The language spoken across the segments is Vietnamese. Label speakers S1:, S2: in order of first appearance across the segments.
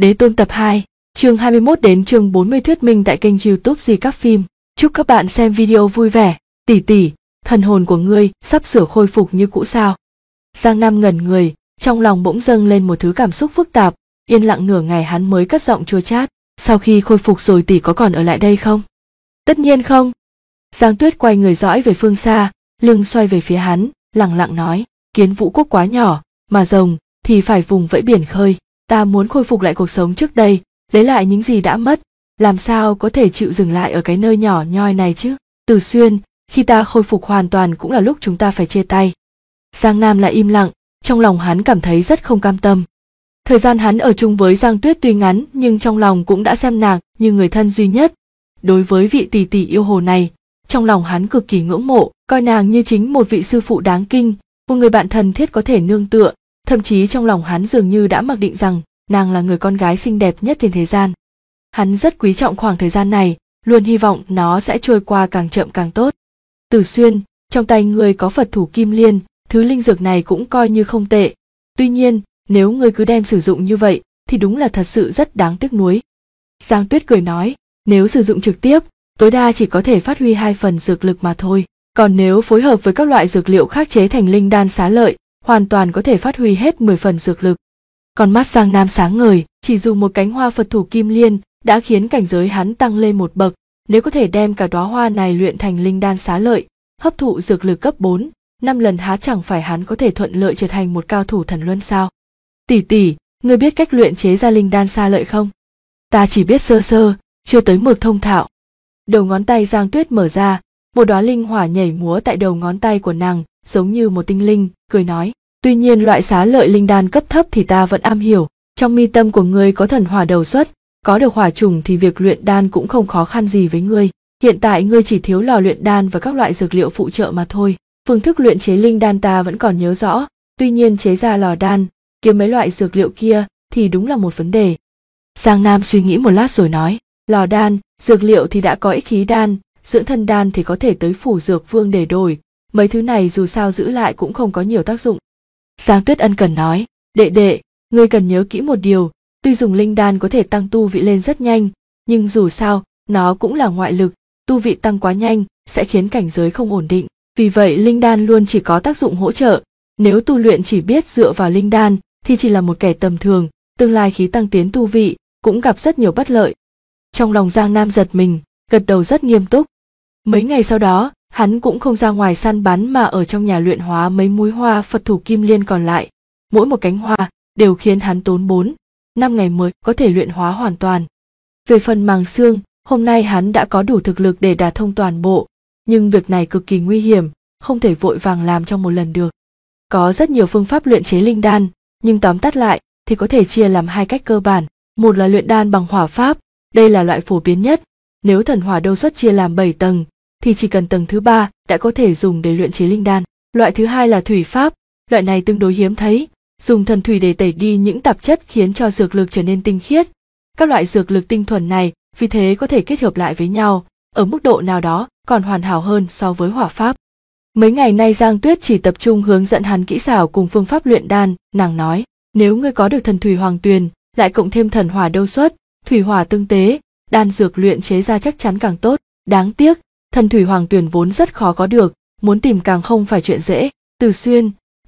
S1: Đế Tôn tập 2, chương 21 đến chương 40 thuyết minh tại kênh YouTube Di Các Phim. Chúc các bạn xem video vui vẻ. Tỷ tỷ, thần hồn của ngươi sắp sửa khôi phục như cũ sao? Giang Nam ngẩn người, trong lòng bỗng dâng lên một thứ cảm xúc phức tạp, yên lặng nửa ngày hắn mới cất giọng chua chát. Sau khi khôi phục rồi tỷ có còn ở lại đây không? Tất nhiên không. Giang Tuyết quay người dõi về phương xa, lưng xoay về phía hắn, lẳng lặng nói, Kiến Vũ quốc quá nhỏ, mà rồng thì phải vùng vẫy biển khơi. Ta muốn khôi phục lại cuộc sống trước đây, lấy lại những gì đã mất, làm sao có thể chịu dừng lại ở cái nơi nhỏ nhoi này chứ? Từ Xuyên, khi ta khôi phục hoàn toàn cũng là lúc chúng ta phải chia tay. Giang Nam lại im lặng, trong lòng hắn cảm thấy rất không cam tâm. Thời gian hắn ở chung với Giang Tuyết tuy ngắn nhưng trong lòng cũng đã xem nàng như người thân duy nhất. Đối với vị tỷ tỷ yêu hồ này, trong lòng hắn cực kỳ ngưỡng mộ, coi nàng như chính một vị sư phụ đáng kinh, một người bạn thân thiết có thể nương tựa. Thậm chí trong lòng hắn dường như đã mặc định rằng nàng là người con gái xinh đẹp nhất trên thế gian. Hắn rất quý trọng khoảng thời gian này, luôn hy vọng nó sẽ trôi qua càng chậm càng tốt. Từ Xuyên, trong tay ngươi có Phật thủ kim liên, thứ linh dược này cũng coi như không tệ. Tuy nhiên, nếu ngươi cứ đem sử dụng như vậy, thì đúng là thật sự rất đáng tiếc nuối. Giang Tuyết cười nói, nếu sử dụng trực tiếp, tối đa chỉ có thể phát huy 2 phần dược lực mà thôi. Còn nếu phối hợp với các loại dược liệu khác chế thành linh đan xá lợi, hoàn toàn có thể phát huy hết 10 phần dược lực. Con mắt Giang Nam sáng ngời, chỉ dùng một cánh hoa Phật thủ kim liên đã khiến cảnh giới hắn tăng lên một bậc, nếu có thể đem cả đóa hoa này luyện thành linh đan xá lợi, hấp thụ dược lực cấp 4, 5 lần há chẳng phải hắn có thể thuận lợi trở thành một cao thủ thần luân sao? Tỷ tỷ, ngươi biết cách luyện chế ra linh đan xá lợi không? Ta chỉ biết sơ sơ, chưa tới mực thông thạo. Đầu ngón tay Giang Tuyết mở ra, một đóa linh hỏa nhảy múa tại đầu ngón tay của nàng, giống như một tinh linh, cười nói, tuy nhiên loại xá lợi linh đan cấp thấp thì ta vẫn am hiểu, trong mi tâm của ngươi có thần hỏa đầu xuất, có được hỏa trùng thì việc luyện đan cũng không khó khăn gì với ngươi. Hiện tại ngươi chỉ thiếu lò luyện đan và các loại dược liệu phụ trợ mà thôi. Phương thức luyện chế linh đan ta vẫn còn nhớ rõ, tuy nhiên chế ra lò đan, kiếm mấy loại dược liệu kia thì đúng là một vấn đề. Giang Nam suy nghĩ một lát rồi nói, lò đan, dược liệu thì đã có ích khí đan, dưỡng thân đan thì có thể tới phủ dược vương để đổi, mấy thứ này dù sao giữ lại cũng không có nhiều tác dụng. Giang Tuyết ân cần nói, đệ đệ, ngươi cần nhớ kỹ một điều, tuy dùng linh đan có thể tăng tu vị lên rất nhanh, nhưng dù sao, nó cũng là ngoại lực, tu vị tăng quá nhanh sẽ khiến cảnh giới không ổn định. Vì vậy linh đan luôn chỉ có tác dụng hỗ trợ, nếu tu luyện chỉ biết dựa vào linh đan thì chỉ là một kẻ tầm thường, tương lai khí tăng tiến tu vị cũng gặp rất nhiều bất lợi. Trong lòng Giang Nam giật mình, gật đầu rất nghiêm túc. Mấy ngày sau đó, hắn cũng không ra ngoài săn bắn mà ở trong nhà luyện hóa mấy múi hoa Phật thủ kim liên còn lại, mỗi một cánh hoa đều khiến hắn tốn 4-5 ngày mới có thể luyện hóa hoàn toàn. Về phần màng xương, hôm nay hắn đã có đủ thực lực để đả thông toàn bộ, nhưng việc này cực kỳ nguy hiểm, không thể vội vàng làm trong một lần được. Có rất nhiều phương pháp luyện chế linh đan, nhưng tóm tắt lại thì có thể chia làm 2 cách cơ bản. Một là luyện đan bằng hỏa pháp, đây là loại phổ biến nhất. Nếu thần hỏa đâu xuất chia làm 7 tầng, thì chỉ cần tầng thứ 3 đã có thể dùng để luyện chế linh đan. Loại thứ 2 là thủy pháp, loại này tương đối hiếm thấy, dùng thần thủy để tẩy đi những tạp chất khiến cho dược lực trở nên tinh khiết. Các loại dược lực tinh thuần này vì thế có thể kết hợp lại với nhau, ở mức độ nào đó còn hoàn hảo hơn so với hỏa pháp. Mấy ngày nay Giang Tuyết chỉ tập trung hướng dẫn hắn kỹ xảo cùng phương pháp luyện đan, nàng nói, nếu ngươi có được thần thủy hoàng tuyền, lại cộng thêm thần hỏa đâu xuất, thủy hỏa tương tế, đan dược luyện chế ra chắc chắn càng tốt. Đáng tiếc, thần thủy hoàng tuyền vốn rất khó có được, muốn tìm càng không phải chuyện dễ. Từ Xuyên,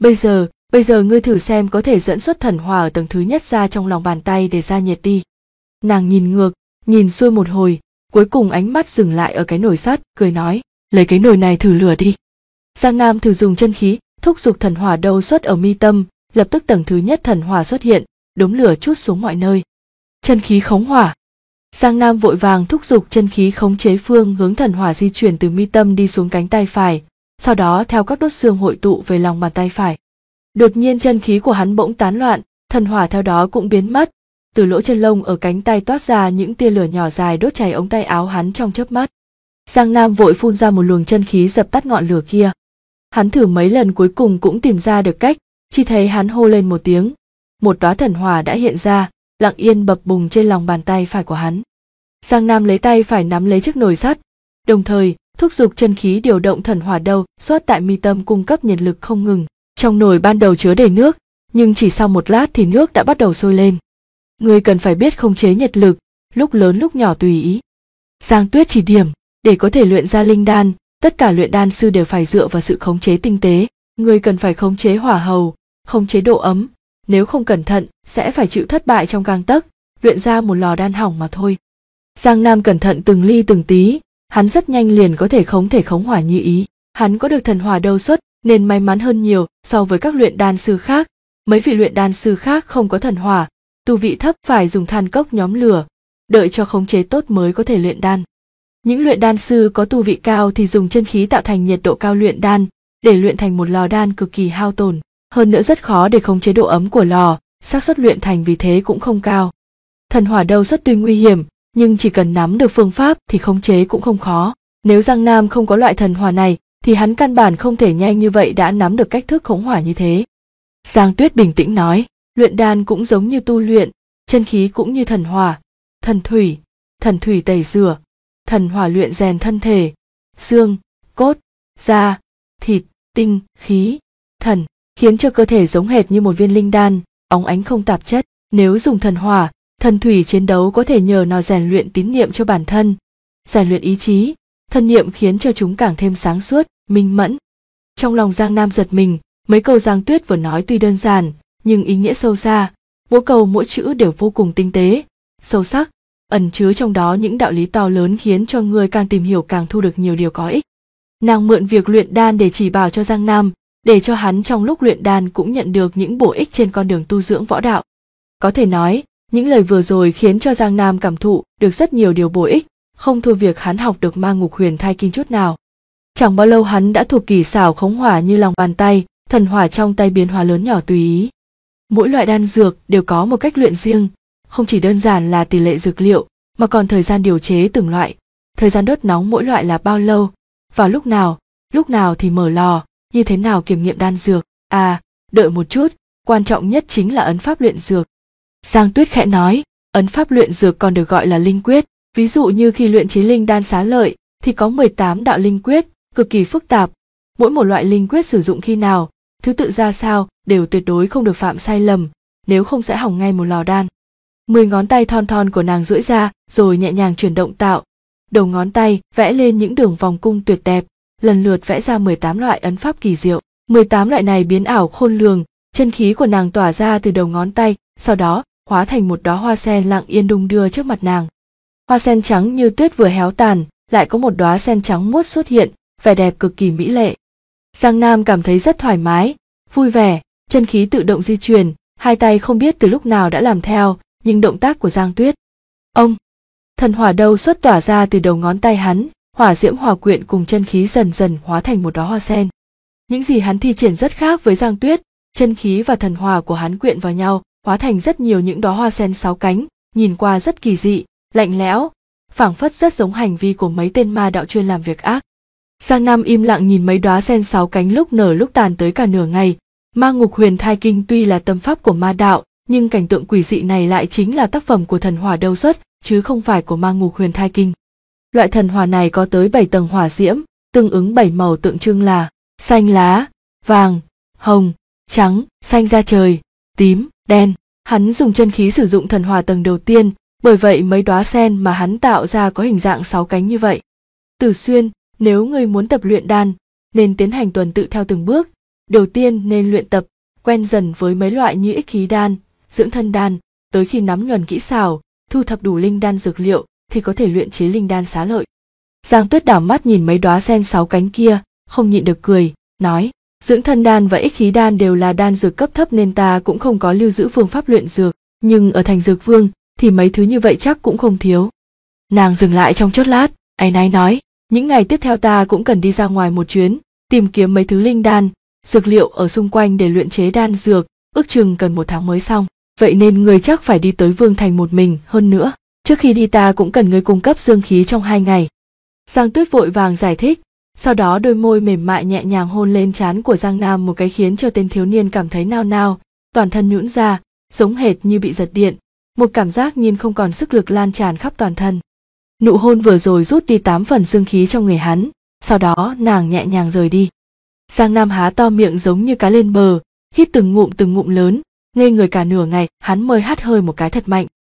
S1: bây giờ ngươi thử xem có thể dẫn xuất thần hỏa ở tầng thứ nhất ra trong lòng bàn tay để ra nhiệt đi. Nàng nhìn ngược, nhìn xuôi một hồi, cuối cùng ánh mắt dừng lại ở cái nồi sắt, cười nói, lấy cái nồi này thử lửa đi. Giang Nam thử dùng chân khí, thúc giục thần hỏa đâu xuất ở mi tâm, lập tức tầng thứ nhất thần hỏa xuất hiện, đốm lửa trút xuống mọi nơi. Chân khí khống hỏa. Giang Nam vội vàng thúc giục chân khí khống chế phương hướng thần hỏa di chuyển từ mi tâm đi xuống cánh tay phải, sau đó theo các đốt xương hội tụ về lòng bàn tay phải. Đột nhiên chân khí của hắn bỗng tán loạn, thần hỏa theo đó cũng biến mất. Từ lỗ chân lông ở cánh tay toát ra những tia lửa nhỏ dài đốt cháy ống tay áo hắn trong chớp mắt. Giang Nam vội phun ra một luồng chân khí dập tắt ngọn lửa kia. Hắn thử mấy lần cuối cùng cũng tìm ra được cách, chỉ thấy hắn hô lên một tiếng, một đóa thần hỏa đã hiện ra, lặng yên bập bùng trên lòng bàn tay phải của hắn. Giang Nam lấy tay phải nắm lấy chiếc nồi sắt, đồng thời thúc giục chân khí điều động thần hỏa đâu xuất tại mi tâm cung cấp nhiệt lực không ngừng. Trong nồi ban đầu chứa đầy nước, nhưng chỉ sau một lát thì nước đã bắt đầu sôi lên. Ngươi cần phải biết khống chế nhiệt lực, lúc lớn lúc nhỏ tùy ý. Giang Tuyết chỉ điểm, để có thể luyện ra linh đan, tất cả luyện đan sư đều phải dựa vào sự khống chế tinh tế. Ngươi cần phải khống chế hỏa hầu, khống chế độ ấm, nếu không cẩn thận sẽ phải chịu thất bại trong gang tấc, luyện ra một lò đan hỏng mà thôi. Giang Nam cẩn thận từng ly từng tí, hắn rất nhanh liền có thể khống hỏa như ý. Hắn có được thần hỏa đâu xuất nên may mắn hơn nhiều so với các luyện đan sư khác. Mấy vị luyện đan sư khác không có thần hỏa, tu vị thấp phải dùng than cốc nhóm lửa, đợi cho khống chế tốt mới có thể luyện đan. Những luyện đan sư có tu vị cao thì dùng chân khí tạo thành nhiệt độ cao luyện đan, để luyện thành một lò đan cực kỳ hao tổn, hơn nữa rất khó để khống chế độ ấm của lò, xác suất luyện thành vì thế cũng không cao. Thần hỏa đâu xuất tuy nguy hiểm, nhưng chỉ cần nắm được phương pháp thì khống chế cũng không khó. Nếu Giang Nam không có loại thần hỏa này thì hắn căn bản không thể nhanh như vậy đã nắm được cách thức khống hỏa như thế. Giang Tuyết bình tĩnh nói, luyện đan cũng giống như tu luyện, chân khí cũng như thần hỏa, thần thủy tẩy rửa, thần hỏa luyện rèn thân thể, xương, cốt, da, thịt, tinh, khí, thần, khiến cho cơ thể giống hệt như một viên linh đan, óng ánh không tạp chất. Nếu dùng thần hỏa, thần thủy chiến đấu có thể nhờ nó rèn luyện tín niệm cho bản thân, rèn luyện ý chí, thân niệm khiến cho chúng càng thêm sáng suốt, minh mẫn. Trong lòng Giang Nam giật mình, mấy câu Giang Tuyết vừa nói tuy đơn giản, nhưng ý nghĩa sâu xa, mỗi câu mỗi chữ đều vô cùng tinh tế, sâu sắc, ẩn chứa trong đó những đạo lý to lớn khiến cho người càng tìm hiểu càng thu được nhiều điều có ích. Nàng mượn việc luyện đan để chỉ bảo cho Giang Nam, để cho hắn trong lúc luyện đan cũng nhận được những bổ ích trên con đường tu dưỡng võ đạo. Có thể nói, những lời vừa rồi khiến cho Giang Nam cảm thụ được rất nhiều điều bổ ích, không thua việc hắn học được Ma Ngục Huyền Thai Kinh chút nào. Chẳng bao lâu hắn đã thuộc kỳ xảo khống hỏa như lòng bàn tay, thần hỏa trong tay biến hóa lớn nhỏ tùy ý. Mỗi loại đan dược đều có một cách luyện riêng, không chỉ đơn giản là tỷ lệ dược liệu, mà còn thời gian điều chế từng loại, thời gian đốt nóng mỗi loại là bao lâu, vào lúc nào thì mở lò, như thế nào kiểm nghiệm đan dược. À, đợi một chút, quan trọng nhất chính là ấn pháp luyện dược. Giang Tuyết khẽ nói, ấn pháp luyện dược còn được gọi là linh quyết, ví dụ như khi luyện chế linh đan xá lợi thì có 18 đạo linh quyết, cực kỳ phức tạp. Mỗi một loại linh quyết sử dụng khi nào, thứ tự ra sao đều tuyệt đối không được phạm sai lầm, nếu không sẽ hỏng ngay một lò đan. 10 ngón tay thon thon của nàng duỗi ra rồi nhẹ nhàng chuyển động tạo, đầu ngón tay vẽ lên những đường vòng cung tuyệt đẹp, lần lượt vẽ ra 18 loại ấn pháp kỳ diệu. 18 loại này biến ảo khôn lường, chân khí của nàng tỏa ra từ đầu ngón tay, sau đó hóa thành một đóa hoa sen lặng yên đung đưa trước mặt nàng. Hoa sen trắng như tuyết vừa héo tàn, lại có một đóa sen trắng muốt xuất hiện, vẻ đẹp cực kỳ mỹ lệ. Giang Nam cảm thấy rất thoải mái, vui vẻ, chân khí tự động di chuyển, hai tay không biết từ lúc nào đã làm theo, nhưng động tác của Giang Tuyết. Ông, thần hỏa đâu xuất tỏa ra từ đầu ngón tay hắn, hỏa diễm hòa quyện cùng chân khí dần dần hóa thành một đóa hoa sen. Những gì hắn thi triển rất khác với Giang Tuyết, chân khí và thần hỏa của hắn quyện vào nhau, hóa thành rất nhiều những đóa hoa sen 6 cánh, nhìn qua rất kỳ dị, lạnh lẽo, phảng phất rất giống hành vi của mấy tên ma đạo chuyên làm việc ác. Giang Nam im lặng nhìn mấy đóa sen 6 cánh lúc nở lúc tàn tới cả nửa ngày. Ma Ngục Huyền Thai Kinh tuy là tâm pháp của ma đạo, nhưng cảnh tượng quỷ dị này lại chính là tác phẩm của thần hỏa đâu xuất, chứ không phải của Ma Ngục Huyền Thai Kinh. Loại thần hỏa này có tới 7 tầng hỏa diễm, tương ứng 7 màu tượng trưng là xanh lá, vàng, hồng, trắng, xanh da trời, tím, đen. Hắn dùng chân khí sử dụng thần hỏa tầng đầu tiên, bởi vậy mấy đóa sen mà hắn tạo ra có hình dạng 6 cánh như vậy. Tử Xuyên, nếu ngươi muốn tập luyện đan, nên tiến hành tuần tự theo từng bước. Đầu tiên nên luyện tập, quen dần với mấy loại như ích khí đan, dưỡng thân đan, tới khi nắm nhuần kỹ xảo, thu thập đủ linh đan dược liệu thì có thể luyện chế linh đan xá lợi. Giang Tuyết đảo mắt nhìn mấy đóa sen 6 cánh kia, không nhịn được cười, nói, dưỡng thân đan và ích khí đan đều là đan dược cấp thấp nên ta cũng không có lưu giữ phương pháp luyện dược, nhưng ở thành dược vương thì mấy thứ như vậy chắc cũng không thiếu. Nàng dừng lại trong chốc lát, áy náy nói, những ngày tiếp theo ta cũng cần đi ra ngoài một chuyến, tìm kiếm mấy thứ linh đan, dược liệu ở xung quanh để luyện chế đan dược, ước chừng cần 1 tháng mới xong. Vậy nên người chắc phải đi tới Vương Thành một mình, hơn nữa, trước khi đi ta cũng cần người cung cấp dương khí trong 2 ngày. Giang Tuyết vội vàng giải thích, sau đó đôi môi mềm mại nhẹ nhàng hôn lên trán của Giang Nam một cái khiến cho tên thiếu niên cảm thấy nao nao, toàn thân nhũn ra, giống hệt như bị giật điện, một cảm giác nhìn không còn sức lực lan tràn khắp toàn thân. Nụ hôn vừa rồi rút đi 8 phần dương khí trong người hắn, sau đó nàng nhẹ nhàng rời đi. Giang Nam há to miệng giống như cá lên bờ, hít từng ngụm lớn, ngây người cả nửa ngày, hắn mới hắt hơi một cái thật mạnh,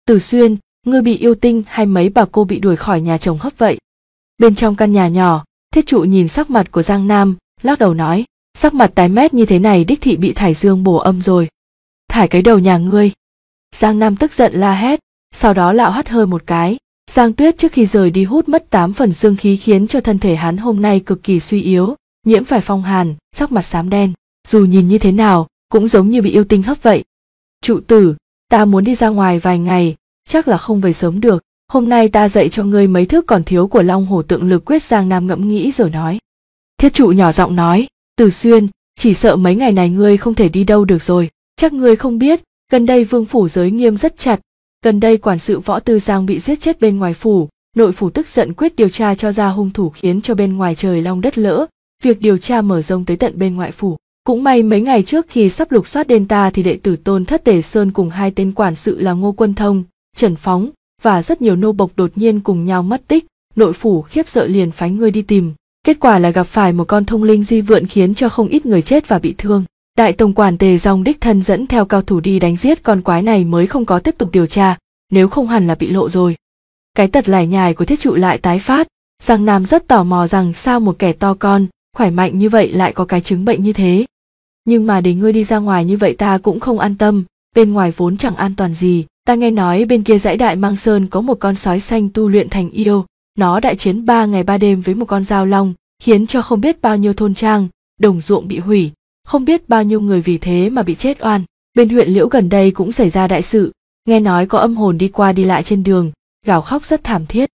S1: Từ Xuyên, ngươi bị yêu tinh hay mấy bà cô bị đuổi khỏi nhà chồng hấp vậy? Bên trong căn nhà nhỏ, Thiết Trụ nhìn sắc mặt của Giang Nam, lắc đầu nói, sắc mặt tái mét như thế này đích thị bị thải dương bổ âm rồi. Thải cái đầu nhà ngươi. Giang Nam tức giận la hét, sau đó lạo hắt hơi một cái. Giang Tuyết trước khi rời đi hút mất 8 phần dương khí khiến cho thân thể hắn hôm nay cực kỳ suy yếu, nhiễm phải phong hàn, sắc mặt xám đen, dù nhìn như thế nào cũng giống như bị yêu tinh hấp vậy. Trụ tử, ta muốn đi ra ngoài vài ngày, chắc là không về sớm được, hôm nay ta dạy cho ngươi mấy thức còn thiếu của Long Hổ Tượng Lực Quyết. Giang Nam ngẫm nghĩ rồi nói. Thiết Trụ nhỏ giọng nói, Từ Xuyên, chỉ sợ mấy ngày này ngươi không thể đi đâu được rồi, chắc ngươi không biết, gần đây vương phủ giới nghiêm rất chặt, gần đây quản sự Võ Tư Giang bị giết chết bên ngoài phủ, nội phủ tức giận quyết điều tra cho ra hung thủ khiến cho bên ngoài trời long đất lỡ, việc điều tra mở rộng tới tận bên ngoại phủ. Cũng may mấy ngày trước khi sắp lục soát đền ta thì đệ tử Tôn Thất Tề Sơn cùng hai tên quản sự là Ngô Quân Thông, Trần Phóng và rất nhiều nô bộc đột nhiên cùng nhau mất tích, nội phủ khiếp sợ liền phái người đi tìm, kết quả là gặp phải một con thông linh di vượn khiến cho không ít người chết và bị thương. Đại tổng quản Tề Dòng đích thân dẫn theo cao thủ đi đánh giết con quái này mới không có tiếp tục điều tra, nếu không hẳn là bị lộ rồi. Cái tật lải nhải của Thiết Trụ lại tái phát, Giang Nam rất tò mò rằng sao một kẻ to con, khỏe mạnh như vậy lại có cái chứng bệnh như thế. Nhưng mà để ngươi đi ra ngoài như vậy ta cũng không an tâm, bên ngoài vốn chẳng an toàn gì, ta nghe nói bên kia dãy Đại Mang Sơn có một con sói xanh tu luyện thành yêu, nó đại chiến 3 ngày 3 đêm với một con dao long, khiến cho không biết bao nhiêu thôn trang, đồng ruộng bị hủy, không biết bao nhiêu người vì thế mà bị chết oan. Bên huyện Liễu gần đây cũng xảy ra đại sự, nghe nói có âm hồn đi qua đi lại trên đường, gào khóc rất thảm thiết.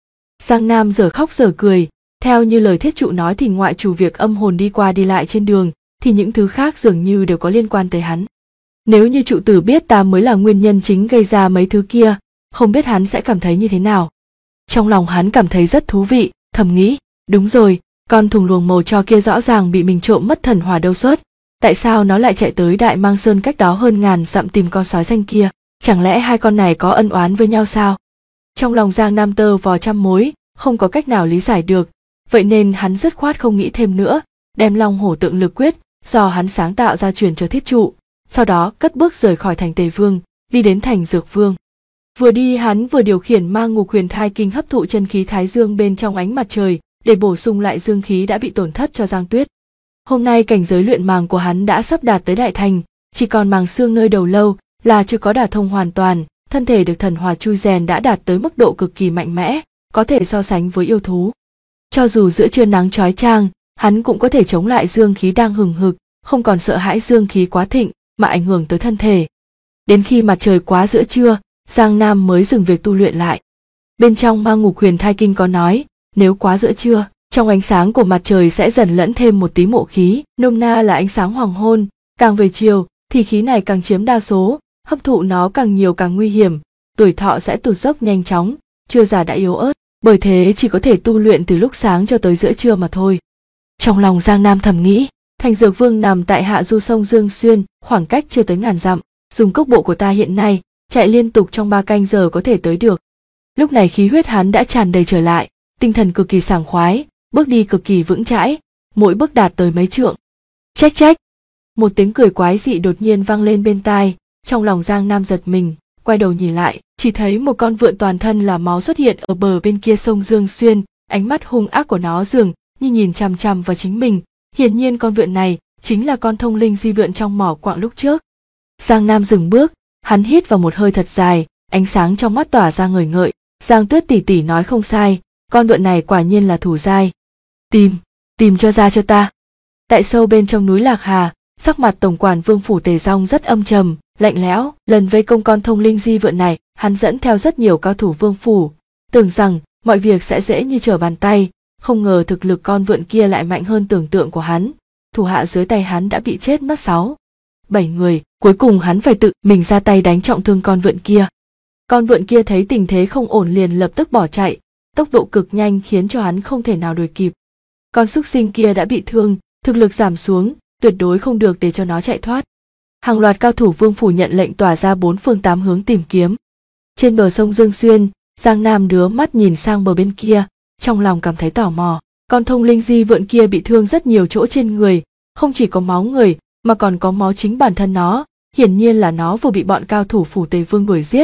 S1: Giang Nam giờ khóc giờ cười, theo như lời Thiết Trụ nói thì ngoại trừ việc âm hồn đi qua đi lại trên đường, thì những thứ khác dường như đều có liên quan tới hắn. Nếu như Trụ tử biết ta mới là nguyên nhân chính gây ra mấy thứ kia, không biết hắn sẽ cảm thấy như thế nào. Trong lòng hắn cảm thấy rất thú vị, thầm nghĩ, đúng rồi, con thùng luồng màu cho kia rõ ràng bị mình trộm mất thần hỏa đâu xuất, tại sao nó lại chạy tới Đại Mang Sơn cách đó hơn ngàn dặm tìm con sói xanh kia, chẳng lẽ hai con này có ân oán với nhau sao? Trong lòng Giang Nam tơ vò trăm mối, không có cách nào lý giải được, vậy nên hắn dứt khoát không nghĩ thêm nữa, đem Long Hổ Tượng Lực Quyết do hắn sáng tạo ra truyền cho Thiết Trụ, sau đó cất bước rời khỏi thành Tề Vương, đi đến thành Dược Vương. Vừa đi hắn vừa điều khiển Ma Ngục Huyền Thai Kinh hấp thụ chân khí thái dương bên trong ánh mặt trời để bổ sung lại dương khí đã bị tổn thất cho Giang Tuyết. Hôm nay cảnh giới luyện màng của hắn đã sắp đạt tới đại thành, chỉ còn màng xương nơi đầu lâu là chưa có đả thông hoàn toàn, thân thể được thần hỏa chui rèn đã đạt tới mức độ cực kỳ mạnh mẽ, có thể so sánh với yêu thú. Cho dù giữa trưa nắng chói chang, hắn cũng có thể chống lại dương khí đang hừng hực, không còn sợ hãi dương khí quá thịnh mà ảnh hưởng tới thân thể. Đến khi mặt trời quá giữa trưa, Giang Nam mới dừng việc tu luyện lại. Bên trong Ma Ngục Huyền Thai Kinh có nói, nếu quá giữa trưa, trong ánh sáng của mặt trời sẽ dần lẫn thêm một tí mộ khí, nôm na là ánh sáng hoàng hôn, càng về chiều thì khí này càng chiếm đa số, hấp thụ nó càng nhiều càng nguy hiểm, tuổi thọ sẽ tụt dốc nhanh chóng, chưa già đã yếu ớt, bởi thế chỉ có thể tu luyện từ lúc sáng cho tới giữa trưa mà thôi. Trong lòng Giang Nam thầm nghĩ, thành Dược Vương nằm tại hạ du sông Dương Xuyên, khoảng cách chưa tới ngàn dặm, dùng cước bộ của ta hiện nay, chạy liên tục trong 3 canh giờ có thể tới được. Lúc này khí huyết hắn đã tràn đầy trở lại, tinh thần cực kỳ sảng khoái, bước đi cực kỳ vững chãi, mỗi bước đạt tới mấy trượng. Chách chách! Một tiếng cười quái dị đột nhiên vang lên bên tai, trong lòng Giang Nam giật mình, quay đầu nhìn lại, chỉ thấy một con vượn toàn thân là máu xuất hiện ở bờ bên kia sông Dương Xuyên, ánh mắt hung ác của nó dường như nhìn chằm chằm vào chính mình, hiển nhiên con vượn này chính là con thông linh di vượn trong mỏ quặng lúc trước. Giang Nam dừng bước, hắn hít vào một hơi thật dài, ánh sáng trong mắt tỏa ra ngời ngợi, Giang Tuyết tỷ tỷ nói không sai, con vượn này quả nhiên là thủ giai. Tìm cho ra cho ta. Tại sâu bên trong núi Lạc Hà, sắc mặt tổng quản Vương phủ Tề Dòng rất âm trầm, lạnh lẽo, lần vây công con thông linh di vượn này, hắn dẫn theo rất nhiều cao thủ Vương phủ, tưởng rằng mọi việc sẽ dễ như trở bàn tay, không ngờ thực lực con vượn kia lại mạnh hơn tưởng tượng của hắn, thủ hạ dưới tay hắn đã bị chết mất 6-7 người, cuối cùng hắn phải tự mình ra tay đánh trọng thương con vượn kia. Con vượn kia thấy tình thế không ổn liền lập tức bỏ chạy, tốc độ cực nhanh khiến cho hắn không thể nào đuổi kịp. Con súc sinh kia đã bị thương, thực lực giảm xuống, tuyệt đối không được để cho nó chạy thoát. Hàng loạt cao thủ Vương phủ nhận lệnh tỏa ra 4 phương 8 hướng tìm kiếm. Trên bờ sông Dương Xuyên, Giang Nam đưa mắt nhìn sang bờ bên kia, trong lòng cảm thấy tò mò. Con thông linh di vượn kia bị thương rất nhiều chỗ trên người, không chỉ có máu người mà còn có máu chính bản thân nó, hiển nhiên là nó vừa bị bọn cao thủ phủ Tề Vương đuổi giết,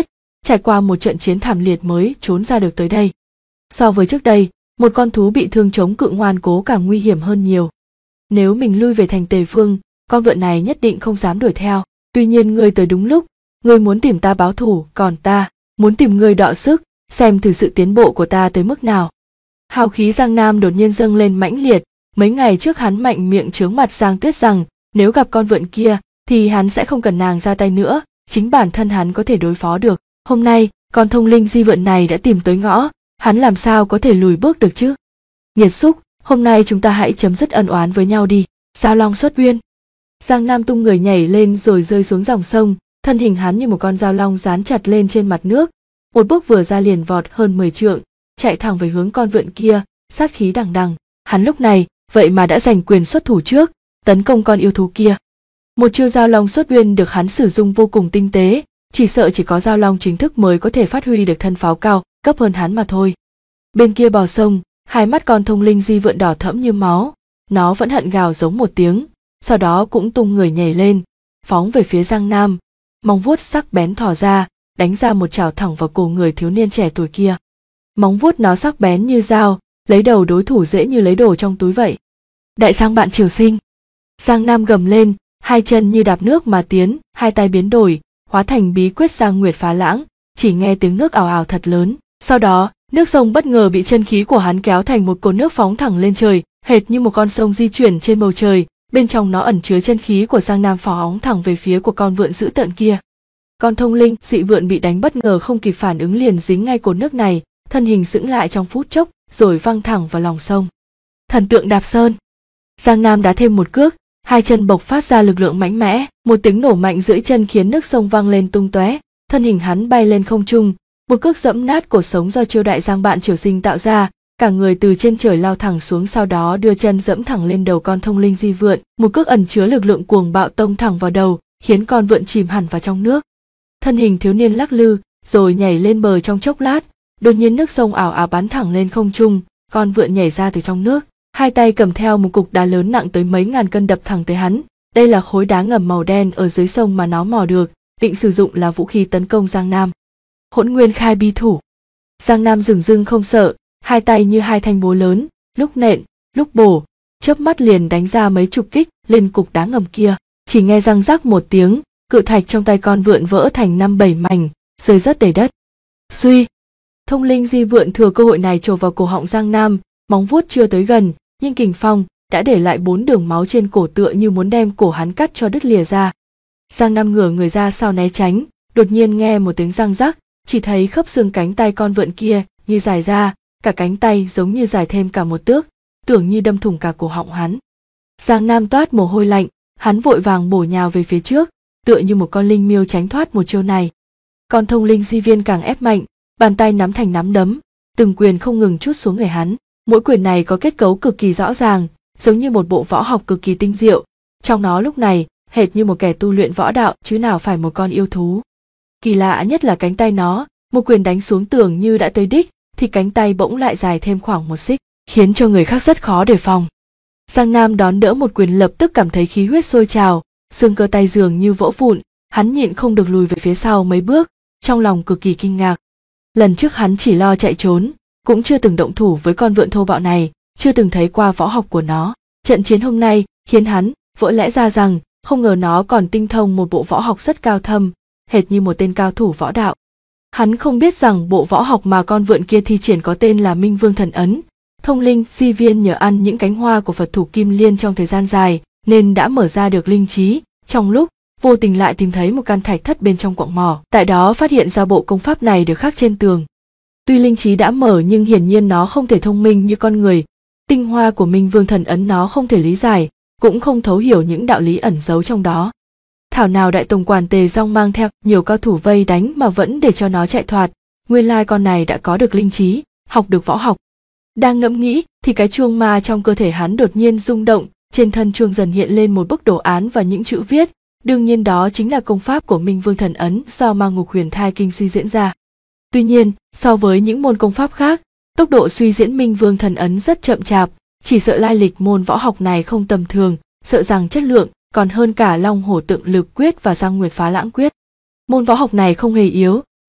S1: trải qua một trận chiến thảm liệt mới trốn ra được tới đây. So với trước đây, một con thú bị thương chống cự ngoan cố càng nguy hiểm hơn nhiều. Nếu mình lui về thành Tề Vương, con vượn này nhất định không dám đuổi theo. Tuy nhiên ngươi tới đúng lúc, ngươi muốn tìm ta báo thù, còn ta muốn tìm ngươi đọ sức, xem thử sự tiến bộ của ta tới mức nào. Hào khí Giang Nam đột nhiên dâng lên mãnh liệt. Mấy ngày trước hắn mạnh miệng trướng mặt Giang Tuyết rằng nếu gặp con vượn kia thì hắn sẽ không cần nàng ra tay nữa, chính bản thân hắn có thể đối phó được. Hôm nay con thông linh di vượn này đã tìm tới ngõ, hắn làm sao có thể lùi bước được chứ? Nghiệt xúc, hôm nay chúng ta hãy chấm dứt ân oán với nhau đi. Giao long xuất uyên. Giang Nam tung người nhảy lên rồi rơi xuống dòng sông, thân hình hắn như một con dao long dán chặt lên trên mặt nước. Một bước vừa ra liền vọt hơn 10 trượng, chạy thẳng về hướng con vượn kia, sát khí đằng đằng. Hắn lúc này vậy mà đã giành quyền xuất thủ trước, tấn công con yêu thú kia. Một chiêu giao long xuất uyên được hắn sử dụng vô cùng tinh tế, chỉ sợ chỉ có giao long chính thức mới có thể phát huy được thân pháo cao cấp hơn hắn mà thôi. Bên kia bờ sông, hai mắt con thông linh di vượn đỏ thẫm như máu, nó vẫn hận gào giống một tiếng, sau đó cũng tung người nhảy lên, phóng về phía Giang Nam, móng vuốt sắc bén thò ra, đánh ra một chảo thẳng vào cổ người thiếu niên trẻ tuổi kia. Móng vuốt nó sắc bén như dao, lấy đầu đối thủ dễ như lấy đồ trong túi vậy. Đại Giang bạn Triều Sinh. Giang Nam gầm lên, hai chân như đạp nước mà tiến, hai tay biến đổi, hóa thành bí quyết Giang Nguyệt Phá Lãng, chỉ nghe tiếng nước ào ào thật lớn. Sau đó, nước sông bất ngờ bị chân khí của hắn kéo thành một cột nước phóng thẳng lên trời, hệt như một con sông di chuyển trên bầu trời, bên trong nó ẩn chứa chân khí của Giang Nam phóng thẳng về phía của con vượn dữ tợn kia. Con thông linh dị vượn bị đánh bất ngờ không kịp phản ứng liền dính ngay cột nước này, thân hình sững lại trong phút chốc, rồi văng thẳng vào lòng sông. Thần tượng đạp sơn. Giang Nam đá thêm một cước, hai chân bộc phát ra lực lượng mạnh mẽ, một tiếng nổ mạnh dưới chân khiến nước sông văng lên tung tóe, thân hình hắn bay lên không trung, một cước dẫm nát cột sống do chiêu đại Giang bạn Triều Sinh tạo ra, cả người từ trên trời lao thẳng xuống, sau đó đưa chân dẫm thẳng lên đầu con thông linh di vượn, một cước ẩn chứa lực lượng cuồng bạo tông thẳng vào đầu, khiến con vượn chìm hẳn vào trong nước. Thân hình thiếu niên lắc lư, rồi nhảy lên bờ trong chốc lát, đột nhiên nước sông ảo ảo bắn thẳng lên không trung, con vượn nhảy ra từ trong nước, hai tay cầm theo một cục đá lớn nặng tới mấy ngàn cân đập thẳng tới hắn. Đây là khối đá ngầm màu đen ở dưới sông mà nó mò được, định sử dụng là vũ khí tấn công Giang Nam. Hỗn Nguyên Khai Bi Thủ. Giang Nam dửng dưng không sợ, hai tay như hai thanh búa lớn, lúc nện, lúc bổ, chớp mắt liền đánh ra mấy chục kích lên cục đá ngầm kia. Chỉ nghe răng rắc một tiếng, cự thạch trong tay con vượn vỡ thành 5-7 mảnh, rơi rớt đầy đất. Suy, thông linh di vượn thừa cơ hội này trổ vào cổ họng Giang Nam, móng vuốt chưa tới gần, nhưng kình phong đã để lại 4 đường máu trên cổ, tựa như muốn đem cổ hắn cắt cho đứt lìa ra. Giang Nam ngửa người ra sau né tránh, đột nhiên nghe một tiếng răng rắc, chỉ thấy khớp xương cánh tay con vượn kia như dài ra, cả cánh tay giống như dài thêm cả một tước, tưởng như đâm thủng cả cổ họng hắn. Giang Nam toát mồ hôi lạnh, hắn vội vàng bổ nhào về phía trước, tựa như một con linh miêu tránh thoát một chiêu này. Con thông linh di viên càng ép mạnh, bàn tay nắm thành nắm đấm, từng quyền không ngừng trút xuống người hắn. Mỗi quyền này có kết cấu cực kỳ rõ ràng, giống như một bộ võ học cực kỳ tinh diệu, trong nó lúc này hệt như một kẻ tu luyện võ đạo chứ nào phải một con yêu thú. Kỳ lạ nhất là cánh tay nó, một quyền đánh xuống tưởng như đã tới đích, thì cánh tay bỗng lại dài thêm khoảng 1 xích, khiến cho người khác rất khó đề phòng. Giang Nam đón đỡ một quyền lập tức cảm thấy khí huyết sôi trào, xương cơ tay dường như vỡ vụn, hắn nhịn không được lùi về phía sau mấy bước, trong lòng cực kỳ kinh ngạc. Lần trước hắn chỉ lo chạy trốn, cũng chưa từng động thủ với con vượn thô bạo này, chưa từng thấy qua võ học của nó. Trận chiến hôm nay khiến hắn vỡ lẽ ra rằng không ngờ nó còn tinh thông một bộ võ học rất cao thâm, hệt như một tên cao thủ võ đạo. Hắn không biết rằng bộ võ học mà con vượn kia thi triển có tên là Minh Vương Thần Ấn. Thông linh di viên nhờ ăn những cánh hoa của Phật thủ Kim Liên trong thời gian dài nên đã mở ra được linh trí, trong lúc vô tình lại tìm thấy một căn thạch thất bên trong quặng mỏ, tại đó phát hiện ra bộ công pháp này được khắc trên tường. Tuy linh trí đã mở nhưng hiển nhiên nó không thể thông minh như con người, tinh hoa của Minh Vương Thần Ấn nó không thể lý giải, cũng không thấu hiểu những đạo lý ẩn giấu trong đó. Thảo nào đại tổng quản Tề Dong mang theo nhiều cao thủ vây đánh mà vẫn để cho nó chạy thoát, nguyên lai con này đã có được linh trí, học được võ học. Đang ngẫm nghĩ thì cái chuông ma trong cơ thể hắn đột nhiên rung động, trên thân chuông dần hiện lên một bức đồ án và những chữ viết, đương nhiên đó chính là công pháp của Minh Vương Thần Ấn do Ma Ngục Huyền Thai Kinh suy diễn ra. Tuy nhiên, so với những môn công pháp khác, tốc độ suy diễn Minh Vương Thần Ấn rất chậm chạp, chỉ sợ lai lịch môn võ học này không tầm thường, sợ rằng chất lượng còn hơn cả Long Hổ Tượng Lực Quyết và Giang Nguyệt Phá Lãng Quyết. Môn võ học này không hề yếu,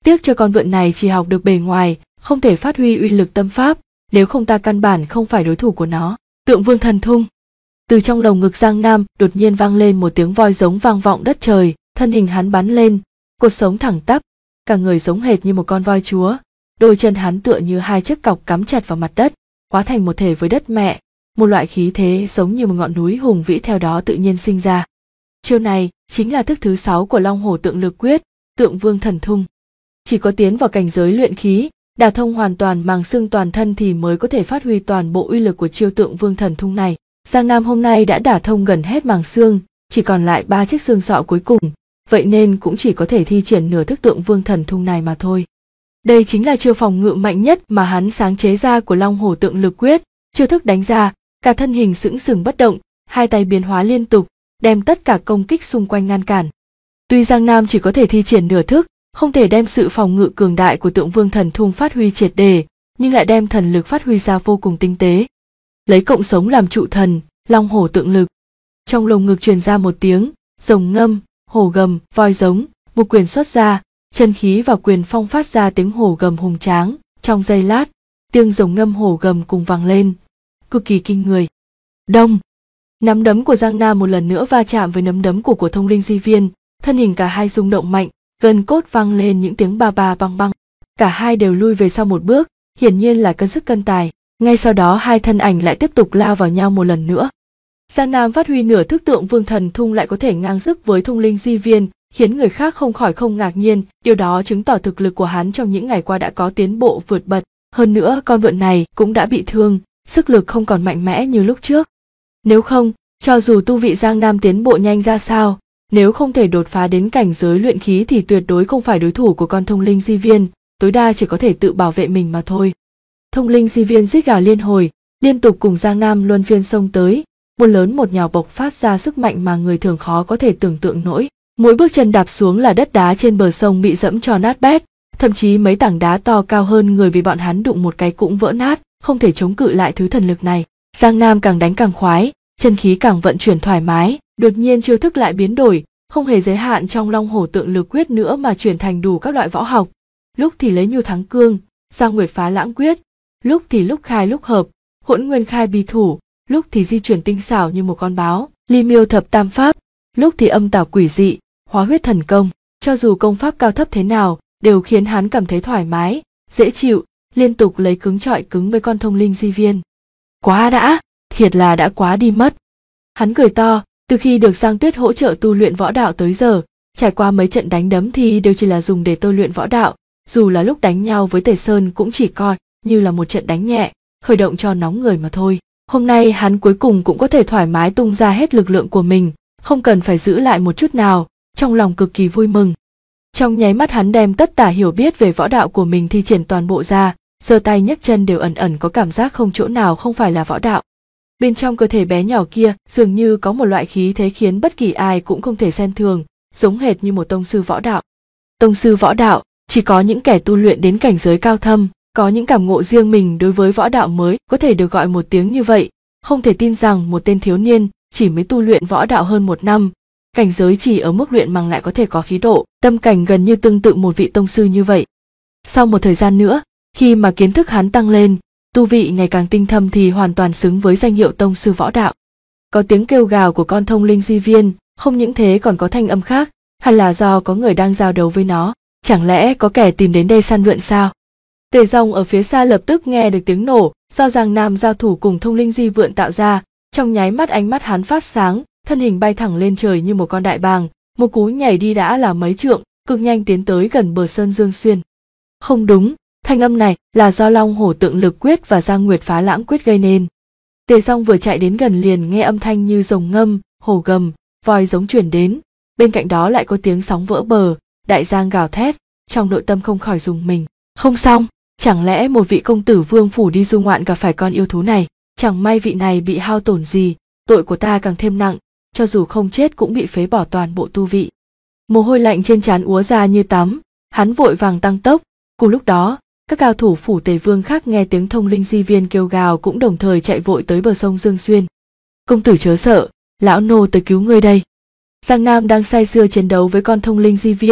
S1: Tiếc cho con vượn này chỉ học được bề ngoài, không thể phát huy uy lực tâm pháp, nếu không ta căn bản không phải đối thủ của nó. Tượng Vương Thần Thung. Từ trong lồng ngực Giang Nam đột nhiên vang lên một tiếng voi giống vang vọng đất trời, thân hình hắn bắn lên, cột sống thẳng tắp, cả người giống hệt như một con voi chúa, đôi chân hắn tựa như hai chiếc cọc cắm chặt vào mặt đất, hóa thành một thể với đất mẹ, một loại khí thế giống như một ngọn núi hùng vĩ theo đó tự nhiên sinh ra. Chiêu này chính là thức thứ 6 của Long Hổ Tượng Lực Quyết, Tượng Vương Thần Thung. Chỉ có tiến vào cảnh giới luyện khí, đả thông hoàn toàn màng xương toàn thân thì mới có thể phát huy toàn bộ uy lực của chiêu Tượng Vương Thần Thung này. Giang Nam hôm nay đã đả thông gần hết màng xương, chỉ còn lại 3 chiếc xương sọ cuối cùng, vậy nên cũng chỉ có thể thi triển nửa thức Tượng Vương Thần Thung này mà thôi. Đây chính là chiêu phòng ngự mạnh nhất mà hắn sáng chế ra của Long Hổ Tượng Lực Quyết, chiêu thức đánh ra, cả thân hình sững sừng bất động, hai tay biến hóa liên tục, đem tất cả công kích xung quanh ngăn cản. Tuy Giang Nam chỉ có thể thi triển nửa thức, không thể đem sự phòng ngự cường đại của Tượng Vương Thần Thung phát huy triệt để, nhưng lại đem thần lực phát huy ra vô cùng tinh tế. Lấy cộng sống làm trụ thần, Long Hổ Tượng Lực. Trong lồng ngực truyền ra một tiếng, rồng ngâm, hổ gầm, voi giống, một quyền xuất ra, chân khí và quyền phong phát ra tiếng hổ gầm hùng tráng, trong giây lát, tiếng rồng ngâm hổ gầm cùng vang lên, cực kỳ kinh người. Đông, nắm đấm của Giang Nam một lần nữa va chạm với nắm đấm của Thông Linh Di Viên, thân hình cả hai rung động mạnh, gân cốt vang lên những tiếng ba ba băng băng. Cả hai đều lui về sau một bước, hiển nhiên là cân sức cân tài. Ngay sau đó hai thân ảnh lại tiếp tục lao vào nhau một lần nữa. Giang Nam phát huy nửa thức Tượng Vương Thần Thung lại có thể ngang sức với Thông Linh Di Viên, khiến người khác không khỏi không ngạc nhiên, điều đó chứng tỏ thực lực của hắn trong những ngày qua đã có tiến bộ vượt bật. Hơn nữa con vượn này cũng đã bị thương, sức lực không còn mạnh mẽ như lúc trước. Nếu không, cho dù tu vị Giang Nam tiến bộ nhanh ra sao, nếu không thể đột phá đến cảnh giới luyện khí thì tuyệt đối không phải đối thủ của con Thông Linh Di Viên, tối đa chỉ có thể tự bảo vệ mình mà thôi. Thông Linh Di Viên rít gào liên hồi, liên tục cùng Giang Nam luân phiên xông tới, một lớn một nhỏ bộc phát ra sức mạnh mà người thường khó có thể tưởng tượng nổi. Mỗi bước chân đạp xuống là đất đá trên bờ sông bị dẫm cho nát bét, thậm chí mấy tảng đá to cao hơn người bị bọn hắn đụng một cái cũng vỡ nát, không thể chống cự lại thứ thần lực này. Giang Nam càng đánh càng khoái, chân khí càng vận chuyển thoải mái, đột nhiên chiêu thức lại biến đổi, không hề giới hạn trong Long Hổ Tượng Lực Quyết nữa mà chuyển thành đủ các loại võ học. Lúc thì lấy Nhu Thắng Cương, Giao Nguyệt Phá Lãng Quyết, lúc thì lúc khai lúc hợp, Hỗn Nguyên Khai Bi Thủ, lúc thì di chuyển tinh xảo như một con báo, Ly Miêu Thập Tam Pháp, lúc thì âm tảo quỷ dị, Hóa Huyết Thần Công. Cho dù công pháp cao thấp thế nào, đều khiến hắn cảm thấy thoải mái, dễ chịu, liên tục lấy cứng chọi cứng với con Thông Linh Di Viên. Quá đã, thiệt là đã quá đi mất. Hắn cười to, từ khi được Giang Tuyết hỗ trợ tu luyện võ đạo tới giờ, trải qua mấy trận đánh đấm thì đều chỉ là dùng để tôi luyện võ đạo, dù là lúc đánh nhau với Tề Sơn cũng chỉ coi như là một trận đánh nhẹ, khởi động cho nóng người mà thôi. Hôm nay hắn cuối cùng cũng có thể thoải mái tung ra hết lực lượng của mình, không cần phải giữ lại một chút nào, trong lòng cực kỳ vui mừng. Trong nháy mắt hắn đem tất cả hiểu biết về võ đạo của mình thi triển toàn bộ ra, giơ tay nhấc chân đều ẩn ẩn có cảm giác không chỗ nào không phải là võ đạo. Bên trong cơ thể bé nhỏ kia dường như có một loại khí thế khiến bất kỳ ai cũng không thể xem thường, giống hệt như một tông sư võ đạo. Tông sư võ đạo chỉ có những kẻ tu luyện đến cảnh giới cao thâm, có những cảm ngộ riêng mình đối với võ đạo mới có thể được gọi một tiếng như vậy. Không thể tin rằng một tên thiếu niên chỉ mới tu luyện võ đạo hơn 1 năm, cảnh giới chỉ ở mức luyện màng lại có thể có khí độ, tâm cảnh gần như tương tự một vị tông sư như vậy. Sau một thời gian nữa, khi mà kiến thức hắn tăng lên, tu vị ngày càng tinh thâm thì hoàn toàn xứng với danh hiệu tông sư võ đạo. Có tiếng kêu gào của con Thông Linh Di Viên, không những thế còn có thanh âm khác, hay là do có người đang giao đấu với nó, chẳng lẽ có kẻ tìm đến đây săn lượn sao? Tề Dòng ở phía xa lập tức nghe được tiếng nổ do Giang Nam giao thủ cùng Thông Linh Di Vượn tạo ra, trong nháy mắt ánh mắt hắn phát sáng, thân hình bay thẳng lên trời như một con đại bàng, một cú nhảy đi đã là mấy trượng, cực nhanh tiến tới gần bờ sơn Dương Xuyên. Không đúng, thanh âm này là do Long Hổ Tượng Lực Quyết và Giao Nguyệt Phá Lãng Quyết gây nên. Tề Dòng vừa chạy đến gần liền nghe âm thanh như rồng ngâm, hổ gầm, voi giống truyền đến, bên cạnh đó lại có tiếng sóng vỡ bờ, đại giang gào thét, trong nội tâm không khỏi rùng mình. Không xong, chẳng lẽ một vị công tử vương phủ đi du ngoạn gặp phải con yêu thú này, chẳng may vị này bị hao tổn gì, tội của ta càng thêm nặng, cho dù không chết cũng bị phế bỏ toàn bộ tu vị. Mồ hôi lạnh trên trán úa ra như tắm, hắn vội vàng tăng tốc. Cùng lúc đó, các cao thủ phủ Tề Vương khác nghe tiếng Thông Linh Di Viên kêu gào cũng đồng thời chạy vội tới bờ sông Dương Xuyên. Công tử chớ sợ, lão nô tới cứu ngươi đây. Giang Nam đang say sưa chiến đấu với con Thông Linh Di Viên,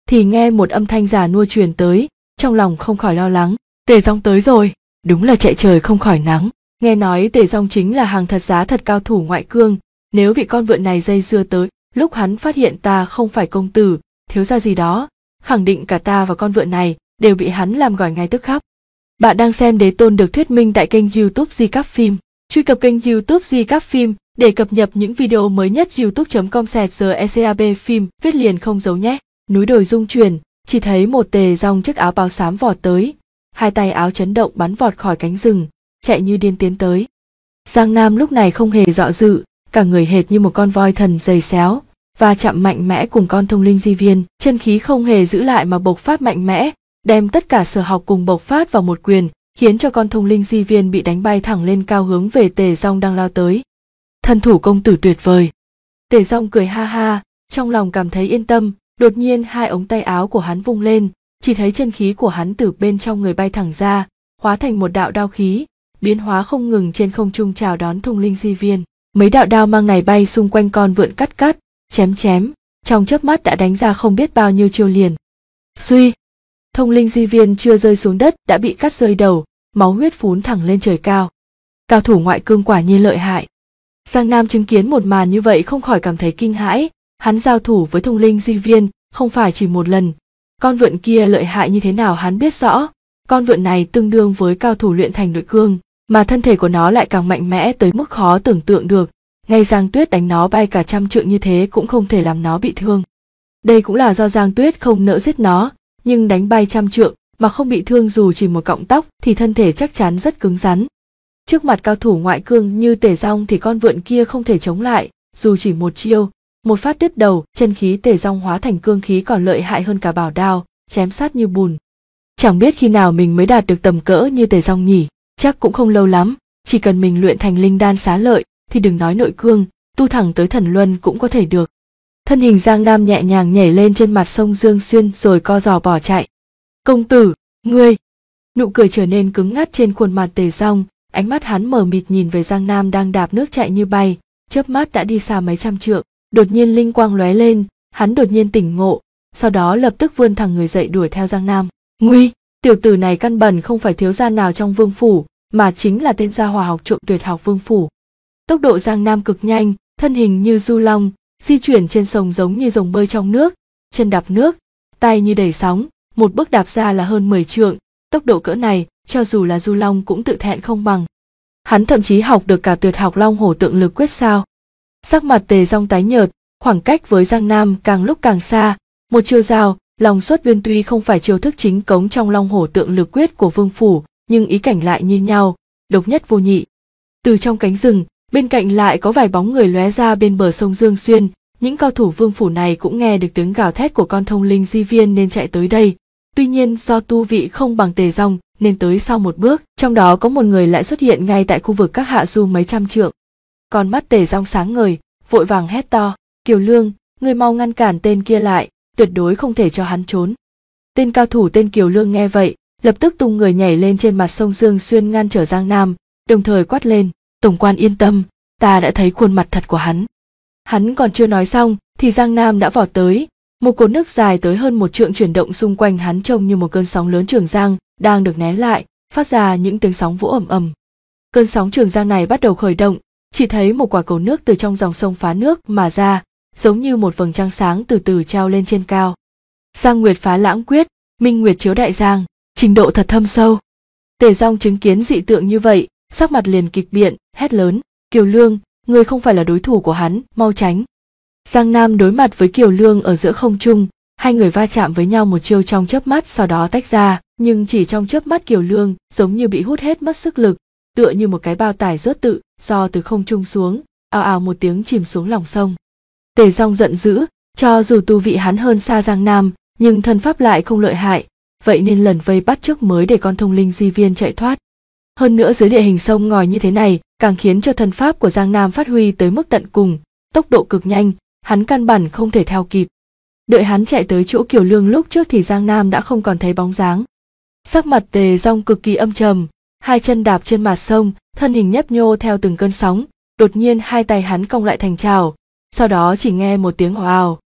S1: thì nghe một âm thanh già nua truyền tới, trong lòng không khỏi lo lắng. Tề Dong tới rồi, đúng là chạy trời không khỏi nắng. Nghe nói Tề Dong chính là hàng thật giá thật cao thủ ngoại cương, nếu bị con vượn này dây dưa tới, lúc hắn phát hiện ta không phải công tử, thiếu gia gì đó, khẳng định cả ta và con vượn này đều bị hắn làm gỏi ngay tức khắc. Bạn đang xem Đế Tôn được thuyết minh tại kênh YouTube Di Cáp Phim. Truy cập kênh YouTube Di Cáp Phim để cập nhật những video mới nhất. youtube.com/GECAB phim viết liền không giấu nhé. Núi đồi rung chuyển, chỉ thấy một Tề Dong chiếc áo bào xám vọt tới, hai tay áo chấn động bắn vọt khỏi cánh rừng, chạy như điên tiến tới. Giang Nam lúc này không hề dọ dự, cả người hệt như một con voi thần giày xéo, và chạm mạnh mẽ cùng con thông linh di viên, chân khí không hề giữ lại mà bộc phát mạnh mẽ, đem tất cả sở học cùng bộc phát vào một quyền, khiến cho con thông linh di viên bị đánh bay thẳng lên cao hướng về Tề Dong đang lao tới. Thân thủ công tử tuyệt vời. Tề Dong cười ha ha, trong lòng cảm thấy yên tâm, đột nhiên hai ống tay áo của hắn vung lên, chỉ thấy chân khí của hắn từ bên trong người bay thẳng ra, hóa thành một đạo đao khí, biến hóa không ngừng trên không trung chào đón thông linh di viên. Mấy đạo đao mang này bay xung quanh con vượn cắt, chém, trong chớp mắt đã đánh ra không biết bao nhiêu chiêu liền. Suy, thông linh di viên chưa rơi xuống đất đã bị cắt rơi đầu, máu huyết phún thẳng lên trời cao. Cao thủ ngoại cương quả nhiên lợi hại. Giang Nam chứng kiến một màn như vậy không khỏi cảm thấy kinh hãi, hắn giao thủ với thông linh di viên không phải chỉ một lần, con vượn kia lợi hại như thế nào hắn biết rõ, con vượn này tương đương với cao thủ luyện thành nội cương, mà thân thể của nó lại càng mạnh mẽ tới mức khó tưởng tượng được, ngay Giang Tuyết đánh nó bay cả 100 trượng như thế cũng không thể làm nó bị thương. Đây cũng là do Giang Tuyết không nỡ giết nó, nhưng đánh bay 100 trượng mà không bị thương dù chỉ một cọng tóc thì thân thể chắc chắn rất cứng rắn. Trước mặt cao thủ ngoại cương như Tề Dong thì con vượn kia không thể chống lại, dù chỉ một chiêu, một phát đứt đầu, chân khí Tề Dong hóa thành cương khí còn lợi hại hơn cả bảo đao, chém sát như bùn. Chẳng biết khi nào mình mới đạt được tầm cỡ như Tề Dong nhỉ, chắc cũng không lâu lắm, chỉ cần mình luyện thành linh đan xá lợi thì đừng nói nội cương, tu thẳng tới thần luân cũng có thể được. Thân hình Giang Nam nhẹ nhàng nhảy lên trên mặt sông Dương Xuyên rồi co giò bỏ chạy. Công tử, ngươi! Nụ cười trở nên cứng ngắt trên khuôn mặt Tề Dong, ánh mắt hắn mờ mịt nhìn về Giang Nam đang đạp nước chạy như bay, chớp mắt đã đi xa mấy trăm trượng. Đột nhiên linh quang lóe lên, hắn đột nhiên tỉnh ngộ, sau đó lập tức vươn thẳng người dậy đuổi theo Giang Nam. Nguy, tiểu tử này căn bản không phải thiếu gia nào trong vương phủ, mà chính là tên gia hỏa học trộm tuyệt học vương phủ. Tốc độ Giang Nam cực nhanh, thân hình như du long, di chuyển trên sông giống như rồng bơi trong nước, chân đạp nước, tay như đẩy sóng, một bước đạp ra là hơn 10 trượng, tốc độ cỡ này, cho dù là du long cũng tự thẹn không bằng. Hắn thậm chí học được cả tuyệt học Long Hổ Tượng Lực Quyết sao? Sắc mặt Tề Dong tái nhợt, khoảng cách với Giang Nam càng lúc càng xa, một chiêu giao, Long Xuất Uyên tuy không phải chiêu thức chính cống trong Long Hổ Tượng Lực Quyết của vương phủ, nhưng ý cảnh lại như nhau, độc nhất vô nhị. Từ trong cánh rừng, bên cạnh lại có vài bóng người lóe ra bên bờ sông Dương Xuyên, những cao thủ vương phủ này cũng nghe được tiếng gào thét của con thông linh di viên nên chạy tới đây. Tuy nhiên do tu vị không bằng Tề Dong nên tới sau một bước, trong đó có một người lại xuất hiện ngay tại khu vực các hạ du mấy trăm trượng. Con mắt Tề Dong sáng ngời, vội vàng hét to, Kiều Lương, ngươi mau ngăn cản tên kia lại, tuyệt đối không thể cho hắn trốn. Tên cao thủ tên Kiều Lương nghe vậy, lập tức tung người nhảy lên trên mặt sông Dương Xuyên ngăn trở Giang Nam, đồng thời quát lên, tổng quan yên tâm, ta đã thấy khuôn mặt thật của hắn. Hắn còn chưa nói xong thì Giang Nam đã vọt tới, một cột nước dài tới hơn 1 trượng chuyển động xung quanh hắn trông như một cơn sóng lớn Trường Giang đang được nén lại, phát ra những tiếng sóng vỗ ầm ầm. Cơn sóng Trường Giang này bắt đầu khởi động, chỉ thấy một quả cầu nước từ trong dòng sông phá nước mà ra, giống như một vầng trăng sáng từ từ treo lên trên cao. Giang Nguyệt Phá Lãng Quyết, Minh Nguyệt Chiếu Đại Giang, trình độ thật thâm sâu. Tề Dong chứng kiến dị tượng như vậy, sắc mặt liền kịch biện, hét lớn, Kiều Lương, ngươi không phải là đối thủ của hắn, mau tránh. Giang Nam đối mặt với Kiều Lương ở giữa không trung, hai người va chạm với nhau một chiêu trong chớp mắt sau đó tách ra, nhưng chỉ trong chớp mắt Kiều Lương giống như bị hút hết mất sức lực, tựa như một cái bao tải rớt tự do từ không trung xuống, ào ào một tiếng chìm xuống lòng sông. Tề Dong giận dữ, cho dù tu vị hắn hơn xa Giang Nam, nhưng thân pháp lại không lợi hại, vậy nên lần vây bắt trước mới để con thông linh di viên chạy thoát. Hơn nữa dưới địa hình sông ngòi như thế này, càng khiến cho thân pháp của Giang Nam phát huy tới mức tận cùng, tốc độ cực nhanh, hắn căn bản không thể theo kịp. Đợi hắn chạy tới chỗ Kiều Lương lúc trước thì Giang Nam đã không còn thấy bóng dáng. Sắc mặt Tề Dong cực kỳ âm trầm, hai chân đạp trên mặt sông, thân hình nhấp nhô theo từng cơn sóng, đột nhiên hai tay hắn cong lại thành trào, sau đó chỉ nghe một tiếng ào,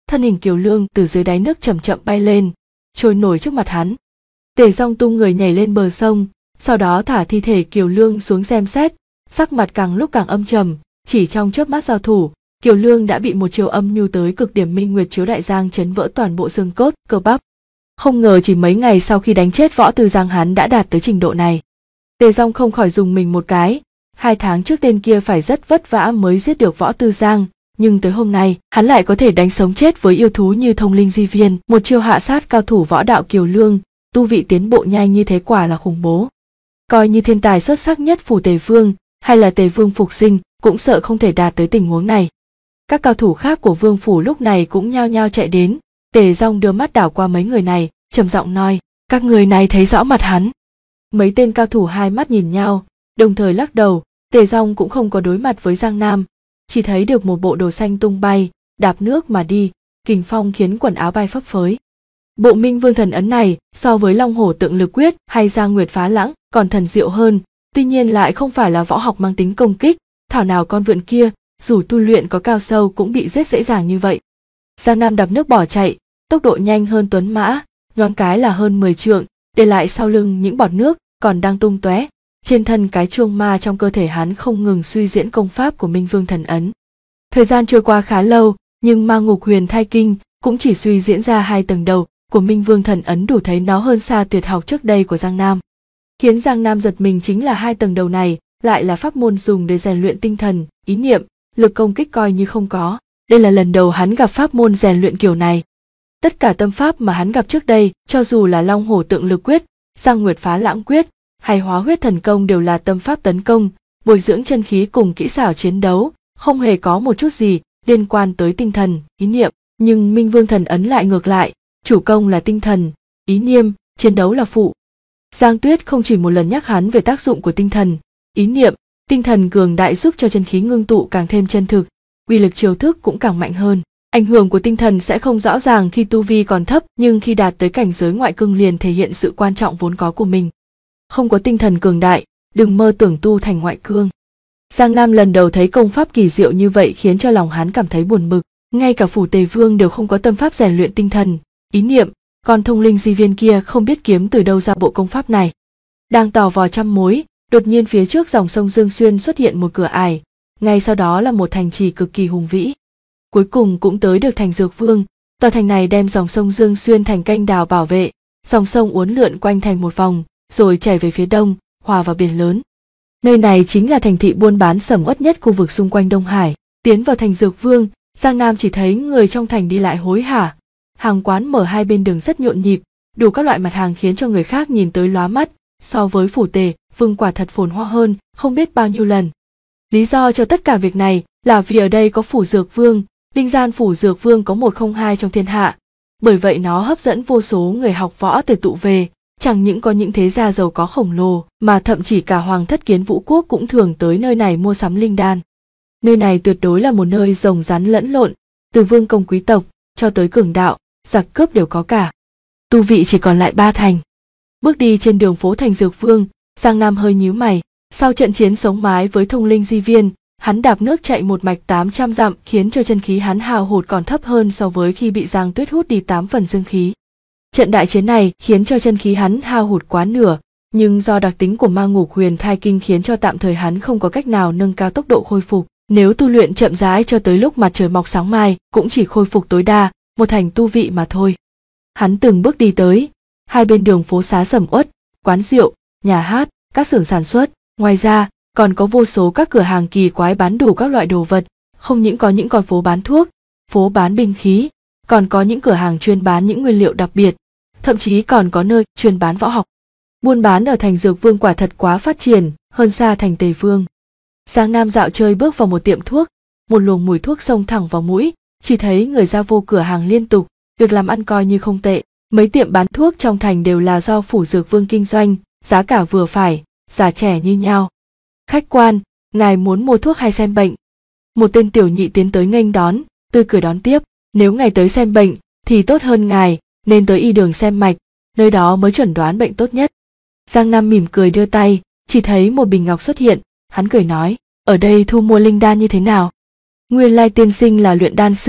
S1: thân hình Kiều Lương từ dưới đáy nước chậm chậm bay lên, trôi nổi trước mặt hắn. Tề Dong tung người nhảy lên bờ sông, sau đó thả thi thể Kiều Lương xuống xem xét, sắc mặt càng lúc càng âm trầm, chỉ trong chớp mắt giao thủ, Kiều Lương đã bị một chiêu âm nhu tới cực điểm minh nguyệt chiếu đại giang chấn vỡ toàn bộ xương cốt, cơ bắp. Không ngờ chỉ mấy ngày sau khi đánh chết Võ Tư Giang hắn đã đạt tới trình độ này. Tề Dong không khỏi dùng mình một cái, 2 tháng trước tên kia phải rất vất vả mới giết được Võ Tư Giang, nhưng tới hôm nay hắn lại có thể đánh sống chết với yêu thú như Thông Linh Di Viên, một chiêu hạ sát cao thủ võ đạo Kiều Lương, tu vị tiến bộ nhanh như thế quả là khủng bố. Coi như thiên tài xuất sắc nhất phủ Tề Vương hay là Tề Vương phục sinh cũng sợ không thể đạt tới tình huống này. Các cao thủ khác của Vương phủ lúc này cũng nhao nhao chạy đến. Tề Dong đưa mắt đảo qua mấy người này, trầm giọng nói, các người này thấy rõ mặt hắn. Mấy tên cao thủ hai mắt nhìn nhau, đồng thời lắc đầu. Tề Dong cũng không có đối mặt với Giang Nam, chỉ thấy được một bộ đồ xanh tung bay, đạp nước mà đi, kình phong khiến quần áo bay phấp phới. Bộ Minh Vương thần ấn này so với Long Hổ Tượng Lực Quyết hay Giang Nguyệt Phá Lãng còn thần diệu hơn, tuy nhiên lại không phải là võ học mang tính công kích, thảo nào con vượn kia dù tu luyện có cao sâu cũng bị giết dễ dàng như vậy. Giang Nam đạp nước bỏ chạy, tốc độ nhanh hơn tuấn mã, nhoáng cái là hơn 10 trượng, để lại sau lưng những bọt nước còn đang tung tóe. Trên thân cái chuông ma trong cơ thể hắn không ngừng suy diễn công pháp của Minh Vương thần ấn. Thời gian trôi qua khá lâu, nhưng Ma Ngục Huyền Thai Kinh cũng chỉ suy diễn ra 2 tầng đầu của Minh Vương thần ấn, đủ thấy nó hơn xa tuyệt học trước đây của Giang Nam. Khiến Giang Nam giật mình chính là 2 tầng đầu này lại là pháp môn dùng để rèn luyện tinh thần, ý niệm, lực công kích coi như không có. Đây là lần đầu hắn gặp pháp môn rèn luyện kiểu này. Tất cả tâm pháp mà hắn gặp trước đây, cho dù là Long Hổ Tượng Lực Quyết, Giang Nguyệt Phá Lãng Quyết hay Hóa Huyết Thần Công đều là tâm pháp tấn công, bồi dưỡng chân khí cùng kỹ xảo chiến đấu, không hề có một chút gì liên quan tới tinh thần, ý niệm. Nhưng Minh Vương thần ấn lại ngược lại, chủ công là tinh thần, ý niệm, chiến đấu là phụ. Giang Tuyết không chỉ một lần nhắc hắn về tác dụng của tinh thần, ý niệm, tinh thần cường đại giúp cho chân khí ngưng tụ càng thêm chân thực, uy lực chiêu thức cũng càng mạnh hơn. Ảnh hưởng của tinh thần sẽ không rõ ràng khi tu vi còn thấp, nhưng khi đạt tới cảnh giới ngoại cương liền thể hiện sự quan trọng vốn có của mình. Không có tinh thần cường đại, đừng mơ tưởng tu thành ngoại cương. Giang Nam lần đầu thấy công pháp kỳ diệu như vậy khiến cho lòng hắn cảm thấy buồn bực. Ngay cả phủ Tề Vương đều không có tâm pháp rèn luyện tinh thần, ý niệm, còn Thông Linh Di Viên kia không biết kiếm từ đâu ra bộ công pháp này. Đang tò vò trăm mối, đột nhiên phía trước dòng sông Dương Xuyên xuất hiện một cửa ải, ngay sau đó là một thành trì cực kỳ hùng vĩ. Cuối cùng cũng tới được thành Dược Vương. Tòa thành này đem dòng sông Dương Xuyên thành kênh đào bảo vệ, dòng sông uốn lượn quanh thành một vòng, rồi chảy về phía đông, hòa vào biển lớn. Nơi này chính là thành thị buôn bán sầm uất nhất khu vực xung quanh Đông Hải. Tiến vào thành Dược Vương, Giang Nam chỉ thấy người trong thành đi lại hối hả, hàng quán mở hai bên đường rất nhộn nhịp, đủ các loại mặt hàng khiến cho người khác nhìn tới lóa mắt. So với phủ Tề Vương quả thật phồn hoa hơn không biết bao nhiêu lần. Lý do cho tất cả việc này là vì ở đây có phủ Dược Vương, linh gian phủ Dược Vương có 102 trong thiên hạ, bởi vậy nó hấp dẫn vô số người học võ tề tụ về. Chẳng những có những thế gia giàu có khổng lồ, mà thậm chí cả Hoàng thất Kiến Vũ Quốc cũng thường tới nơi này mua sắm linh đan. Nơi này tuyệt đối là một nơi rồng rắn lẫn lộn, từ vương công quý tộc cho tới cường đạo, giặc cướp đều có cả. Tu vị chỉ còn lại 3 thành. Bước đi trên đường phố thành Dược Vương, Giang Nam hơi nhíu mày. Sau trận chiến sống mái với Thông Linh Di Viên, hắn đạp nước chạy một mạch 800 dặm, khiến cho chân khí hắn hao hụt còn thấp hơn so với khi bị Giang Tuyết hút đi 8 phần dương khí. Trận đại chiến này khiến cho chân khí hắn hao hụt quá nửa, nhưng do đặc tính của Ma Ngục Huyền Thai Kinh khiến cho tạm thời hắn không có cách nào nâng cao tốc độ khôi phục. Nếu tu luyện chậm rãi cho tới lúc mặt trời mọc sáng mai, cũng chỉ khôi phục tối đa một thành tu vị mà thôi. Hắn từng bước đi tới, hai bên đường phố xá sầm uất, quán rượu, nhà hát, các xưởng sản xuất, ngoài ra còn có vô số các cửa hàng kỳ quái bán đủ các loại đồ vật, không những có những con phố bán thuốc, phố bán binh khí, còn có những cửa hàng chuyên bán những nguyên liệu đặc biệt, thậm chí còn có nơi chuyên bán võ học. Buôn bán ở thành Dược Vương quả thật quá phát triển, hơn xa thành Tề Vương. Giang Nam dạo chơi bước vào một tiệm thuốc, một luồng mùi thuốc xông thẳng vào mũi, chỉ thấy người ra vô cửa hàng liên tục, việc làm ăn coi như không tệ. Mấy tiệm bán thuốc trong thành đều là do phủ Dược Vương kinh doanh, giá cả vừa phải, già trẻ như nhau. Khách quan, ngài muốn mua thuốc hay xem bệnh? Một tên tiểu nhị tiến tới nghênh đón, tươi cười đón tiếp. Nếu ngài tới xem bệnh thì tốt hơn ngài nên tới y đường xem mạch, nơi đó mới chuẩn đoán bệnh tốt nhất. Giang Nam mỉm cười đưa tay, chỉ thấy một bình ngọc xuất hiện, hắn cười nói, ở đây thu mua linh đan như thế nào? Nguyên lai tiên sinh là luyện đan sư,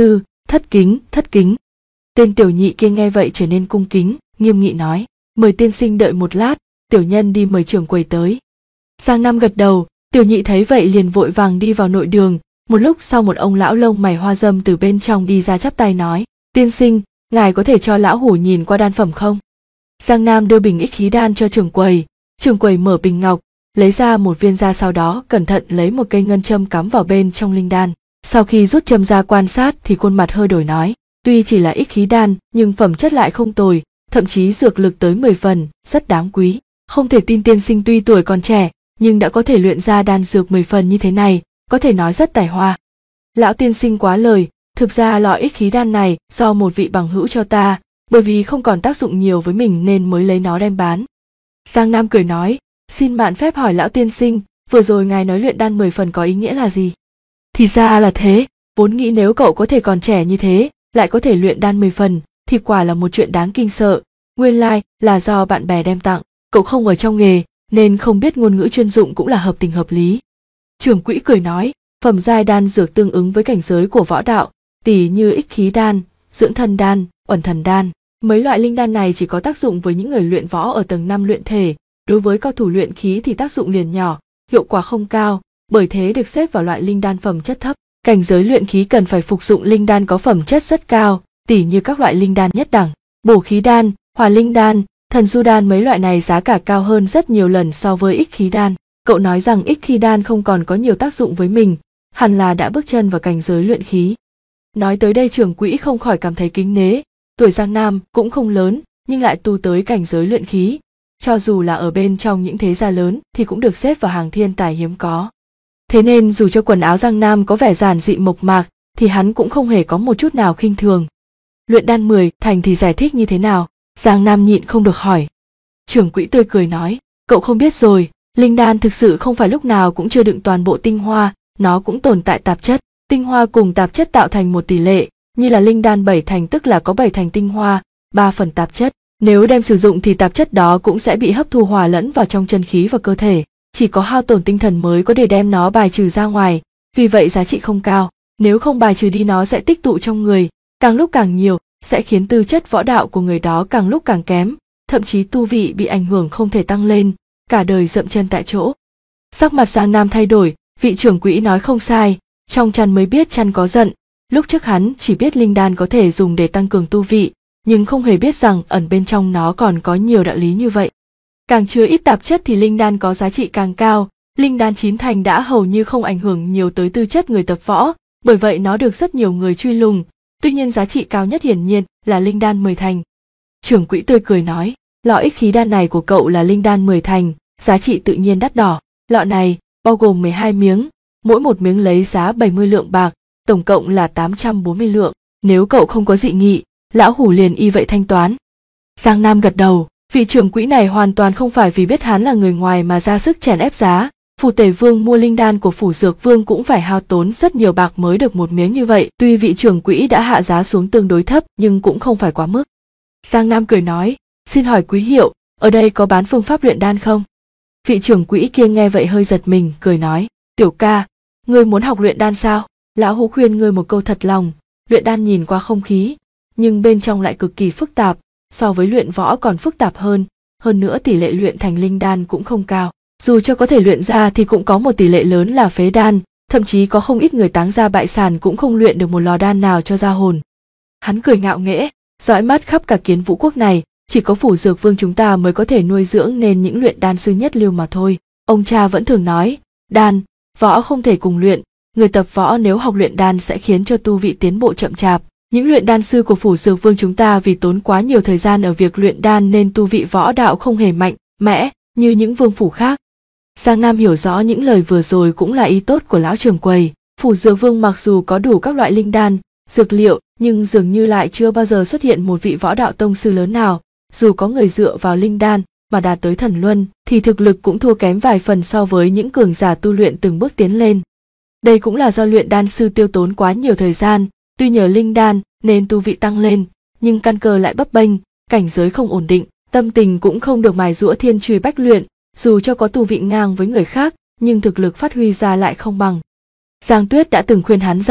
S1: thất kính, thất kính. Tên tiểu nhị kia nghe vậy trở nên cung kính, nghiêm nghị nói, mời tiên sinh đợi một lát, tiểu nhân đi mời trưởng quầy tới. Giang Nam gật đầu, tiểu nhị thấy vậy liền vội vàng đi vào nội đường. Một lúc sau một ông lão lông mày hoa râm từ bên trong đi ra chắp tay nói, tiên sinh, ngài có thể cho lão hủ nhìn qua đan phẩm không? Giang Nam đưa bình ích khí đan cho trưởng quầy mở bình ngọc, lấy ra một viên ra, sau đó cẩn thận lấy một cây ngân châm cắm vào bên trong linh đan. Sau khi rút châm ra quan sát thì khuôn mặt hơi đổi nói, tuy chỉ là ích khí đan nhưng phẩm chất lại không tồi, thậm chí dược lực tới 10 phần, rất đáng quý. Không thể tin tiên sinh tuy tuổi còn trẻ nhưng đã có thể luyện ra đan dược 10 phần như thế này, có thể nói rất tài hoa. Lão tiên sinh quá lời, thực ra lọ ích khí đan này do một vị bằng hữu cho ta, bởi vì không còn tác dụng nhiều với mình nên mới lấy nó đem bán. Giang Nam cười nói, xin mạn phép hỏi lão tiên sinh, vừa rồi ngài nói luyện đan 10 phần có ý nghĩa là gì? Thì ra là thế, vốn nghĩ nếu cậu có thể còn trẻ như thế, lại có thể luyện đan 10 phần, thì quả là một chuyện đáng kinh sợ. Nguyên lai là do bạn bè đem tặng, cậu không ở trong nghề nên không biết ngôn ngữ chuyên dụng cũng là hợp tình hợp lý. Trưởng quỹ cười nói, phẩm giai đan dược tương ứng với cảnh giới của võ đạo, tỉ như ích khí đan, dưỡng thân đan, uẩn thần đan. Mấy loại linh đan này chỉ có tác dụng với những người luyện võ ở tầng 5 luyện thể, đối với cao thủ luyện khí thì tác dụng liền nhỏ, hiệu quả không cao, bởi thế được xếp vào loại linh đan phẩm chất thấp. Cảnh giới luyện khí cần phải phục dụng linh đan có phẩm chất rất cao, tỉ như các loại linh đan nhất đẳng, bổ khí đan, hỏa linh đan, thần du đan, mấy loại này giá cả cao hơn rất nhiều lần so với ích khí đan. Cậu nói rằng ích khí đan không còn có nhiều tác dụng với mình, hẳn là đã bước chân vào cảnh giới luyện khí. Nói tới đây trưởng quỹ không khỏi cảm thấy kính nể, tuổi Giang Nam cũng không lớn nhưng lại tu tới cảnh giới luyện khí, cho dù là ở bên trong những thế gia lớn thì cũng được xếp vào hàng thiên tài hiếm có. Thế nên dù cho quần áo Giang Nam có vẻ giản dị mộc mạc thì hắn cũng không hề có một chút nào khinh thường. Luyện đan 10 thành thì giải thích như thế nào? Giang Nam nhịn không được hỏi. Trưởng quỹ tươi cười nói, cậu không biết rồi, linh đan thực sự không phải lúc nào cũng chứa đựng toàn bộ tinh hoa, nó cũng tồn tại tạp chất. Tinh hoa cùng tạp chất tạo thành một tỷ lệ, như là linh đan 7 thành tức là có 7 thành tinh hoa, 3 phần tạp chất. Nếu đem sử dụng thì tạp chất đó cũng sẽ bị hấp thu hòa lẫn vào trong chân khí và cơ thể. Chỉ có hao tổn tinh thần mới có thể đem nó bài trừ ra ngoài, vì vậy giá trị không cao. Nếu không bài trừ đi nó sẽ tích tụ trong người, càng lúc càng nhiều, sẽ khiến tư chất võ đạo của người đó càng lúc càng kém, thậm chí tu vị bị ảnh hưởng không thể tăng lên, cả đời dậm chân tại chỗ. Sắc mặt Giang Nam thay đổi, vị trưởng quỹ nói không sai, trong chăn mới biết chăn có giận. Lúc trước hắn chỉ biết linh đan có thể dùng để tăng cường tu vị, nhưng không hề biết rằng ẩn bên trong nó còn có nhiều đạo lý như vậy. Càng chứa ít tạp chất thì linh đan có giá trị càng cao, linh đan 9 thành đã hầu như không ảnh hưởng nhiều tới tư chất người tập võ, bởi vậy nó được rất nhiều người truy lùng, tuy nhiên giá trị cao nhất hiển nhiên là linh đan 10 thành. Trưởng quỹ tươi cười nói, lọ ích khí đan này của cậu là linh đan 10 thành, giá trị tự nhiên đắt đỏ. Lọ này bao gồm 12 miếng, mỗi một miếng lấy giá 70 lượng bạc, tổng cộng là 840 lượng. Nếu cậu không có dị nghị, lão hủ liền y vậy thanh toán. Giang Nam gật đầu, vị trưởng quỹ này hoàn toàn không phải vì biết hắn là người ngoài mà ra sức chèn ép giá. Phủ Tề Vương mua linh đan của Phủ Dược Vương cũng phải hao tốn rất nhiều bạc mới được một miếng như vậy. Tuy vị trưởng quỹ đã hạ giá xuống tương đối thấp nhưng cũng không phải quá mức. Giang Nam cười nói, xin hỏi quý hiệu, ở đây có bán phương pháp luyện đan không? Vị trưởng quỹ kia nghe vậy hơi giật mình, cười nói, tiểu ca, ngươi muốn học luyện đan sao? Lão hú khuyên ngươi một câu thật lòng, luyện đan nhìn qua không khí, nhưng bên trong lại cực kỳ phức tạp, so với luyện võ còn phức tạp hơn nữa tỷ lệ luyện thành linh đan cũng không cao. Dù cho có thể luyện ra thì cũng có một tỷ lệ lớn là phế đan, thậm chí có không ít người táng ra bại sản cũng không luyện được một lò đan nào cho ra hồn. Hắn cười ngạo nghễ, dõi mắt khắp cả Kiến Vũ quốc này, chỉ có Phủ Dược Vương chúng ta mới có thể nuôi dưỡng nên những luyện đan sư nhất lưu mà thôi. Ông cha vẫn thường nói, đan, võ không thể cùng luyện, người tập võ nếu học luyện đan sẽ khiến cho tu vị tiến bộ chậm chạp. Những luyện đan sư của Phủ Dược Vương chúng ta vì tốn quá nhiều thời gian ở việc luyện đan nên tu vị võ đạo không hề mạnh mẽ như những vương phủ khác. Giang Nam hiểu rõ những lời vừa rồi cũng là ý tốt của lão trưởng quầy. Phủ Dược Vương mặc dù có đủ các loại linh đan, dược liệu nhưng dường như lại chưa bao giờ xuất hiện một vị võ đạo tông sư lớn nào. Dù có người dựa vào linh đan mà đạt tới thần luân thì thực lực cũng thua kém vài phần so với những cường giả tu luyện từng bước tiến lên. Đây cũng là do luyện đan sư tiêu tốn quá nhiều thời gian, tuy nhờ linh đan nên tu vị tăng lên, nhưng căn cơ lại bấp bênh, cảnh giới không ổn định, tâm tình cũng không được mài giũa thiên truy bách luyện, dù cho có tu vị ngang với người khác, nhưng thực lực phát huy ra lại không bằng. Giang Tuyết đã từng khuyên hắn rằng,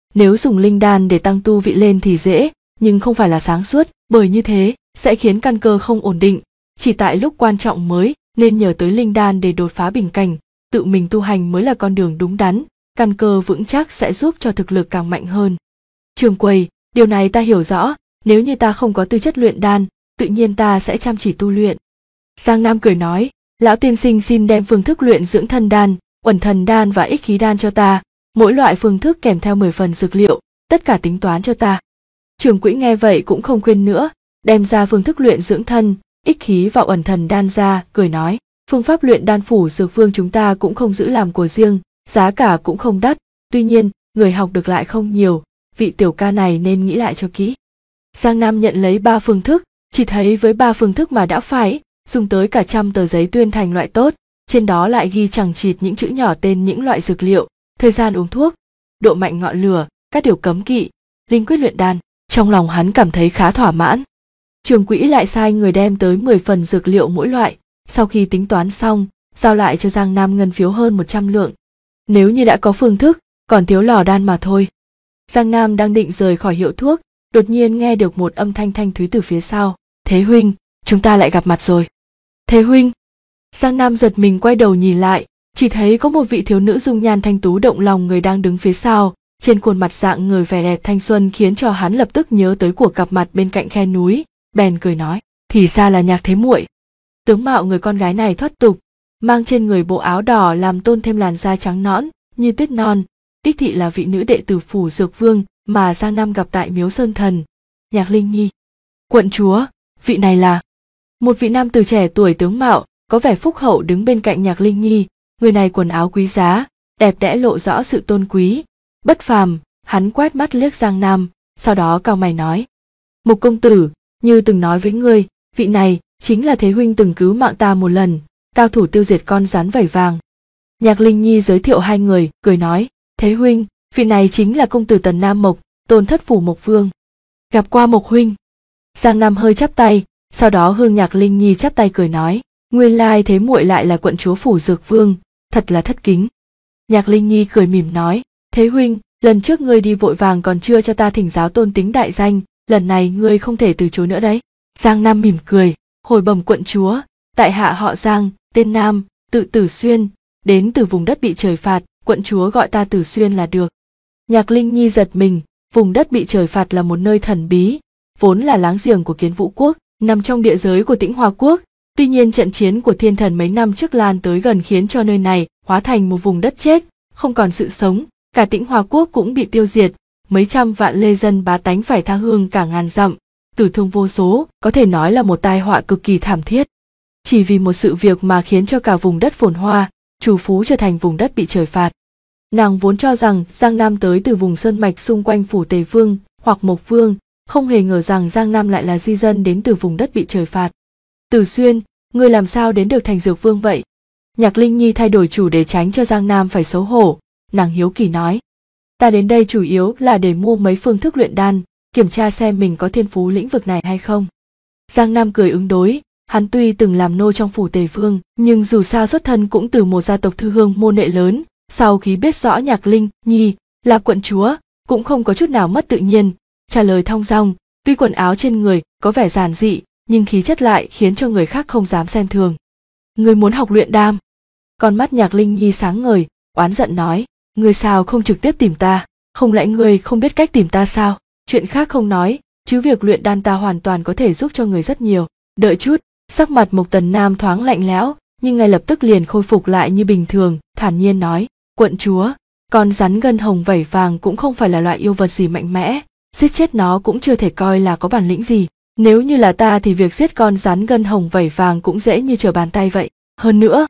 S1: Nếu dùng linh đan để tăng tu vị lên thì dễ, nhưng không phải là sáng suốt, bởi như thế sẽ khiến căn cơ không ổn định. Chỉ tại lúc quan trọng mới nên nhờ tới linh đan để đột phá bình cảnh, tự mình tu hành mới là con đường đúng đắn, căn cơ vững chắc sẽ giúp cho thực lực càng mạnh hơn. Trường Quầy, điều này ta hiểu rõ, nếu như ta không có tư chất luyện đan, tự nhiên ta sẽ chăm chỉ tu luyện. Giang Nam cười nói, lão tiên sinh xin đem phương thức luyện dưỡng thân đan, uẩn thần đan và ích khí đan cho ta, mỗi loại phương thức kèm theo 10 phần dược liệu, tất cả tính toán cho ta. Trường Quỹ nghe vậy cũng không khuyên nữa, đem ra phương thức luyện dưỡng thân, ích khí và uẩn thần đan ra, cười nói, phương pháp luyện đan phủ dược vương chúng ta cũng không giữ làm của riêng, giá cả cũng không đắt, tuy nhiên, người học được lại không nhiều, vị tiểu ca này nên nghĩ lại cho kỹ. Giang Nam nhận lấy 3 phương thức, chỉ thấy với 3 phương thức mà đã phải, dùng tới cả 100 tờ giấy tuyên thành loại tốt, trên đó lại ghi chằng chịt những chữ nhỏ tên những loại dược liệu, thời gian uống thuốc, độ mạnh ngọn lửa, các điều cấm kỵ, linh quyết luyện đan. Trong lòng hắn cảm thấy khá thỏa mãn. Trường Quỹ lại sai người đem tới 10 phần dược liệu mỗi loại, sau khi tính toán xong, giao lại cho Giang Nam ngân phiếu hơn 100 lượng. Nếu như đã có phương thức, còn thiếu lò đan mà thôi. Giang Nam đang định rời khỏi hiệu thuốc, đột nhiên nghe được một âm thanh thanh thúy từ phía sau. Thế huynh, chúng ta lại gặp mặt rồi. Thế huynh. Giang Nam giật mình quay đầu nhìn lại, chỉ thấy có một vị thiếu nữ dung nhan thanh tú động lòng người đang đứng phía sau, trên khuôn mặt dạng người vẻ đẹp thanh xuân khiến cho hắn lập tức nhớ tới cuộc gặp mặt bên cạnh khe núi, bèn cười nói, thì ra là Nhạc Thế Muội. Tướng mạo người con gái này thoát tục, mang trên người bộ áo đỏ làm tôn thêm làn da trắng nõn như tuyết non, đích thị là vị nữ đệ tử phủ Dược Vương mà Giang Nam gặp tại Miếu Sơn Thần. Nhạc Linh Nhi. Quận chúa, vị này là một vị nam tử trẻ tuổi tướng mạo, có vẻ phúc hậu đứng bên cạnh Nhạc Linh Nhi, người này quần áo quý giá, đẹp đẽ lộ rõ sự tôn quý, bất phàm. Hắn quét mắt liếc Giang Nam, sau đó cau mày nói, Mục công tử, như từng nói với ngươi, vị này chính là Thế huynh từng cứu mạng ta một lần, cao thủ tiêu diệt con rắn vảy vàng. Nhạc Linh Nhi giới thiệu hai người, cười nói, Thế huynh, vị này chính là công tử Tần Nam Mộc, tôn thất phủ Mộc Vương. Gặp qua Mộc huynh. Giang Nam hơi chắp tay, sau đó hướng Nhạc Linh Nhi chắp tay cười nói, nguyên lai Thế muội lại là quận chúa phủ Dược Vương, thật là thất kính. Nhạc Linh Nhi cười mỉm nói, Thế huynh, lần trước ngươi đi vội vàng còn chưa cho ta thỉnh giáo tôn tính đại danh, lần này ngươi không thể từ chối nữa đấy. Giang Nam mỉm cười, hồi bẩm quận chúa, tại hạ họ Giang, tên Nam, tự Tử Xuyên, đến từ vùng đất bị trời phạt, quận chúa gọi ta Tử Xuyên là được. Nhạc Linh Nhi giật mình, vùng đất bị trời phạt là một nơi thần bí, vốn là láng giềng của Kiến Vũ quốc, nằm trong địa giới của Tĩnh Hoa quốc. Tuy nhiên trận chiến của thiên thần mấy năm trước lan tới gần khiến cho nơi này hóa thành một vùng đất chết, không còn sự sống, cả Tĩnh Hoa quốc cũng bị tiêu diệt, mấy trăm vạn lê dân bá tánh phải tha hương cả ngàn dặm, tử thương vô số, có thể nói là một tai họa cực kỳ thảm thiết. Chỉ vì một sự việc mà khiến cho cả vùng đất phồn hoa, trù phú trở thành vùng đất bị trời phạt. Nàng vốn cho rằng Giang Nam tới từ vùng sơn mạch xung quanh phủ Tề Vương hoặc Mộc Vương, không hề ngờ rằng Giang Nam lại là di dân đến từ vùng đất bị trời phạt. Tử Xuyên, ngươi làm sao đến được thành Dược Vương vậy? Nhạc Linh Nhi thay đổi chủ để tránh cho Giang Nam phải xấu hổ, nàng hiếu kỳ nói. Ta đến đây chủ yếu là để mua mấy phương thức luyện đan, kiểm tra xem mình có thiên phú lĩnh vực này hay không. Giang Nam cười ứng đối, hắn tuy từng làm nô trong phủ Tề Vương, nhưng dù sao xuất thân cũng từ một gia tộc thư hương môn đệ lớn, sau khi biết rõ Nhạc Linh Nhi là quận chúa, cũng không có chút nào mất tự nhiên, trả lời thong dong, tuy quần áo trên người có vẻ giản dị, nhưng khí chất lại khiến cho người khác không dám xem thường. Ngươi muốn học luyện đan? Con mắt Nhạc Linh Nhi sáng ngời, oán giận nói, ngươi sao không trực tiếp tìm ta, không lẽ ngươi không biết cách tìm ta sao? Chuyện khác không nói, chứ việc luyện đan ta hoàn toàn có thể giúp cho người rất nhiều. Đợi chút, sắc mặt Mộc Tần Nam thoáng lạnh lẽo, nhưng ngay lập tức liền khôi phục lại như bình thường, thản nhiên nói, quận chúa, con rắn gân hồng vảy vàng cũng không phải là loại yêu vật gì mạnh mẽ, giết chết nó cũng chưa thể coi là có bản lĩnh gì. Nếu như là ta thì việc giết con rắn gân hồng vảy vàng cũng dễ như trở bàn tay vậy. Hơn nữa,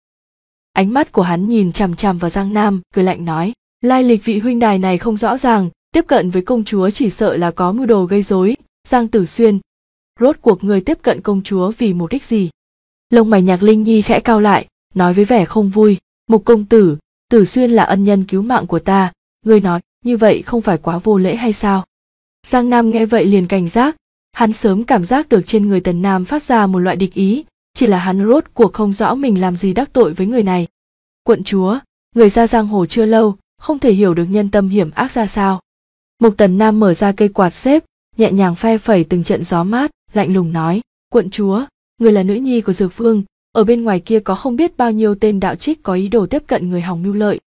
S1: ánh mắt của hắn nhìn chằm chằm vào Giang Nam, cười lạnh nói, lai lịch vị huynh đài này không rõ ràng, tiếp cận với công chúa chỉ sợ là có mưu đồ gây rối. Giang Tử Xuyên, rốt cuộc người tiếp cận công chúa vì mục đích gì? Lông mày Nhạc Linh Nhi khẽ cau lại, nói với vẻ không vui, Mục công tử, Tử Xuyên là ân nhân cứu mạng của ta, ngươi nói như vậy không phải quá vô lễ hay sao? Giang Nam nghe vậy liền cảnh giác, hắn sớm cảm giác được trên người Tần Nam phát ra một loại địch ý, chỉ là hắn rốt cuộc không rõ mình làm gì đắc tội với người này. Quận chúa, người ra giang hồ chưa lâu, không thể hiểu được nhân tâm hiểm ác ra sao, Mục Tần Nam mở ra cây quạt xếp, nhẹ nhàng phe phẩy từng trận gió mát, lạnh lùng nói, quận chúa, người là nữ nhi của Dược Vương, ở bên ngoài kia có không biết bao nhiêu tên đạo trích có ý đồ tiếp cận người hòng mưu lợi.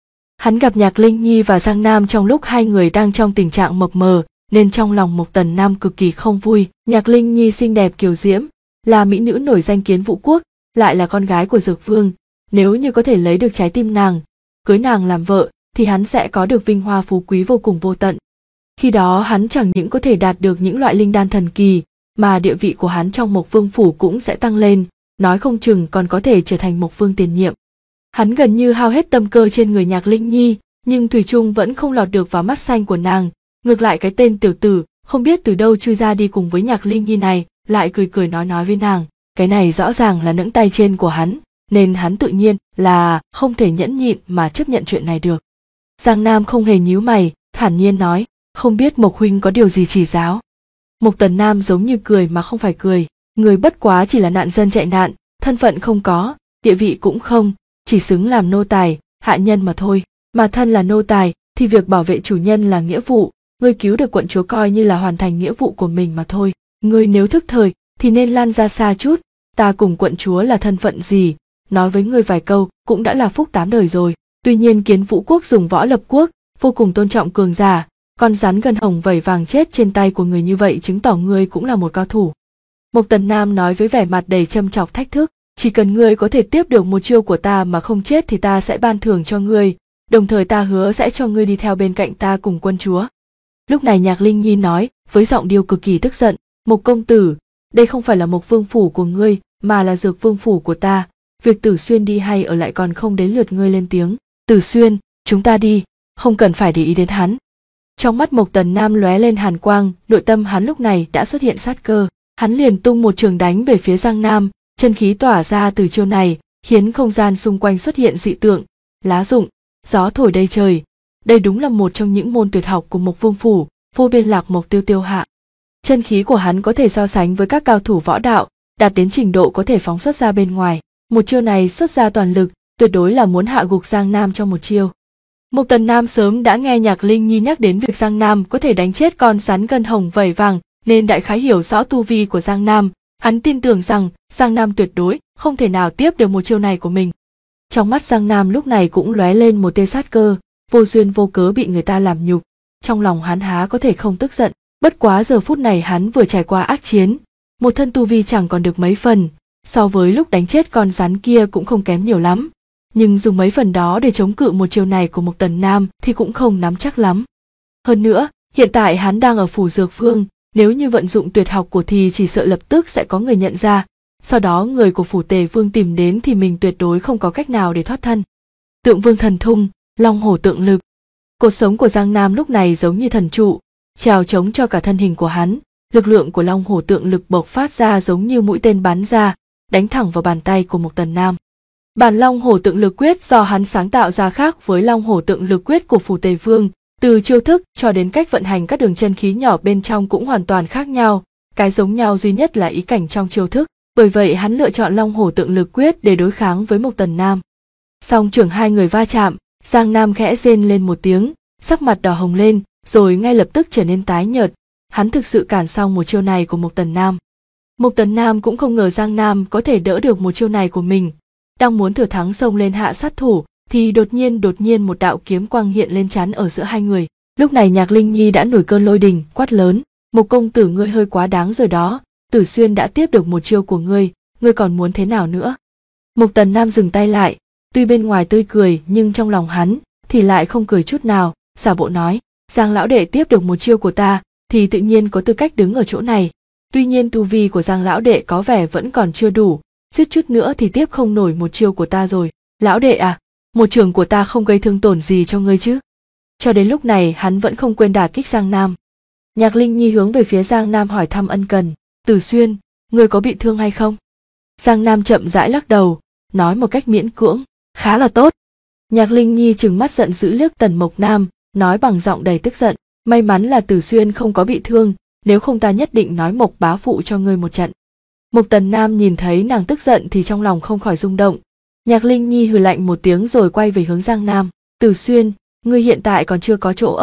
S1: Hắn gặp Nhạc Linh Nhi và Giang Nam trong lúc hai người đang trong tình trạng mập mờ, nên trong lòng Mục Tần Nam cực kỳ không vui. Nhạc Linh Nhi xinh đẹp kiều diễm, là mỹ nữ nổi danh Kiến Vũ Quốc, lại là con gái của Dược Vương, nếu như có thể lấy được trái tim nàng, cưới nàng làm vợ, thì hắn sẽ có được vinh hoa phú quý vô cùng vô tận. Khi đó hắn chẳng những có thể đạt được những loại linh đan thần kỳ, mà địa vị của hắn trong Mộc Vương phủ cũng sẽ tăng lên, nói không chừng còn có thể trở thành Mộc Vương tiền nhiệm. Hắn gần như hao hết tâm cơ trên người Nhạc Linh Nhi, nhưng thủy chung vẫn không lọt được vào mắt xanh của nàng. Ngược lại cái tên tiểu tử không biết từ đâu chui ra đi cùng với Nhạc Linh Nhi này, lại cười cười nói với nàng, cái này rõ ràng là nẫng tay trên của hắn, nên hắn tự nhiên là không thể nhẫn nhịn mà chấp nhận chuyện này được. Giang Nam không hề nhíu mày, thản nhiên nói, không biết Mộc huynh có điều gì chỉ giáo. Mục Tần Nam giống như cười mà không phải cười, người bất quá chỉ là nạn dân chạy nạn, thân phận không có, địa vị cũng không, chỉ xứng làm nô tài, hạ nhân mà thôi. Mà thân là nô tài thì việc bảo vệ chủ nhân là nghĩa vụ, ngươi cứu được quận chúa coi như là hoàn thành nghĩa vụ của mình mà thôi. Ngươi nếu thức thời thì nên lan ra xa chút, ta cùng quận chúa là thân phận gì, nói với ngươi vài câu cũng đã là phúc 8 đời rồi. Tuy nhiên Kiến Vũ Quốc dùng võ lập quốc, vô cùng tôn trọng cường giả, con rắn gân hồng vảy vàng chết trên tay của người như vậy chứng tỏ ngươi cũng là một cao thủ. Mục Tần Nam nói với vẻ mặt đầy châm chọc thách thức, chỉ cần ngươi có thể tiếp được một chiêu của ta mà không chết thì ta sẽ ban thưởng cho ngươi, đồng thời ta hứa sẽ cho ngươi đi theo bên cạnh ta cùng quân chúa. Lúc này Nhạc Linh Nhi nói với giọng điệu cực kỳ tức giận, Mục công tử, đây không phải là Mộc Vương phủ của ngươi mà là Dược Vương phủ của ta, việc Tử Xuyên đi hay ở lại còn không đến lượt ngươi lên tiếng. Tử Xuyên, chúng ta đi, không cần phải để ý đến hắn. Trong mắt Mục Tần Nam lóe lên hàn quang, nội tâm hắn lúc này đã xuất hiện sát cơ, hắn liền tung một trường đánh về phía Giang Nam, chân khí tỏa ra từ chiêu này, khiến không gian xung quanh xuất hiện dị tượng, lá rụng, gió thổi đầy trời. Đây đúng là một trong những môn tuyệt học của Mộc Vương phủ, vô biên lạc mộc tiêu tiêu hạ. Chân khí của hắn có thể so sánh với các cao thủ võ đạo, đạt đến trình độ có thể phóng xuất ra bên ngoài. Một chiêu này xuất ra toàn lực, tuyệt đối là muốn hạ gục Giang Nam trong một chiêu. Mục Tần Nam sớm đã nghe Nhạc Linh Nhi nhắc đến việc Giang Nam có thể đánh chết con rắn gân hồng vảy vàng, nên đại khái hiểu rõ tu vi của Giang Nam. Hắn tin tưởng rằng Giang Nam tuyệt đối không thể nào tiếp được một chiêu này của mình. Trong mắt Giang Nam lúc này cũng lóe lên một tia sát cơ, vô duyên vô cớ bị người ta làm nhục, trong lòng hắn há có thể không tức giận. Bất quá giờ phút này hắn vừa trải qua ác chiến, một thân tu vi chẳng còn được mấy phần, so với lúc đánh chết con rắn kia cũng không kém nhiều lắm, nhưng dùng mấy phần đó để chống cự một chiêu này của Mục Tần Nam thì cũng không nắm chắc lắm. Hơn nữa, hiện tại hắn đang ở phủ Dược Vương, nếu như vận dụng tuyệt học của thì chỉ sợ lập tức sẽ có người nhận ra, sau đó người của phủ Tề Vương tìm đến thì mình tuyệt đối không có cách nào để thoát thân. Tượng Vương thần thung, long hổ tượng lực. Cột sống của Giang Nam lúc này giống như thần trụ, trèo chống cho cả thân hình của hắn, lực lượng của long hổ tượng lực bộc phát ra giống như mũi tên bắn ra, đánh thẳng vào bàn tay của Mục Tần Nam. Bản long hổ tượng lực quyết do hắn sáng tạo ra khác với long hổ tượng lực quyết của phủ Tề Vương, từ chiêu thức cho đến cách vận hành các đường chân khí nhỏ bên trong cũng hoàn toàn khác nhau, cái giống nhau duy nhất là ý cảnh trong chiêu thức, bởi vậy hắn lựa chọn long hổ tượng lực quyết để đối kháng với Mục Tần Nam. Song trưởng hai người va chạm, Giang Nam khẽ rên lên một tiếng, sắc mặt đỏ hồng lên, rồi ngay lập tức trở nên tái nhợt, hắn thực sự cản xong một chiêu này của Mục Tần Nam. Mục Tần Nam cũng không ngờ Giang Nam có thể đỡ được một chiêu này của mình, đang muốn thừa thắng xông lên hạ sát thủ, thì đột nhiên một đạo kiếm quang hiện lên chắn ở giữa hai người. Lúc này Nhạc Linh Nhi đã nổi cơn lôi đình, quát lớn, Mục công tử ngươi hơi quá đáng rồi đó, Tử Xuyên đã tiếp được một chiêu của ngươi còn muốn thế nào nữa? Mục Tần Nam dừng tay lại, tuy bên ngoài tươi cười nhưng trong lòng hắn thì lại không cười chút nào, giả bộ nói, Giang lão đệ tiếp được một chiêu của ta thì tự nhiên có tư cách đứng ở chỗ này. Tuy nhiên tu vi của Giang lão đệ có vẻ vẫn còn chưa đủ, chút nữa thì tiếp không nổi một chiêu của ta rồi. Lão đệ à, một trường của ta không gây thương tổn gì cho ngươi chứ? Cho đến lúc này hắn vẫn không quên đả kích Giang Nam. Nhạc Linh Nhi hướng về phía Giang Nam hỏi thăm ân cần, Tử Xuyên, ngươi có bị thương hay không? Giang Nam chậm rãi lắc đầu, nói một cách miễn cưỡng, khá là tốt. Nhạc Linh Nhi trừng mắt giận dữ liếc Tần Mộc Nam, nói bằng giọng đầy tức giận, may mắn là Tử Xuyên không có bị thương, nếu không ta nhất định nói Mộc bá phụ cho ngươi một trận. Mục Tần Nam nhìn thấy nàng tức giận thì trong lòng không khỏi rung động. Nhạc Linh Nhi hừ lạnh một tiếng rồi quay về hướng Giang Nam, Tử Xuyên, ngươi hiện tại còn chưa có chỗ ở,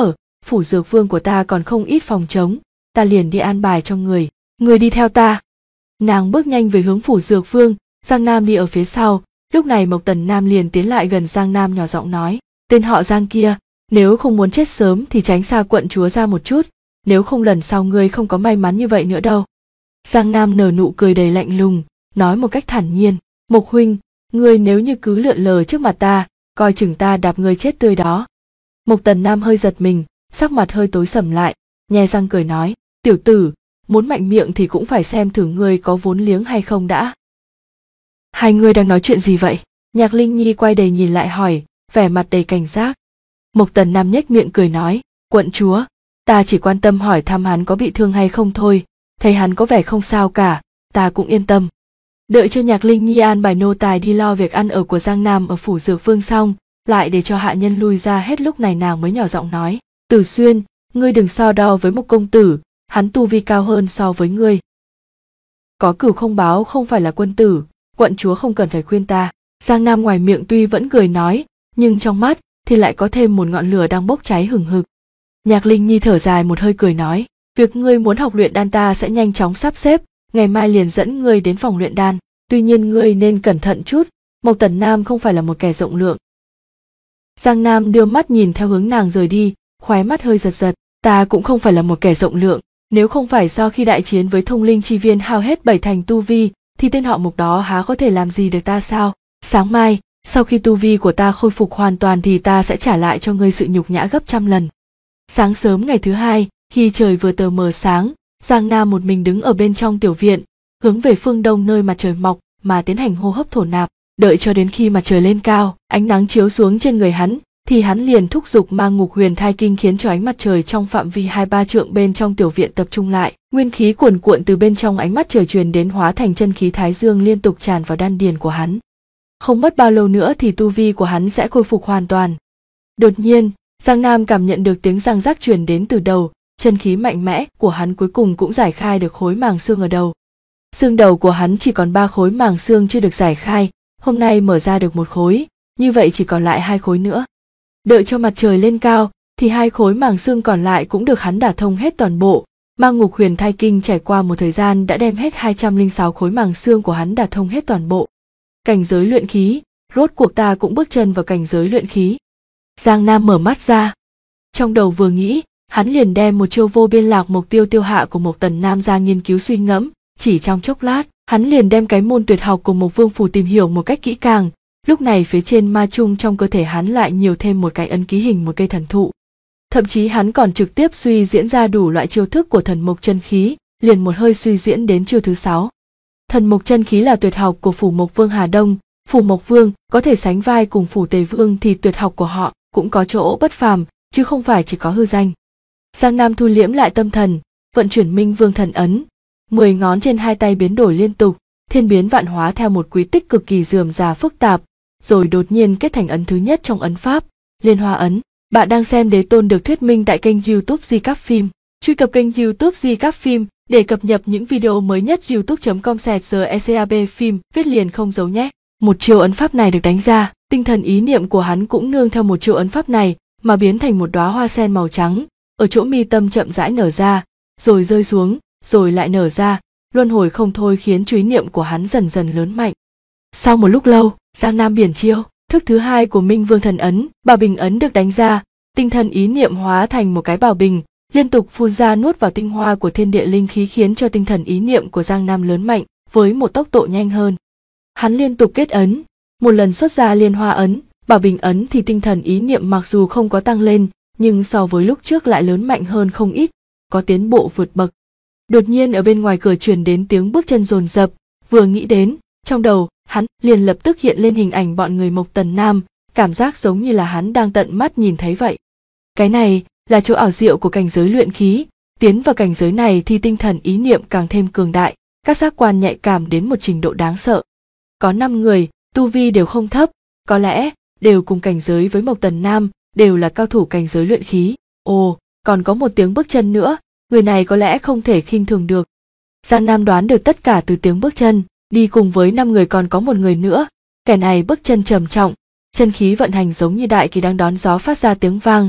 S1: phủ dược vương của ta còn không ít phòng trống, ta liền đi an bài cho người đi theo ta. Nàng bước nhanh về hướng phủ dược vương, Giang Nam đi ở phía sau. Lúc này Mộc Tần Nam liền tiến lại gần Giang Nam nhỏ giọng nói, tên họ Giang kia, nếu không muốn chết sớm thì tránh xa quận chúa ra một chút, nếu không lần sau ngươi không có may mắn như vậy nữa đâu. Giang Nam nở nụ cười đầy lạnh lùng, nói một cách thản nhiên, Mộc huynh, ngươi nếu như cứ lượn lờ trước mặt ta, coi chừng ta đạp ngươi chết tươi đó. Mộc Tần Nam hơi giật mình, sắc mặt hơi tối sầm lại, nhe răng cười nói, tiểu tử, muốn mạnh miệng thì cũng phải xem thử ngươi có vốn liếng hay không đã. Hai người đang nói chuyện gì vậy? Nhạc Linh Nhi quay đầy nhìn lại hỏi, vẻ mặt đầy cảnh giác. Mộc Tần Nam nhếch miệng cười nói, quận chúa, ta chỉ quan tâm hỏi thăm hắn có bị thương hay không thôi, thấy hắn có vẻ không sao cả, ta cũng yên tâm. Đợi cho Nhạc Linh Nhi an bài nô tài đi lo việc ăn ở của Giang Nam ở phủ dược vương xong, lại để cho hạ nhân lui ra hết, lúc này nàng mới nhỏ giọng nói, Tử Xuyên, ngươi đừng so đo với một công tử, hắn tu vi cao hơn so với ngươi. Có cửu không báo không phải là quân tử, quận chúa không cần phải khuyên ta. Giang Nam ngoài miệng tuy vẫn cười nói, nhưng trong mắt thì lại có thêm một ngọn lửa đang bốc cháy hừng hực. Nhạc Linh Nhi thở dài một hơi cười nói, việc ngươi muốn học luyện đan ta sẽ nhanh chóng sắp xếp, ngày mai liền dẫn ngươi đến phòng luyện đan, tuy nhiên ngươi nên cẩn thận chút, Mộc Tần Nam không phải là một kẻ rộng lượng. Giang Nam đưa mắt nhìn theo hướng nàng rời đi, khóe mắt hơi giật giật, ta cũng không phải là một kẻ rộng lượng, nếu không phải do khi đại chiến với Thông Linh Chi Viên hao hết 7 thành tu vi, thì tên họ Mộc đó há có thể làm gì được ta sao? Sáng mai, sau khi tu vi của ta khôi phục hoàn toàn thì ta sẽ trả lại cho ngươi sự nhục nhã gấp trăm lần. Sáng sớm ngày thứ hai, khi trời vừa tờ mờ sáng, Giang Nam một mình đứng ở bên trong tiểu viện, hướng về phương đông nơi mặt trời mọc mà tiến hành hô hấp thổ nạp. Đợi cho đến khi mặt trời lên cao, ánh nắng chiếu xuống trên người hắn, thì hắn liền thúc giục mang Ngục Huyền Thai Kinh khiến cho ánh mặt trời trong phạm vi 2-3 trượng bên trong tiểu viện tập trung lại. Nguyên khí cuồn cuộn từ bên trong ánh mắt trời truyền đến hóa thành chân khí thái dương liên tục tràn vào đan điền của hắn. Không mất bao lâu nữa thì tu vi của hắn sẽ khôi phục hoàn toàn. Đột nhiên, Giang Nam cảm nhận được tiếng răng rắc truyền đến từ đầu, chân khí mạnh mẽ của hắn cuối cùng cũng giải khai được khối màng xương ở đầu. Xương đầu của hắn chỉ còn 3 khối màng xương chưa được giải khai, hôm nay mở ra được 1 khối, như vậy chỉ còn lại 2 khối nữa. Đợi cho mặt trời lên cao, thì 2 khối màng xương còn lại cũng được hắn đả thông hết toàn bộ. Mang Ngục Huyền Thai Kinh trải qua một thời gian đã đem hết 206 khối màng xương của hắn đả thông hết toàn bộ. Cảnh giới luyện khí, rốt cuộc ta cũng bước chân vào cảnh giới luyện khí. Giang Nam mở mắt ra. Trong đầu vừa nghĩ, hắn liền đem một chiêu vô biên lạc mục tiêu tiêu hạ của Mộc Tần Nam ra nghiên cứu suy ngẫm, chỉ trong chốc lát, hắn liền đem cái môn tuyệt học của Mộc Vương Phủ tìm hiểu một cách kỹ càng. Lúc này phía trên ma chung trong cơ thể hắn lại nhiều thêm một cái ấn ký hình một cây thần thụ. Thậm chí hắn còn trực tiếp suy diễn ra đủ loại chiêu thức của thần mộc chân khí, liền một hơi suy diễn đến chiêu thứ 6. Thần mộc chân khí là tuyệt học của Phủ Mộc Vương Hà Đông, Phủ Mộc Vương có thể sánh vai cùng Phủ Tề Vương thì tuyệt học của họ cũng có chỗ bất phàm, chứ không phải chỉ có hư danh. Giang Nam thu liễm lại tâm thần, vận chuyển Minh Vương Thần Ấn, 10 ngón trên 2 tay biến đổi liên tục, thiên biến vạn hóa theo một quy tích cực kỳ rườm rà phức tạp, rồi đột nhiên kết thành ấn thứ nhất trong ấn pháp, Liên Hoa ấn. Bạn đang xem Đế Tôn được thuyết minh tại kênh YouTube Recap Phim. Truy cập kênh YouTube Recap Phim để cập nhật những video mới nhất. youtube.com/recap phim viết liền không dấu nhé. Một chiêu ấn pháp này được đánh ra, tinh thần ý niệm của hắn cũng nương theo một chiêu ấn pháp này mà biến thành một đóa hoa sen màu trắng, ở chỗ mi tâm chậm rãi nở ra, rồi rơi xuống, rồi lại nở ra, luân hồi không thôi khiến ý niệm của hắn dần dần lớn mạnh. Sau một lúc lâu, Giang Nam biển chiêu, thức thứ 2 của Minh Vương Thần Ấn, Bảo Bình ấn được đánh ra, tinh thần ý niệm hóa thành một cái bảo bình, liên tục phun ra nuốt vào tinh hoa của thiên địa linh khí khiến cho tinh thần ý niệm của Giang Nam lớn mạnh, với một tốc độ nhanh hơn. Hắn liên tục kết ấn, một lần xuất ra Liên Hoa ấn, Bảo Bình ấn thì tinh thần ý niệm mặc dù không có tăng lên, nhưng so với lúc trước lại lớn mạnh hơn không ít, có tiến bộ vượt bậc. Đột nhiên ở bên ngoài cửa truyền đến tiếng bước chân dồn dập, vừa nghĩ đến, trong đầu hắn liền lập tức hiện lên hình ảnh bọn người Mộc Tần Nam, cảm giác giống như là hắn đang tận mắt nhìn thấy vậy. Cái này là chỗ ảo diệu của cảnh giới luyện khí, tiến vào cảnh giới này thì tinh thần ý niệm càng thêm cường đại, các giác quan nhạy cảm đến một trình độ đáng sợ. Có 5 người, tu vi đều không thấp, có lẽ đều cùng cảnh giới với Mộc Tần Nam, đều là cao thủ cảnh giới luyện khí. Ồ, còn có một tiếng bước chân nữa, người này có lẽ không thể khinh thường được. Giang Nam đoán được tất cả từ tiếng bước chân, đi cùng với 5 người còn có một người nữa, kẻ này bước chân trầm trọng, chân khí vận hành giống như đại kỳ đang đón gió phát ra tiếng vang,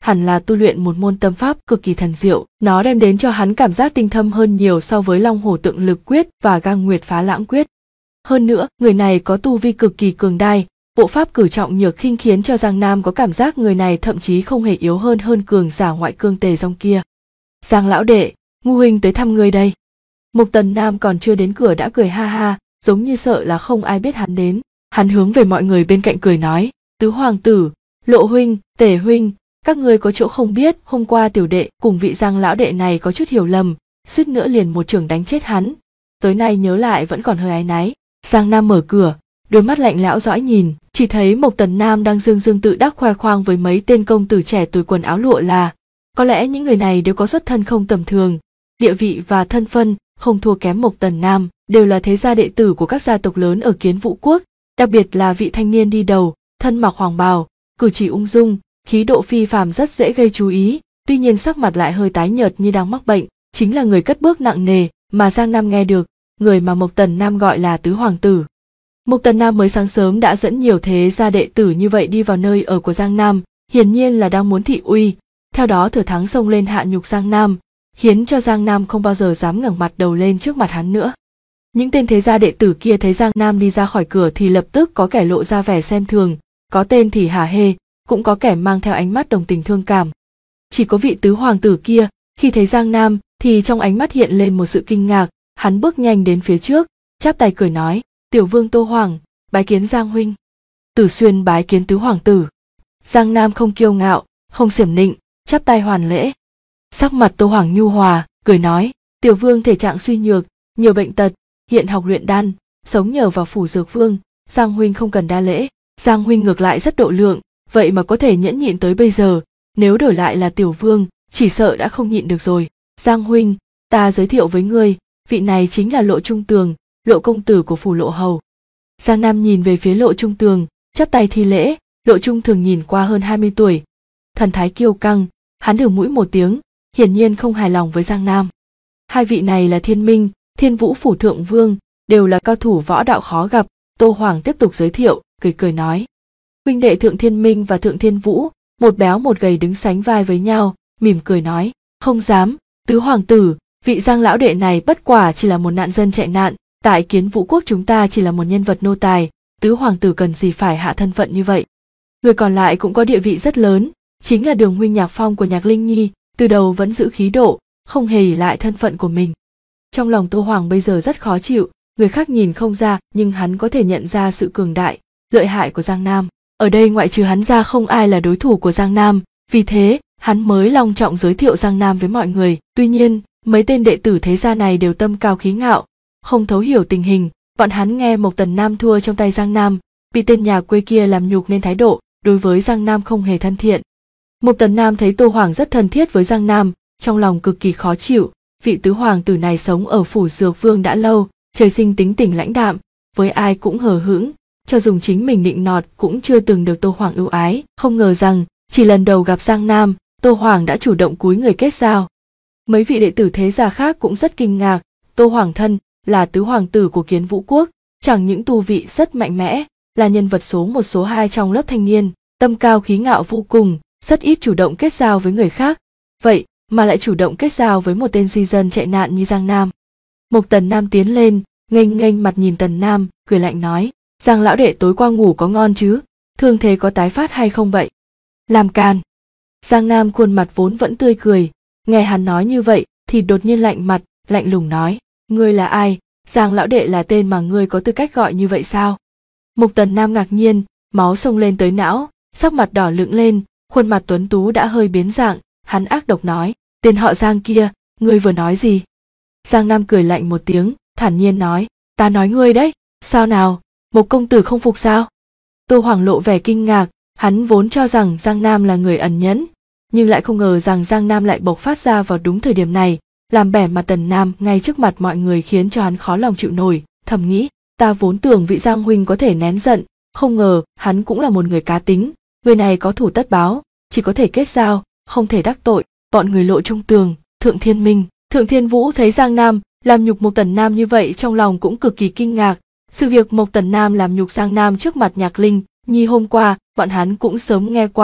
S1: hẳn là tu luyện một môn tâm pháp cực kỳ thần diệu, nó đem đến cho hắn cảm giác tinh thâm hơn nhiều so với Long Hổ Tượng Lực Quyết và Gang Nguyệt Phá Lãng Quyết. Hơn nữa, người này có tu vi cực kỳ cường đại, bộ pháp cử trọng nhược khinh khiến cho Giang Nam có cảm giác người này thậm chí không hề yếu hơn cường giả ngoại cương Tề Dòng kia. Giang lão đệ, Ngu huynh tới thăm ngươi đây. Mục Tần Nam còn chưa đến cửa đã cười ha ha, giống như sợ là không ai biết hắn đến. Hắn hướng về mọi người bên cạnh cười nói, Tứ hoàng tử, Lộ huynh, Tề huynh, các ngươi có chỗ không biết, hôm qua tiểu đệ cùng vị Giang lão đệ này có chút hiểu lầm, suýt nữa liền một chưởng đánh chết hắn. Tối nay nhớ lại vẫn còn hơi áy náy. Giang Nam mở cửa, đôi mắt lạnh lẽo dõi nhìn, chỉ thấy Mộc Tần Nam đang dương dương tự đắc khoe khoang với mấy tên công tử trẻ tuổi quần áo lụa là. Có lẽ những người này đều có xuất thân không tầm thường, địa vị và thân phân không thua kém Mộc Tần Nam, đều là thế gia đệ tử của các gia tộc lớn ở Kiến Vũ Quốc, đặc biệt là vị thanh niên đi đầu, thân mặc hoàng bào, cử chỉ ung dung, khí độ phi phàm rất dễ gây chú ý, tuy nhiên sắc mặt lại hơi tái nhợt như đang mắc bệnh, chính là người cất bước nặng nề mà Giang Nam nghe được, người mà Mộc Tần Nam gọi là Tứ hoàng tử. Mộc Tần Nam mới sáng sớm đã dẫn nhiều thế gia đệ tử như vậy đi vào nơi ở của Giang Nam, hiển nhiên là đang muốn thị uy, theo đó thừa thắng xông lên hạ nhục Giang Nam, khiến cho Giang Nam không bao giờ dám ngẩng mặt đầu lên trước mặt hắn nữa. Những tên thế gia đệ tử kia thấy Giang Nam đi ra khỏi cửa thì lập tức có kẻ lộ ra vẻ xem thường, có tên thì hả hê, cũng có kẻ mang theo ánh mắt đồng tình thương cảm. Chỉ có vị tứ hoàng tử kia, khi thấy Giang Nam thì trong ánh mắt hiện lên một sự kinh ngạc, hắn bước nhanh đến phía trước, chắp tay cười nói, tiểu vương Tô Hoàng, bái kiến Giang huynh. Tử Xuyên bái kiến tứ hoàng tử. Giang Nam không kiêu ngạo, không xiểm nịnh, chắp tay hoàn lễ. Sắc mặt Tô Hoàng nhu hòa, cười nói, tiểu vương thể trạng suy nhược, nhiều bệnh tật, hiện học luyện đan, sống nhờ vào phủ dược vương, Giang huynh không cần đa lễ. Giang huynh ngược lại rất độ lượng, vậy mà có thể nhẫn nhịn tới bây giờ, nếu đổi lại là tiểu vương, chỉ sợ đã không nhịn được rồi. Giang huynh, ta giới thiệu với ngươi, vị này chính là Lộ Trung Tường, Lộ công tử của phủ Lộ hầu. Giang Nam nhìn về phía Lộ Trung Tường, chắp tay thi lễ. Lộ Trung Tường nhìn qua hơn 20 tuổi, thần thái kiêu căng, hắn thử mũi một tiếng, hiển nhiên không hài lòng với Giang Nam. Hai vị này là Thiên Minh, Thiên Vũ phủ thượng vương, đều là cao thủ võ đạo khó gặp. Tô Hoàng tiếp tục giới thiệu, cười nói, huynh đệ Thượng Thiên Minh và Thượng Thiên Vũ, một béo một gầy đứng sánh vai với nhau, mỉm cười nói, không dám, tứ hoàng tử, vị Giang lão đệ này bất quả chỉ là một nạn dân chạy nạn, tại Kiến Vũ Quốc chúng ta chỉ là một nhân vật nô tài, tứ hoàng tử cần gì phải hạ thân phận như vậy. Người còn lại cũng có địa vị rất lớn, chính là Đường huynh Nhạc Phong của Nhạc Linh Nhi, từ đầu vẫn giữ khí độ, không hề ỷ lại thân phận của mình. Trong lòng Tô Hoàng bây giờ rất khó chịu, người khác nhìn không ra nhưng hắn có thể nhận ra sự cường đại, lợi hại của Giang Nam. Ở đây ngoại trừ hắn ra không ai là đối thủ của Giang Nam, vì thế hắn mới long trọng giới thiệu Giang Nam với mọi người. Tuy nhiên, mấy tên đệ tử thế gia này đều tâm cao khí ngạo, không thấu hiểu tình hình, bọn hắn nghe Mộc Tần Nam thua trong tay Giang Nam, bị tên nhà quê kia làm nhục nên thái độ đối với Giang Nam không hề thân thiện. Mộc Tần Nam thấy Tô Hoàng rất thân thiết với Giang Nam, trong lòng cực kỳ khó chịu, vị tứ hoàng tử này sống ở phủ Dược Vương đã lâu, trời sinh tính tình lãnh đạm, với ai cũng hờ hững, cho dùng chính mình nịnh nọt cũng chưa từng được Tô Hoàng ưu ái, không ngờ rằng chỉ lần đầu gặp Giang Nam, Tô Hoàng đã chủ động cúi người kết giao. Mấy vị đệ tử thế gia khác cũng rất kinh ngạc, Tô Hoàng thân là tứ hoàng tử của Kiến Vũ Quốc, chẳng những tu vị rất mạnh mẽ, là nhân vật số 1 số 2 trong lớp thanh niên, tâm cao khí ngạo vô cùng, rất ít chủ động kết giao với người khác, vậy mà lại chủ động kết giao với một tên di dân chạy nạn như Giang Nam. Mộc Tần Nam tiến lên, nghênh mặt nhìn Tần Nam, cười lạnh nói, Giang lão đệ tối qua ngủ có ngon chứ, thương thế có tái phát hay không vậy? Làm càn. Giang Nam khuôn mặt vốn vẫn tươi cười, nghe hắn nói như vậy thì đột nhiên lạnh mặt, lạnh lùng nói, ngươi là ai? Giang lão đệ là tên mà ngươi có tư cách gọi như vậy sao? Mộc Tần Nam ngạc nhiên, máu xông lên tới não, sắc mặt đỏ lựng lên, khuôn mặt tuấn tú đã hơi biến dạng, hắn ác độc nói, tên họ Giang kia, ngươi vừa nói gì? Giang Nam cười lạnh một tiếng, thản nhiên nói, ta nói ngươi đấy, sao nào, Mộc công tử không phục sao? Tô Hoàng lộ vẻ kinh ngạc, hắn vốn cho rằng Giang Nam là người ẩn nhẫn, nhưng lại không ngờ rằng Giang Nam lại bộc phát ra vào đúng thời điểm này, làm bẻ mặt Tần Nam ngay trước mặt mọi người khiến cho hắn khó lòng chịu nổi, thầm nghĩ, ta vốn tưởng vị Giang huynh có thể nén giận, không ngờ hắn cũng là một người cá tính, người này có thủ tất báo, chỉ có thể kết giao, không thể đắc tội. Bọn người Lộ Trung Tường, Thượng Thiên Minh, Thượng Thiên Vũ thấy Giang Nam làm nhục Mộc Tần Nam như vậy trong lòng cũng cực kỳ kinh ngạc. Sự việc Mộc Tần Nam làm nhục Giang Nam trước mặt Nhạc Linh Nhi hôm qua, bọn hắn cũng sớm nghe qua,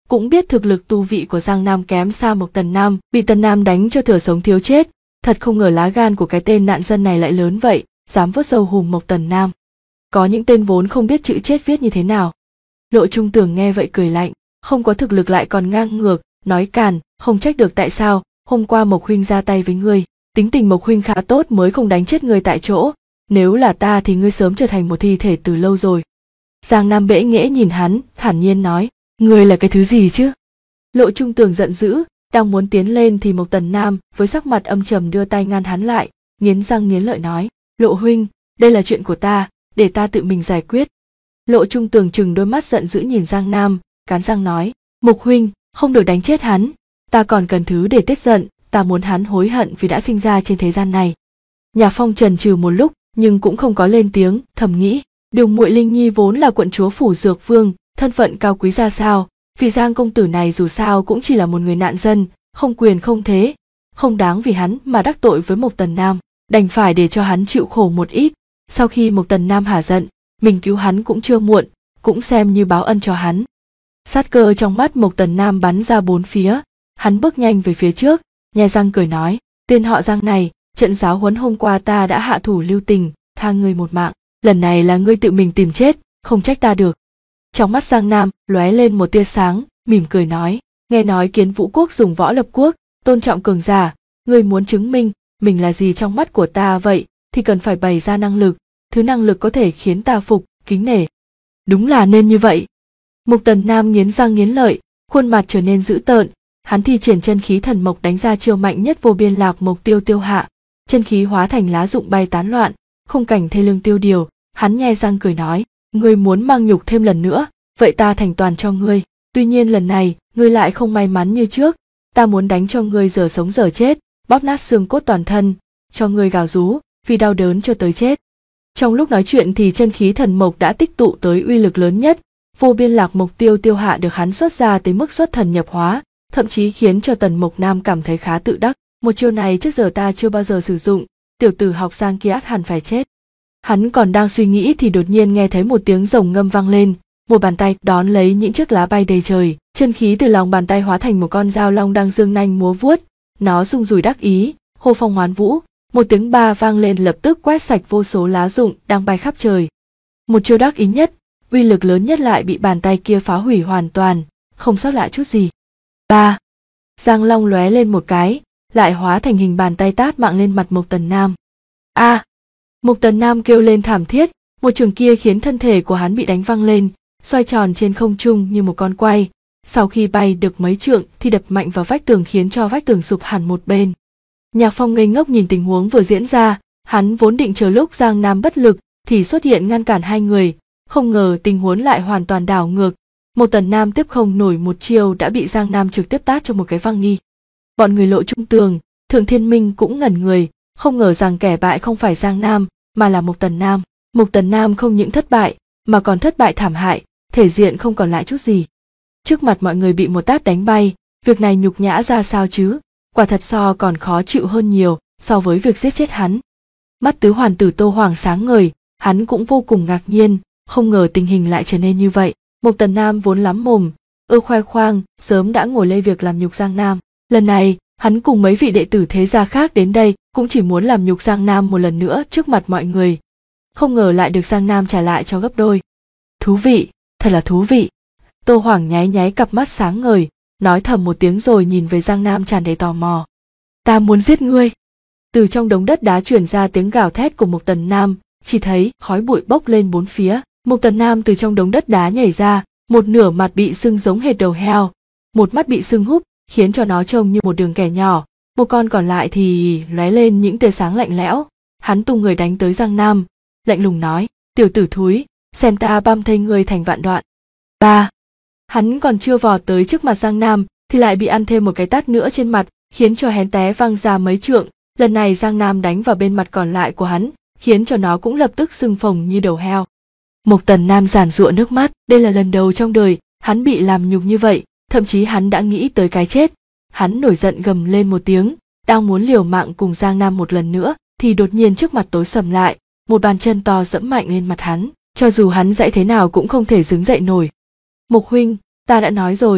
S1: cũng biết thực lực tu vị của Giang Nam kém xa Mộc Tần Nam, bị Tần Nam đánh cho thừa sống thiếu chết. Thật không ngờ lá gan của cái tên nạn dân này lại lớn vậy, dám vuốt râu hùm Mộc Tần Nam. Có những tên vốn không biết chữ chết viết như thế nào. Lộ Trung Tường nghe vậy cười lạnh, không có thực lực lại còn ngang ngược, nói càn, không trách được tại sao, hôm qua Mộc huynh ra tay với ngươi, tính tình Mộc huynh khá tốt mới không đánh chết ngươi tại chỗ, nếu là ta thì ngươi sớm trở thành một thi thể từ lâu rồi. Giang Nam bẽ nghễ nhìn hắn, thản nhiên nói, ngươi là cái thứ gì chứ? Lộ Trung Tường giận dữ, đang muốn tiến lên thì Mộc Tần Nam với sắc mặt âm trầm đưa tay ngăn hắn lại, nghiến răng nghiến lợi nói, Lộ huynh, đây là chuyện của ta, để ta tự mình giải quyết. Lộ Trung Tường trừng đôi mắt giận dữ nhìn Giang Nam, cắn răng nói, Mộc huynh, không được đánh chết hắn, ta còn cần thứ để tiết giận, ta muốn hắn hối hận vì đã sinh ra trên thế gian này. Nhà Phong chần chừ một lúc, nhưng cũng không có lên tiếng, thầm nghĩ, Đường muội Linh Nhi vốn là quận chúa phủ Dược Vương, thân phận cao quý ra sao, vì Giang công tử này dù sao cũng chỉ là một người nạn dân, không quyền không thế, không đáng vì hắn mà đắc tội với Mộc Tần Nam, đành phải để cho hắn chịu khổ một ít. Sau khi Mộc Tần Nam hả giận, mình cứu hắn cũng chưa muộn, cũng xem như báo ân cho hắn. Sát cơ trong mắt Mộc Tần Nam bắn ra bốn phía, hắn bước nhanh về phía trước, nhe răng cười nói, tên họ Giang này, trận giáo huấn hôm qua ta đã hạ thủ lưu tình, tha ngươi một mạng, lần này là ngươi tự mình tìm chết, không trách ta được. Trong mắt Giang Nam lóe lên một tia sáng, mỉm cười nói, nghe nói Kiến Vũ quốc dùng võ lập quốc, tôn trọng cường giả, ngươi muốn chứng minh mình là gì trong mắt của ta vậy thì cần phải bày ra năng lực, thứ năng lực có thể khiến ta phục, kính nể. Đúng là nên như vậy. Mộc Tần Nam nghiến răng nghiến lợi, khuôn mặt trở nên dữ tợn, hắn thi triển chân khí thần mộc đánh ra chiêu mạnh nhất vô biên lạc mộc tiêu tiêu hạ, chân khí hóa thành lá rụng bay tán loạn, khung cảnh thê lương tiêu điều, hắn nhe răng cười nói, ngươi muốn mang nhục thêm lần nữa, vậy ta thành toàn cho ngươi, tuy nhiên lần này, ngươi lại không may mắn như trước, ta muốn đánh cho ngươi giờ sống giờ chết, bóp nát xương cốt toàn thân, cho ngươi gào rú, vì đau đớn cho tới chết. Trong lúc nói chuyện thì chân khí thần mộc đã tích tụ tới uy lực lớn nhất, vô biên lạc mộc tiêu tiêu hạ được hắn xuất ra tới mức xuất thần nhập hóa, thậm chí khiến cho Tần Mộc Nam cảm thấy khá tự đắc, một chiêu này trước giờ ta chưa bao giờ sử dụng, tiểu tử học Giang kia ắt hẳn phải chết. Hắn còn đang suy nghĩ thì đột nhiên nghe thấy một tiếng rồng ngâm vang lên, một bàn tay đón lấy những chiếc lá bay đầy trời, chân khí từ lòng bàn tay hóa thành một con dao long đang dương nanh múa vuốt, nó rung rủi đắc ý, hô phong hoán vũ, một tiếng ba vang lên lập tức quét sạch vô số lá rụng đang bay khắp trời. Một chiêu đắc ý nhất, uy lực lớn nhất lại bị bàn tay kia phá hủy hoàn toàn, không sót lại chút gì. Ba, Giang long lóe lên một cái, lại hóa thành hình bàn tay tát mạng lên mặt Mộc Tần Nam. A! Mộc Tần Nam kêu lên thảm thiết, một trường kia khiến thân thể của hắn bị đánh văng lên, xoay tròn trên không trung như một con quay. Sau khi bay được mấy trượng thì đập mạnh vào vách tường khiến cho vách tường sụp hẳn một bên. Nhạc Phong ngây ngốc nhìn tình huống vừa diễn ra, hắn vốn định chờ lúc Giang Nam bất lực thì xuất hiện ngăn cản hai người, không ngờ tình huống lại hoàn toàn đảo ngược. Mộc Tần Nam tiếp không nổi một chiêu đã bị Giang Nam trực tiếp tát cho một cái văng nghi. Bọn người Lộ Trung Tường, Thượng Thiên Minh cũng ngẩn người, không ngờ rằng kẻ bại không phải Giang Nam mà là Mộc Tần Nam. Mộc Tần Nam không những thất bại mà còn thất bại thảm hại, thể diện không còn lại chút gì. Trước mặt mọi người bị một tát đánh bay, việc này nhục nhã ra sao chứ, quả thật so còn khó chịu hơn nhiều so với việc giết chết hắn. Mắt tứ hoàn tử Tô Hoàng sáng ngời, hắn cũng vô cùng ngạc nhiên, không ngờ tình hình lại trở nên như vậy. Mộc Tần Nam vốn lắm mồm, khoe khoang, sớm đã ngồi lê việc làm nhục Giang Nam. Lần này, hắn cùng mấy vị đệ tử thế gia khác đến đây cũng chỉ muốn làm nhục Giang Nam một lần nữa trước mặt mọi người. Không ngờ lại được Giang Nam trả lại cho gấp đôi. Thú vị, thật là thú vị. Tô Hoàng nháy nháy cặp mắt sáng ngời, nói thầm một tiếng rồi nhìn về Giang Nam tràn đầy tò mò. Ta muốn giết ngươi. Từ trong đống đất đá truyền ra tiếng gào thét của Mộc Tần Nam, chỉ thấy khói bụi bốc lên bốn phía. Mộc Tần Nam từ trong đống đất đá nhảy ra, một nửa mặt bị sưng giống hệt đầu heo, một mắt bị sưng húp, khiến cho nó trông như một đường kẻ nhỏ, một con còn lại thì lóe lên những tia sáng lạnh lẽo. Hắn tung người đánh tới Giang Nam, lạnh lùng nói, tiểu tử thúi, xem ta băm thây ngươi thành vạn đoạn. Ba, hắn còn chưa vọt tới trước mặt Giang Nam thì lại bị ăn thêm một cái tát nữa trên mặt, khiến cho hắn té văng ra mấy trượng. Lần này Giang Nam đánh vào bên mặt còn lại của hắn, khiến cho nó cũng lập tức sưng phồng như đầu heo. Mộc Tần Nam giàn giụa nước mắt, đây là lần đầu trong đời hắn bị làm nhục như vậy, thậm chí hắn đã nghĩ tới cái chết. Hắn nổi giận gầm lên một tiếng, đang muốn liều mạng cùng Giang Nam một lần nữa, thì đột nhiên trước mặt tối sầm lại, một bàn chân to dẫm mạnh lên mặt hắn, cho dù hắn dãy thế nào cũng không thể đứng dậy nổi. Mộc huynh, ta đã nói rồi,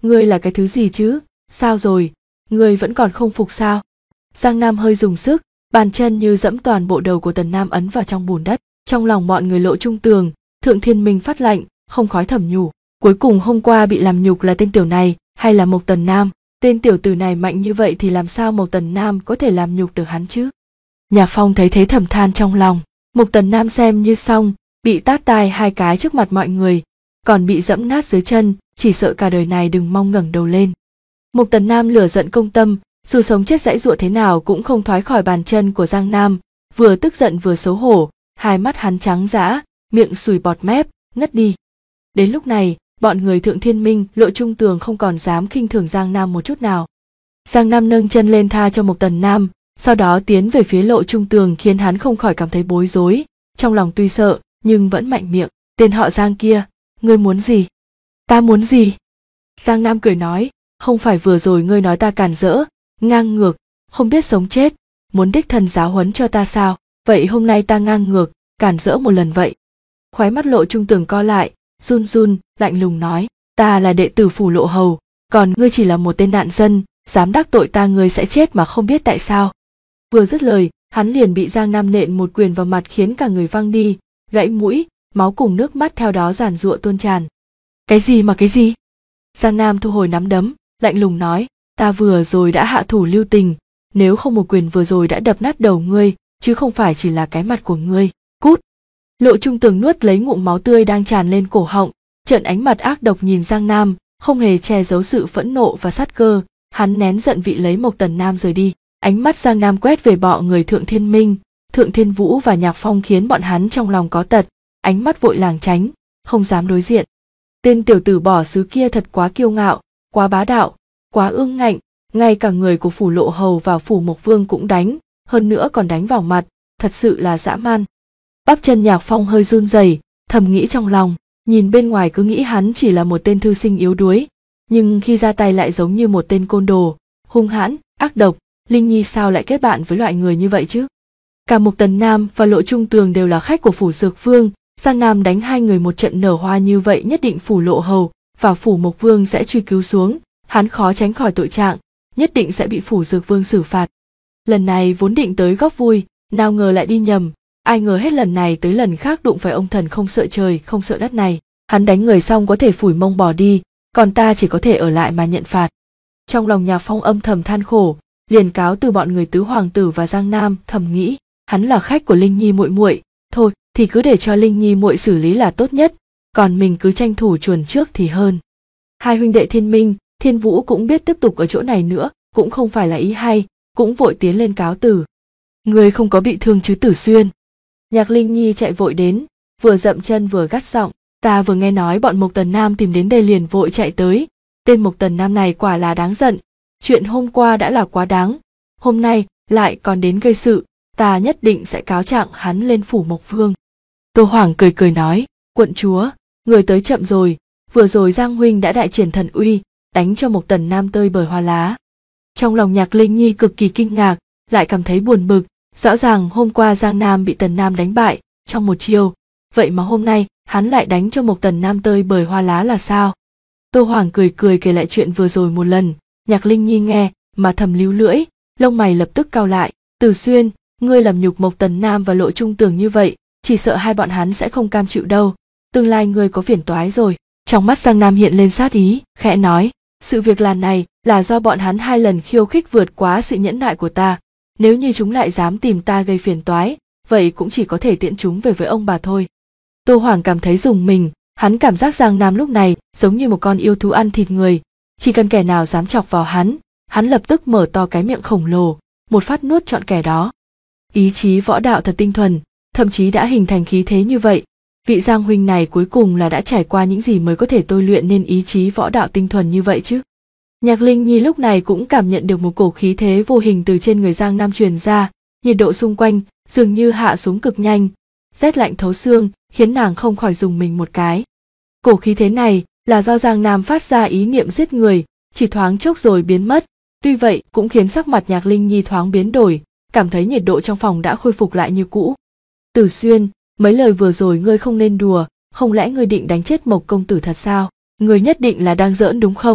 S1: ngươi là cái thứ gì chứ? Sao rồi, ngươi vẫn còn không phục sao? Giang Nam hơi dùng sức, bàn chân như dẫm toàn bộ đầu của Tần Nam ấn vào trong bùn đất. Trong lòng mọi người Lộ Trung Tường, Thượng Thiên Minh phát lạnh, không khói thầm nhủ. Cuối cùng hôm qua bị làm nhục là tên tiểu này hay là Mộc Tần Nam? Tên tiểu tử này mạnh như vậy thì làm sao Mộc Tần Nam có thể làm nhục được hắn chứ? Nhạc Phong thấy thế thầm than trong lòng. Mộc Tần Nam xem như xong, bị tát tai 2 cái trước mặt mọi người, còn bị dẫm nát dưới chân, chỉ sợ cả đời này đừng mong ngẩng đầu lên. Mộc Tần Nam lửa giận công tâm, dù sống chết giãy giụa thế nào cũng không thoái khỏi bàn chân của Giang Nam, vừa tức giận vừa xấu hổ, 2 mắt hắn trắng dã, miệng sùi bọt mép, ngất đi. Đến lúc này, bọn người Thượng Thiên Minh, Lộ Trung Tường không còn dám khinh thường Giang Nam một chút nào. Giang Nam nâng chân lên tha cho Mộc Tần Nam, sau đó tiến về phía Lộ Trung Tường khiến hắn không khỏi cảm thấy bối rối, trong lòng tuy sợ nhưng vẫn mạnh miệng. Tên họ Giang kia, ngươi muốn gì? Ta muốn gì? Giang Nam cười nói, không phải vừa rồi ngươi nói ta càn rỡ, ngang ngược, không biết sống chết, muốn đích thân giáo huấn cho ta sao? Vậy hôm nay ta ngang ngược, càn rỡ một lần vậy. Khóe mắt Lộ Trung Tường co lại, run run, lạnh lùng nói, ta là đệ tử phủ Lộ hầu, còn ngươi chỉ là một tên nạn dân, dám đắc tội ta ngươi sẽ chết mà không biết tại sao. Vừa dứt lời, hắn liền bị Giang Nam nện một quyền vào mặt khiến cả người văng đi, gãy mũi, máu cùng nước mắt theo đó giàn giụa tuôn tràn. Cái gì mà cái gì? Giang Nam thu hồi nắm đấm, lạnh lùng nói, ta vừa rồi đã hạ thủ lưu tình, nếu không một quyền vừa rồi đã đập nát đầu ngươi, chứ không phải chỉ là cái mặt của ngươi. Cút! Lộ Trung Tường nuốt lấy ngụm máu tươi đang tràn lên cổ họng, trợn ánh mặt ác độc nhìn Giang Nam, không hề che giấu sự phẫn nộ và sát cơ, hắn nén giận vị lấy Mộc Tần Nam rời đi. Ánh mắt Giang Nam quét về bọn người Thượng Thiên Minh, Thượng Thiên Vũ và Nhạc Phong khiến bọn hắn trong lòng có tật, ánh mắt vội làng tránh, không dám đối diện. Tên tiểu tử bỏ xứ kia thật quá kiêu ngạo, quá bá đạo, quá ương ngạnh, ngay cả người của phủ Lộ hầu vào phủ Mộc Vương cũng đánh, hơn nữa còn đánh vào mặt, thật sự là dã man. Bắp chân Nhạc Phong hơi run rẩy, thầm nghĩ trong lòng, nhìn bên ngoài cứ nghĩ hắn chỉ là một tên thư sinh yếu đuối, nhưng khi ra tay lại giống như một tên côn đồ, hung hãn, ác độc. Linh Nhi sao lại kết bạn với loại người như vậy chứ? Cả Mộc Tần Nam và Lộ Trung Tường đều là khách của phủ Dược Vương, Giang Nam đánh 2 người một trận nở hoa như vậy nhất định phủ Lộ hầu và phủ Mộc Vương sẽ truy cứu xuống, hắn khó tránh khỏi tội trạng, nhất định sẽ bị phủ Dược Vương xử phạt. Lần này vốn định tới góp vui, nào ngờ lại đi nhầm, ai ngờ hết lần này tới lần khác đụng phải ông thần không sợ trời không sợ đất này, hắn đánh người xong có thể phủi mông bỏ đi, còn ta chỉ có thể ở lại mà nhận phạt. Trong lòng Nhạc Phong âm thầm than khổ, liền cáo từ bọn người Tứ Hoàng tử và Giang Nam, thầm nghĩ, hắn là khách của Linh Nhi muội muội, thôi thì cứ để cho Linh Nhi muội xử lý là tốt nhất, còn mình cứ tranh thủ chuồn trước thì hơn. 2 huynh đệ Thiên Minh, Thiên Vũ cũng biết tiếp tục ở chỗ này nữa, cũng không phải là ý hay, cũng vội tiến lên cáo từ. Người không có bị thương chứ Tử Xuyên? Nhạc Linh Nhi chạy vội đến, vừa dậm chân vừa gắt giọng, ta vừa nghe nói bọn Mộc Tần Nam tìm đến đây liền vội chạy tới, tên Mộc Tần Nam này quả là đáng giận. Chuyện hôm qua đã là quá đáng, hôm nay lại còn đến gây sự, ta nhất định sẽ cáo trạng hắn lên phủ Mộc Vương. Tô Hoàng cười cười nói, quận chúa, người tới chậm rồi, vừa rồi Giang huynh đã đại triển thần uy, đánh cho Mộc Tần Nam tơi bời hoa lá. Trong lòng Nhạc Linh Nhi cực kỳ kinh ngạc, lại cảm thấy buồn bực, rõ ràng hôm qua Giang Nam bị Tần Nam đánh bại trong một chiêu, vậy mà hôm nay hắn lại đánh cho Mộc Tần Nam tơi bời hoa lá là sao? Tô Hoàng cười cười kể lại chuyện vừa rồi một lần. Nhạc Linh Nhi nghe mà thầm líu lưỡi, lông mày lập tức cau lại. Từ Xuyên, ngươi làm nhục Mộc Tần Nam và Lộ Trung Tường như vậy, chỉ sợ hai bọn hắn sẽ không cam chịu đâu. Tương lai ngươi có phiền toái rồi. Trong mắt Giang Nam hiện lên sát ý, khẽ nói, sự việc lần này là do bọn hắn 2 lần khiêu khích vượt quá sự nhẫn nại của ta. Nếu như chúng lại dám tìm ta gây phiền toái, vậy cũng chỉ có thể tiễn chúng về với ông bà thôi. Tô Hoàng cảm thấy rùng mình, hắn cảm giác Giang Nam lúc này giống như một con yêu thú ăn thịt người. Chỉ cần kẻ nào dám chọc vào hắn lập tức mở to cái miệng khổng lồ, một phát nuốt trọn kẻ đó. Ý chí võ đạo thật tinh thuần, thậm chí đã hình thành khí thế như vậy. Vị Giang huynh này cuối cùng là đã trải qua những gì mới có thể tôi luyện nên ý chí võ đạo tinh thuần như vậy chứ? Nhạc Linh Nhi lúc này cũng cảm nhận được một cổ khí thế vô hình từ trên người Giang Nam truyền ra, nhiệt độ xung quanh dường như hạ xuống cực nhanh, rét lạnh thấu xương, khiến nàng không khỏi rùng mình một cái. Cổ khí thế này là do Giang Nam phát ra ý niệm giết người, chỉ thoáng chốc rồi biến mất, tuy vậy cũng khiến sắc mặt Nhạc Linh Nhi thoáng biến đổi, cảm thấy nhiệt độ trong phòng đã khôi phục lại như cũ. Tử Xuyên, mấy lời vừa rồi ngươi không nên đùa, không lẽ ngươi định đánh chết Mộc công tử thật sao? Ngươi nhất định là đang giỡn đúng không?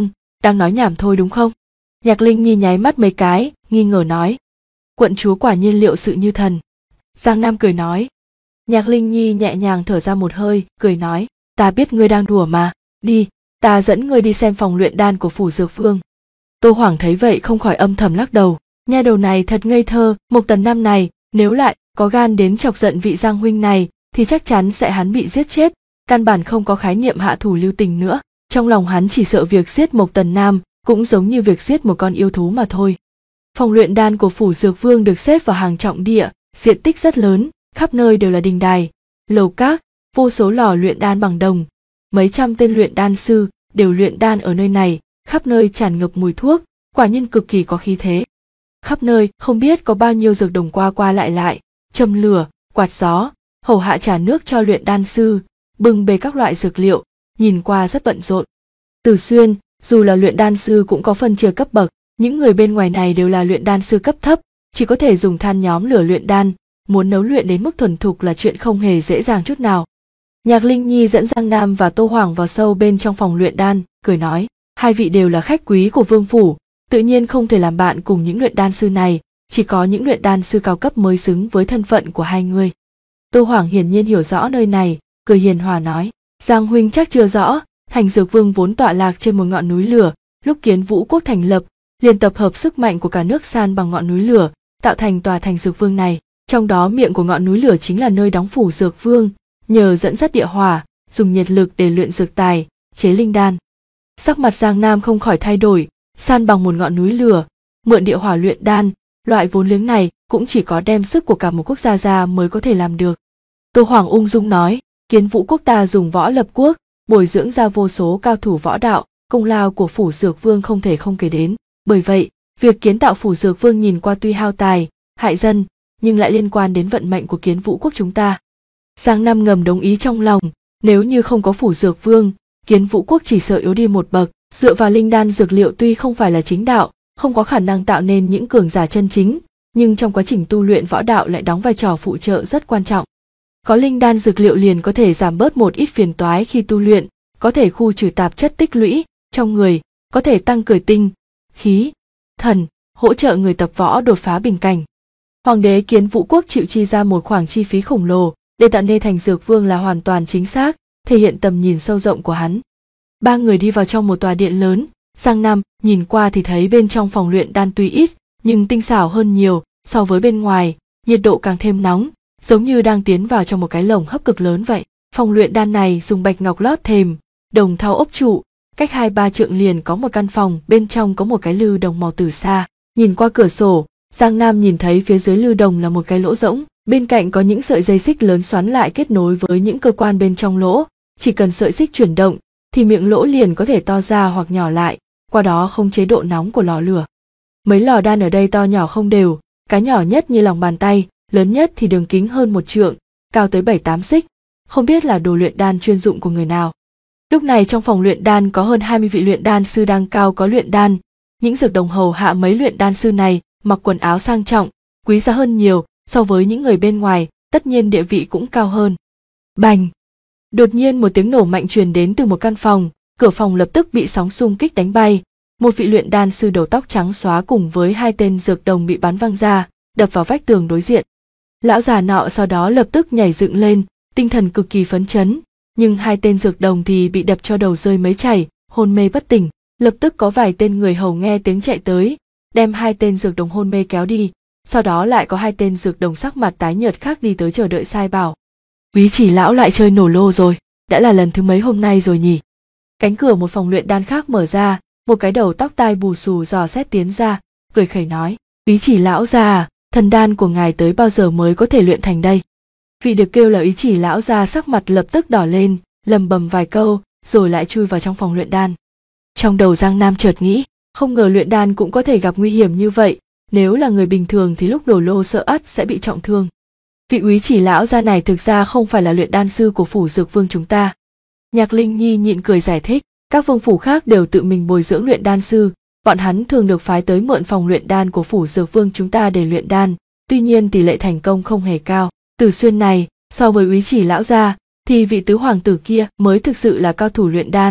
S1: đang nói nhảm thôi đúng không? Nhạc Linh Nhi nháy mắt mấy cái, nghi ngờ nói. Quận chúa quả nhiên liệu sự như thần. Giang Nam cười nói. Nhạc Linh Nhi nhẹ nhàng thở ra một hơi, cười nói, ta biết ngươi đang đùa mà, đi, ta dẫn ngươi đi xem phòng luyện đan của phủ Dược Vương. Tô Hoảng thấy vậy không khỏi âm thầm lắc đầu, nha đầu này thật ngây thơ. Mộc Tần năm này nếu lại có gan đến chọc giận vị Giang huynh này thì chắc chắn sẽ hắn bị giết chết, căn bản không có khái niệm hạ thủ lưu tình nữa. Trong lòng hắn chỉ sợ việc giết Mộc Tần Nam cũng giống như việc giết một con yêu thú mà thôi. Phòng luyện đan của phủ Dược Vương được xếp vào hàng trọng địa, diện tích rất lớn, khắp nơi đều là đình đài, lầu các, vô số lò luyện đan bằng đồng, mấy trăm tên luyện đan sư đều luyện đan ở nơi này, khắp nơi tràn ngập mùi thuốc, quả nhiên cực kỳ có khí thế. Khắp nơi không biết có bao nhiêu dược đồng qua qua lại, châm lửa, quạt gió, hầu hạ trà nước cho luyện đan sư, bưng bê các loại dược liệu, nhìn qua rất bận rộn. Từ Xuyên, dù là luyện đan sư cũng có phân chia cấp bậc, những người bên ngoài này đều là luyện đan sư cấp thấp, chỉ có thể dùng than nhóm lửa luyện đan, muốn nấu luyện đến mức thuần thục là chuyện không hề dễ dàng chút nào. Nhạc Linh Nhi dẫn Giang Nam và Tô Hoảng vào sâu bên trong phòng luyện đan, cười nói, hai vị đều là khách quý của vương phủ, tự nhiên không thể làm bạn cùng những luyện đan sư này, chỉ có những luyện đan sư cao cấp mới xứng với thân phận của hai người. Tô Hoảng hiển nhiên hiểu rõ nơi này, cười hiền hòa nói, Giang huynh chắc chưa rõ, thành Dược Vương vốn tọa lạc trên một ngọn núi lửa, lúc Kiến Vũ quốc thành lập, liền tập hợp sức mạnh của cả nước san bằng ngọn núi lửa, tạo thành tòa thành Dược Vương này. Trong đó miệng của ngọn núi lửa chính là nơi đóng phủ Dược Vương, nhờ dẫn dắt địa hỏa, dùng nhiệt lực để luyện dược tài, chế linh đan. Sắc mặt Giang Nam không khỏi thay đổi, san bằng một ngọn núi lửa, mượn địa hỏa luyện đan, loại vốn liếng này cũng chỉ có đem sức của cả một quốc gia ra mới có thể làm được. Tô Hoảng ung dung nói, Kiến Vũ quốc ta dùng võ lập quốc, bồi dưỡng ra vô số cao thủ võ đạo, công lao của phủ Dược Vương không thể không kể đến. Bởi vậy, việc kiến tạo phủ Dược Vương nhìn qua tuy hao tài, hại dân, nhưng lại liên quan đến vận mệnh của Kiến Vũ quốc chúng ta. Giang Nam ngầm đồng ý trong lòng, nếu như không có phủ Dược Vương, Kiến Vũ quốc chỉ sợ yếu đi một bậc, dựa vào linh đan dược liệu tuy không phải là chính đạo, không có khả năng tạo nên những cường giả chân chính, nhưng trong quá trình tu luyện võ đạo lại đóng vai trò phụ trợ rất quan trọng. Có linh đan dược liệu liền có thể giảm bớt một ít phiền toái khi tu luyện, có thể khu trừ tạp chất tích lũy trong người, có thể tăng cường tinh, khí, thần, hỗ trợ người tập võ đột phá bình cảnh. Hoàng đế Kiến Vũ quốc chịu chi ra một khoản chi phí khổng lồ để tạo nên thành Dược Vương là hoàn toàn chính xác, thể hiện tầm nhìn sâu rộng của hắn. Ba người đi vào trong một tòa điện lớn, Giang Nam nhìn qua thì thấy bên trong phòng luyện đan tuy ít, nhưng tinh xảo hơn nhiều so với bên ngoài, nhiệt độ càng thêm nóng, giống như đang tiến vào trong một cái lồng hấp cực lớn vậy. Phòng luyện đan này dùng bạch ngọc lót thềm, đồng thau ốc trụ, cách 2-3 trượng liền có một căn phòng, bên trong có một cái lư đồng màu tử sa. Nhìn qua cửa sổ, Giang Nam nhìn thấy phía dưới lư đồng là một cái lỗ rỗng, bên cạnh có những sợi dây xích lớn xoắn lại kết nối với những cơ quan bên trong lỗ, chỉ cần sợi xích chuyển động thì miệng lỗ liền có thể to ra hoặc nhỏ lại, qua đó khống chế độ nóng của lò lửa. Mấy lò đan ở đây to nhỏ không đều, cái nhỏ nhất như lòng bàn tay, lớn nhất thì đường kính hơn 1 trượng, cao tới 7-8 xích, không biết là đồ luyện đan chuyên dụng của người nào. Lúc này trong phòng luyện đan có hơn 20 vị luyện đan sư đang cao có luyện đan, những dược đồng hầu hạ mấy luyện đan sư này mặc quần áo sang trọng, quý giá hơn nhiều so với những người bên ngoài, tất nhiên địa vị cũng cao hơn. Bành! Đột nhiên một tiếng nổ mạnh truyền đến từ một căn phòng, cửa phòng lập tức bị sóng xung kích đánh bay, một vị luyện đan sư đầu tóc trắng xóa cùng với 2 tên dược đồng bị bắn văng ra, đập vào vách tường đối diện. Lão già nọ sau đó lập tức nhảy dựng lên, tinh thần cực kỳ phấn chấn, nhưng 2 tên dược đồng thì bị đập cho đầu rơi mấy chảy, hôn mê bất tỉnh. Lập tức có vài tên người hầu nghe tiếng chạy tới, đem 2 tên dược đồng hôn mê kéo đi, sau đó lại có 2 tên dược đồng sắc mặt tái nhợt khác đi tới chờ đợi sai bảo. Úy Chỉ lão lại chơi nổ lô rồi, đã là lần thứ mấy hôm nay rồi nhỉ? Cánh cửa một phòng luyện đan khác mở ra, một cái đầu tóc tai bù xù dò xét tiến ra, cười khẩy nói, Úy Chỉ lão già, thần đan của ngài tới bao giờ mới có thể luyện thành đây? Vị được kêu là Úy Chỉ lão già sắc mặt lập tức đỏ lên, lầm bầm vài câu, rồi lại chui vào trong phòng luyện đan. Trong đầu Giang Nam chợt nghĩ, không ngờ luyện đan cũng có thể gặp nguy hiểm như vậy, nếu là người bình thường thì lúc đổ lô sợ ắt sẽ bị trọng thương. Vị Úy Chỉ lão gia này thực ra không phải là luyện đan sư của phủ Dược Vương chúng ta. Nhạc Linh Nhi nhịn cười giải thích, các vương phủ khác đều tự mình bồi dưỡng luyện đan sư, bọn hắn thường được phái tới mượn phòng luyện đan của phủ Dược Vương chúng ta để luyện đan, tuy nhiên tỷ lệ thành công không hề cao. Từ Xuyên này, so với Úy Chỉ lão gia, thì vị tứ hoàng tử kia mới thực sự là cao thủ luyện đan,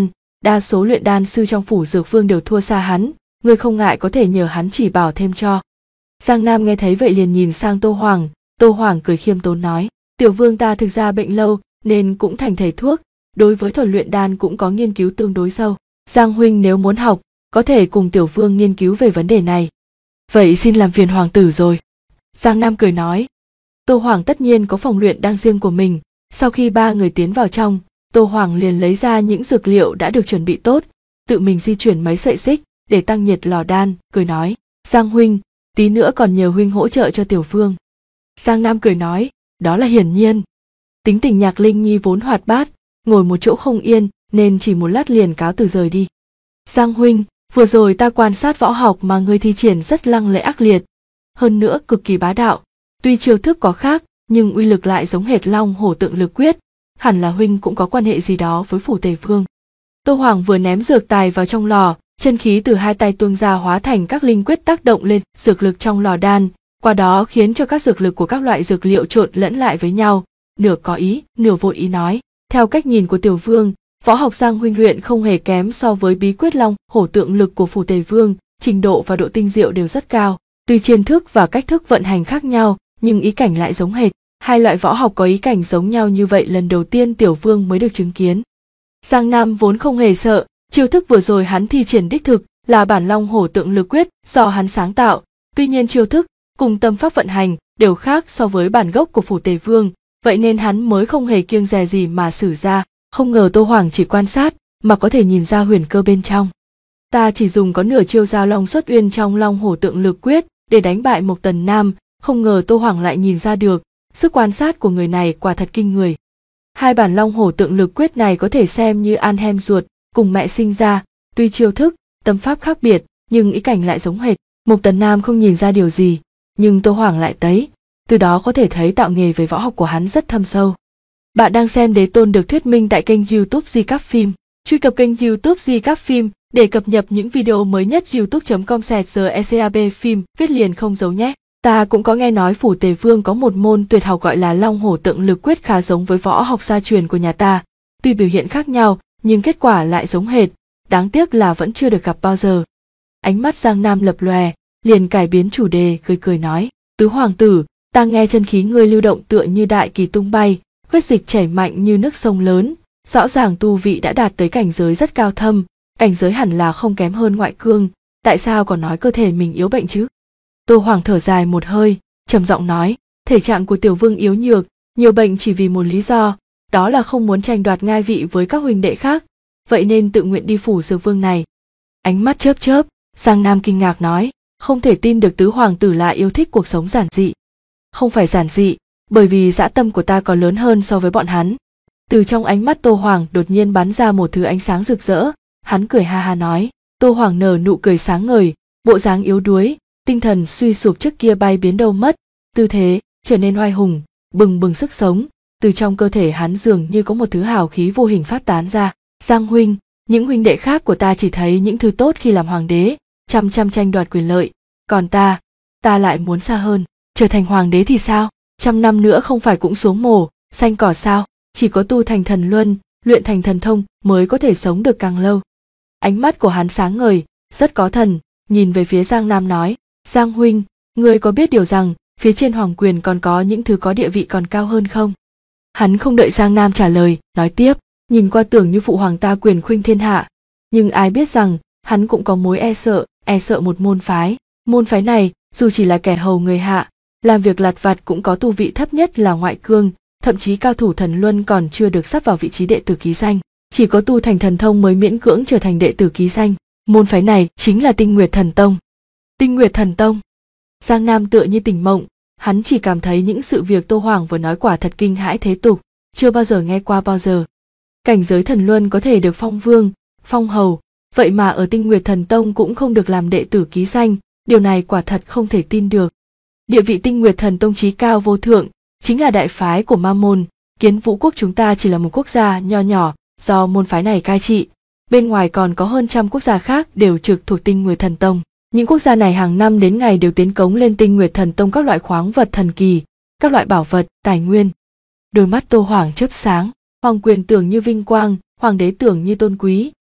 S1: đa số luyện đan sư trong phủ Dược Vương đều thua xa hắn, ngươi không ngại có thể nhờ hắn chỉ bảo thêm cho. Giang Nam nghe thấy vậy liền nhìn sang Tô Hoàng cười khiêm tốn nói, tiểu vương ta thực ra bệnh lâu nên cũng thành thầy thuốc, đối với thuật luyện đan cũng có nghiên cứu tương đối sâu. Giang huynh nếu muốn học, có thể cùng tiểu vương nghiên cứu về vấn đề này. Vậy xin làm phiền hoàng tử rồi. Giang Nam cười nói. Tô Hoàng tất nhiên có phòng luyện đan riêng của mình, sau khi ba người tiến vào trong, Tô Hoàng liền lấy ra những dược liệu đã được chuẩn bị tốt, tự mình di chuyển mấy sợi xích để tăng nhiệt lò đan, cười nói, Giang huynh, tí nữa còn nhờ huynh hỗ trợ cho tiểu vương. Giang Nam cười nói, đó là hiển nhiên. Tính tình Nhạc Linh Nhi vốn hoạt bát, ngồi một chỗ không yên nên chỉ một lát liền cáo từ rời đi. Giang huynh, vừa rồi ta quan sát võ học mà ngươi thi triển rất lăng lệ ác liệt, hơn nữa cực kỳ bá đạo, tuy chiêu thức có khác nhưng uy lực lại giống hệt Long Hổ Tượng Lực Quyết, hẳn là huynh cũng có quan hệ gì đó với phủ Tề Vương. Tô Hoàng vừa ném dược tài vào trong lò, chân khí từ hai tay tuôn ra hóa thành các linh quyết tác động lên dược lực trong lò đan, qua đó khiến cho các dược lực của các loại dược liệu trộn lẫn lại với nhau, nửa có ý, nửa vô ý nói. Theo cách nhìn của tiểu vương, võ học Giang huynh luyện không hề kém so với bí quyết Long Hổ Tượng Lực của phủ Tề Vương, trình độ và độ tinh diệu đều rất cao. Tuy chiêu thức và cách thức vận hành khác nhau, nhưng ý cảnh lại giống hệt. Hai loại võ học có ý cảnh giống nhau như vậy lần đầu tiên tiểu vương mới được chứng kiến. Giang Nam vốn không hề sợ, chiêu thức vừa rồi hắn thi triển đích thực là bản Long Hổ Tượng Lực Quyết do hắn sáng tạo, tuy nhiên chiêu thức cùng tâm pháp vận hành đều khác so với bản gốc của phủ Tề Vương, vậy nên hắn mới không hề kiêng dè gì mà sử ra. Không ngờ Tô Hoàng chỉ quan sát mà có thể nhìn ra huyền cơ bên trong. Ta chỉ dùng có nửa chiêu Giao Long Xuất Uyên trong Long Hổ Tượng Lực Quyết để đánh bại Mộc Tần Nam, không ngờ Tô Hoàng lại nhìn ra được, sức quan sát của người này quả thật kinh người. Hai bản Long Hổ Tượng Lực Quyết này có thể xem như anh em ruột, cùng mẹ sinh ra, tuy chiêu thức, tâm pháp khác biệt, nhưng ý cảnh lại giống hệt. Mộc Tần Nam không nhìn ra điều gì, nhưng Tô Hoàng lại thấy, từ đó có thể thấy tạo nghề về võ học của hắn rất thâm sâu. Bạn đang xem Đế Tôn được thuyết minh tại kênh YouTube Di Cáp Phim. Truy cập kênh YouTube Di Cáp Phim để cập nhật những video mới nhất. youtube.com/GECAB phim viết liền không giấu nhé. Ta cũng có nghe nói phủ Tề Vương có một môn tuyệt học gọi là Long Hổ Tượng Lực Quyết khá giống với võ học gia truyền của nhà ta, tuy biểu hiện khác nhau nhưng kết quả lại giống hệt, đáng tiếc là vẫn chưa được gặp bao giờ. Ánh mắt Giang Nam lập lòe, liền cải biến chủ đề, cười nói, tứ hoàng tử, ta nghe chân khí ngươi lưu động tựa như đại kỳ tung bay, huyết dịch chảy mạnh như nước sông lớn, rõ ràng tu vị đã đạt tới cảnh giới rất cao thâm, cảnh giới hẳn là không kém hơn ngoại cương, tại sao còn nói cơ thể mình yếu bệnh chứ? Tô Hoàng thở dài một hơi, trầm giọng nói, thể trạng của tiểu vương yếu nhược, nhiều bệnh chỉ vì một lý do, đó là không muốn tranh đoạt ngai vị với các huynh đệ khác, vậy nên tự nguyện đi phủ Dược Vương này. Ánh mắt chớp chớp, Giang Nam kinh ngạc nói, không thể tin được tứ hoàng tử lại yêu thích cuộc sống giản dị. Không phải giản dị, bởi vì dã tâm của ta còn lớn hơn so với bọn hắn. Từ trong ánh mắt Tô Hoàng đột nhiên bắn ra một thứ ánh sáng rực rỡ, hắn cười ha ha nói. Tô Hoàng nở nụ cười sáng ngời, bộ dáng yếu đuối, tinh thần suy sụp trước kia bay biến đâu mất, tư thế trở nên oai hùng, bừng bừng sức sống, từ trong cơ thể hắn dường như có một thứ hào khí vô hình phát tán ra. Giang huynh, những huynh đệ khác của ta chỉ thấy những thứ tốt khi làm hoàng đế, chăm tranh đoạt quyền lợi, còn ta lại muốn xa hơn, trở thành hoàng đế thì sao? 100 năm nữa không phải cũng xuống mồ, xanh cỏ sao? Chỉ có tu thành thần luân, luyện thành thần thông mới có thể sống được càng lâu. Ánh mắt của hắn sáng ngời, rất có thần, nhìn về phía Giang Nam nói, Giang huynh, ngươi có biết điều rằng phía trên hoàng quyền còn có những thứ có địa vị còn cao hơn không? Hắn không đợi Giang Nam trả lời, nói tiếp, nhìn qua tưởng như phụ hoàng ta quyền khuynh thiên hạ, nhưng ai biết rằng hắn cũng có mối e sợ một môn phái. Môn phái này dù chỉ là kẻ hầu người hạ, làm việc lặt vặt cũng có tu vị thấp nhất là ngoại cương, thậm chí cao thủ thần luân còn chưa được sắp vào vị trí đệ tử ký danh, chỉ có tu thành thần thông mới miễn cưỡng trở thành đệ tử ký danh. Môn phái này chính là Tinh Nguyệt Thần Tông. Tinh Nguyệt Thần Tông. Giang Nam tựa như tỉnh mộng, hắn chỉ cảm thấy những sự việc Tô Hoàng vừa nói quả thật kinh hãi thế tục, chưa bao giờ nghe qua bao giờ. Cảnh giới thần luân có thể được phong vương, phong hầu, vậy mà ở Tinh Nguyệt Thần Tông cũng không được làm đệ tử ký danh, điều này quả thật không thể tin được. Địa vị Tinh Nguyệt Thần Tông chí cao vô thượng, chính là đại phái của Ma Môn, Kiến Vũ quốc chúng ta chỉ là một quốc gia nho nhỏ do môn phái này cai trị, bên ngoài còn có hơn 100 quốc gia khác đều trực thuộc Tinh Nguyệt Thần Tông. Những quốc gia này hàng năm đến ngày đều tiến cống lên Tinh Nguyệt Thần Tông các loại khoáng vật thần kỳ, các loại bảo vật, tài nguyên. Đôi mắt Tô Hoàng chớp sáng, hoàng quyền tưởng như vinh quang, hoàng đế tưởng như tôn quý,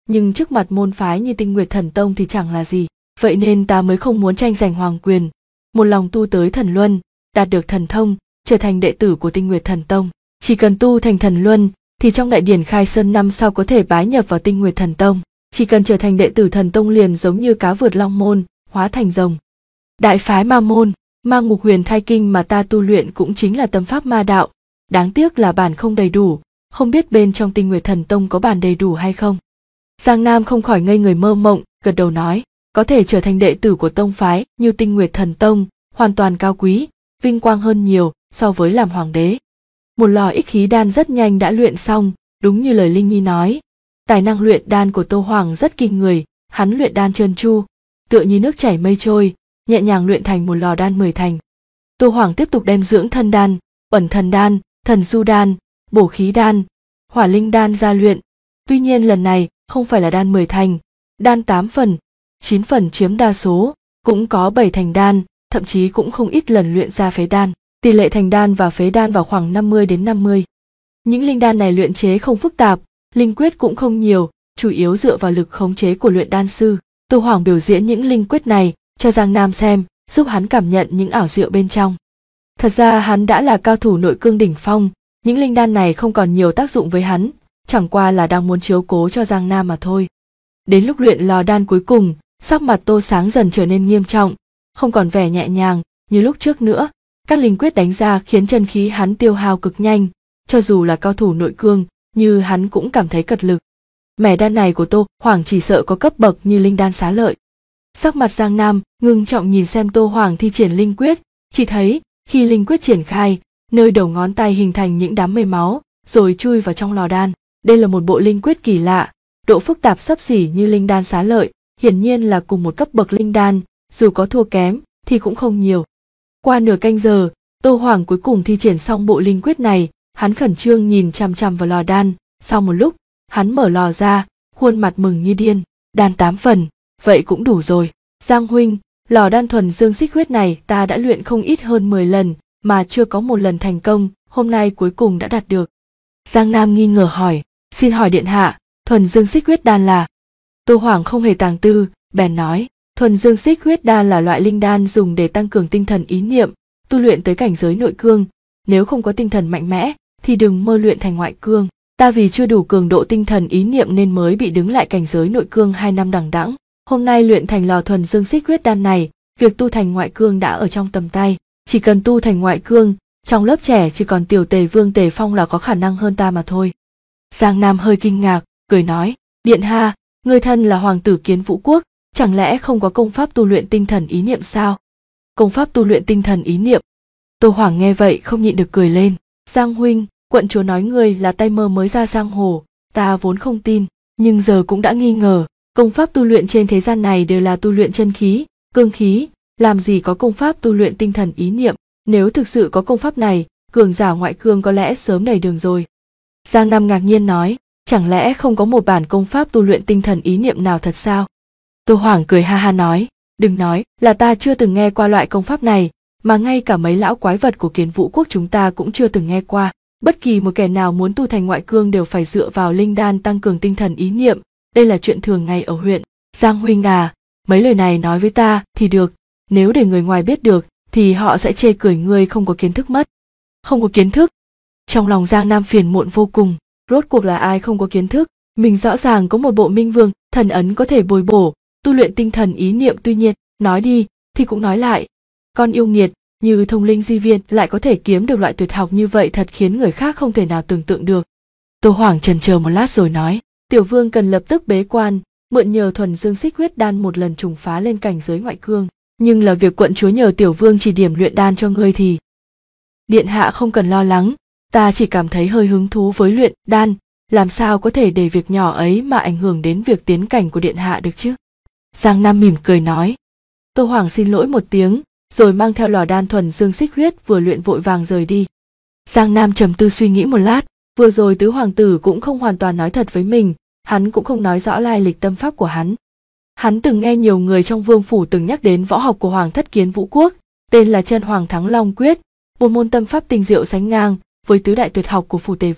S1: nhưng trước mặt môn phái như Tinh Nguyệt Thần Tông thì chẳng là gì. Vậy nên ta mới không muốn tranh giành hoàng quyền, một lòng tu tới thần luân, đạt được thần thông, trở thành đệ tử của Tinh Nguyệt Thần Tông. Chỉ cần tu thành thần luân thì trong đại điển khai sơn năm sau có thể bái nhập vào Tinh Nguyệt Thần Tông. Chỉ cần trở thành đệ tử thần tông liền giống như cá vượt long môn, hóa thành rồng. Đại phái ma môn, ma ngục huyền thai kinh mà ta tu luyện cũng chính là tâm pháp ma đạo. Đáng tiếc là bản không đầy đủ, không biết bên trong Tinh Nguyệt Thần Tông có bản đầy đủ hay không. Giang Nam không khỏi ngây người mơ mộng, gật đầu nói, có thể trở thành đệ tử của tông phái như Tinh Nguyệt Thần Tông, hoàn toàn cao quý, vinh quang hơn nhiều so với làm hoàng đế. Một lò ích khí đan rất nhanh đã luyện xong, đúng như lời Linh Nhi nói. Tài năng luyện đan của Tô Hoàng rất kinh người, hắn luyện đan trơn tru, tựa như nước chảy mây trôi, nhẹ nhàng luyện thành một lò đan 10 thành. Tô Hoàng tiếp tục đem dưỡng thân đan, ẩn thần đan, thần du đan, bổ khí đan, hỏa linh đan ra luyện. Tuy nhiên lần này không phải là đan 10 thành, đan 8 phần, 9 phần chiếm đa số, cũng có 7 thành đan, thậm chí cũng không ít lần luyện ra phế đan. Tỷ lệ thành đan và phế đan vào khoảng 50 đến 50. Những linh đan này luyện chế không phức tạp, linh quyết cũng không nhiều, chủ yếu dựa vào lực khống chế của luyện đan sư. Tô Hoàng biểu diễn những linh quyết này cho Giang Nam xem, giúp hắn cảm nhận những ảo diệu bên trong. Thật ra hắn đã là cao thủ nội cương đỉnh phong, những linh đan này không còn nhiều tác dụng với hắn, chẳng qua là đang muốn chiếu cố cho Giang Nam mà thôi. Đến lúc luyện lò đan cuối cùng, sắc mặt Tô Sáng dần trở nên nghiêm trọng, không còn vẻ nhẹ nhàng như lúc trước nữa. Các linh quyết đánh ra khiến chân khí hắn tiêu hao cực nhanh, cho dù là cao thủ nội cương như hắn cũng cảm thấy cật lực. Mẻ đan này của Tô Hoàng chỉ sợ có cấp bậc như linh đan Xá Lợi. Sắc mặt Giang Nam ngưng trọng nhìn xem Tô Hoàng thi triển linh quyết, chỉ thấy khi linh quyết triển khai, nơi đầu ngón tay hình thành những đám mây máu, rồi chui vào trong lò đan. Đây là một bộ linh quyết kỳ lạ, độ phức tạp xấp xỉ như linh đan Xá Lợi, hiển nhiên là cùng một cấp bậc linh đan, dù có thua kém thì cũng không nhiều. Qua nửa canh giờ, Tô Hoàng cuối cùng thi triển xong bộ linh quyết này, hắn khẩn trương nhìn chằm chằm vào lò đan, sau một lúc, hắn mở lò ra, khuôn mặt mừng như điên, đan 8 phần, vậy cũng đủ rồi. Giang huynh, lò đan thuần dương xích huyết này ta đã luyện không ít hơn 10 lần, mà chưa có một lần thành công, hôm nay cuối cùng đã đạt được. Giang Nam nghi ngờ hỏi, xin hỏi điện hạ, thuần dương xích huyết đan là? Tô Hoàng không hề tàng tư, bèn nói, thuần dương xích huyết đan là loại linh đan dùng để tăng cường tinh thần ý niệm, tu luyện tới cảnh giới nội cương, nếu không có tinh thần mạnh mẽ thì đừng mơ luyện thành ngoại cương. Ta vì chưa đủ cường độ tinh thần ý niệm nên mới bị đứng lại cảnh giới nội cương 2 năm đằng đẵng. Hôm nay luyện thành lò thuần dương xích huyết đan này, việc tu thành ngoại cương đã ở trong tầm tay. Chỉ cần tu thành ngoại cương, trong lớp trẻ chỉ còn tiểu Tề Vương Tề Phong là có khả năng hơn ta mà thôi. Giang Nam hơi kinh ngạc, cười nói, điện hạ, người thân là hoàng tử Kiến Vũ Quốc, chẳng lẽ không có công pháp tu luyện tinh thần ý niệm sao? Công pháp tu luyện tinh thần ý niệm? Tô Hoàng nghe vậy không nhịn được cười lên. Giang huynh, quận chúa nói ngươi là tay mơ mới ra giang hồ, ta vốn không tin, nhưng giờ cũng đã nghi ngờ. Công pháp tu luyện trên thế gian này đều là tu luyện chân khí, cương khí, làm gì có công pháp tu luyện tinh thần ý niệm. Nếu thực sự có công pháp này, cường giả ngoại cương có lẽ sớm đầy đường rồi. Giang Nam ngạc nhiên nói, chẳng lẽ không có một bản công pháp tu luyện tinh thần ý niệm nào thật sao? Tô Hoàng cười ha ha nói, đừng nói là ta chưa từng nghe qua loại công pháp này, mà ngay cả mấy lão quái vật của Kiến Vũ Quốc chúng ta cũng chưa từng nghe qua. Bất kỳ một kẻ nào muốn tu thành ngoại cương đều phải dựa vào linh đan tăng cường tinh thần ý niệm, đây là chuyện thường ngày ở huyện. Giang huynh à, mấy lời này nói với ta thì được, nếu để người ngoài biết được thì họ sẽ chê cười ngươi không có kiến thức mất. Không có kiến thức? Trong lòng Giang Nam phiền muộn vô cùng, rốt cuộc là ai không có kiến thức? Mình rõ ràng có một bộ minh vương, thần ấn có thể bồi bổ, tu luyện tinh thần ý niệm, tuy nhiên, nói đi thì cũng nói lại, con yêu nghiệt như thông linh di viên lại có thể kiếm được loại tuyệt học như vậy thật khiến người khác không thể nào tưởng tượng được. Tô Hoàng chần chờ một lát rồi nói, tiểu vương cần lập tức bế quan, mượn nhờ thuần dương xích huyết đan một lần trùng phá lên cảnh giới ngoại cương, nhưng là việc quận chúa nhờ tiểu vương chỉ điểm luyện đan cho ngươi thì. Điện hạ không cần lo lắng, ta chỉ cảm thấy hơi hứng thú với luyện đan, làm sao có thể để việc nhỏ ấy mà ảnh hưởng đến việc tiến cảnh của điện hạ được chứ? Giang Nam mỉm cười nói. Tô Hoàng xin lỗi một tiếng, rồi mang theo lò đan thuần dương xích huyết vừa luyện vội vàng rời đi. Giang Nam trầm tư suy nghĩ một lát, vừa rồi tứ hoàng tử cũng không hoàn toàn nói thật với mình, hắn cũng không nói rõ lai lịch tâm pháp của hắn. Hắn từng nghe nhiều người trong vương phủ từng nhắc đến võ học của Hoàng thất Kiến Vũ Quốc, tên là Chân Hoàng Thắng Long Quyết, một môn tâm pháp tinh diệu sánh ngang với tứ đại tuyệt học của phủ Tề Vương.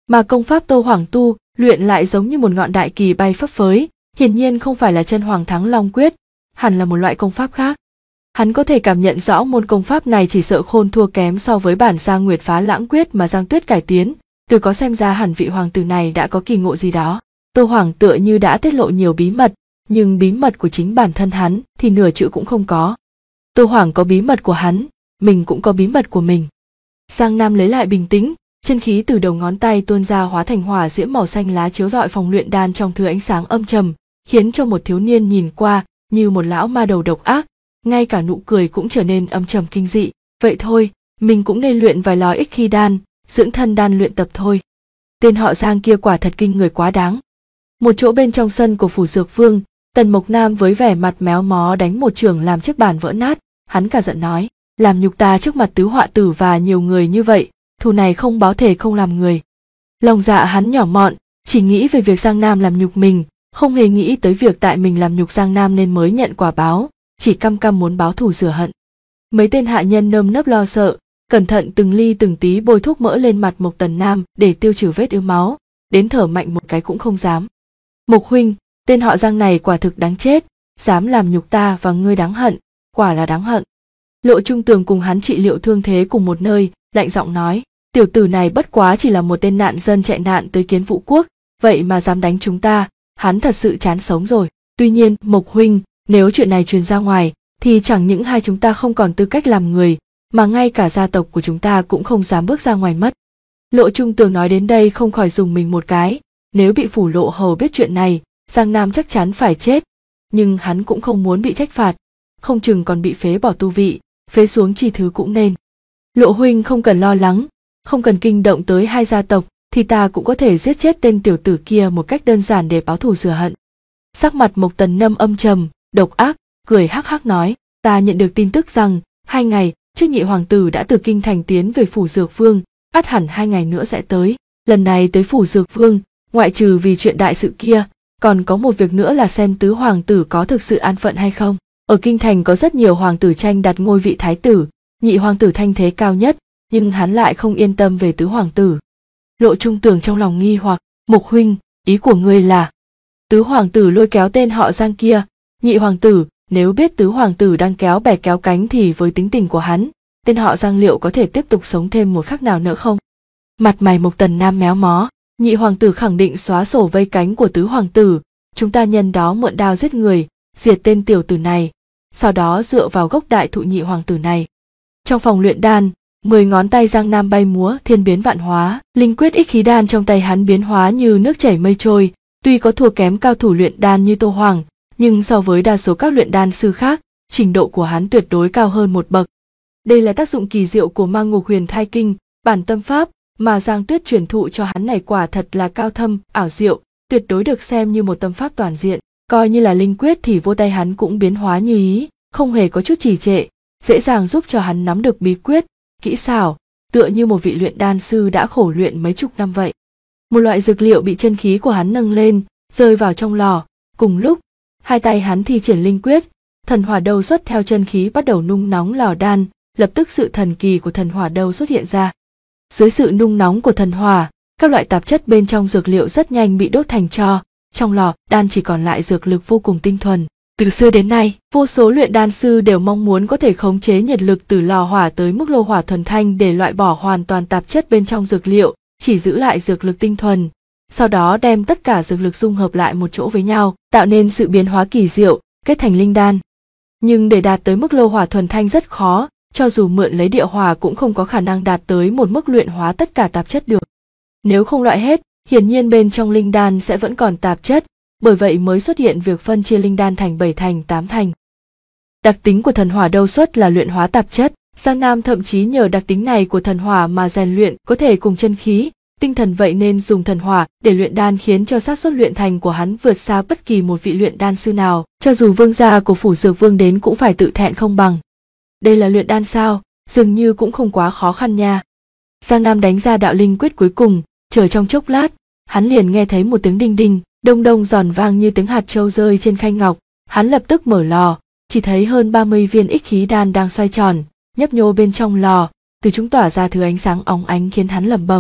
S1: Mà công pháp Tô Hoàng tu luyện lại giống như một ngọn đại kỳ bay phấp phới, hiển nhiên không phải là chân Hoàng Thắng Long Quyết, hẳn là một loại công pháp khác. Hắn có thể cảm nhận rõ môn công pháp này chỉ sợ khôn thua kém so với bản Giang Nguyệt Phá Lãng Quyết mà Giang Tuyết cải tiến, từ có xem ra hẳn vị hoàng tử này đã có kỳ ngộ gì đó. Tô Hoàng tựa như đã tiết lộ nhiều bí mật, nhưng bí mật của chính bản thân hắn thì nửa chữ cũng không có. Tô Hoàng có bí mật của hắn, mình cũng có bí mật của mình. Giang Nam lấy lại bình tĩnh, chân khí từ đầu ngón tay tuôn ra hóa thành hỏa diễm màu xanh lá chiếu rọi phòng luyện đan trong thứ ánh sáng âm trầm, khiến cho một thiếu niên nhìn qua như một lão ma đầu độc ác, ngay cả nụ cười cũng trở nên âm trầm kinh dị. Vậy thôi, mình cũng nên luyện vài lò ích khí đan, dưỡng thân đan luyện tập thôi. Tên họ Giang kia quả thật kinh người quá đáng. Một chỗ bên trong sân của phủ Dược Vương, Tần Mộc Nam với vẻ mặt méo mó đánh một chưởng làm chiếc bàn vỡ nát, hắn cả giận nói, làm nhục ta trước mặt tứ họa tử và nhiều người như vậy, thù này không báo thề không làm người. Lòng dạ hắn nhỏ mọn, chỉ nghĩ về việc Giang Nam làm nhục mình, không hề nghĩ tới việc tại mình làm nhục Giang Nam nên mới nhận quả báo, chỉ căm căm muốn báo thù rửa hận. Mấy tên hạ nhân nơm nớp lo sợ, cẩn thận từng ly từng tí bôi thuốc mỡ lên mặt Mộc Tần Nam để tiêu trừ vết ứ máu, đến thở mạnh một cái cũng không dám. Mộc huynh, tên họ Giang này quả thực đáng chết, dám làm nhục ta và ngươi đáng hận, quả là đáng hận. Lộ Trung Tường cùng hắn trị liệu thương thế cùng một nơi, lạnh giọng nói, tiểu tử này bất quá chỉ là một tên nạn dân chạy nạn tới Kiến Vũ Quốc, vậy mà dám đánh chúng ta, hắn thật sự chán sống rồi. Tuy nhiên, Mộc huynh, nếu chuyện này truyền ra ngoài, thì chẳng những hai chúng ta không còn tư cách làm người, mà ngay cả gia tộc của chúng ta cũng không dám bước ra ngoài mất. Lộ Trung Tường nói đến đây không khỏi dùng mình một cái, nếu bị phủ Lộ hầu biết chuyện này, Giang Nam chắc chắn phải chết, nhưng hắn cũng không muốn bị trách phạt, không chừng còn bị phế bỏ tu vị, phế xuống chi thứ cũng nên. Lộ huynh không cần lo lắng, không cần kinh động tới hai gia tộc, thì ta cũng có thể giết chết tên tiểu tử kia một cách đơn giản để báo thù rửa hận. Sắc mặt Mộc Tần Nâm âm trầm, độc ác, cười hắc hắc nói, ta nhận được tin tức rằng 2 ngày trước nhị hoàng tử đã từ kinh thành tiến về phủ Dược Vương, ắt hẳn 2 ngày nữa sẽ tới. Lần này tới phủ Dược Vương, ngoại trừ vì chuyện đại sự kia, còn có một việc nữa là xem tứ hoàng tử có thực sự an phận hay không. Ở kinh thành có rất nhiều hoàng tử tranh đặt ngôi vị thái tử, nhị hoàng tử thanh thế cao nhất, nhưng hắn lại không yên tâm về tứ hoàng tử. Lộ Trung Tường trong lòng nghi hoặc, Mộc huynh, ý của ngươi là? Tứ hoàng tử lôi kéo tên họ Giang kia, nhị hoàng tử, nếu biết tứ hoàng tử đang kéo bè kéo cánh thì với tính tình của hắn, tên họ Giang liệu có thể tiếp tục sống thêm một khắc nào nữa không? Mặt mày Mộc Tần Nam méo mó, nhị hoàng tử khẳng định xóa sổ vây cánh của tứ hoàng tử, chúng ta nhân đó mượn đao giết người, diệt tên tiểu tử này, sau đó dựa vào gốc đại thụ nhị hoàng tử này. Trong phòng luyện đan, 10 ngón tay Giang Nam bay múa thiên biến vạn hóa, linh quyết ích khí đan trong tay hắn biến hóa như nước chảy mây trôi, tuy có thua kém cao thủ luyện đan như Tô Hoàng, nhưng so với đa số các luyện đan sư khác, trình độ của hắn tuyệt đối cao hơn một bậc. Đây là tác dụng kỳ diệu của Mang Ngục Huyền Thai Kinh, bản tâm pháp mà Giang Tuyết truyền thụ cho hắn này quả thật là cao thâm, ảo diệu, tuyệt đối được xem như một tâm pháp toàn diện, coi như là linh quyết thì vô tay hắn cũng biến hóa như ý, không hề có chút trì trệ, dễ dàng giúp cho hắn nắm được bí quyết, kỹ xảo, tựa như một vị luyện đan sư đã khổ luyện mấy chục năm vậy. Một loại dược liệu bị chân khí của hắn nâng lên, rơi vào trong lò, cùng lúc, hai tay hắn thi triển linh quyết, thần hỏa đầu xuất theo chân khí bắt đầu nung nóng lò đan, lập tức sự thần kỳ của thần hỏa đầu xuất hiện ra. Dưới sự nung nóng của thần hỏa, các loại tạp chất bên trong dược liệu rất nhanh bị đốt thành tro, trong lò đan chỉ còn lại dược lực vô cùng tinh thuần. Từ xưa đến nay, vô số luyện đan sư đều mong muốn có thể khống chế nhiệt lực từ lò hỏa tới mức lô hỏa thuần thanh để loại bỏ hoàn toàn tạp chất bên trong dược liệu, chỉ giữ lại dược lực tinh thuần, sau đó đem tất cả dược lực dung hợp lại một chỗ với nhau, tạo nên sự biến hóa kỳ diệu, kết thành linh đan. Nhưng để đạt tới mức lô hỏa thuần thanh rất khó, cho dù mượn lấy địa hỏa cũng không có khả năng đạt tới một mức luyện hóa tất cả tạp chất được. Nếu không loại hết, hiển nhiên bên trong linh đan sẽ vẫn còn tạp chất, bởi vậy mới xuất hiện việc phân chia linh đan thành 7 thành 8 thành. Đặc tính của thần hỏa đâu xuất là luyện hóa tạp chất, Giang Nam thậm chí nhờ đặc tính này của thần hỏa mà rèn luyện có thể cùng chân khí, tinh thần, vậy nên dùng thần hỏa để luyện đan khiến cho xác suất luyện thành của hắn vượt xa bất kỳ một vị luyện đan sư nào, cho dù vương gia của phủ Dược Vương đến cũng phải tự thẹn không bằng. Đây là luyện đan sao, dường như cũng không quá khó khăn nha. Giang Nam đánh ra đạo linh quyết cuối cùng, chờ trong chốc lát, hắn liền nghe thấy một tiếng đinh đinh, đông đông giòn vang như tiếng hạt châu rơi trên khay ngọc, hắn lập tức mở lò, chỉ thấy hơn 30 viên ích khí đan đang xoay tròn, nhấp nhô bên trong lò, từ chúng tỏa ra thứ ánh sáng óng ánh khiến hắn lẩm bẩm,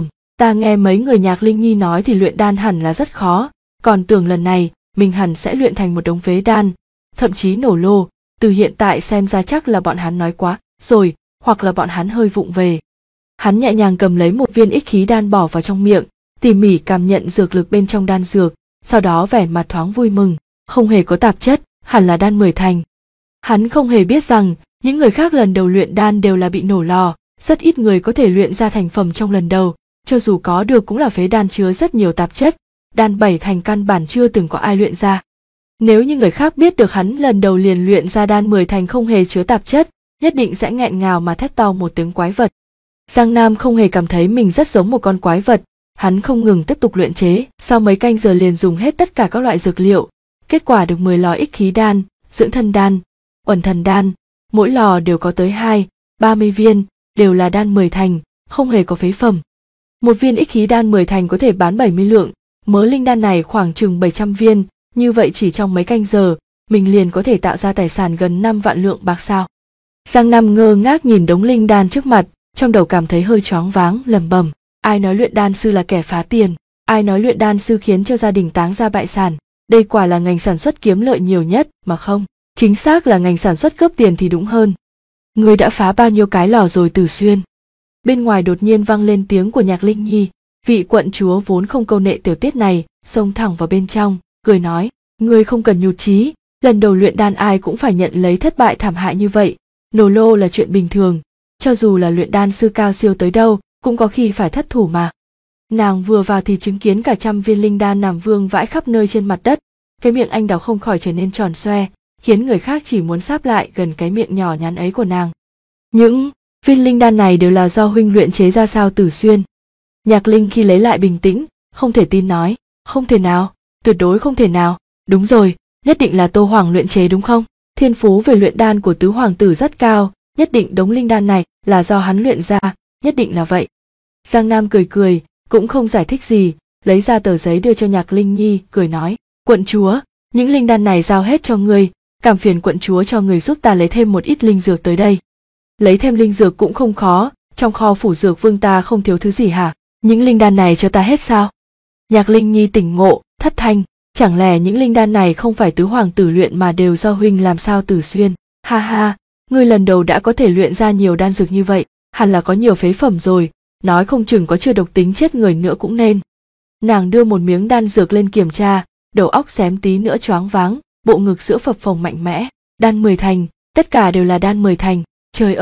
S1: Ta nghe mấy người Nhạc Linh Nhi nói thì luyện đan hẳn là rất khó, còn tưởng lần này mình hẳn sẽ luyện thành một đống phế đan, thậm chí nổ lô. Từ hiện tại xem ra chắc là bọn hắn nói quá rồi, hoặc là bọn hắn hơi vụng về. Hắn nhẹ nhàng cầm lấy một viên ích khí đan bỏ vào trong miệng, tỉ mỉ cảm nhận dược lực bên trong đan dược, sau đó vẻ mặt thoáng vui mừng, không hề có tạp chất, hẳn là đan 10 thành. Hắn không hề biết rằng những người khác lần đầu luyện đan đều là bị nổ lò, rất ít người có thể luyện ra thành phẩm trong lần đầu, cho dù có được cũng là phế đan chứa rất nhiều tạp chất, đan 7 thành căn bản chưa từng có ai luyện ra. Nếu như người khác biết được hắn lần đầu liền luyện ra đan 10 thành không hề chứa tạp chất, nhất định sẽ nghẹn ngào mà thét to một tiếng quái vật. Giang Nam không hề cảm thấy mình rất giống một con quái vật, hắn không ngừng tiếp tục luyện chế, sau mấy canh giờ liền dùng hết tất cả các loại dược liệu, kết quả được 10 lò ích khí đan, dưỡng thân đan, uẩn thần đan, mỗi lò đều có tới 20-30 viên, đều là đan 10 thành, không hề có phế phẩm. Một viên ích khí đan 10 thành có thể bán 70 lượng, mớ linh đan này khoảng chừng 700 viên, như vậy chỉ trong mấy canh giờ, mình liền có thể tạo ra tài sản gần 5 vạn lượng bạc sao. Giang Nam ngơ ngác nhìn đống linh đan trước mặt, trong đầu cảm thấy hơi choáng váng, lẩm bẩm, ai nói luyện đan sư là kẻ phá tiền, ai nói luyện đan sư khiến cho gia đình táng ra bại sản, đây quả là ngành sản xuất kiếm lợi nhiều nhất mà không, chính xác là ngành sản xuất cướp tiền thì đúng hơn. Ngươi đã phá bao nhiêu cái lò rồi Tử Xuyên? Bên ngoài đột nhiên vang lên tiếng của Nhạc Linh Nhi, vị quận chúa vốn không câu nệ tiểu tiết này, xông thẳng vào bên trong, cười nói, ngươi không cần nhụt chí, lần đầu luyện đan ai cũng phải nhận lấy thất bại thảm hại như vậy, nổ lô là chuyện bình thường, cho dù là luyện đan sư cao siêu tới đâu, cũng có khi phải thất thủ mà. Nàng vừa vào thì chứng kiến cả trăm viên linh đan nằm vương vãi khắp nơi trên mặt đất, cái miệng anh đào không khỏi trở nên tròn xoe, khiến người khác chỉ muốn sáp lại gần cái miệng nhỏ nhắn ấy của nàng. Những viên linh đan này đều là do huynh luyện chế ra sao Tử Xuyên? Nhạc Linh khi lấy lại bình tĩnh, không thể tin nói, không thể nào, tuyệt đối không thể nào, đúng rồi, nhất định là Tô Hoàng luyện chế đúng không? Thiên phú về luyện đan của tứ hoàng tử rất cao, nhất định đống linh đan này là do hắn luyện ra, nhất định là vậy. Giang Nam cười cười, cũng không giải thích gì, lấy ra tờ giấy đưa cho Nhạc Linh Nhi, cười nói, quận chúa, những linh đan này giao hết cho ngươi, cảm phiền quận chúa cho người giúp ta lấy thêm một ít linh dược tới đây. Lấy thêm linh dược cũng không khó, trong kho phủ dược vương ta không thiếu thứ gì hả? Những linh đan này cho ta hết sao? Nhạc Linh Nhi tỉnh ngộ, thất thanh, chẳng lẽ những linh đan này không phải tứ hoàng tử luyện mà đều do huynh làm sao Tử Xuyên? Ha ha, ngươi lần đầu đã có thể luyện ra nhiều đan dược như vậy, hẳn là có nhiều phế phẩm rồi, nói không chừng có chưa độc tính chết người nữa cũng nên. Nàng đưa một miếng đan dược lên kiểm tra, đầu óc xém tí nữa choáng váng, bộ ngực sữa phập phồng mạnh mẽ, đan 10 thành, tất cả đều là đan 10 thành, trời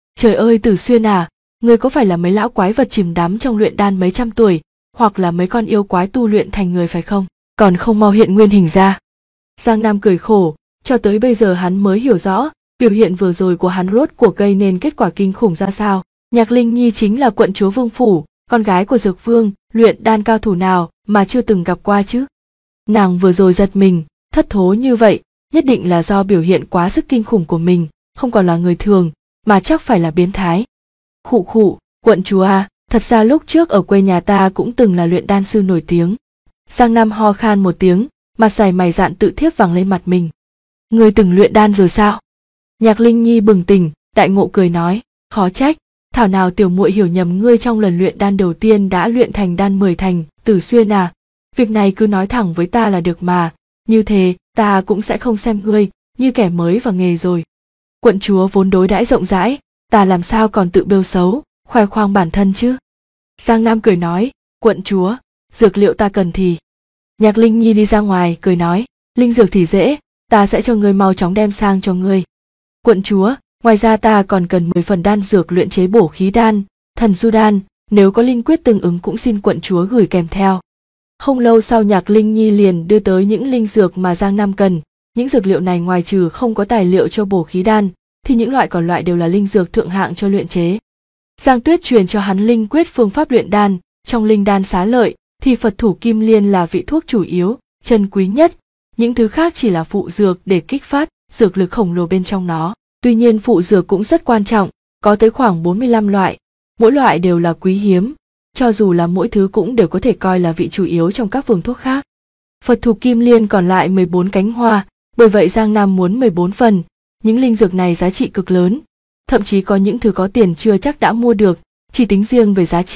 S1: ơi Tử Xuyên à, ngươi có phải là mấy lão quái vật chìm đắm trong luyện đan mấy trăm tuổi, hoặc là mấy con yêu quái tu luyện thành người phải không, còn không mau hiện nguyên hình ra. Giang Nam cười khổ, cho tới bây giờ hắn mới hiểu rõ, biểu hiện vừa rồi của hắn rốt cuộc gây nên kết quả kinh khủng ra sao. Nhạc Linh Nhi chính là quận chúa Vương Phủ, con gái của Dược Vương, luyện đan cao thủ nào mà chưa từng gặp qua chứ. Nàng vừa rồi giật mình, thất thố như vậy, nhất định là do biểu hiện quá sức kinh khủng của mình, không còn là người thường, mà chắc phải là biến thái. Khụ khụ, quận chúa à, thật ra lúc trước ở quê nhà ta cũng từng là luyện đan sư nổi tiếng. Giang Nam ho khan một tiếng, mặt dày mày dạn tự thiếp vàng lên mặt mình. Ngươi từng luyện đan rồi sao? Nhạc Linh Nhi bừng tỉnh, đại ngộ cười nói, khó trách, thảo nào tiểu muội hiểu nhầm ngươi trong lần luyện đan đầu tiên đã luyện thành đan 10 thành, Tử Xuyên à, việc này cứ nói thẳng với ta là được mà, như thế ta cũng sẽ không xem ngươi như kẻ mới vào nghề rồi. Quận chúa vốn đối đãi rộng rãi, ta làm sao còn tự bêu xấu, khoe khoang bản thân chứ. Giang Nam cười nói, quận chúa, dược liệu ta cần thì. Nhạc Linh Nhi đi ra ngoài cười nói, linh dược thì dễ, ta sẽ cho ngươi mau chóng đem sang cho ngươi. Quận chúa, ngoài ra ta còn cần 10 phần đan dược luyện chế bổ khí đan, thần du đan, nếu có linh quyết tương ứng cũng xin quận chúa gửi kèm theo. Không lâu sau Nhạc Linh Nhi liền đưa tới những linh dược mà Giang Nam cần, những dược liệu này ngoài trừ không có tài liệu cho bổ khí đan, thì những loại còn lại đều là linh dược thượng hạng cho luyện chế. Giang Tuyết truyền cho hắn linh quyết phương pháp luyện đan, trong linh đan xá lợi, thì Phật thủ kim liên là vị thuốc chủ yếu, chân quý nhất, những thứ khác chỉ là phụ dược để kích phát dược lực khổng lồ bên trong nó. Tuy nhiên phụ dược cũng rất quan trọng, có tới khoảng 45 loại, mỗi loại đều là quý hiếm, cho dù là mỗi thứ cũng đều có thể coi là vị chủ yếu trong các phương thuốc khác. Phật thủ kim liên còn lại 14 cánh hoa, bởi vậy Giang Nam muốn 14 phần, những linh dược này giá trị cực lớn, thậm chí có những thứ có tiền chưa chắc đã mua được, chỉ tính riêng về giá trị,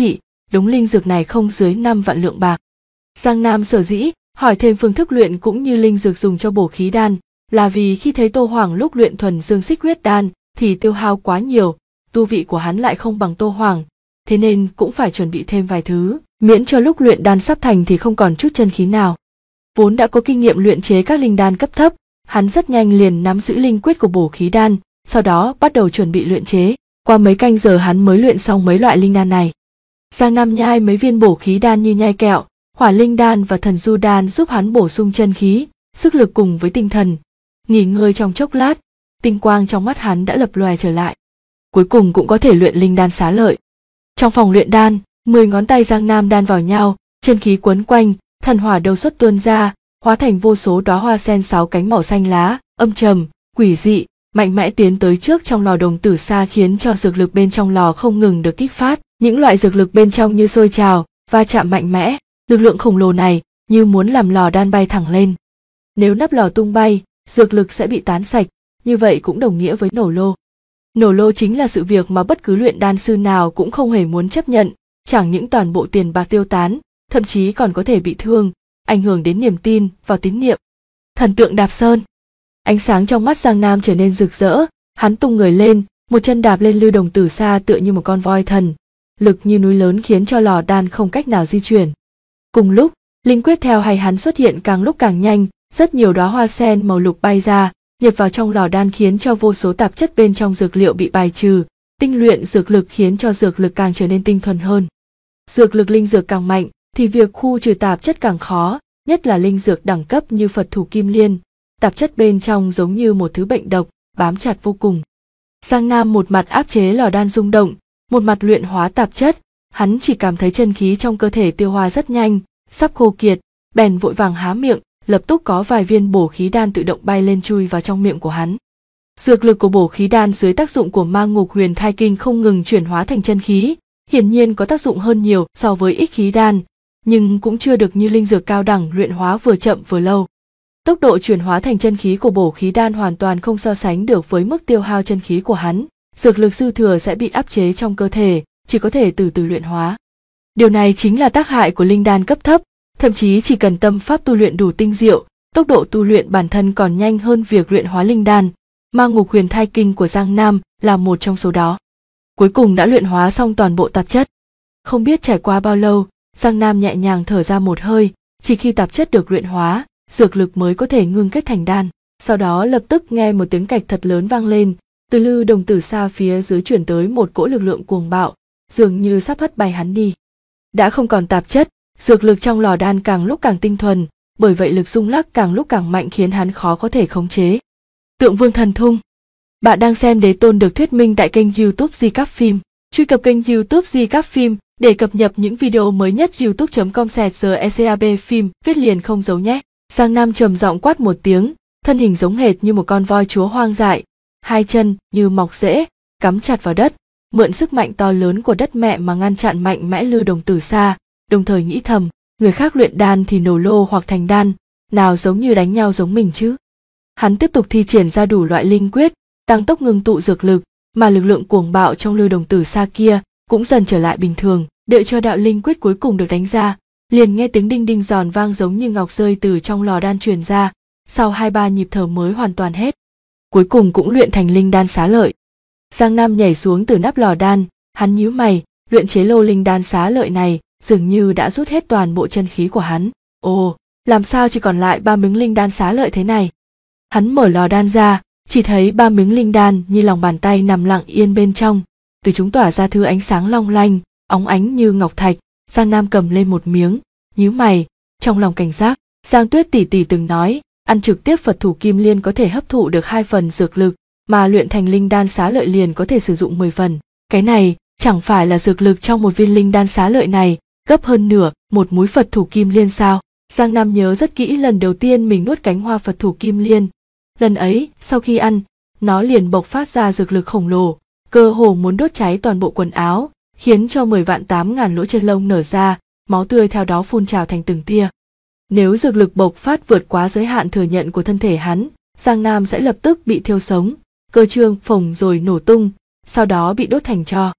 S1: đống linh dược này không dưới 5 vạn lượng bạc. Giang Nam sở dĩ hỏi thêm phương thức luyện cũng như linh dược dùng cho bổ khí đan, là vì khi thấy Tô Hoàng lúc luyện thuần dương xích huyết đan thì tiêu hao quá nhiều, tu vị của hắn lại không bằng Tô Hoàng, thế nên cũng phải chuẩn bị thêm vài thứ, miễn cho lúc luyện đan sắp thành thì không còn chút chân khí nào. Vốn đã có kinh nghiệm luyện chế các linh đan cấp thấp, hắn rất nhanh liền nắm giữ linh quyết của bổ khí đan, sau đó bắt đầu chuẩn bị luyện chế. Qua mấy canh giờ hắn mới luyện xong mấy loại linh đan này. Giang Nam nhai mấy viên bổ khí đan như nhai kẹo, hỏa linh đan và thần du đan giúp hắn bổ sung chân khí, sức lực cùng với tinh thần. Nghỉ ngơi trong chốc lát, tinh quang trong mắt hắn đã lập lòe trở lại. Cuối cùng cũng có thể luyện linh đan xá lợi. Trong phòng luyện đan, 10 ngón tay Giang Nam đan vào nhau, chân khí quấn quanh, thần hỏa đầu xuất tuôn ra, hóa thành vô số đóa hoa sen 6 cánh màu xanh lá, âm trầm, quỷ dị, mạnh mẽ tiến tới trước trong lò đồng tử sa, khiến cho dược lực bên trong lò không ngừng được kích phát. Những loại dược lực bên trong như sôi trào, va chạm mạnh mẽ, lực lượng khổng lồ này như muốn làm lò đan bay thẳng lên. Nếu nắp lò tung bay, dược lực sẽ bị tán sạch, như vậy cũng đồng nghĩa với nổ lô. Nổ lô chính là sự việc mà bất cứ luyện đan sư nào cũng không hề muốn chấp nhận, chẳng những toàn bộ tiền bạc tiêu tán, thậm chí còn có thể bị thương, ảnh hưởng đến niềm tin vào tín niệm. Thần tượng đạp sơn. Ánh sáng trong mắt Giang Nam trở nên rực rỡ, hắn tung người lên, một chân đạp lên lư đồng tử sa tựa như một con voi thần, lực như núi lớn khiến cho lò đan không cách nào di chuyển. Cùng lúc, linh quyết theo hay hắn xuất hiện càng lúc càng nhanh, rất nhiều đóa hoa sen màu lục bay ra, nhập vào trong lò đan khiến cho vô số tạp chất bên trong dược liệu bị bài trừ, tinh luyện dược lực khiến cho dược lực càng trở nên tinh thuần hơn. Dược lực linh dược càng mạnh thì việc khu trừ tạp chất càng khó, nhất là linh dược đẳng cấp như Phật thủ kim liên, tạp chất bên trong giống như một thứ bệnh độc, bám chặt vô cùng. Giang Nam một mặt áp chế lò đan rung động, một mặt luyện hóa tạp chất, hắn chỉ cảm thấy chân khí trong cơ thể tiêu hóa rất nhanh, sắp khô kiệt, bèn vội vàng há miệng, lập tức có vài viên bổ khí đan tự động bay lên chui vào trong miệng của hắn. Dược lực của bổ khí đan dưới tác dụng của Ma Ngục Huyền Thai Kinh không ngừng chuyển hóa thành chân khí, hiển nhiên có tác dụng hơn nhiều so với ích khí đan, nhưng cũng chưa được như linh dược cao đẳng luyện hóa vừa chậm vừa lâu. Tốc độ chuyển hóa thành chân khí của bổ khí đan hoàn toàn không so sánh được với mức tiêu hao chân khí của hắn. Dược lực dư thừa sẽ bị áp chế trong cơ thể, chỉ có thể từ từ luyện hóa. Điều này chính là tác hại của linh đan cấp thấp, thậm chí chỉ cần tâm pháp tu luyện đủ tinh diệu, tốc độ tu luyện bản thân còn nhanh hơn việc luyện hóa linh đan. Ma Ngục Huyền Thai Kinh của Giang Nam là một trong số đó. Cuối cùng đã luyện hóa xong toàn bộ tạp chất. Không biết trải qua bao lâu, Giang Nam nhẹ nhàng thở ra một hơi, chỉ khi tạp chất được luyện hóa, dược lực mới có thể ngưng kết thành đan. Sau đó lập tức nghe một tiếng cạch thật lớn vang lên, từ lư đồng tử sa phía dưới chuyển tới một cỗ lực lượng cuồng bạo, dường như sắp hất bay hắn đi. Đã không còn tạp chất, dược lực trong lò đan càng lúc càng tinh thuần, bởi vậy lực rung lắc càng lúc càng mạnh khiến hắn khó có thể khống chế. Tượng Vương Thần Thung. Bạn đang xem Đế Tôn được thuyết minh tại kênh YouTube Di Cáp Phim. Truy cập kênh YouTube Di Cáp Phim để cập nhật những video mới nhất. youtube.com/secab phim viết liền không giấu nhé. Giang Nam trầm giọng quát một tiếng, thân hình giống hệt như một con voi chúa hoang dại, hai chân như mọc rễ, cắm chặt vào đất, mượn sức mạnh to lớn của đất mẹ mà ngăn chặn mạnh mẽ lư đồng tử sa, đồng thời nghĩ thầm, người khác luyện đan thì nổ lô hoặc thành đan, nào giống như đánh nhau giống mình chứ. Hắn tiếp tục thi triển ra đủ loại linh quyết, tăng tốc ngưng tụ dược lực, mà lực lượng cuồng bạo trong lư đồng tử sa kia cũng dần trở lại bình thường. Đợi cho đạo linh quyết cuối cùng được đánh ra, liền nghe tiếng đinh đinh giòn vang giống như ngọc rơi từ trong lò đan truyền ra, sau 2-3 nhịp thở mới hoàn toàn hết. Cuối cùng cũng luyện thành linh đan xá lợi. Giang Nam nhảy xuống từ nắp lò đan, hắn nhíu mày, luyện chế lô linh đan xá lợi này dường như đã rút hết toàn bộ chân khí của hắn. Ồ, làm sao chỉ còn lại 3 miếng linh đan xá lợi thế này? Hắn mở lò đan ra, chỉ thấy 3 miếng linh đan như lòng bàn tay nằm lặng yên bên trong, từ chúng tỏa ra thứ ánh sáng long lanh, óng ánh như ngọc thạch. Giang Nam cầm lên một miếng, nhíu mày, trong lòng cảnh giác. Giang Tuyết tỷ tỷ từng nói, ăn trực tiếp Phật thủ kim liên có thể hấp thụ được 2 phần dược lực, mà luyện thành linh đan xá lợi liền có thể sử dụng 10 phần. Cái này chẳng phải là dược lực trong một viên linh đan xá lợi này gấp hơn nửa một múi Phật thủ kim liên sao? Giang Nam nhớ rất kỹ lần đầu tiên mình nuốt cánh hoa Phật thủ kim liên. Lần ấy, sau khi ăn, nó liền bộc phát ra dược lực khổng lồ, cơ hồ muốn đốt cháy toàn bộ quần áo, khiến cho 10.000 lỗ chân lông nở ra, máu tươi theo đó phun trào thành từng tia. Nếu dược lực bộc phát vượt quá giới hạn thừa nhận của thân thể hắn, Giang Nam sẽ lập tức bị thiêu sống, cơ trương phồng rồi nổ tung, sau đó bị đốt thành tro.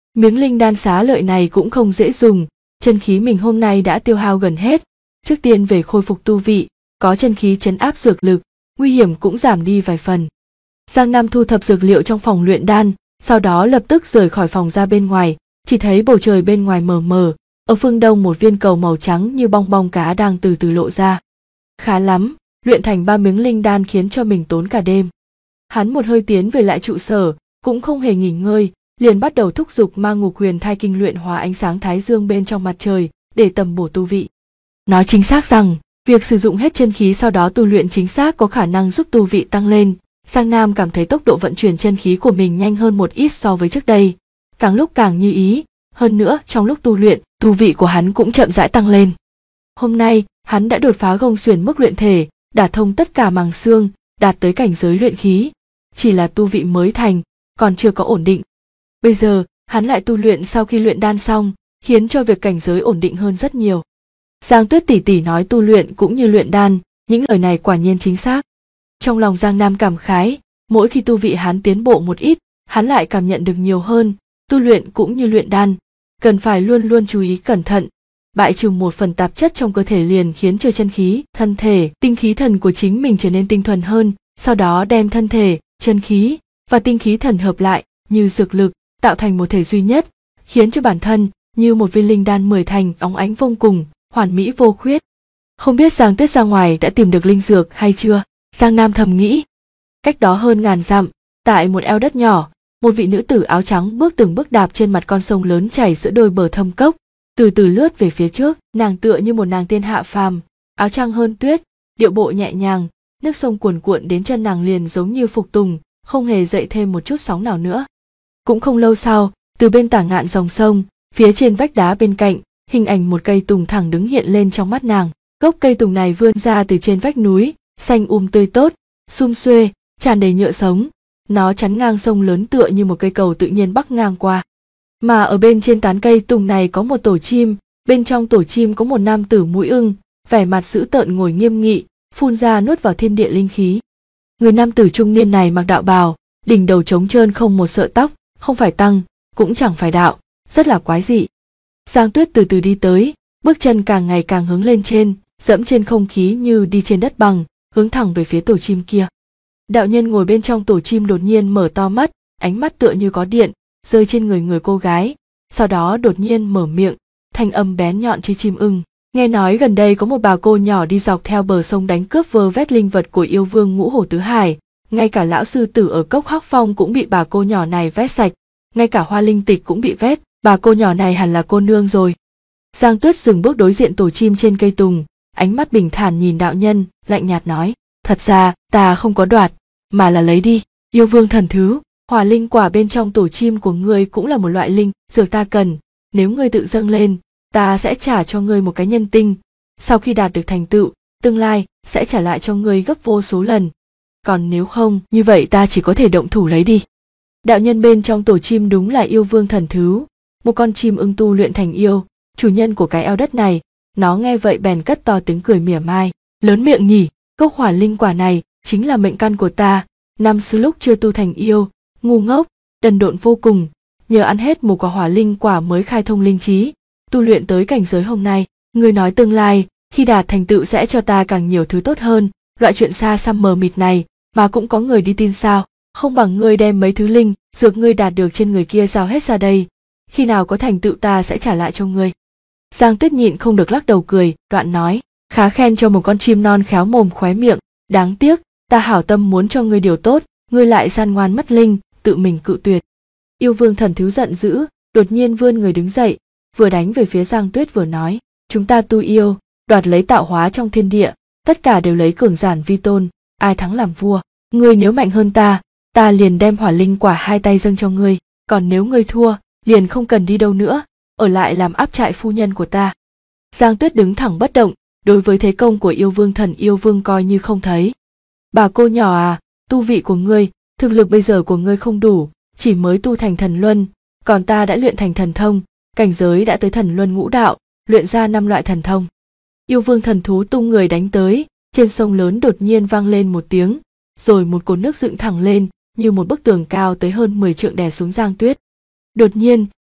S1: Miếng linh đan xá lợi này cũng không dễ dùng, chân khí mình hôm nay đã tiêu hao gần hết. Trước tiên về khôi phục tu vị, có chân khí trấn áp dược lực, nguy hiểm cũng giảm đi vài phần. Giang Nam thu thập dược liệu trong phòng luyện đan, sau đó lập tức rời khỏi phòng ra bên ngoài, chỉ thấy bầu trời bên ngoài mờ mờ, ở phương đông một viên cầu màu trắng như bong bong cá đang từ từ lộ ra. Khá lắm, luyện thành 3 miếng linh đan khiến cho mình tốn cả đêm. Hắn một hơi tiến về lại trụ sở, cũng không hề nghỉ ngơi, liền bắt đầu thúc giục Ma Ngục Huyền Thai Kinh luyện hóa ánh sáng thái dương bên trong mặt trời để tầm bổ tu vị. Nói chính xác rằng, việc sử dụng hết chân khí sau đó tu luyện chính xác có khả năng giúp tu vị tăng lên. Giang Nam cảm thấy tốc độ vận chuyển chân khí của mình nhanh hơn một ít so với trước đây, càng lúc càng như ý, hơn nữa trong lúc tu luyện, tu vị của hắn cũng chậm rãi tăng lên. Hôm nay, hắn đã đột phá gông xiển mức luyện thể, đả thông tất cả màng xương, đạt tới cảnh giới luyện khí. Chỉ là tu vị mới thành, còn chưa có ổn định. Bây giờ, hắn lại tu luyện sau khi luyện đan xong, khiến cho việc cảnh giới ổn định hơn rất nhiều. Giang Tuyết tỷ tỷ nói tu luyện cũng như luyện đan, những lời này quả nhiên chính xác. Trong lòng Giang Nam cảm khái, mỗi khi tu vị hắn tiến bộ một ít, hắn lại cảm nhận được nhiều hơn, tu luyện cũng như luyện đan, cần phải luôn luôn chú ý cẩn thận. Bại trừ một phần tạp chất trong cơ thể liền khiến cho chân khí, thân thể, tinh khí thần của chính mình trở nên tinh thuần hơn, sau đó đem thân thể, chân khí và tinh khí thần hợp lại như dược lực, tạo thành một thể duy nhất, khiến cho bản thân như một viên linh đan 10 thành óng ánh vô cùng, hoàn mỹ vô khuyết. Không biết Giang Tuyết ra ngoài đã tìm được linh dược hay chưa? Giang Nam thầm nghĩ. Cách đó hơn ngàn dặm, tại một eo đất nhỏ, một vị nữ tử áo trắng bước từng bước đạp trên mặt con sông lớn chảy giữa đôi bờ thâm cốc, từ từ lướt về phía trước. Nàng tựa như một nàng tiên hạ phàm, áo trắng hơn tuyết, điệu bộ nhẹ nhàng, nước sông cuồn cuộn đến chân nàng liền giống như phục tùng, không hề dậy thêm một chút sóng nào nữa. Cũng không lâu sau, từ bên tả ngạn dòng sông, phía trên vách đá bên cạnh, hình ảnh một cây tùng thẳng đứng hiện lên trong mắt nàng. Gốc cây tùng này vươn ra từ trên vách núi, xanh tươi tốt, sum xuê, tràn đầy nhựa sống. Nó chắn ngang sông lớn tựa như một cây cầu tự nhiên bắc ngang qua. Mà ở bên trên tán cây tùng này có một tổ chim, bên trong tổ chim có một nam tử mũi ưng, vẻ mặt dữ tợn ngồi nghiêm nghị, phun ra nuốt vào thiên địa linh khí. Người nam tử trung niên này mặc đạo bào, đỉnh đầu trống trơn không một sợi tóc, không phải tăng, cũng chẳng phải đạo, rất là quái dị. Giang Tuyết từ từ đi tới, bước chân càng ngày càng hướng lên trên, dẫm trên không khí như đi trên đất bằng, hướng thẳng về phía tổ chim kia. Đạo nhân ngồi bên trong tổ chim đột nhiên mở to mắt, ánh mắt tựa như có điện, rơi trên người cô gái, sau đó đột nhiên mở miệng, thanh âm bén nhọn như chim ưng. Nghe nói gần đây có một bà cô nhỏ đi dọc theo bờ sông đánh cướp vơ vét linh vật của yêu vương Ngũ Hổ Tứ Hải, ngay cả lão sư tử ở cốc Hắc Phong cũng bị bà cô nhỏ này vét sạch, ngay cả hoa linh tịch cũng bị vét, bà cô nhỏ này hẳn là cô nương rồi. Giang Tuyết dừng bước đối diện tổ chim trên cây tùng, ánh mắt bình thản nhìn đạo nhân, lạnh nhạt nói, thật ra ta không có đoạt, mà là lấy đi. Yêu vương thần thứ, hỏa linh quả bên trong tổ chim của ngươi cũng là một loại linh dược ta cần, nếu ngươi tự dâng lên, ta sẽ trả cho ngươi một cái nhân tinh, sau khi đạt được thành tựu, tương lai sẽ trả lại cho ngươi gấp vô số lần. Còn nếu không, như vậy ta chỉ có thể động thủ lấy đi. Đạo nhân bên trong tổ chim đúng là yêu vương thần thứ, một con chim ưng tu luyện thành yêu, chủ nhân của cái eo đất này. Nó nghe vậy bèn cất to tiếng cười mỉa mai, lớn miệng nhỉ, cốc hỏa linh quả này chính là mệnh căn của ta, năm xưa lúc chưa tu thành yêu, ngu ngốc, đần độn vô cùng, nhờ ăn hết một quả hỏa linh quả mới khai thông linh trí, tu luyện tới cảnh giới hôm nay. Ngươi nói tương lai, khi đạt thành tựu sẽ cho ta càng nhiều thứ tốt hơn, loại chuyện xa xăm mờ mịt này mà cũng có người đi tin sao? Không bằng ngươi đem mấy thứ linh dược ngươi đạt được trên người kia giao hết ra đây, khi nào có thành tựu ta sẽ trả lại cho ngươi. Giang Tuyết nhịn không được lắc đầu cười, đoạn nói, khá khen cho một con chim non khéo mồm khóe miệng, đáng tiếc, ta hảo tâm muốn cho ngươi điều tốt, ngươi lại gian ngoan mất linh, tự mình cự tuyệt. Yêu vương thần thứ giận dữ, đột nhiên vươn người đứng dậy, vừa đánh về phía Giang Tuyết vừa nói, chúng ta tu yêu, đoạt lấy tạo hóa trong thiên địa, tất cả đều lấy cường giản vi tôn, ai thắng làm vua. Ngươi nếu mạnh hơn ta, ta liền đem hỏa linh quả hai tay dâng cho ngươi, còn nếu ngươi thua, liền không cần đi đâu nữa, ở lại làm áp trại phu nhân của ta. Giang Tuyết đứng thẳng bất động, đối với thế công của yêu vương thần yêu vương coi như không thấy. Bà cô nhỏ à, tu vị của ngươi, thực lực bây giờ của ngươi không đủ, chỉ mới tu thành thần luân, còn ta đã luyện thành thần thông, cảnh giới đã tới thần luân ngũ đạo, luyện ra 5 loại thần thông. Yêu vương thần thú tung người đánh tới, trên sông lớn đột nhiên vang lên một tiếng, rồi một cột nước dựng thẳng lên, như một bức tường cao tới hơn 10 trượng đè xuống Giang Tuyết. Đột nhiên,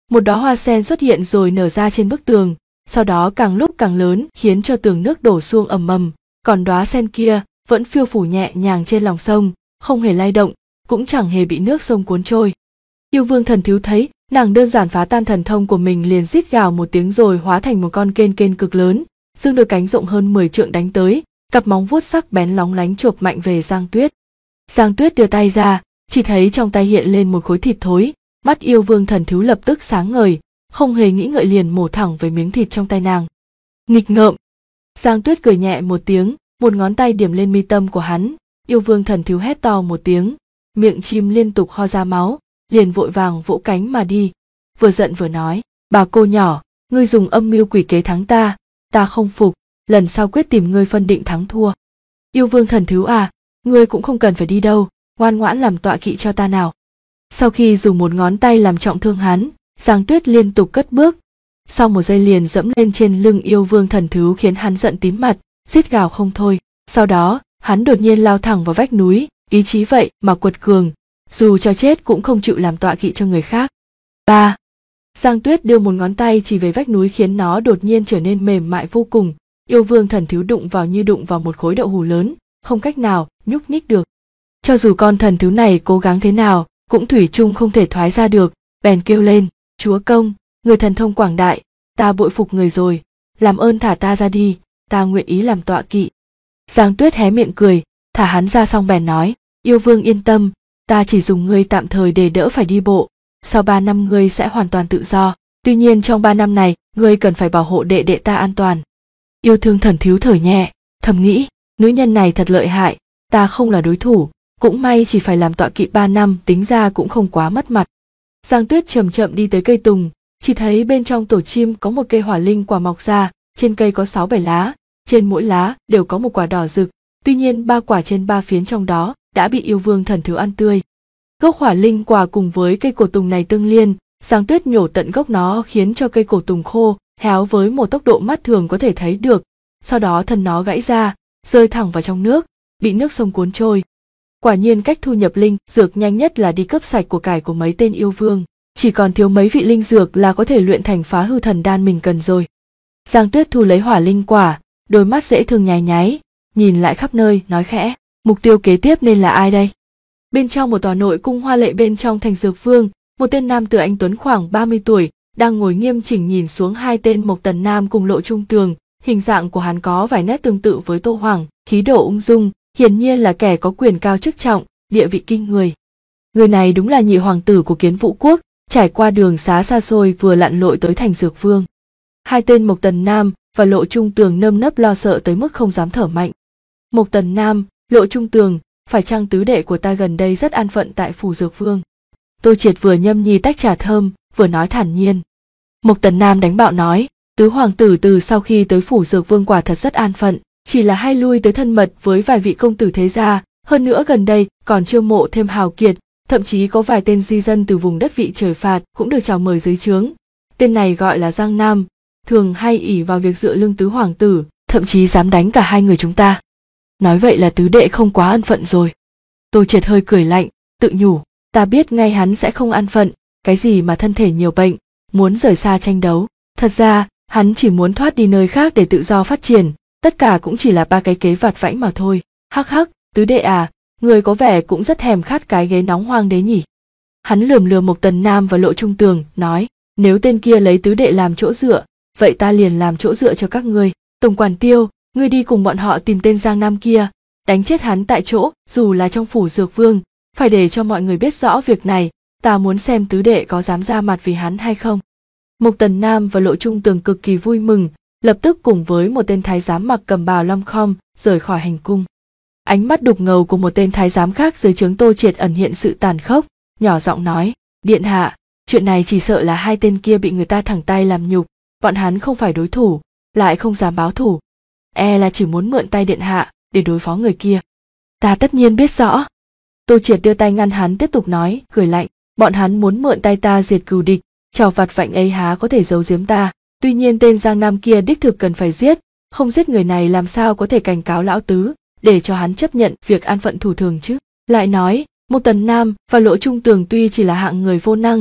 S1: một đóa hoa sen xuất hiện rồi nở ra trên bức tường, sau đó càng lúc càng lớn khiến cho tường nước đổ xuông ầm ầm, còn đóa sen kia vẫn phiêu phù nhẹ nhàng trên lòng sông, không hề lay động, cũng chẳng hề bị nước sông cuốn trôi. Yêu Vương Thần Thiếu thấy nàng đơn giản phá tan thần thông của mình liền rít gào một tiếng rồi hóa thành một con kên kên cực lớn, dương đôi cánh rộng hơn 10 trượng đánh tới, cặp móng vuốt sắc bén lóng lánh chộp mạnh về Giang Tuyết. Giang Tuyết đưa tay ra, chỉ thấy trong tay hiện lên một khối thịt thối, mắt Yêu Vương Thần Thiếu lập tức sáng ngời, không hề nghĩ ngợi liền mổ thẳng về miếng thịt trong tay nàng. Nghịch ngợm! Giang Tuyết cười nhẹ một tiếng, một ngón tay điểm lên mi tâm của hắn. Yêu Vương Thần Thiếu hét to một tiếng, miệng chim liên tục ho ra máu, liền vội vàng vỗ cánh mà đi, vừa giận vừa nói: bà cô nhỏ, ngươi dùng âm mưu quỷ kế thắng ta không phục, lần sau quyết tìm ngươi phân định thắng thua. Yêu Vương Thần Thiếu à, ngươi cũng không cần phải đi đâu, ngoan ngoãn làm tọa kỵ cho ta nào. Sau khi dùng một ngón tay làm trọng thương hắn, Giang Tuyết liên tục cất bước, sau một giây liền dẫm lên trên lưng Yêu Vương Thần Thiếu khiến hắn giận tím mặt, rít gào không thôi. Sau đó, hắn đột nhiên lao thẳng vào vách núi, ý chí vậy mà quật cường, dù cho chết cũng không chịu làm tọa kỵ cho người khác. Ba. Giang Tuyết đưa một ngón tay chỉ về vách núi khiến nó đột nhiên trở nên mềm mại vô cùng. Yêu Vương Thần Thiếu đụng vào như đụng vào một khối đậu hũ lớn, không cách nào nhúc nhích được. Cho dù con thần thiếu này cố gắng thế nào, cũng thủy chung không thể thoái ra được, bèn kêu lên: chúa công, người thần thông quảng đại, ta bội phục người rồi, làm ơn thả ta ra đi, ta nguyện ý làm tọa kỵ. Giang Tuyết hé miệng cười, thả hắn ra xong bèn nói: Yêu Vương yên tâm, ta chỉ dùng ngươi tạm thời để đỡ phải đi bộ, sau 3 năm ngươi sẽ hoàn toàn tự do, tuy nhiên trong 3 năm này ngươi cần phải bảo hộ đệ đệ ta an toàn. Yêu Thương Thần Thiếu thở nhẹ, thầm nghĩ: nữ nhân này thật lợi hại, ta không là đối thủ, cũng may chỉ phải làm tọa kỵ 3 năm, tính ra cũng không quá mất mặt. Giang Tuyết chậm chậm đi tới cây tùng, chỉ thấy bên trong tổ chim có một cây hỏa linh quả mọc ra, trên cây có 6-7 lá, trên mỗi lá đều có một quả đỏ rực, tuy nhiên 3 quả trên 3 phiến trong đó đã bị Yêu Vương Thần Thiếu ăn tươi. Gốc hỏa linh quả cùng với cây cổ tùng này tương liên, Giang Tuyết nhổ tận gốc nó khiến cho cây cổ tùng khô, héo với một tốc độ mắt thường có thể thấy được, sau đó thân nó gãy ra, rơi thẳng vào trong nước, bị nước sông cuốn trôi. Quả nhiên cách thu nhập linh dược nhanh nhất là đi cướp sạch của cải của mấy tên yêu vương, chỉ còn thiếu mấy vị linh dược là có thể luyện thành phá hư thần đan mình cần rồi. Giang Tuyết thu lấy hỏa linh quả, đôi mắt dễ thương nháy nháy, nhìn lại khắp nơi, nói khẽ: mục tiêu kế tiếp nên là ai đây? Bên trong một tòa nội cung hoa lệ bên trong thành Dược Vương, một tên nam tử anh tuấn khoảng 30 tuổi, đang ngồi nghiêm chỉnh nhìn xuống 2 tên Mộc Tần Nam cùng Lộ Trung Tường. Hình dạng của hắn có vài nét tương tự với Tô Hoàng, khí độ ung dung, hiển nhiên là kẻ có quyền cao chức trọng, địa vị kinh người. Người này đúng là nhị hoàng tử của Kiến Vũ Quốc, trải qua đường xá xa xôi vừa lặn lội tới thành Dược Vương. 2 tên Mộc Tần Nam và Lộ Trung Tường nơm nớp lo sợ tới mức không dám thở mạnh. Mộc Tần Nam, Lộ Trung Tường, phải chăng tứ đệ của ta gần đây rất an phận tại phủ Dược Vương? Tô Triệt vừa nhâm nhi tách trà thơm, vừa nói thản nhiên. Mộc Tần Nam đánh bạo nói: tứ hoàng tử từ sau khi tới phủ Dược Vương quả thật rất an phận, chỉ là hay lui tới thân mật với vài vị công tử thế gia, hơn nữa gần đây còn chiêu mộ thêm hào kiệt, thậm chí có vài tên di dân từ vùng đất vị trời phạt cũng được chào mời dưới trướng. Tên này gọi là Giang Nam, thường hay ỷ vào việc dựa lưng tứ hoàng tử, thậm chí dám đánh cả 2 người chúng ta. Nói vậy là tứ đệ không quá an phận rồi. Tô Triệt hơi cười lạnh, tự nhủ: ta biết ngay hắn sẽ không an phận, cái gì mà thân thể nhiều bệnh, muốn rời xa tranh đấu. Thật ra, hắn chỉ muốn thoát đi nơi khác để tự do phát triển, tất cả cũng chỉ là 3 cái kế vặt vãnh mà thôi. Hắc hắc, tứ đệ à, người có vẻ cũng rất thèm khát cái ghế nóng hoang đấy nhỉ. Hắn lườm lườm Mộc Tần Nam và Lộ Trung Tường, nói: nếu tên kia lấy tứ đệ làm chỗ dựa, vậy ta liền làm chỗ dựa cho các ngươi. Tổng quản Tiêu, ngươi đi cùng bọn họ tìm tên Giang Nam kia, đánh chết hắn tại chỗ, dù là trong phủ Dược Vương, phải để cho mọi người biết rõ việc này, ta muốn xem tứ đệ có dám ra mặt vì hắn hay không. Mộc Tần Nam và Lộ Trung Tường cực kỳ vui mừng, lập tức cùng với một tên thái giám mặc cẩm bào long khom rời khỏi hành cung. Ánh mắt đục ngầu của một tên thái giám khác dưới trướng Tô Triệt ẩn hiện sự tàn khốc, nhỏ giọng nói: điện hạ, chuyện này chỉ sợ là 2 tên kia bị người ta thẳng tay làm nhục, bọn hắn không phải đối thủ, lại không dám báo thù, e là chỉ muốn mượn tay điện hạ để đối phó người kia. Ta tất nhiên biết rõ. Tô Triệt đưa tay ngăn hắn tiếp tục nói, cười lạnh: bọn hắn muốn mượn tay ta diệt cừu địch, trò vặt vãnh ấy há có thể giấu giếm ta. Tuy nhiên tên Giang Nam kia đích thực cần phải giết, không giết người này làm sao có thể cảnh cáo lão tứ, để cho hắn chấp nhận việc an phận thủ thường chứ. Lại nói, Mộc Tần Nam và Lộ Trung Tường tuy chỉ là hạng người vô năng,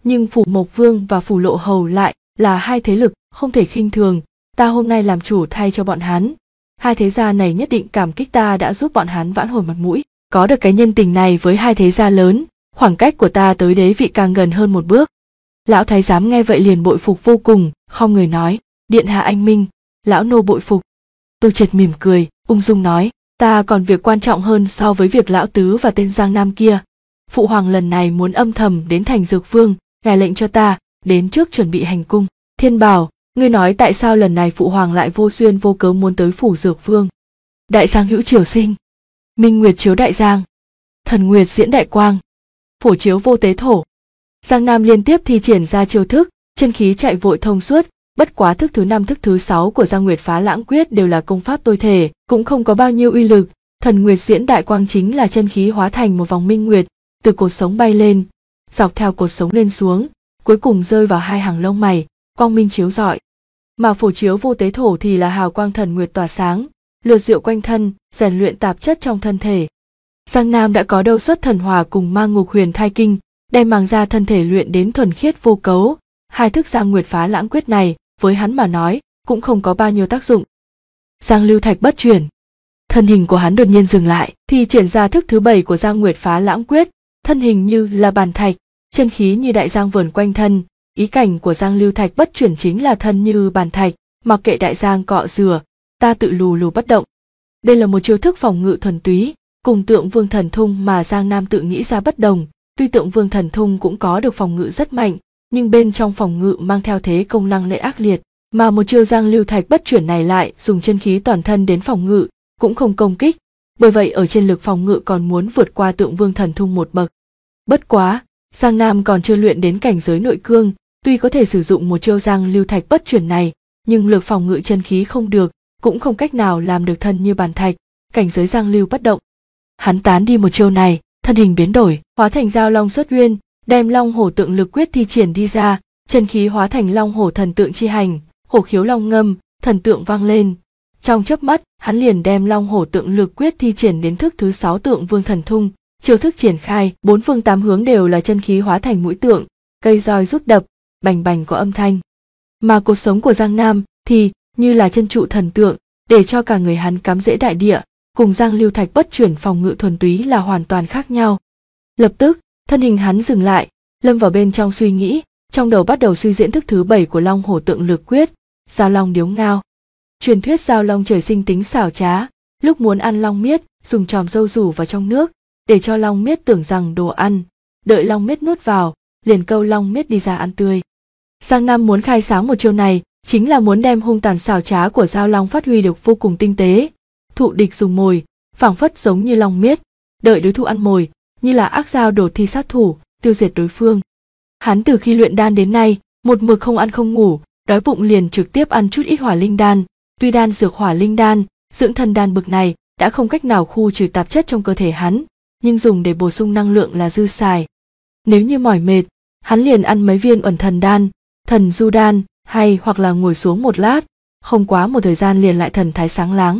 S1: nhưng phủ Mộc Vương và phủ Lộ Hầu lại là hai thế lực không thể khinh thường, ta hôm nay làm chủ thay cho bọn hắn. Hai thế gia này nhất định cảm kích ta đã giúp bọn hắn vãn hồi mặt mũi. Có được cái nhân tình này với hai thế gia lớn, khoảng cách của ta tới đế vị càng gần hơn một bước. Lão thái giám nghe vậy liền bội phục vô cùng, khom người nói, điện hạ anh minh, lão nô bội phục. Tô Triệt mỉm cười, ung dung nói, ta còn việc quan trọng hơn so với việc lão tứ và tên Giang Nam kia. Phụ hoàng lần này muốn âm thầm đến thành Dược Vương, ngài lệnh cho ta đến trước chuẩn bị hành cung. Thiên Bảo, ngươi nói tại sao lần này phụ hoàng lại vô duyên vô cớ muốn tới phủ Dược Vương? Đại Giang hữu triều sinh, Minh Nguyệt chiếu đại giang, Thần Nguyệt diễn đại quang, Phổ chiếu vô tế thổ. Giang Nam liên tiếp thi triển ra chiêu thức, chân khí chạy vội thông suốt, bất quá thức thứ 5 thức thứ 6 của Giang Nguyệt Phá Lãng Quyết đều là công pháp tối thể, cũng không có bao nhiêu uy lực. Thần Nguyệt diễn đại quang chính là chân khí hóa thành một vòng minh nguyệt, từ cột sống bay lên, dọc theo cột sống lên xuống, cuối cùng rơi vào hai hàng lông mày, quang minh chiếu rọi. Mà Phổ chiếu vô tế thổ thì là hào quang thần nguyệt tỏa sáng, lượt diệu quanh thân, rèn luyện tạp chất trong thân thể. Giang Nam đã có đâu xuất thần hỏa cùng ma ngục huyền thai kinh, đem mang ra thân thể luyện đến thuần khiết vô cấu. Hai thức Giang Nguyệt Phá Lãng Quyết này, với hắn mà nói, cũng không có bao nhiêu tác dụng. Giang Lưu Thạch bất chuyển. Thân hình của hắn đột nhiên dừng lại, thì triển ra thức thứ 7 của Giang Nguyệt Phá Lãng Quyết, thân hình như là bàn thạch, chân khí như đại giang vờn quanh thân. Ý cảnh của Giang Lưu Thạch bất chuyển chính là thân như bàn thạch, mặc kệ đại giang cọ rửa, ta tự lù lù bất động. Đây là một chiêu thức phòng ngự thuần túy, cùng Tượng Vương Thần Thung mà Giang Nam tự nghĩ ra bất đồng. Tuy Tượng Vương Thần Thung cũng có được phòng ngự rất mạnh, nhưng bên trong phòng ngự mang theo thế công lăng lệ ác liệt, mà một chiêu Giang Lưu Thạch bất chuyển này lại dùng chân khí toàn thân đến phòng ngự, cũng không công kích, bởi vậy ở trên lực phòng ngự còn muốn vượt qua Tượng Vương Thần Thung một bậc. Bất quá, Giang Nam còn chưa luyện đến cảnh giới nội cương, tuy có thể sử dụng một chiêu Giang Lưu Thạch bất chuyển này, nhưng lực phòng ngự chân khí không được, cũng không cách nào làm được thân như bàn thạch, cảnh giới Giang Lưu bất động. Hắn tán đi một chiêu này, thân hình biến đổi, hóa thành Giao Long xuất uyên, đem Long Hổ Tượng Lực Quyết thi triển đi ra, chân khí hóa thành Long Hổ Thần Tượng chi hành, hổ khiếu long ngâm, thần tượng vang lên. Trong chớp mắt, hắn liền đem Long Hổ Tượng Lực Quyết thi triển đến thức thứ 6 Tượng Vương Thần Thung, chiêu thức triển khai, bốn phương tám hướng đều là chân khí hóa thành mũi tượng, cây roi rút đập, bành bành có âm thanh. Mà cột sống của Giang Nam thì như là chân trụ thần tượng, để cho cả người hắn cắm rễ đại địa, cùng Giang Lưu Thạch bất chuyển phòng ngự thuần túy là hoàn toàn khác nhau. Lập tức, thân hình hắn dừng lại, lâm vào bên trong suy nghĩ, trong đầu bắt đầu suy diễn thức thứ 7 của Long Hổ Tượng Lực Quyết, Giao Long điếu ngao. Truyền thuyết Giao Long trời sinh tính xảo trá, lúc muốn ăn long miết, dùng chòm râu rủ vào trong nước, để cho long miết tưởng rằng đồ ăn, đợi long miết nuốt vào, liền câu long miết đi ra ăn tươi. Giang Nam muốn khai sáng một chiêu này, chính là muốn đem hung tàn xảo trá của Giao Long phát huy được vô cùng tinh tế. Thụ địch dùng mồi, phảng phất giống như long miết, đợi đối thủ ăn mồi, như là ác dao đổ thi sát thủ, tiêu diệt đối phương. Hắn từ khi luyện đan đến nay, một mực không ăn không ngủ, đói bụng liền trực tiếp ăn chút ít hỏa linh đan. Tuy đan dược hỏa linh đan, dưỡng thần đan bực này đã không cách nào khu trừ tạp chất trong cơ thể hắn, nhưng dùng để bổ sung năng lượng là dư xài. Nếu như mỏi mệt, hắn liền ăn mấy viên Uẩn Thần đan, Thần Du đan, hay hoặc là ngồi xuống một lát, không quá một thời gian liền lại thần thái sáng láng.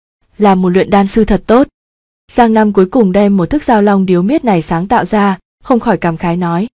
S1: Là một luyện đan sư thật tốt. Giang Nam cuối cùng đem một thức Giao Long điếu miết này sáng tạo ra, không khỏi cảm khái nói.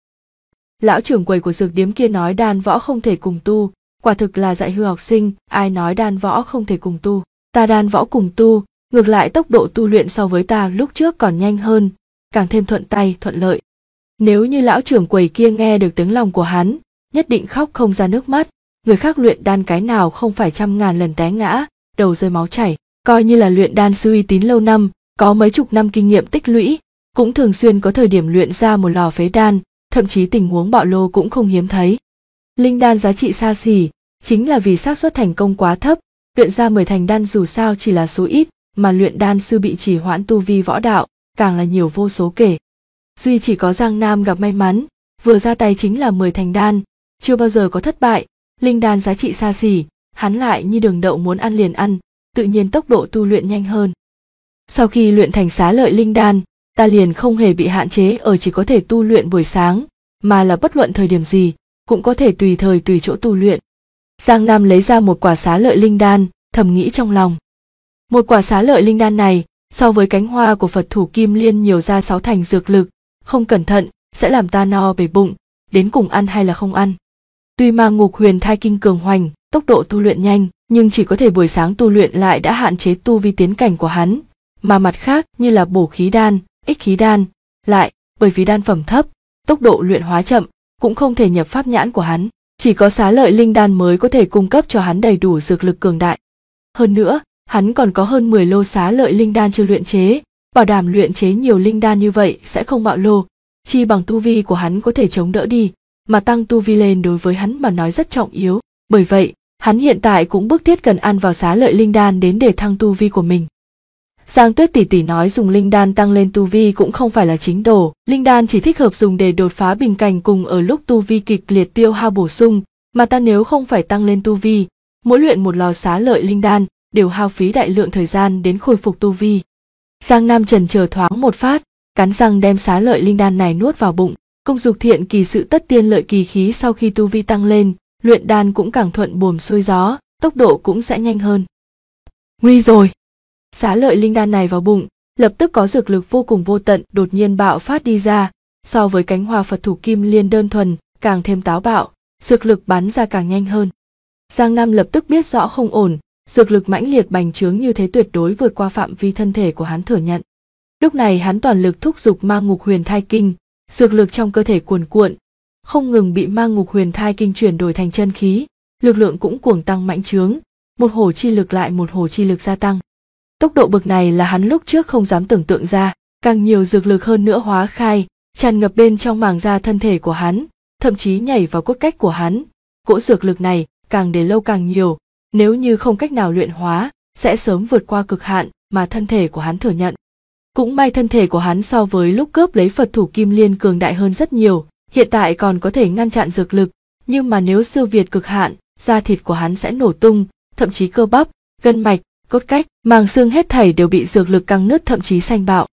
S1: Lão trưởng quầy của dược điếm kia nói đan võ không thể cùng tu, quả thực là dạy hư học sinh, ai nói đan võ không thể cùng tu. Ta đan võ cùng tu, ngược lại tốc độ tu luyện so với ta lúc trước còn nhanh hơn, càng thêm thuận tay, thuận lợi. Nếu như lão trưởng quầy kia nghe được tiếng lòng của hắn, nhất định khóc không ra nước mắt. Người khác luyện đan cái nào không phải trăm ngàn lần té ngã, đầu rơi máu chảy, coi như là luyện đan sư uy tín lâu năm, có mấy chục năm kinh nghiệm tích lũy, cũng thường xuyên có thời điểm luyện ra một lò phế đan, thậm chí tình huống bạo lô cũng không hiếm thấy. Linh đan giá trị xa xỉ, chính là vì xác suất thành công quá thấp, luyện ra 10 thành đan dù sao chỉ là số ít, mà luyện đan sư bị trì hoãn tu vi võ đạo, càng là nhiều vô số kể. Duy chỉ có Giang Nam gặp may mắn, vừa ra tay chính là 10 thành đan, chưa bao giờ có thất bại. Linh đan giá trị xa xỉ, hắn lại như đường đậu muốn ăn liền ăn, tự nhiên tốc độ tu luyện nhanh hơn. Sau khi luyện thành xá lợi linh đan, ta liền không hề bị hạn chế ở chỉ có thể tu luyện buổi sáng, mà là bất luận thời điểm gì, cũng có thể tùy thời tùy chỗ tu luyện. Giang Nam lấy ra một quả xá lợi linh đan, thầm nghĩ trong lòng. Một quả xá lợi linh đan này, so với cánh hoa của Phật thủ Kim Liên nhiều ra 6 thành dược lực, không cẩn thận, sẽ làm ta no bể bụng, đến cùng ăn hay là không ăn. Tuy Ma Ngục Huyền Thai Kinh cường hoành, tốc độ tu luyện nhanh, nhưng chỉ có thể buổi sáng tu luyện lại đã hạn chế tu vi tiến cảnh của hắn, mà mặt khác như là bổ khí đan, ích khí đan, lại bởi vì đan phẩm thấp, tốc độ luyện hóa chậm, cũng không thể nhập pháp nhãn của hắn, chỉ có Xá Lợi Linh Đan mới có thể cung cấp cho hắn đầy đủ dược lực cường đại. Hơn nữa, hắn còn có hơn 10 lô Xá Lợi Linh Đan chưa luyện chế, bảo đảm luyện chế nhiều linh đan như vậy sẽ không bạo lô, chi bằng tu vi của hắn có thể chống đỡ đi, mà tăng tu vi lên đối với hắn mà nói rất trọng yếu, bởi vậy, hắn hiện tại cũng bức thiết cần ăn vào Xá Lợi Linh Đan đến để thăng tu vi của mình. Giang Tuyết tỷ tỷ nói dùng linh đan tăng lên tu vi cũng không phải là chính đồ, linh đan chỉ thích hợp dùng để đột phá bình cảnh cùng ở lúc tu vi kịch liệt tiêu hao bổ sung, mà ta nếu không phải tăng lên tu vi, mỗi luyện một lò Xá Lợi Linh Đan đều hao phí đại lượng thời gian đến khôi phục tu vi. Giang Nam chần chờ thoáng một phát, cắn răng đem Xá Lợi Linh Đan này nuốt vào bụng, công dục thiện kỳ sự tất tiên lợi kỳ khí sau khi tu vi tăng lên, luyện đan cũng càng thuận buồm xuôi gió, tốc độ cũng sẽ nhanh hơn. Nguy rồi! Xá Lợi Linh Đan này vào bụng, lập tức có dược lực vô cùng vô tận đột nhiên bạo phát đi ra, so với cánh hoa Phật thủ kim liên đơn thuần, càng thêm táo bạo, dược lực bắn ra càng nhanh hơn. Giang Nam lập tức biết rõ không ổn, dược lực mãnh liệt bành trướng như thế tuyệt đối vượt qua phạm vi thân thể của hắn thừa nhận. Lúc này hắn toàn lực thúc giục Ma Ngục Huyền Thai Kinh, dược lực trong cơ thể cuồn cuộn, không ngừng bị Ma Ngục Huyền Thai Kinh chuyển đổi thành chân khí, lực lượng cũng cuồng tăng mạnh trướng, một hồ chi lực lại một hồ chi lực gia tăng. Tốc độ bực này là hắn lúc trước không dám tưởng tượng ra, càng nhiều dược lực hơn nữa hóa khai, tràn ngập bên trong màng da thân thể của hắn, thậm chí nhảy vào cốt cách của hắn. Cỗ dược lực này càng để lâu càng nhiều, nếu như không cách nào luyện hóa, sẽ sớm vượt qua cực hạn mà thân thể của hắn thừa nhận. Cũng may thân thể của hắn so với lúc cướp lấy Phật thủ kim liên cường đại hơn rất nhiều, hiện tại còn có thể ngăn chặn dược lực, nhưng mà nếu siêu việt cực hạn, da thịt của hắn sẽ nổ tung, thậm chí cơ bắp, gân mạch, cốt cách, màng xương hết thảy đều bị dược lực căng nứt thậm chí xanh bạo.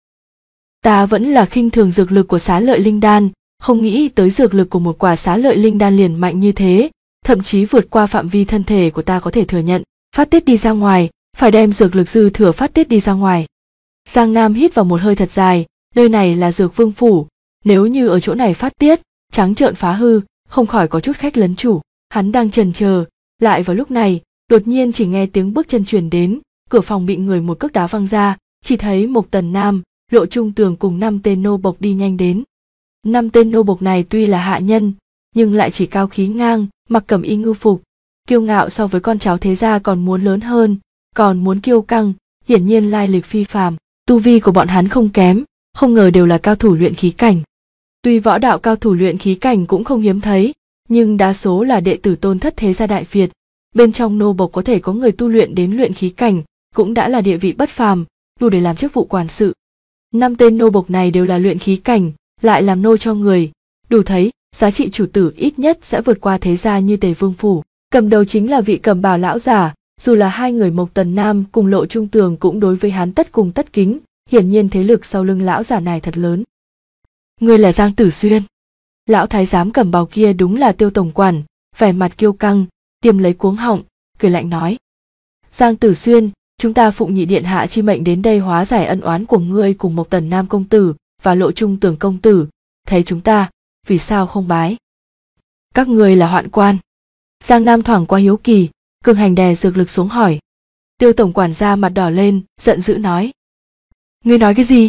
S1: Ta vẫn là khinh thường dược lực của Xá Lợi Linh Đan, không nghĩ tới dược lực của một quả Xá Lợi Linh Đan liền mạnh như thế, thậm chí vượt qua phạm vi thân thể của ta có thể thừa nhận, phát tiết đi ra ngoài, phải đem dược lực dư thừa phát tiết đi ra ngoài. Giang Nam hít vào một hơi thật dài, nơi này là Dược Vương phủ, nếu như ở chỗ này phát tiết, trắng trợn phá hư, không khỏi có chút khách lấn chủ. Hắn đang chần chờ, lại vào lúc này, đột nhiên chỉ nghe tiếng bước chân truyền đến, cửa phòng bị người một cước đá văng ra, chỉ thấy Mộc Tần Nam, Lộ Trung Tường cùng 5 tên nô bộc đi nhanh đến. 5 tên nô bộc này tuy là hạ nhân, nhưng lại chỉ cao khí ngang, mặc cẩm y ngưu phục, kiêu ngạo so với con cháu thế gia còn muốn lớn hơn, còn muốn kiêu căng, hiển nhiên lai lịch phi phàm. Tu vi của bọn hắn không kém, không ngờ đều là cao thủ luyện khí cảnh. Tuy võ đạo cao thủ luyện khí cảnh cũng không hiếm thấy, nhưng đa số là đệ tử tôn thất thế gia Đại Việt. Bên trong nô bộc có thể có người tu luyện đến luyện khí cảnh, cũng đã là địa vị bất phàm, đủ để làm chức vụ quản sự. 5 tên nô bộc này đều là luyện khí cảnh, lại làm nô cho người, đủ thấy giá trị chủ tử ít nhất sẽ vượt qua thế gia như Tề Vương phủ. Cầm đầu chính là vị Cẩm Bào lão giả, dù là hai người Mộc Tần Nam cùng Lộ Trung Tường cũng đối với hắn tất cùng tất kính, hiển nhiên thế lực sau lưng lão giả này thật lớn. Ngươi là Giang Tử Xuyên. Lão thái giám Cẩm Bào kia đúng là Tiêu tổng quản, vẻ mặt kiêu căng, tiêm lấy cuống họng, cười lạnh nói: Giang Tử Xuyên, chúng ta phụng nhị điện hạ chi mệnh đến đây hóa giải ân oán của ngươi cùng Mộc Tần Nam công tử và Lộ Trung Tường công tử, thấy chúng ta, vì sao không bái? Các ngươi là hoạn quan. Giang Nam thoảng qua hiếu kỳ, cường hành đè dược lực xuống hỏi. Tiêu tổng quản gia mặt đỏ lên, giận dữ nói: Ngươi nói cái gì?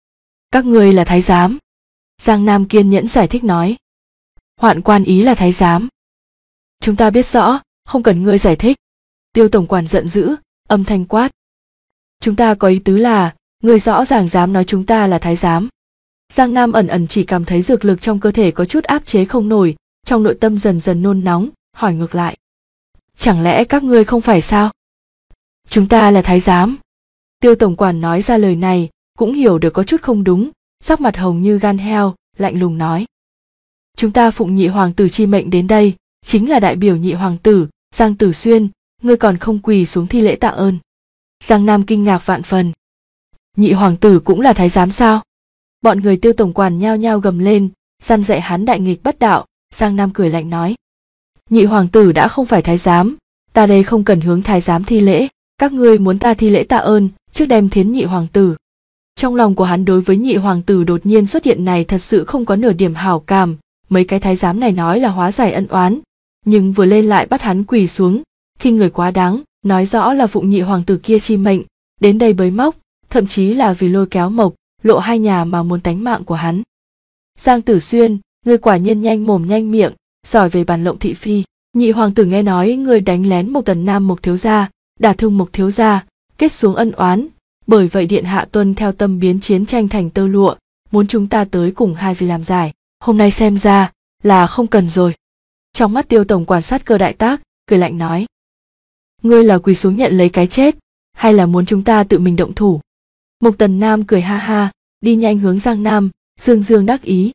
S1: Các ngươi là thái giám. Giang Nam kiên nhẫn giải thích nói: Hoạn quan ý là thái giám. Chúng ta biết rõ, không cần ngươi giải thích. Tiêu tổng quản giận dữ, âm thanh quát: Chúng ta có ý tứ là, ngươi rõ ràng dám nói chúng ta là thái giám. Giang Nam ẩn ẩn chỉ cảm thấy dược lực trong cơ thể có chút áp chế không nổi, trong nội tâm dần dần nôn nóng, hỏi ngược lại: Chẳng lẽ các ngươi không phải sao? Chúng ta là thái giám. Tiêu tổng quản nói ra lời này, cũng hiểu được có chút không đúng, sắc mặt hồng như gan heo, lạnh lùng nói: Chúng ta phụng nhị hoàng tử chi mệnh đến đây, chính là đại biểu nhị hoàng tử, Giang Tử Xuyên, ngươi còn không quỳ xuống thi lễ tạ ơn. Giang Nam kinh ngạc vạn phần. Nhị hoàng tử cũng là thái giám sao? Bọn người Tiêu tổng quản nhao nhao gầm lên, răn dạy hắn đại nghịch bất đạo. Giang Nam cười lạnh nói: Nhị hoàng tử đã không phải thái giám, ta đây không cần hướng thái giám thi lễ, các ngươi muốn ta thi lễ tạ ơn, trước đem thiến nhị hoàng tử. Trong lòng của hắn đối với nhị hoàng tử đột nhiên xuất hiện này thật sự không có nửa điểm hảo cảm, mấy cái thái giám này nói là hóa giải ân oán, nhưng vừa lên lại bắt hắn quỳ xuống, khinh người quá đáng, nói rõ là phụng nhị hoàng tử kia chi mệnh, đến đây bới móc, thậm chí là vì lôi kéo Mộc, Lộ hai nhà mà muốn tánh mạng của hắn. Giang Tử Xuyên, ngươi quả nhiên nhanh mồm nhanh miệng, giỏi về bàn lộng thị phi. Nhị hoàng tử nghe nói ngươi đánh lén Mộc Tần Nam Mộc thiếu gia, đả thương Mộc thiếu gia, kết xuống ân oán, bởi vậy điện hạ tuân theo tâm biến chiến tranh thành tơ lụa, muốn chúng ta tới cùng hai vị làm giải. Hôm nay xem ra là không cần rồi. Trong mắt Tiêu tổng quản sát cơ đại tác, cười lạnh nói: ngươi là quỳ xuống nhận lấy cái chết, hay là muốn chúng ta tự mình động thủ? Mộc Tần Nam cười ha ha, đi nhanh hướng Giang Nam, dương dương đắc ý.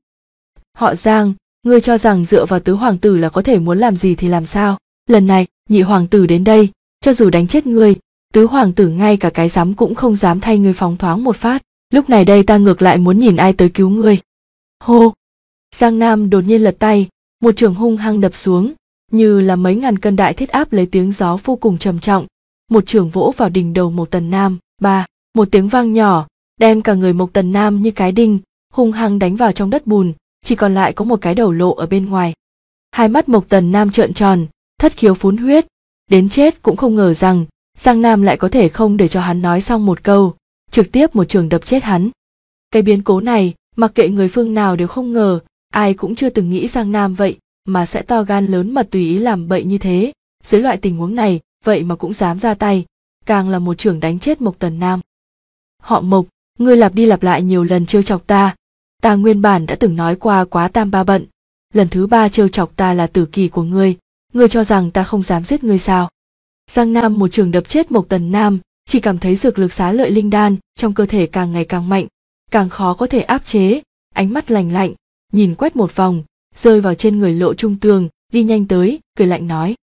S1: Họ Giang, ngươi cho rằng dựa vào tứ hoàng tử là có thể muốn làm gì thì làm sao? Lần này nhị hoàng tử đến đây, cho dù đánh chết ngươi, tứ hoàng tử ngay cả cái dám cũng không dám thay ngươi phóng thoáng một phát. Lúc này đây ta ngược lại muốn nhìn ai tới cứu ngươi. Hô! Giang Nam đột nhiên lật tay, một chưởng hung hăng đập xuống, như là mấy ngàn cân đại thiết áp lấy tiếng gió vô cùng trầm trọng, một chưởng vỗ vào đỉnh đầu Mộc Tần Nam. Ba, một tiếng vang nhỏ, đem cả người Mộc Tần Nam như cái đinh, hung hăng đánh vào trong đất bùn, chỉ còn lại có một cái đầu lộ ở bên ngoài. Hai mắt Mộc Tần Nam trợn tròn, thất khiếu phún huyết, đến chết cũng không ngờ rằng Giang Nam lại có thể không để cho hắn nói xong một câu, trực tiếp một chưởng đập chết hắn. Cái biến cố này, mặc kệ người phương nào đều không ngờ, ai cũng chưa từng nghĩ Giang Nam vậy mà sẽ to gan lớn mật tùy ý làm bậy như thế, dưới loại tình huống này, vậy mà cũng dám ra tay, càng là một chưởng đánh chết Mộc Tần Nam. Họ Mộc, ngươi lặp đi lặp lại nhiều lần trêu chọc ta nguyên bản đã từng nói qua quá tam ba bận, lần thứ ba trêu chọc ta là tử kỳ của ngươi cho rằng ta không dám giết ngươi sao? Giang Nam một chưởng đập chết Mộc Tần Nam, chỉ cảm thấy dược lực xá lợi linh đan trong cơ thể càng ngày càng mạnh, càng khó có thể áp chế, ánh mắt lạnh lạnh, nhìn quét một vòng, rơi vào trên người Lộ Trung Tường, đi nhanh tới, cười lạnh nói: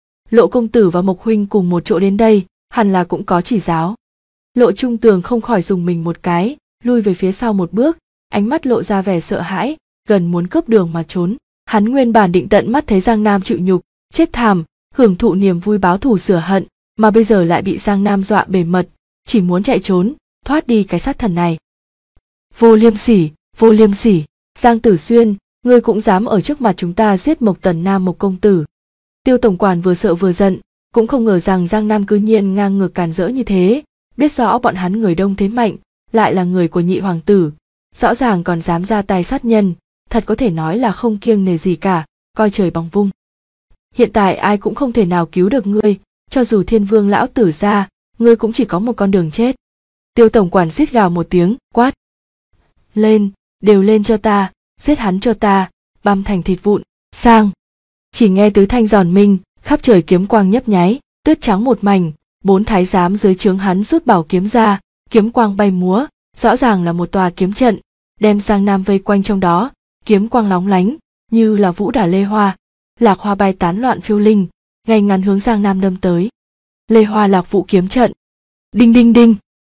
S1: Lộ công tử và Mộc huynh cùng một chỗ đến đây, hẳn là cũng có chỉ giáo. Lộ Trung Tường không khỏi dùng mình một cái, lui về phía sau một bước, ánh mắt lộ ra vẻ sợ hãi, gần muốn cướp đường mà trốn. Hắn nguyên bản định tận mắt thấy Giang Nam chịu nhục, chết thảm, hưởng thụ niềm vui báo thù rửa hận, mà bây giờ lại bị Giang Nam dọa bề mật, chỉ muốn chạy trốn, thoát đi cái sát thần này. Vô liêm sỉ, Giang Tử Xuyên, ngươi cũng dám ở trước mặt chúng ta giết Mộc Tần Nam Mộc công tử. Tiêu tổng quản vừa sợ vừa giận, cũng không ngờ rằng Giang Nam cư nhiên ngang ngược càn rỡ như thế, biết rõ bọn hắn người đông thế mạnh, lại là người của nhị hoàng tử, rõ ràng còn dám ra tay sát nhân, thật có thể nói là không kiêng nể gì cả, coi trời bằng vung. Hiện tại ai cũng không thể nào cứu được ngươi, cho dù Thiên Vương lão tử ra, ngươi cũng chỉ có một con đường chết. Tiêu tổng quản rít gào một tiếng, quát: Lên, đều lên cho ta, giết hắn cho ta, băm thành thịt vụn. Sang. Chỉ nghe tứ thanh giòn minh, khắp trời kiếm quang nhấp nháy, tuyết trắng một mảnh, 4 thái giám dưới trướng hắn rút bảo kiếm ra, kiếm quang bay múa, rõ ràng là một tòa kiếm trận, đem Giang Nam vây quanh trong đó, kiếm quang lóng lánh, như là vũ đả lê hoa, lạc hoa bay tán loạn phiêu linh, ngay ngắn hướng Giang Nam đâm tới. Lê hoa lạc vũ kiếm trận. Đinh đinh đinh.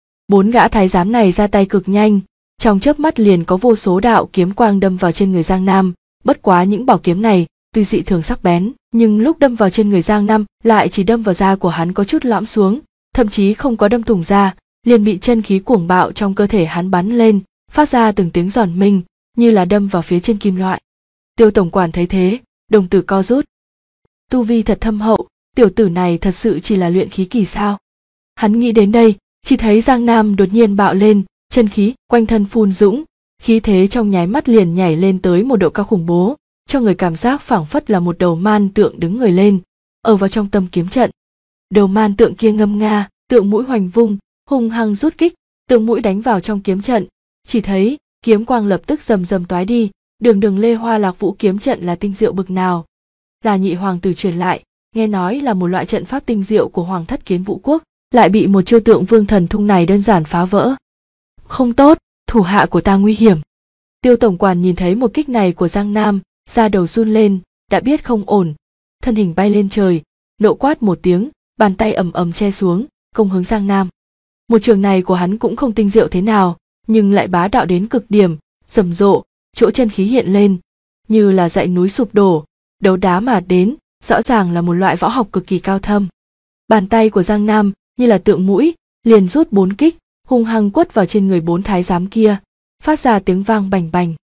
S1: 4 gã thái giám này ra tay cực nhanh, trong chớp mắt liền có vô số đạo kiếm quang đâm vào trên người Giang Nam, bất quá những bảo kiếm này tuy dị thường sắc bén, nhưng lúc đâm vào trên người Giang Nam lại chỉ đâm vào da của hắn có chút lõm xuống, thậm chí không có đâm thủng da, liền bị chân khí cuồng bạo trong cơ thể hắn bắn lên, phát ra từng tiếng giòn minh, như là đâm vào phía trên kim loại. Tiêu tổng quản thấy thế, đồng tử co rút. Tu vi thật thâm hậu, tiểu tử này thật sự chỉ là luyện khí kỳ sao? Hắn nghĩ đến đây, chỉ thấy Giang Nam đột nhiên bạo lên, chân khí quanh thân phun dũng, khí thế trong nháy mắt liền nhảy lên tới một độ cao khủng bố, cho người cảm giác phảng phất là một đầu man tượng đứng người lên, ở vào trong tâm kiếm trận. Đầu man tượng kia ngâm nga, tượng mũi hoành vung, hung hăng rút kích, tượng mũi đánh vào trong kiếm trận, chỉ thấy kiếm quang lập tức rầm rầm toái đi, đường lê hoa lạc vũ kiếm trận là tinh diệu bực nào, là nhị hoàng tử truyền lại, nghe nói là một loại trận pháp tinh diệu của Hoàng thất Kiến Vũ quốc, lại bị một chiêu tượng vương thần thung này đơn giản phá vỡ. Không tốt, thủ hạ của ta nguy hiểm. Tiêu tổng quản nhìn thấy một kích này của Giang Nam, da đầu run lên, đã biết không ổn, thân hình bay lên trời, nộ quát một tiếng, bàn tay ầm ầm che xuống, công hướng Giang Nam. Một trường này của hắn cũng không tinh diệu thế nào, nhưng lại bá đạo đến cực điểm, rầm rộ, chỗ chân khí hiện lên, như là dãy núi sụp đổ, đấu đá mà đến, rõ ràng là một loại võ học cực kỳ cao thâm. Bàn tay của Giang Nam như là tượng mũi, liền rút 4 kích, hung hăng quất vào trên người 4 thái giám kia, phát ra tiếng vang bành bành.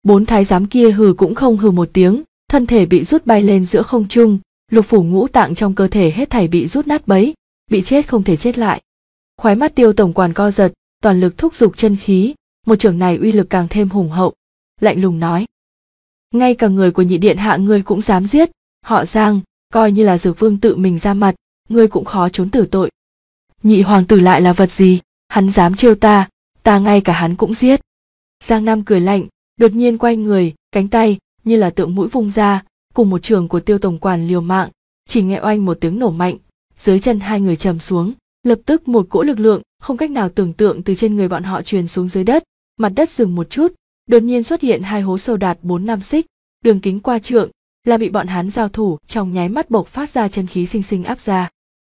S1: Bốn thái giám kia hừ cũng không hừ một tiếng, thân thể bị rút bay lên giữa không trung, lục phủ ngũ tạng trong cơ thể hết thảy bị rút nát bấy, bị chết không thể chết lại. Khóe mắt Tiêu tổng quản co giật, toàn lực thúc giục chân khí, một chưởng này uy lực càng thêm hùng hậu, lạnh lùng nói: ngay cả người của nhị điện hạ ngươi cũng dám giết, họ Giang, coi như là Dược Vương tự mình ra mặt, ngươi cũng khó trốn tử tội. Nhị hoàng tử lại là vật gì, hắn dám trêu ta ngay cả hắn cũng giết. Giang Nam cười lạnh, đột nhiên quay người, cánh tay như là tượng mũi vung ra, cùng một chưởng của Tiêu tổng quản liều mạng, chỉ nghe oanh một tiếng nổ mạnh, dưới chân hai người trầm xuống, lập tức một cỗ lực lượng không cách nào tưởng tượng từ trên người bọn họ truyền xuống dưới đất, mặt đất dừng một chút, đột nhiên xuất hiện hai hố sâu đạt 4-5 xích, đường kính qua trượng, là bị bọn hắn giao thủ trong nháy mắt bộc phát ra chân khí sinh sinh áp ra.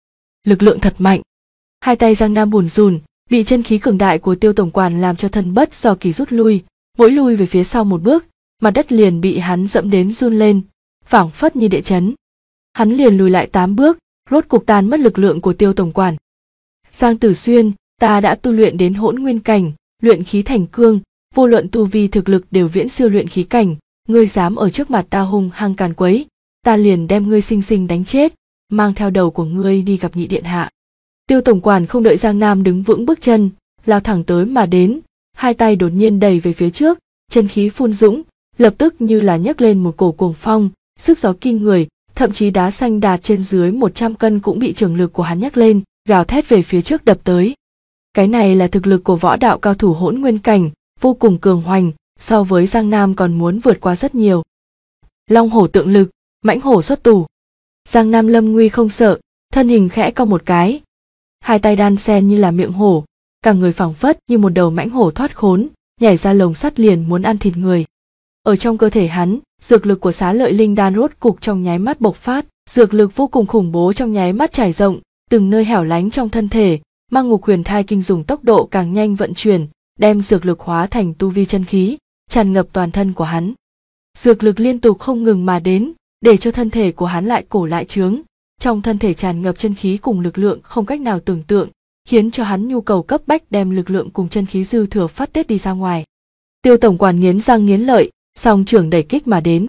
S1: Lực lượng thật mạnh. Hai tay Giang Nam bùn rùn, bị chân khí cường đại của Tiêu tổng quản làm cho thân bất do kỳ rút lui, mỗi lui về phía sau một bước, mặt đất liền bị hắn dẫm đến run lên, phảng phất như địa chấn. Hắn liền lùi lại 8 bước, rốt cục tan mất lực lượng của Tiêu tổng quản. Giang Tử Xuyên, ta đã tu luyện đến hỗn nguyên cảnh, luyện khí thành cương, vô luận tu vi thực lực đều viễn siêu luyện khí cảnh, ngươi dám ở trước mặt ta hung hăng càn quấy, ta liền đem ngươi sinh sinh đánh chết, mang theo đầu của ngươi đi gặp nhị điện hạ. Tiêu tổng quản không đợi Giang Nam đứng vững bước chân, lao thẳng tới mà đến, hai tay đột nhiên đẩy về phía trước, chân khí phun dũng, lập tức như là nhấc lên một cổ cuồng phong, sức gió kinh người, thậm chí đá xanh đạt trên dưới 100 cân cũng bị trường lực của hắn nhấc lên, gào thét về phía trước đập tới. Cái này là thực lực của võ đạo cao thủ hỗn nguyên cảnh, vô cùng cường hoành, so với Giang Nam còn muốn vượt qua rất nhiều. Long hổ tượng lực, mãnh hổ xuất tù. Giang Nam lâm nguy không sợ, thân hình khẽ cong một cái, hai tay đan xen như là miệng hổ, cả người phảng phất như một đầu mãnh hổ thoát khốn, nhảy ra lồng sắt liền muốn ăn thịt người. Ở trong cơ thể hắn, dược lực của Xá Lợi Linh Đan rốt cục trong nháy mắt bộc phát, dược lực vô cùng khủng bố trong nháy mắt trải rộng, từng nơi hẻo lánh trong thân thể, Mang Ngục Huyền Thai Kinh dùng tốc độ càng nhanh vận chuyển, đem dược lực hóa thành tu vi chân khí, tràn ngập toàn thân của hắn. Dược lực liên tục không ngừng mà đến, để cho thân thể của hắn lại cổ lại trướng, trong thân thể tràn ngập chân khí cùng lực lượng không cách nào tưởng tượng, khiến cho hắn nhu cầu cấp bách đem lực lượng cùng chân khí dư thừa phát tiết đi ra ngoài. Tiêu tổng quản nghiến răng nghiến lợi, song trưởng đẩy kích mà đến.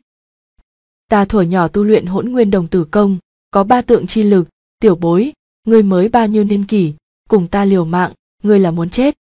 S1: Ta thuở nhỏ tu luyện Hỗn Nguyên Đồng Tử Công, có 3 tượng chi lực, tiểu bối, ngươi mới bao nhiêu niên kỷ, cùng ta liều mạng, ngươi là muốn chết.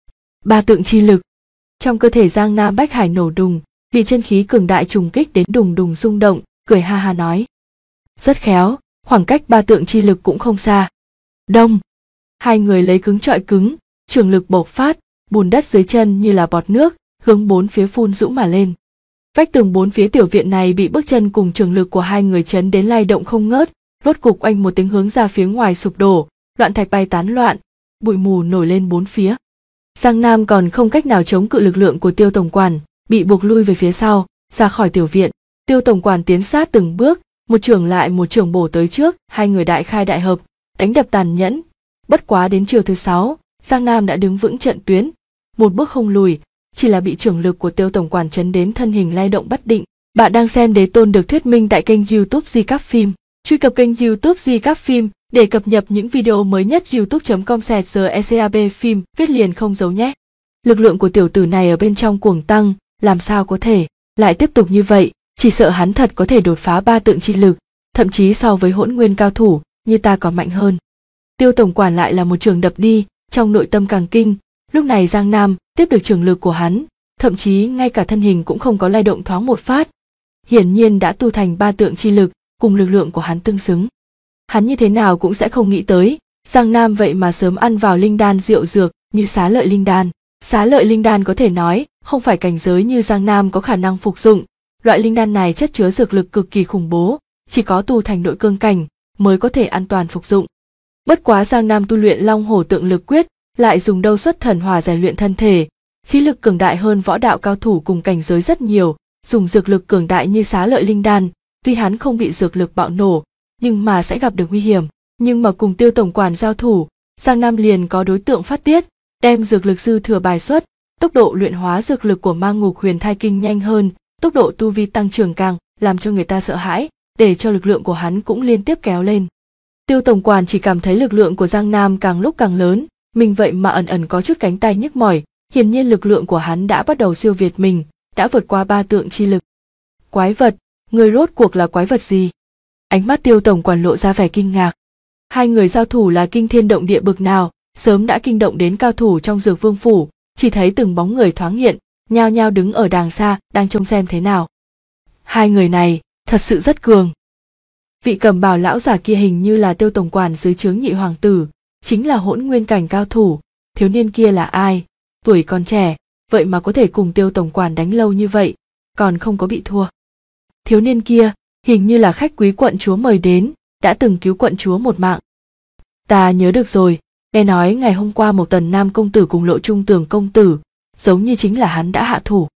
S1: 3 tượng chi lực. Trong cơ thể Giang Nam Bách Hải nổ đùng, bị chân khí cường đại trùng kích đến đùng đùng rung động, cười ha ha nói: rất khéo, khoảng cách 3 tượng chi lực cũng không xa. Đông. Hai người lấy cứng trọi cứng, trường lực bộc phát, bùn đất dưới chân như là bọt nước, hướng bốn phía phun dũng mà lên. Vách tường bốn phía tiểu viện này bị bước chân cùng trường lực của hai người chấn đến lay động không ngớt, rốt cục oanh một tiếng hướng ra phía ngoài sụp đổ, loạn thạch bay tán loạn, bụi mù nổi lên bốn phía. Giang Nam còn không cách nào chống cự lực lượng của Tiêu tổng quản, bị buộc lui về phía sau, ra khỏi tiểu viện. Tiêu tổng quản tiến sát từng bước, một chưởng lại một chưởng bổ tới trước, hai người đại khai đại hợp, đánh đập tàn nhẫn. Bất quá đến chiều thứ 6, Giang Nam đã đứng vững trận tuyến, một bước không lùi, chỉ là bị chưởng lực của Tiêu tổng quản chấn đến thân hình lay động bất định. Bạn đang xem Đế Tôn được thuyết minh tại kênh YouTube Di Cáp Phim. Truy cập kênh YouTube Di Cáp Phim để cập nhật những video mới nhất. youtube.com/secab phim viết liền không giấu nhé. Lực lượng của tiểu tử này ở bên trong cuồng tăng, làm sao có thể lại tiếp tục như vậy, chỉ sợ hắn thật có thể đột phá 3 tượng chi lực, thậm chí so với hỗn nguyên cao thủ như ta còn mạnh hơn. Tiêu tổng quản lại là một trường đập đi, trong nội tâm càng kinh. Lúc này Giang Nam tiếp được trường lực của hắn, thậm chí ngay cả thân hình cũng không có lay động thoáng một phát, hiển nhiên đã tu thành 3 tượng chi lực, cùng lực lượng của hắn tương xứng. Hắn như thế nào cũng sẽ không nghĩ tới, Giang Nam vậy mà sớm ăn vào linh đan diệu dược như Xá Lợi Linh Đan. Xá Lợi Linh Đan có thể nói không phải cảnh giới như Giang Nam có khả năng phục dụng. Loại linh đan này chất chứa dược lực cực kỳ khủng bố, chỉ có tu thành nội cương cảnh mới có thể an toàn phục dụng. Bất quá Giang Nam tu luyện Long Hổ Tượng Lực Quyết, lại dùng đâu xuất thần hỏa rèn luyện thân thể, khí lực cường đại hơn võ đạo cao thủ cùng cảnh giới rất nhiều, dùng dược lực cường đại như Xá Lợi Linh Đan, tuy hắn không bị dược lực bạo nổ, nhưng mà sẽ gặp được nguy hiểm. Nhưng mà cùng Tiêu tổng quản giao thủ, Giang Nam liền có đối tượng phát tiết, đem dược lực dư thừa bài xuất, tốc độ luyện hóa dược lực của Mang Ngục Huyền Thai Kinh nhanh hơn, tốc độ tu vi tăng trưởng càng làm cho người ta sợ hãi, để cho lực lượng của hắn cũng liên tiếp kéo lên. Tiêu tổng quản chỉ cảm thấy lực lượng của Giang Nam càng lúc càng lớn, mình vậy mà ẩn ẩn có chút cánh tay nhức mỏi, hiển nhiên lực lượng của hắn đã bắt đầu siêu việt mình, đã vượt qua 3 tượng chi lực. Quái vật, người rốt cuộc là quái vật gì? Ánh mắt Tiêu tổng quản lộ ra vẻ kinh ngạc. Hai người giao thủ là kinh thiên động địa bực nào, sớm đã kinh động đến cao thủ trong Dược Vương phủ, chỉ thấy từng bóng người thoáng hiện, nhao nhao đứng ở đàng xa, đang trông xem thế nào. Hai người này, thật sự rất cường. Vị cầm bào lão giả kia hình như là Tiêu tổng quản dưới trướng Nhị hoàng tử, chính là hỗn nguyên cảnh cao thủ. Thiếu niên kia là ai? Tuổi còn trẻ, vậy mà có thể cùng Tiêu tổng quản đánh lâu như vậy, còn không có bị thua. Thiếu niên kia, hình như là khách quý quận chúa mời đến, đã từng cứu quận chúa một mạng. Ta nhớ được rồi, nghe nói ngày hôm qua Mộc Tần Nam công tử cùng Lộ Trung Tường công tử, giống như chính là hắn đã hạ thủ.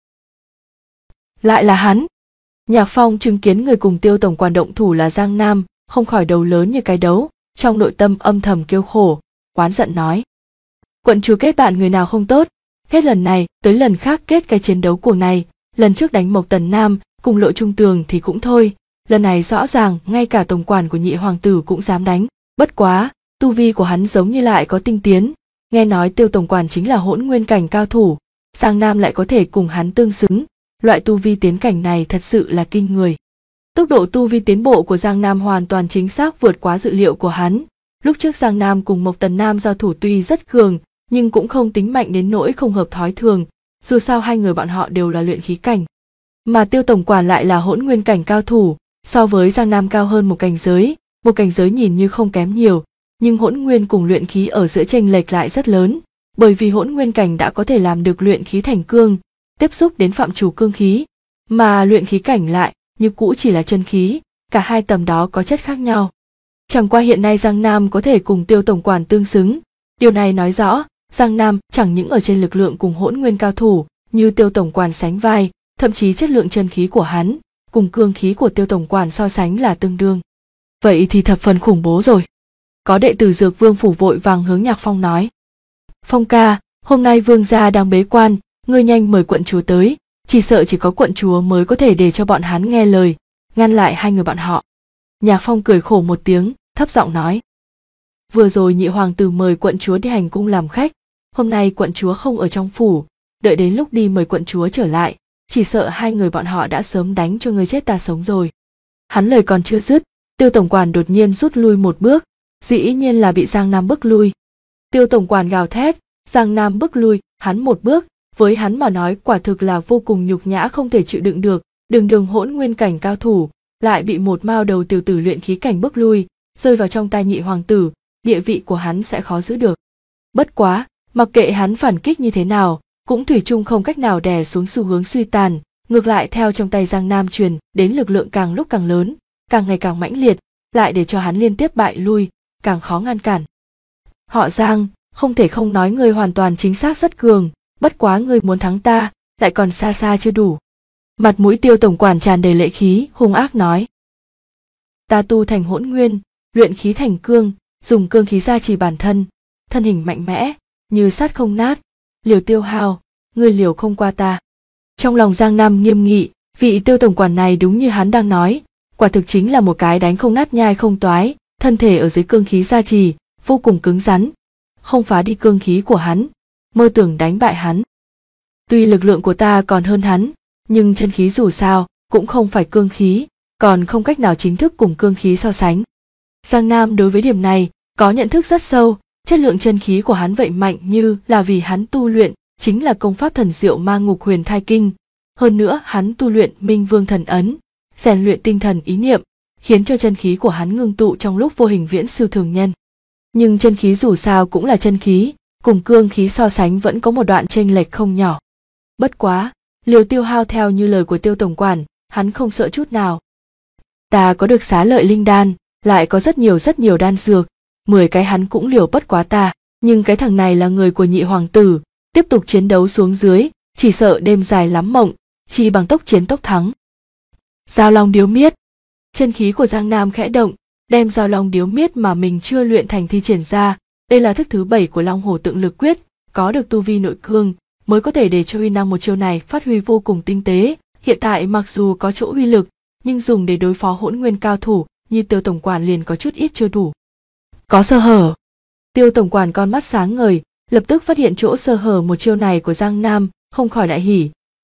S1: Lại là hắn. Nhạc Phong chứng kiến người cùng Tiêu tổng quản động thủ là Giang Nam, không khỏi đầu lớn như cái đấu, trong nội tâm âm thầm kêu khổ, oán giận nói. Quận chúa kết bạn người nào không tốt, hết lần này tới lần khác kết cái chiến đấu cuồng này, lần trước đánh Mộc Tần Nam cùng Lộ Trung Tường thì cũng thôi, lần này rõ ràng ngay cả tổng quản của Nhị hoàng tử cũng dám đánh, bất quá, tu vi của hắn giống như lại có tinh tiến, nghe nói Tiêu tổng quản chính là hỗn nguyên cảnh cao thủ, Giang Nam lại có thể cùng hắn tương xứng, loại tu vi tiến cảnh này thật sự là kinh người. Tốc độ tu vi tiến bộ của Giang Nam hoàn toàn chính xác vượt quá dự liệu của hắn, lúc trước Giang Nam cùng Mộc Tần Nam giao thủ tuy rất cường, nhưng cũng không tính mạnh đến nỗi không hợp thói thường, dù sao hai người bọn họ đều là luyện khí cảnh. Mà Tiêu tổng quản lại là hỗn nguyên cảnh cao thủ, so với Giang Nam cao hơn một cảnh giới nhìn như không kém nhiều, nhưng hỗn nguyên cùng luyện khí ở giữa chênh lệch lại rất lớn, bởi vì hỗn nguyên cảnh đã có thể làm được luyện khí thành cương, tiếp xúc đến phạm chủ cương khí, mà luyện khí cảnh lại như cũ chỉ là chân khí, cả hai tầm đó có chất khác nhau. Chẳng qua hiện nay Giang Nam có thể cùng Tiêu tổng quản tương xứng, điều này nói rõ Giang Nam chẳng những ở trên lực lượng cùng hỗn nguyên cao thủ như Tiêu tổng quản sánh vai, thậm chí chất lượng chân khí của hắn cùng cương khí của Tiêu tổng quản so sánh là tương đương. Vậy thì thập phần khủng bố rồi. Có đệ tử Dược Vương phủ vội vàng hướng Nhạc Phong nói. Phong ca, hôm nay vương gia đang bế quan, ngươi nhanh mời quận chúa tới, chỉ sợ chỉ có quận chúa mới có thể để cho bọn hắn nghe lời, ngăn lại hai người bọn họ. Nhạc Phong cười khổ một tiếng, thấp giọng nói. Vừa rồi Nhị hoàng tử mời quận chúa đi hành cung làm khách, hôm nay quận chúa không ở trong phủ, đợi đến lúc đi mời quận chúa trở lại, chỉ sợ hai người bọn họ đã sớm đánh cho người chết ta sống rồi. Hắn lời còn chưa dứt, Tiêu tổng quản đột nhiên rút lui một bước, dĩ nhiên là bị Giang Nam bức lui. Tiêu tổng quản gào thét, Giang Nam bức lui hắn một bước, với hắn mà nói quả thực là vô cùng nhục nhã không thể chịu đựng được, đường hỗn nguyên cảnh cao thủ, lại bị một mao đầu tiểu tử luyện khí cảnh bức lui, rơi vào trong tay Nhị hoàng tử, địa vị của hắn sẽ khó giữ được. Bất quá, mặc kệ hắn phản kích như thế nào, cũng thủy chung không cách nào đè xuống xu hướng suy tàn, ngược lại theo trong tay Giang Nam truyền đến lực lượng càng lúc càng lớn, càng ngày càng mãnh liệt, lại để cho hắn liên tiếp bại lui, càng khó ngăn cản. Họ Giang, không thể không nói ngươi hoàn toàn chính xác rất cường, bất quá ngươi muốn thắng ta, lại còn xa xa chưa đủ. Mặt mũi Tiêu tổng quản tràn đầy lệ khí, hung ác nói. Ta tu thành hỗn nguyên, luyện khí thành cương, dùng cương khí gia trì bản thân, thân hình mạnh mẽ, như sắt không nát, liều tiêu hao, ngươi liều không qua ta. Trong lòng Giang Nam nghiêm nghị, vị Tiêu tổng quản này đúng như hắn đang nói, quả thực chính là một cái đánh không nát nhai không toái, thân thể ở dưới cương khí gia trì, vô cùng cứng rắn, không phá đi cương khí của hắn, mơ tưởng đánh bại hắn. Tuy lực lượng của ta còn hơn hắn, nhưng chân khí dù sao cũng không phải cương khí, còn không cách nào chính thức cùng cương khí so sánh. Giang Nam đối với điểm này có nhận thức rất sâu, chất lượng chân khí của hắn vậy mạnh như là vì hắn tu luyện chính là công pháp thần diệu Ma Ngục Huyền Thai Kinh, hơn nữa hắn tu luyện Minh Vương Thần Ấn, rèn luyện tinh thần ý niệm, khiến cho chân khí của hắn ngưng tụ trong lúc vô hình viễn siêu thường nhân. Nhưng chân khí dù sao cũng là chân khí, cùng cương khí so sánh vẫn có một đoạn chênh lệch không nhỏ. Bất quá, liều tiêu hao theo như lời của Tiêu tổng quản, hắn không sợ chút nào. Ta có được xá lợi linh đan, lại có rất nhiều đan dược, 10 cái hắn cũng liều bất quá ta, nhưng cái thằng này là người của Nhị hoàng tử, tiếp tục chiến đấu xuống dưới, chỉ sợ đêm dài lắm mộng, chỉ bằng tốc chiến tốc thắng. Giao Long Điếu Miết. Chân khí của Giang Nam khẽ động, đem Giao Long Điếu Miết mà mình chưa luyện thành thi triển ra, đây là thức thứ 7 của Long Hổ Tượng Lực Quyết, có được tu vi nội cương mới có thể để cho uy năng một chiêu này phát huy vô cùng tinh tế. Hiện tại mặc dù có chỗ uy lực, nhưng dùng để đối phó hỗn nguyên cao thủ như Tiêu tổng quản liền có chút ít chưa đủ. Có sơ hở. Tiêu tổng quản con mắt sáng ngời, lập tức phát hiện chỗ sơ hở một chiêu này của Giang Nam, không khỏi đại hỉ,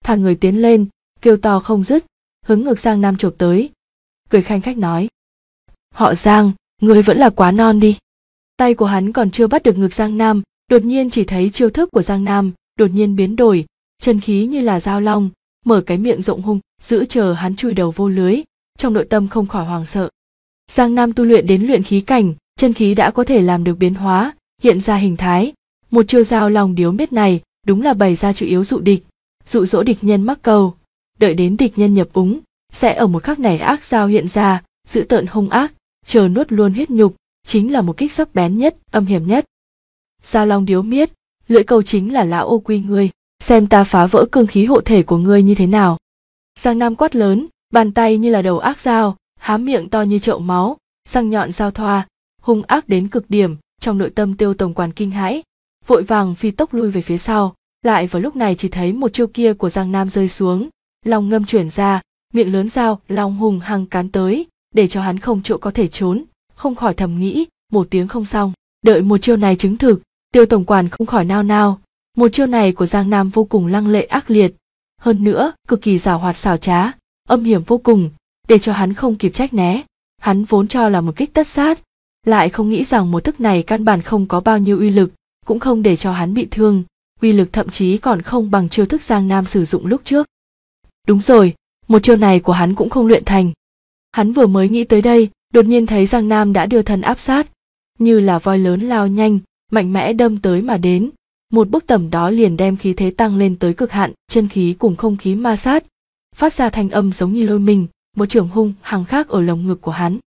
S1: thả người tiến lên, kêu to không dứt, hướng ngực Giang Nam chộp tới, cười khanh khách nói: "Họ Giang, ngươi vẫn là quá non đi." Tay của hắn còn chưa bắt được ngực Giang Nam, đột nhiên chỉ thấy chiêu thức của Giang Nam đột nhiên biến đổi, chân khí như là dao long, mở cái miệng rộng hung, giữ chờ hắn chui đầu vô lưới, trong nội tâm không khỏi hoảng sợ. Giang Nam tu luyện đến luyện khí cảnh, chân khí đã có thể làm được biến hóa, hiện ra hình thái. Một chiêu dao long điếu miết này đúng là bày ra chủ yếu dụ địch, dụ dỗ địch nhân mắc câu, đợi đến địch nhân nhập úng, sẽ ở một khắc này ác dao hiện ra, dữ tợn hung ác, chờ nuốt luôn huyết nhục, chính là một kích sắc bén nhất, âm hiểm nhất. Dao long điếu miết, lưỡi câu chính là lão ô quy ngươi, xem ta phá vỡ cương khí hộ thể của ngươi như thế nào. Giang Nam quát lớn, bàn tay như là đầu ác dao, há miệng to như chậu máu, răng nhọn giao thoa, hung ác đến cực điểm. Trong nội tâm Tiêu tổng quản kinh hãi, vội vàng phi tốc lui về phía sau. Lại vào lúc này chỉ thấy một chiêu kia của Giang Nam rơi xuống, long ngâm chuyển ra, miệng lớn dao long hùng hăng cán tới, để cho hắn không chỗ có thể trốn. Không khỏi thầm nghĩ, một tiếng không xong. Đợi một chiêu này chứng thực, Tiêu tổng quản không khỏi nao nao. Một chiêu này của Giang Nam vô cùng lăng lệ ác liệt, hơn nữa cực kỳ giảo hoạt xảo trá, âm hiểm vô cùng, để cho hắn không kịp trách né. Hắn vốn cho là một kích tất sát, lại không nghĩ rằng một thức này căn bản không có bao nhiêu uy lực, cũng không để cho hắn bị thương, uy lực thậm chí còn không bằng chiêu thức Giang Nam sử dụng lúc trước. Đúng rồi, một chiêu này của hắn cũng không luyện thành. Hắn vừa mới nghĩ tới đây, đột nhiên thấy Giang Nam đã đưa thân áp sát, như là voi lớn lao nhanh, mạnh mẽ đâm tới mà đến. Một bước tầm đó liền đem khí thế tăng lên tới cực hạn, chân khí cùng không khí ma sát, phát ra thanh âm giống như lôi mình, một chưởng hung hăng khác ở lồng ngực của hắn.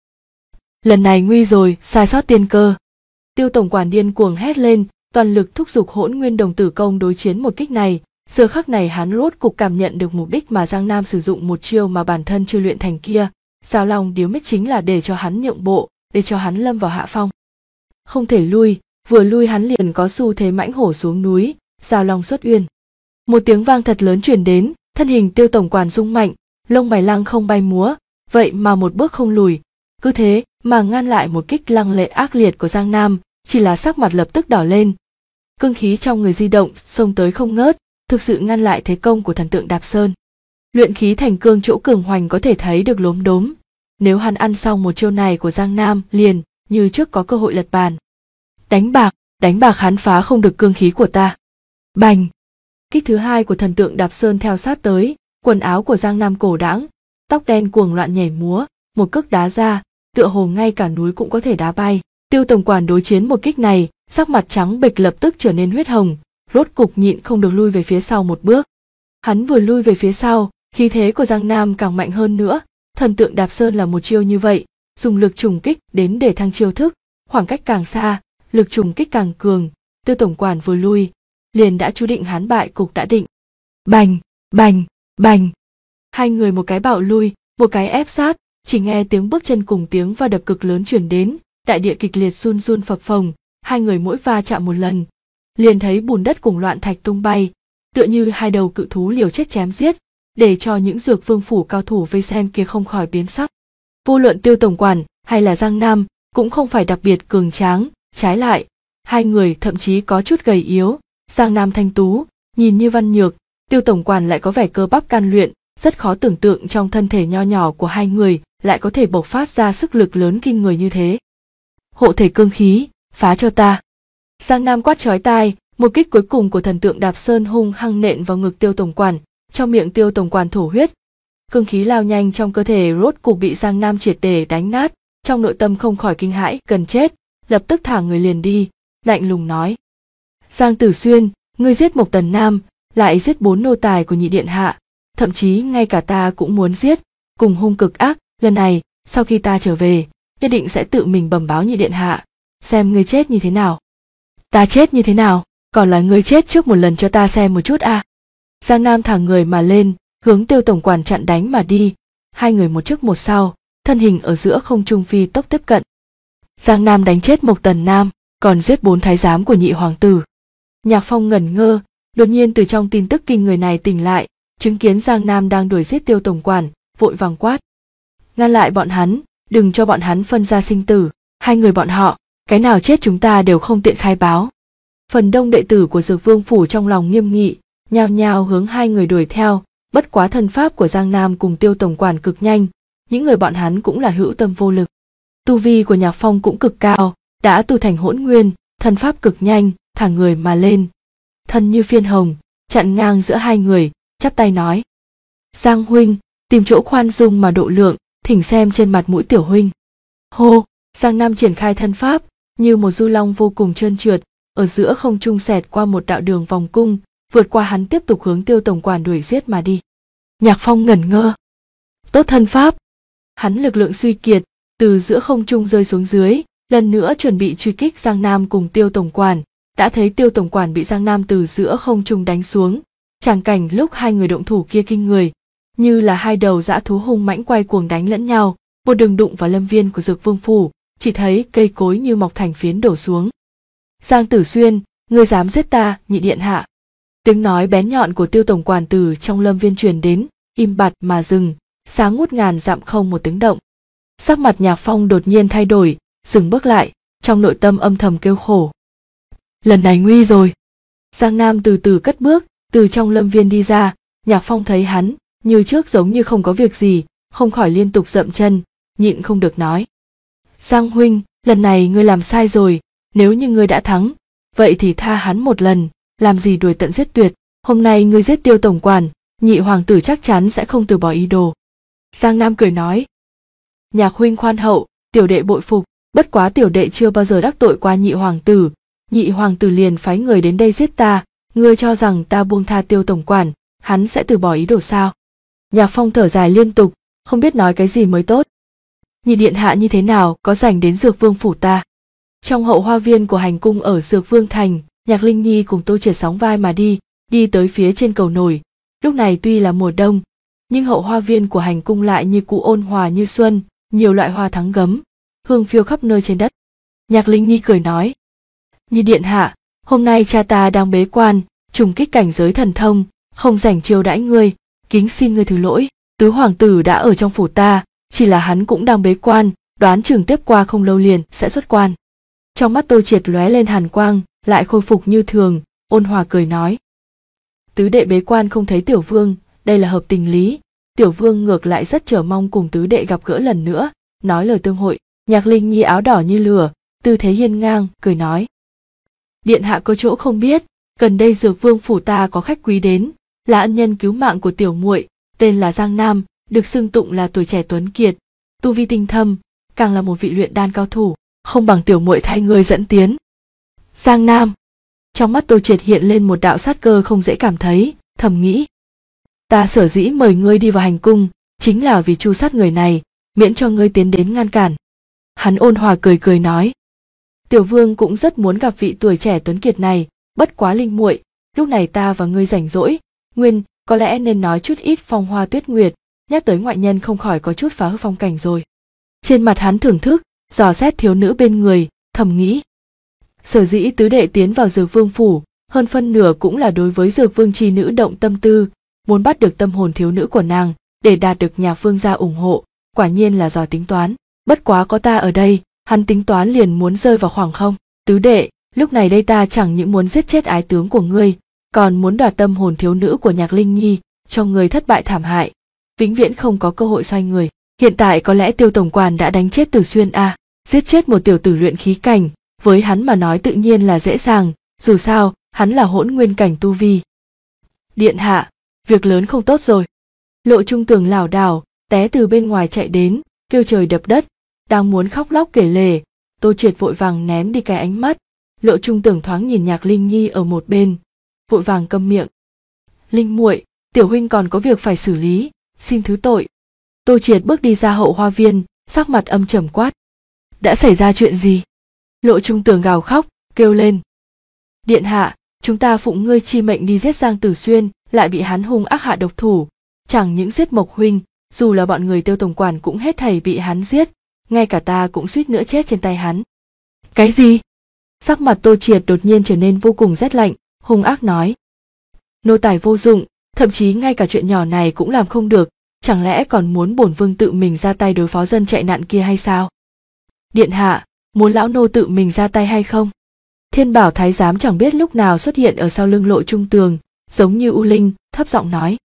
S1: Lần này nguy rồi, sai sót tiên cơ. Tiêu tổng quản điên cuồng hét lên, toàn lực thúc giục Hỗn Nguyên Đồng Tử Công đối chiến một kích này. Giờ khắc này hắn rốt cục cảm nhận được mục đích mà Giang Nam sử dụng một chiêu mà bản thân chưa luyện thành kia. Dao long điếu miết chính là để cho hắn nhượng bộ, để cho hắn lâm vào hạ phong. Không thể lui, vừa lui hắn liền có xu thế mãnh hổ xuống núi, dao long xuất uyên. Một tiếng vang thật lớn truyền đến, thân hình Tiêu tổng quản rung mạnh, lông mày lăng không bay múa, vậy mà một bước không lùi, cứ thế mà ngăn lại một kích lăng lệ ác liệt của Giang Nam, chỉ là sắc mặt lập tức đỏ lên. Cương khí trong người di động, xông tới không ngớt, thực sự ngăn lại thế công của thần tượng Đạp Sơn. Luyện khí thành cương chỗ cường hoành có thể thấy được lốm đốm. Nếu hắn ăn xong một chiêu này của Giang Nam liền, như trước có cơ hội lật bàn. Đánh bạc hắn phá không được cương khí của ta. Bành! Kích thứ hai của thần tượng Đạp Sơn theo sát tới, quần áo của Giang Nam cổ đãng, tóc đen cuồng loạn nhảy múa, một cước đá ra, tựa hồ ngay cả núi cũng có thể đá bay. Tiêu tổng quản đối chiến một kích này, sắc mặt trắng bệch lập tức trở nên huyết hồng, rốt cục nhịn không được lui về phía sau một bước. Hắn vừa lui về phía sau, khí thế của Giang Nam càng mạnh hơn nữa. Thần tượng Đạp Sơn là một chiêu như vậy, dùng lực trùng kích đến để thăng chiêu thức, khoảng cách càng xa, lực trùng kích càng cường. Tiêu tổng quản vừa lui, liền đã chú định hắn bại cục đã định. Bành, bành, bành. Hai người một cái bạo lui, một cái ép sát, chỉ nghe tiếng bước chân cùng tiếng va đập cực lớn truyền đến, đại địa kịch liệt run run phập phồng, hai người mỗi va chạm một lần, liền thấy bùn đất cùng loạn thạch tung bay, tựa như hai đầu cự thú liều chết chém giết, để cho những Dược Vương phủ cao thủ vây xem kia không khỏi biến sắc. Vô luận Tiêu tổng quản hay là Giang Nam cũng không phải đặc biệt cường tráng, trái lại, hai người thậm chí có chút gầy yếu. Giang Nam thanh tú, nhìn như văn nhược, Tiêu tổng quản lại có vẻ cơ bắp can luyện, rất khó tưởng tượng trong thân thể nho nhỏ của hai người lại có thể bộc phát ra sức lực lớn kinh người như thế. Hộ thể cương khí, phá cho ta. Giang Nam quát chói tai, một kích cuối cùng của thần tượng Đạp Sơn hung hăng nện vào ngực Tiêu tổng quản, trong miệng Tiêu tổng quản thổ huyết. Cương khí lao nhanh trong cơ thể rốt cục bị Giang Nam triệt để đánh nát, trong nội tâm không khỏi kinh hãi, gần chết, lập tức thả người liền đi, lạnh lùng nói: Giang Tử Xuyên, ngươi giết Mộc Tần Nam, lại giết 4 nô tài của nhị điện hạ, thậm chí ngay cả ta cũng muốn giết, cùng hung cực ác. Lần này, sau khi ta trở về, nhất định sẽ tự mình bẩm báo nhị điện hạ, xem ngươi chết như thế nào. Ta chết như thế nào, còn là ngươi chết trước một lần cho ta xem một chút à. Giang Nam thả người mà lên, hướng Tiêu tổng quản chặn đánh mà đi, hai người một trước một sau, thân hình ở giữa không trung phi tốc tiếp cận. Giang Nam đánh chết Mộc Tần Nam, còn giết 4 thái giám của nhị hoàng tử. Nhạc Phong ngẩn ngơ, đột nhiên từ trong tin tức kinh người này tỉnh lại, chứng kiến Giang Nam đang đuổi giết Tiêu tổng quản, vội vàng quát: ngăn lại bọn hắn, đừng cho bọn hắn phân ra sinh tử, hai người bọn họ, cái nào chết chúng ta đều không tiện khai báo. Phần đông đệ tử của Dược Vương phủ trong lòng nghiêm nghị, nhao nhao hướng hai người đuổi theo, Bất quá thân pháp của Giang Nam cùng Tiêu tổng quản cực nhanh, những người bọn hắn cũng là hữu tâm vô lực. Tu vi của Nhạc Phong cũng cực cao, đã tu thành hỗn nguyên, thân pháp cực nhanh, thả người mà lên. Thân như phiên hồng, chặn ngang giữa hai người, chắp tay nói: Giang huynh, tìm chỗ khoan dung mà độ lượng, thỉnh xem trên mặt mũi tiểu huynh. Hô, Giang Nam triển khai thân pháp, như một du long vô cùng trơn trượt, ở giữa không trung xẹt qua một đạo đường vòng cung, vượt qua hắn tiếp tục hướng Tiêu tổng quản đuổi giết mà đi. Nhạc Phong ngẩn ngơ. Tốt thân pháp. Hắn lực lượng suy kiệt, từ giữa không trung rơi xuống dưới, lần nữa chuẩn bị truy kích Giang Nam cùng Tiêu tổng quản, đã thấy Tiêu tổng quản bị Giang Nam từ giữa không trung đánh xuống. Tràng cảnh lúc hai người động thủ kia kinh người, như là hai đầu dã thú hung mãnh quay cuồng đánh lẫn nhau, một đường đụng vào lâm viên của Dược Vương phủ, chỉ thấy cây cối như mọc thành phiến đổ xuống. Giang Tử Xuyên, ngươi dám giết ta, nhị điện hạ. Tiếng nói bén nhọn của Tiêu tổng quản từ trong lâm viên truyền đến, im bặt mà dừng, sáng ngút ngàn dặm không một tiếng động. Sắc mặt Nhạc Phong đột nhiên thay đổi, dừng bước lại, trong nội tâm âm thầm kêu khổ. Lần này nguy rồi. Giang Nam từ từ cất bước, từ trong lâm viên đi ra, Nhạc Phong thấy hắn, như trước giống như không có việc gì, không khỏi liên tục dậm chân, nhịn không được nói. Giang huynh, lần này ngươi làm sai rồi, nếu như ngươi đã thắng, vậy thì tha hắn một lần, làm gì đuổi tận giết tuyệt, hôm nay ngươi giết Tiêu tổng quản, nhị hoàng tử chắc chắn sẽ không từ bỏ ý đồ. Giang Nam cười nói. Nhạc huynh khoan hậu, tiểu đệ bội phục, bất quá tiểu đệ chưa bao giờ đắc tội qua nhị hoàng tử liền phái người đến đây giết ta, ngươi cho rằng ta buông tha Tiêu tổng quản, hắn sẽ từ bỏ ý đồ sao? Nhạc Phong thở dài liên tục, không biết nói cái gì mới tốt. Nhị điện hạ như thế nào có rảnh đến Dược Vương phủ ta? Trong hậu hoa viên của hành cung ở Dược Vương thành, Nhạc Linh Nhi cùng Tô Triệt sóng vai mà đi tới phía trên cầu nổi. Lúc này tuy là mùa đông, nhưng hậu hoa viên của hành cung lại như cũ ôn hòa như xuân, nhiều loại hoa thắng gấm, hương phiêu khắp nơi trên đất. Nhạc Linh Nhi cười nói: Nhị điện hạ, hôm nay cha ta đang bế quan, trùng kích cảnh giới thần thông, không rảnh chiêu đãi ngươi, kính xin ngươi thứ lỗi. Tứ hoàng tử đã ở trong phủ ta, chỉ là hắn cũng đang bế quan, đoán chừng tiếp qua không lâu liền sẽ xuất quan. Trong mắt Tô Triệt lóe lên hàn quang, lại khôi phục như thường, ôn hòa cười nói: Tứ đệ bế quan không thấy tiểu vương, đây là hợp tình lý. Tiểu vương ngược lại rất chờ mong cùng tứ đệ gặp gỡ lần nữa, nói lời tương hội. Nhạc Linh Nhi áo đỏ như lửa, tư thế hiên ngang, cười nói: Điện hạ có chỗ không biết, gần đây Dược Vương phủ ta có khách quý đến, là ân nhân cứu mạng của tiểu muội, tên là Giang Nam, được xưng tụng là tuổi trẻ tuấn kiệt, tu vi tinh thâm, càng là một vị luyện đan cao thủ, không bằng tiểu muội thay người dẫn tiến. Giang Nam. Trong mắt Tô Triệt hiện lên một đạo sát cơ không dễ cảm thấy, thầm nghĩ: Ta sở dĩ mời ngươi đi vào hành cung, chính là vì tru sát người này, miễn cho ngươi tiến đến ngăn cản. Hắn ôn hòa cười nói: Tiểu vương cũng rất muốn gặp vị tuổi trẻ tuấn kiệt này, bất quá Linh muội, lúc này ta và ngươi rảnh rỗi, nguyên có lẽ nên nói chút ít phong hoa tuyết nguyệt, nhắc tới ngoại nhân không khỏi có chút phá hư phong cảnh rồi. Trên mặt hắn thưởng thức, dò xét thiếu nữ bên người, thầm nghĩ: Sở dĩ tứ đệ tiến vào Dược Vương phủ, hơn phân nửa cũng là đối với Dược Vương chi nữ động tâm tư, muốn bắt được tâm hồn thiếu nữ của nàng, để đạt được Nhạc vương gia ủng hộ, quả nhiên là giỏi tính toán. Bất quá có ta ở đây, hắn tính toán liền muốn rơi vào khoảng không. Tứ đệ, lúc này đây ta chẳng những muốn giết chết ái tướng của ngươi, còn muốn đoạt tâm hồn thiếu nữ của Nhạc Linh Nhi, cho ngươi thất bại thảm hại, vĩnh viễn không có cơ hội xoay người. Hiện tại có lẽ Tiêu tổng quản đã đánh chết Tử Xuyên a, giết chết một tiểu tử luyện khí cảnh, với hắn mà nói tự nhiên là dễ dàng, dù sao, hắn là hỗn nguyên cảnh tu vi. Điện hạ, việc lớn không tốt rồi. Lộ Trung Tường lảo đảo, té từ bên ngoài chạy đến, kêu trời đập đất, đang muốn khóc lóc kể lể, Tô Triệt vội vàng ném đi cái ánh mắt. Lộ Trung Tường thoáng nhìn Nhạc Linh Nhi ở một bên, vội vàng câm miệng. Linh muội, tiểu huynh còn có việc phải xử lý, xin thứ tội. Tô Triệt bước đi ra hậu hoa viên, sắc mặt âm trầm quát: Đã xảy ra chuyện gì? Lộ Trung Tường gào khóc, kêu lên: Điện hạ, chúng ta phụng ngươi chi mệnh đi giết Giang Tử Xuyên, lại bị hắn hung ác hạ độc thủ, chẳng những giết Mộc huynh, dù là bọn người Tiêu tổng quản cũng hết thảy bị hắn giết, ngay cả ta cũng suýt nữa chết trên tay hắn. Cái gì? Sắc mặt Tô Triệt đột nhiên trở nên vô cùng rét lạnh, hung ác nói: Nô tài vô dụng, thậm chí ngay cả chuyện nhỏ này cũng làm không được, chẳng lẽ còn muốn bổn vương tự mình ra tay đối phó dân chạy nạn kia hay sao? Điện hạ, muốn lão nô tự mình ra tay hay không? Thiên Bảo thái giám chẳng biết lúc nào xuất hiện ở sau lưng Lộ Trung Tường, giống như U Linh, thấp giọng nói: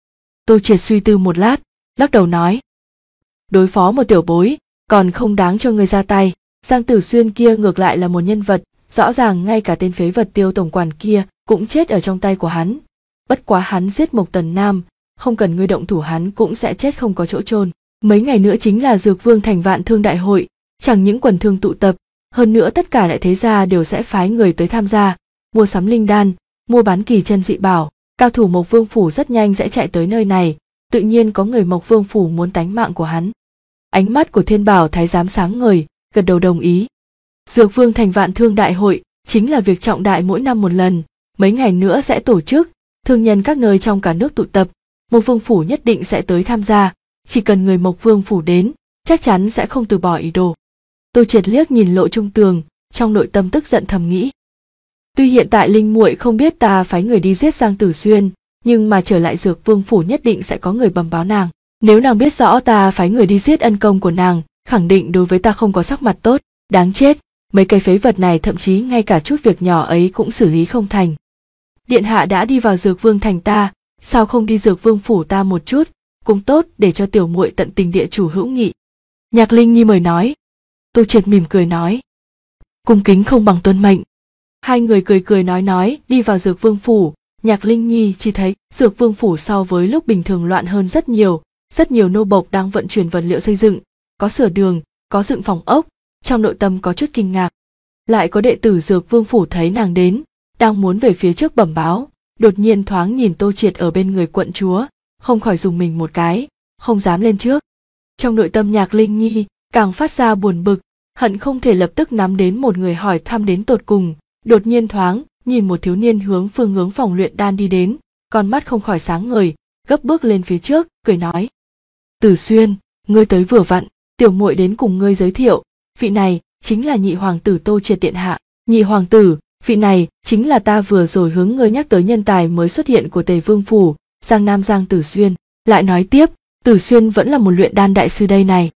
S1: Tô Triệt suy tư một lát, lắc đầu nói. Đối phó một tiểu bối, còn không đáng cho ngươi ra tay. Giang Tử Xuyên kia ngược lại là một nhân vật, rõ ràng ngay cả tên phế vật Tiêu tổng quản kia cũng chết ở trong tay của hắn. Bất quá hắn giết Mộc Tần Nam, không cần ngươi động thủ hắn cũng sẽ chết không có chỗ chôn. Mấy ngày nữa chính là Dược Vương Thành Vạn Thương Đại hội, chẳng những quần thương tụ tập, hơn nữa tất cả đại thế gia đều sẽ phái người tới tham gia, mua sắm linh đan, mua bán kỳ chân dị bảo. Cao thủ Mộc Vương phủ rất nhanh sẽ chạy tới nơi này, tự nhiên có người Mộc Vương phủ muốn tánh mạng của hắn. Ánh mắt của Thiên Bảo thái giám sáng ngời, gật đầu đồng ý. Dược Vương Thành Vạn Thương Đại hội chính là việc trọng đại mỗi năm một lần, mấy ngày nữa sẽ tổ chức, thương nhân các nơi trong cả nước tụ tập, Mộc Vương phủ nhất định sẽ tới tham gia, chỉ cần người Mộc Vương phủ đến, chắc chắn sẽ không từ bỏ ý đồ. Tô Triệt liếc nhìn Lộ Trung Tường, trong nội tâm tức giận thầm nghĩ. Tuy hiện tại Linh muội không biết ta phái người đi giết Giang Tử Xuyên, nhưng mà trở lại Dược Vương phủ nhất định sẽ có người bẩm báo nàng. Nếu nàng biết rõ ta phái người đi giết ân công của nàng, khẳng định đối với ta không có sắc mặt tốt. Đáng chết, mấy cái phế vật này thậm chí ngay cả chút việc nhỏ ấy cũng xử lý không thành. Điện hạ đã đi vào Dược Vương thành ta, sao không đi Dược Vương phủ ta một chút, cũng tốt để cho tiểu muội tận tình địa chủ hữu nghị. Nhạc Linh Nhi mời nói. Tô Triệt mỉm cười nói. Cung kính không bằng tuân mệnh. Hai người cười cười nói đi vào Dược Vương phủ. Nhạc Linh Nhi chỉ thấy Dược Vương phủ so với lúc bình thường loạn hơn rất nhiều nô bộc đang vận chuyển vật liệu xây dựng, có sửa đường, có dựng phòng ốc, trong nội tâm có chút kinh ngạc. Lại có đệ tử Dược Vương phủ thấy nàng đến, đang muốn về phía trước bẩm báo, đột nhiên thoáng nhìn Tô Triệt ở bên người quận chúa, không khỏi dùng mình một cái, không dám lên trước. Trong nội tâm Nhạc Linh Nhi càng phát ra buồn bực, hận không thể lập tức nắm đến một người hỏi thăm đến tột cùng. Đột nhiên thoáng nhìn một thiếu niên hướng phòng luyện đan đi đến, con mắt không khỏi sáng ngời, gấp bước lên phía trước, cười nói: Tử Xuyên, ngươi tới vừa vặn, tiểu muội đến cùng ngươi giới thiệu, vị này chính là nhị hoàng tử Tô Triệt điện hạ. Nhị hoàng tử, vị này chính là ta vừa rồi hướng ngươi nhắc tới nhân tài mới xuất hiện của Tề Vương phủ, Giang Nam Giang Tử Xuyên. Lại nói tiếp, Tử Xuyên vẫn là một luyện đan đại sư đây này.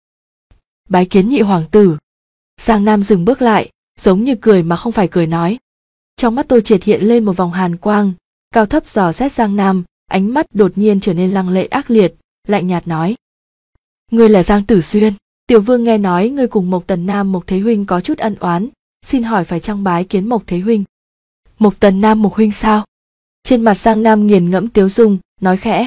S1: Bái kiến nhị hoàng tử. Giang Nam dừng bước lại, giống như cười mà không phải cười nói. Trong mắt Tô Triệt hiện lên một vòng hàn quang, cao thấp dò xét Giang Nam, ánh mắt đột nhiên trở nên lăng lệ ác liệt, lạnh nhạt nói: Ngươi là Giang Tử Xuyên, tiểu vương nghe nói ngươi cùng Mộc Tần Nam Mộc Thế huynh có chút ân oán, xin hỏi phải chăng bái kiến Mộc Thế huynh? Mộc Tần Nam Mộc huynh sao? Trên mặt Giang Nam nghiền ngẫm tiếu dung, nói khẽ: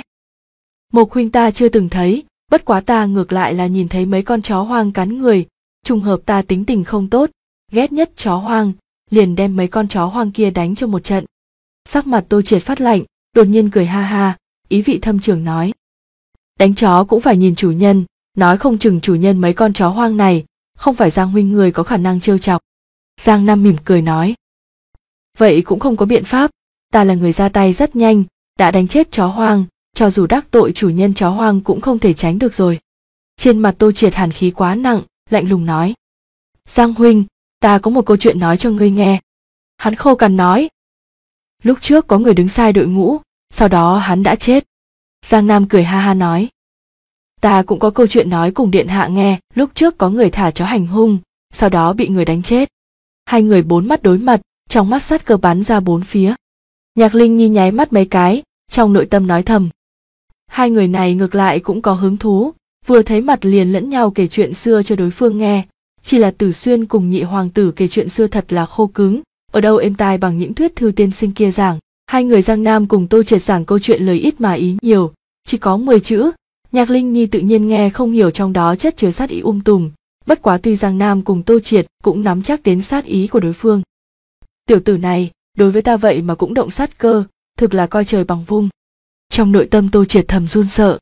S1: Mộc huynh ta chưa từng thấy, bất quá ta ngược lại là nhìn thấy mấy con chó hoang cắn người, trùng hợp ta tính tình không tốt, ghét nhất chó hoang, liền đem mấy con chó hoang kia đánh cho một trận. Sắc mặt Tô Triệt phát lạnh, đột nhiên cười ha ha, ý vị thâm trường nói: Đánh chó cũng phải nhìn chủ nhân, nói không chừng chủ nhân mấy con chó hoang này, không phải Giang huynh người có khả năng trêu chọc. Giang Nam mỉm cười nói: Vậy cũng không có biện pháp, ta là người ra tay rất nhanh, đã đánh chết chó hoang, cho dù đắc tội chủ nhân chó hoang cũng không thể tránh được rồi. Trên mặt Tô Triệt hàn khí quá nặng, lạnh lùng nói: Giang huynh, ta có một câu chuyện nói cho ngươi nghe. Hắn khô cằn nói: Lúc trước có người đứng sai đội ngũ, sau đó hắn đã chết. Giang Nam cười ha ha nói: Ta cũng có câu chuyện nói cùng điện hạ nghe, lúc trước có người thả chó hành hung, sau đó bị người đánh chết. Hai người bốn mắt đối mặt, trong mắt sát cơ bắn ra bốn phía. Nhạc Linh Nhi nháy mắt mấy cái, trong nội tâm nói thầm: Hai người này ngược lại cũng có hứng thú, vừa thấy mặt liền lẫn nhau kể chuyện xưa cho đối phương nghe. Chỉ là Tử Xuyên cùng nhị hoàng tử kể chuyện xưa thật là khô cứng, ở đâu êm tai bằng những thuyết thư tiên sinh kia giảng. Hai người Giang Nam cùng Tô Triệt giảng câu chuyện lời ít mà ý nhiều, chỉ có 10 chữ. Nhạc Linh Nhi tự nhiên nghe không hiểu trong đó chất chứa sát ý tùm. Bất quá tuy Giang Nam cùng Tô Triệt cũng nắm chắc đến sát ý của đối phương. Tiểu tử này, đối với ta vậy mà cũng động sát cơ, thực là coi trời bằng vung. Trong nội tâm Tô Triệt thầm run sợ.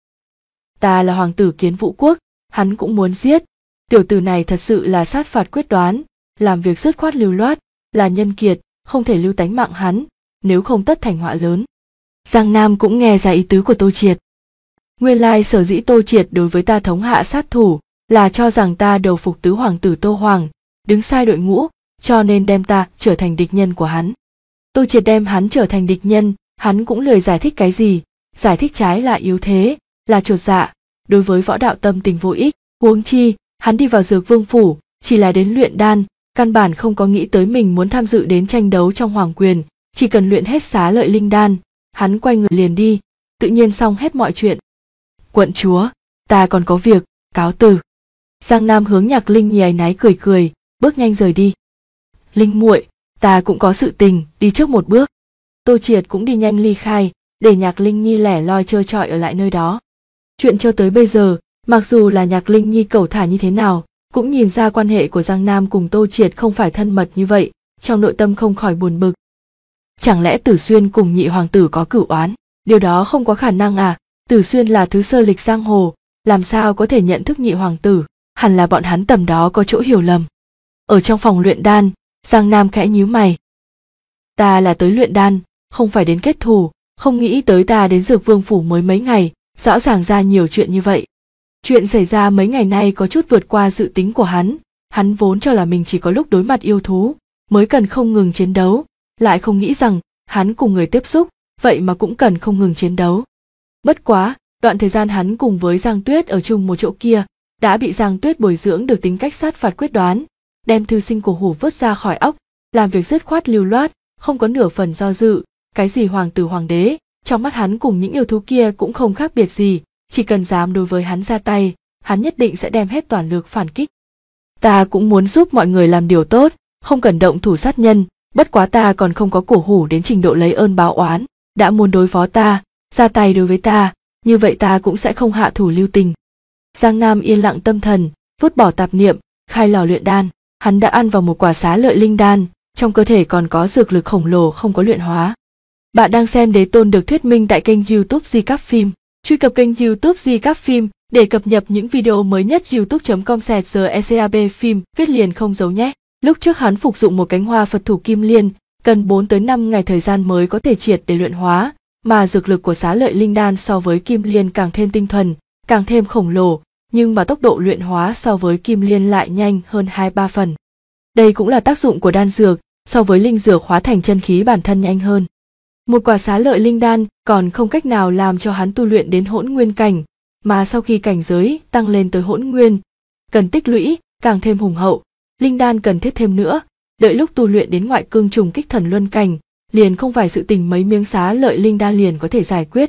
S1: Ta là hoàng tử Kiến Vũ Quốc, hắn cũng muốn giết. Tiểu tử này thật sự là sát phạt quyết đoán, làm việc dứt khoát lưu loát, là nhân kiệt, không thể lưu tánh mạng hắn, nếu không tất thành họa lớn. Giang Nam cũng nghe ra ý tứ của Tô Triệt. Nguyên lai sở dĩ Tô Triệt đối với ta thống hạ sát thủ, là cho rằng ta đầu phục tứ hoàng tử Tô Hoàng, đứng sai đội ngũ, cho nên đem ta trở thành địch nhân của hắn. Tô Triệt đem hắn trở thành địch nhân, hắn cũng lười giải thích cái gì, giải thích trái là yếu thế, là chột dạ, đối với võ đạo tâm tình vô ích. Huống chi, hắn đi vào Dược Vương phủ, chỉ là đến luyện đan, căn bản không có nghĩ tới mình muốn tham dự đến tranh đấu trong hoàng quyền, chỉ cần luyện hết xá lợi linh đan, hắn quay người liền đi, tự nhiên xong hết mọi chuyện. Quận chúa, ta còn có việc, cáo từ. Giang Nam hướng Nhạc Linh Nhi áy náy cười cười, bước nhanh rời đi. Linh muội, ta cũng có sự tình, đi trước một bước. Tô Triệt cũng đi nhanh ly khai, để Nhạc Linh Nhi lẻ loi trơ trọi ở lại nơi đó. Chuyện cho tới bây giờ, mặc dù là Nhạc Linh Nhi cẩu thả như thế nào, cũng nhìn ra quan hệ của Giang Nam cùng Tô Triệt không phải thân mật như vậy, trong nội tâm không khỏi buồn bực. Chẳng lẽ Tử Xuyên cùng nhị hoàng tử có cửu oán? Điều đó không có khả năng à? Tử Xuyên là thứ sơ lịch giang hồ, làm sao có thể nhận thức nhị hoàng tử? Hẳn là bọn hắn tầm đó có chỗ hiểu lầm. Ở trong phòng luyện đan, Giang Nam khẽ nhíu mày. Ta là tới luyện đan, không phải đến kết thù, không nghĩ tới ta đến Dược Vương phủ mới mấy ngày, rõ ràng ra nhiều chuyện như vậy. Chuyện xảy ra mấy ngày nay có chút vượt qua dự tính của hắn vốn cho là mình chỉ có lúc đối mặt yêu thú mới cần không ngừng chiến đấu, lại không nghĩ rằng hắn cùng người tiếp xúc, vậy mà cũng cần không ngừng chiến đấu. Bất quá, đoạn thời gian hắn cùng với Giang Tuyết ở chung một chỗ kia, đã bị Giang Tuyết bồi dưỡng được tính cách sát phạt quyết đoán, đem thư sinh cổ hủ vứt ra khỏi óc, làm việc dứt khoát lưu loát, không có nửa phần do dự, cái gì hoàng tử hoàng đế, trong mắt hắn cùng những yêu thú kia cũng không khác biệt gì, chỉ cần dám đối với hắn ra tay, hắn nhất định sẽ đem hết toàn lực phản kích. Ta cũng muốn giúp mọi người làm điều tốt, không cần động thủ sát nhân, bất quá ta còn không có cổ hủ đến trình độ lấy ơn báo oán, đã muốn đối phó ta, ra tay đối với ta, như vậy ta cũng sẽ không hạ thủ lưu tình. Giang Nam yên lặng tâm thần, vứt bỏ tạp niệm, khai lò luyện đan, hắn đã ăn vào một quả xá lợi linh đan, trong cơ thể còn có dược lực khổng lồ không có luyện hóa. Bạn đang xem Đế Tôn được thuyết minh tại kênh YouTube Di Cáp Phim. Truy cập kênh YouTube Di Cáp Phim để cập nhật những video mới nhất. youtube.com/GECAB phim viết liền không giấu nhé. Lúc trước hắn phục dụng một cánh hoa Phật thủ kim liên, cần 4 tới 5 ngày thời gian mới có thể triệt để luyện hóa, mà dược lực của xá lợi linh đan so với kim liên càng thêm tinh thuần, càng thêm khổng lồ, nhưng mà tốc độ luyện hóa so với kim liên lại nhanh hơn 2-3 phần. Đây cũng là tác dụng của đan dược, so với linh dược hóa thành chân khí bản thân nhanh hơn. Một quả xá lợi linh đan còn không cách nào làm cho hắn tu luyện đến hỗn nguyên cảnh, mà sau khi cảnh giới tăng lên tới hỗn nguyên, cần tích lũy càng thêm hùng hậu, linh đan cần thiết thêm nữa, đợi lúc tu luyện đến ngoại cương trùng kích thần luân cảnh, liền không phải sự tình mấy miếng xá lợi linh đan liền có thể giải quyết.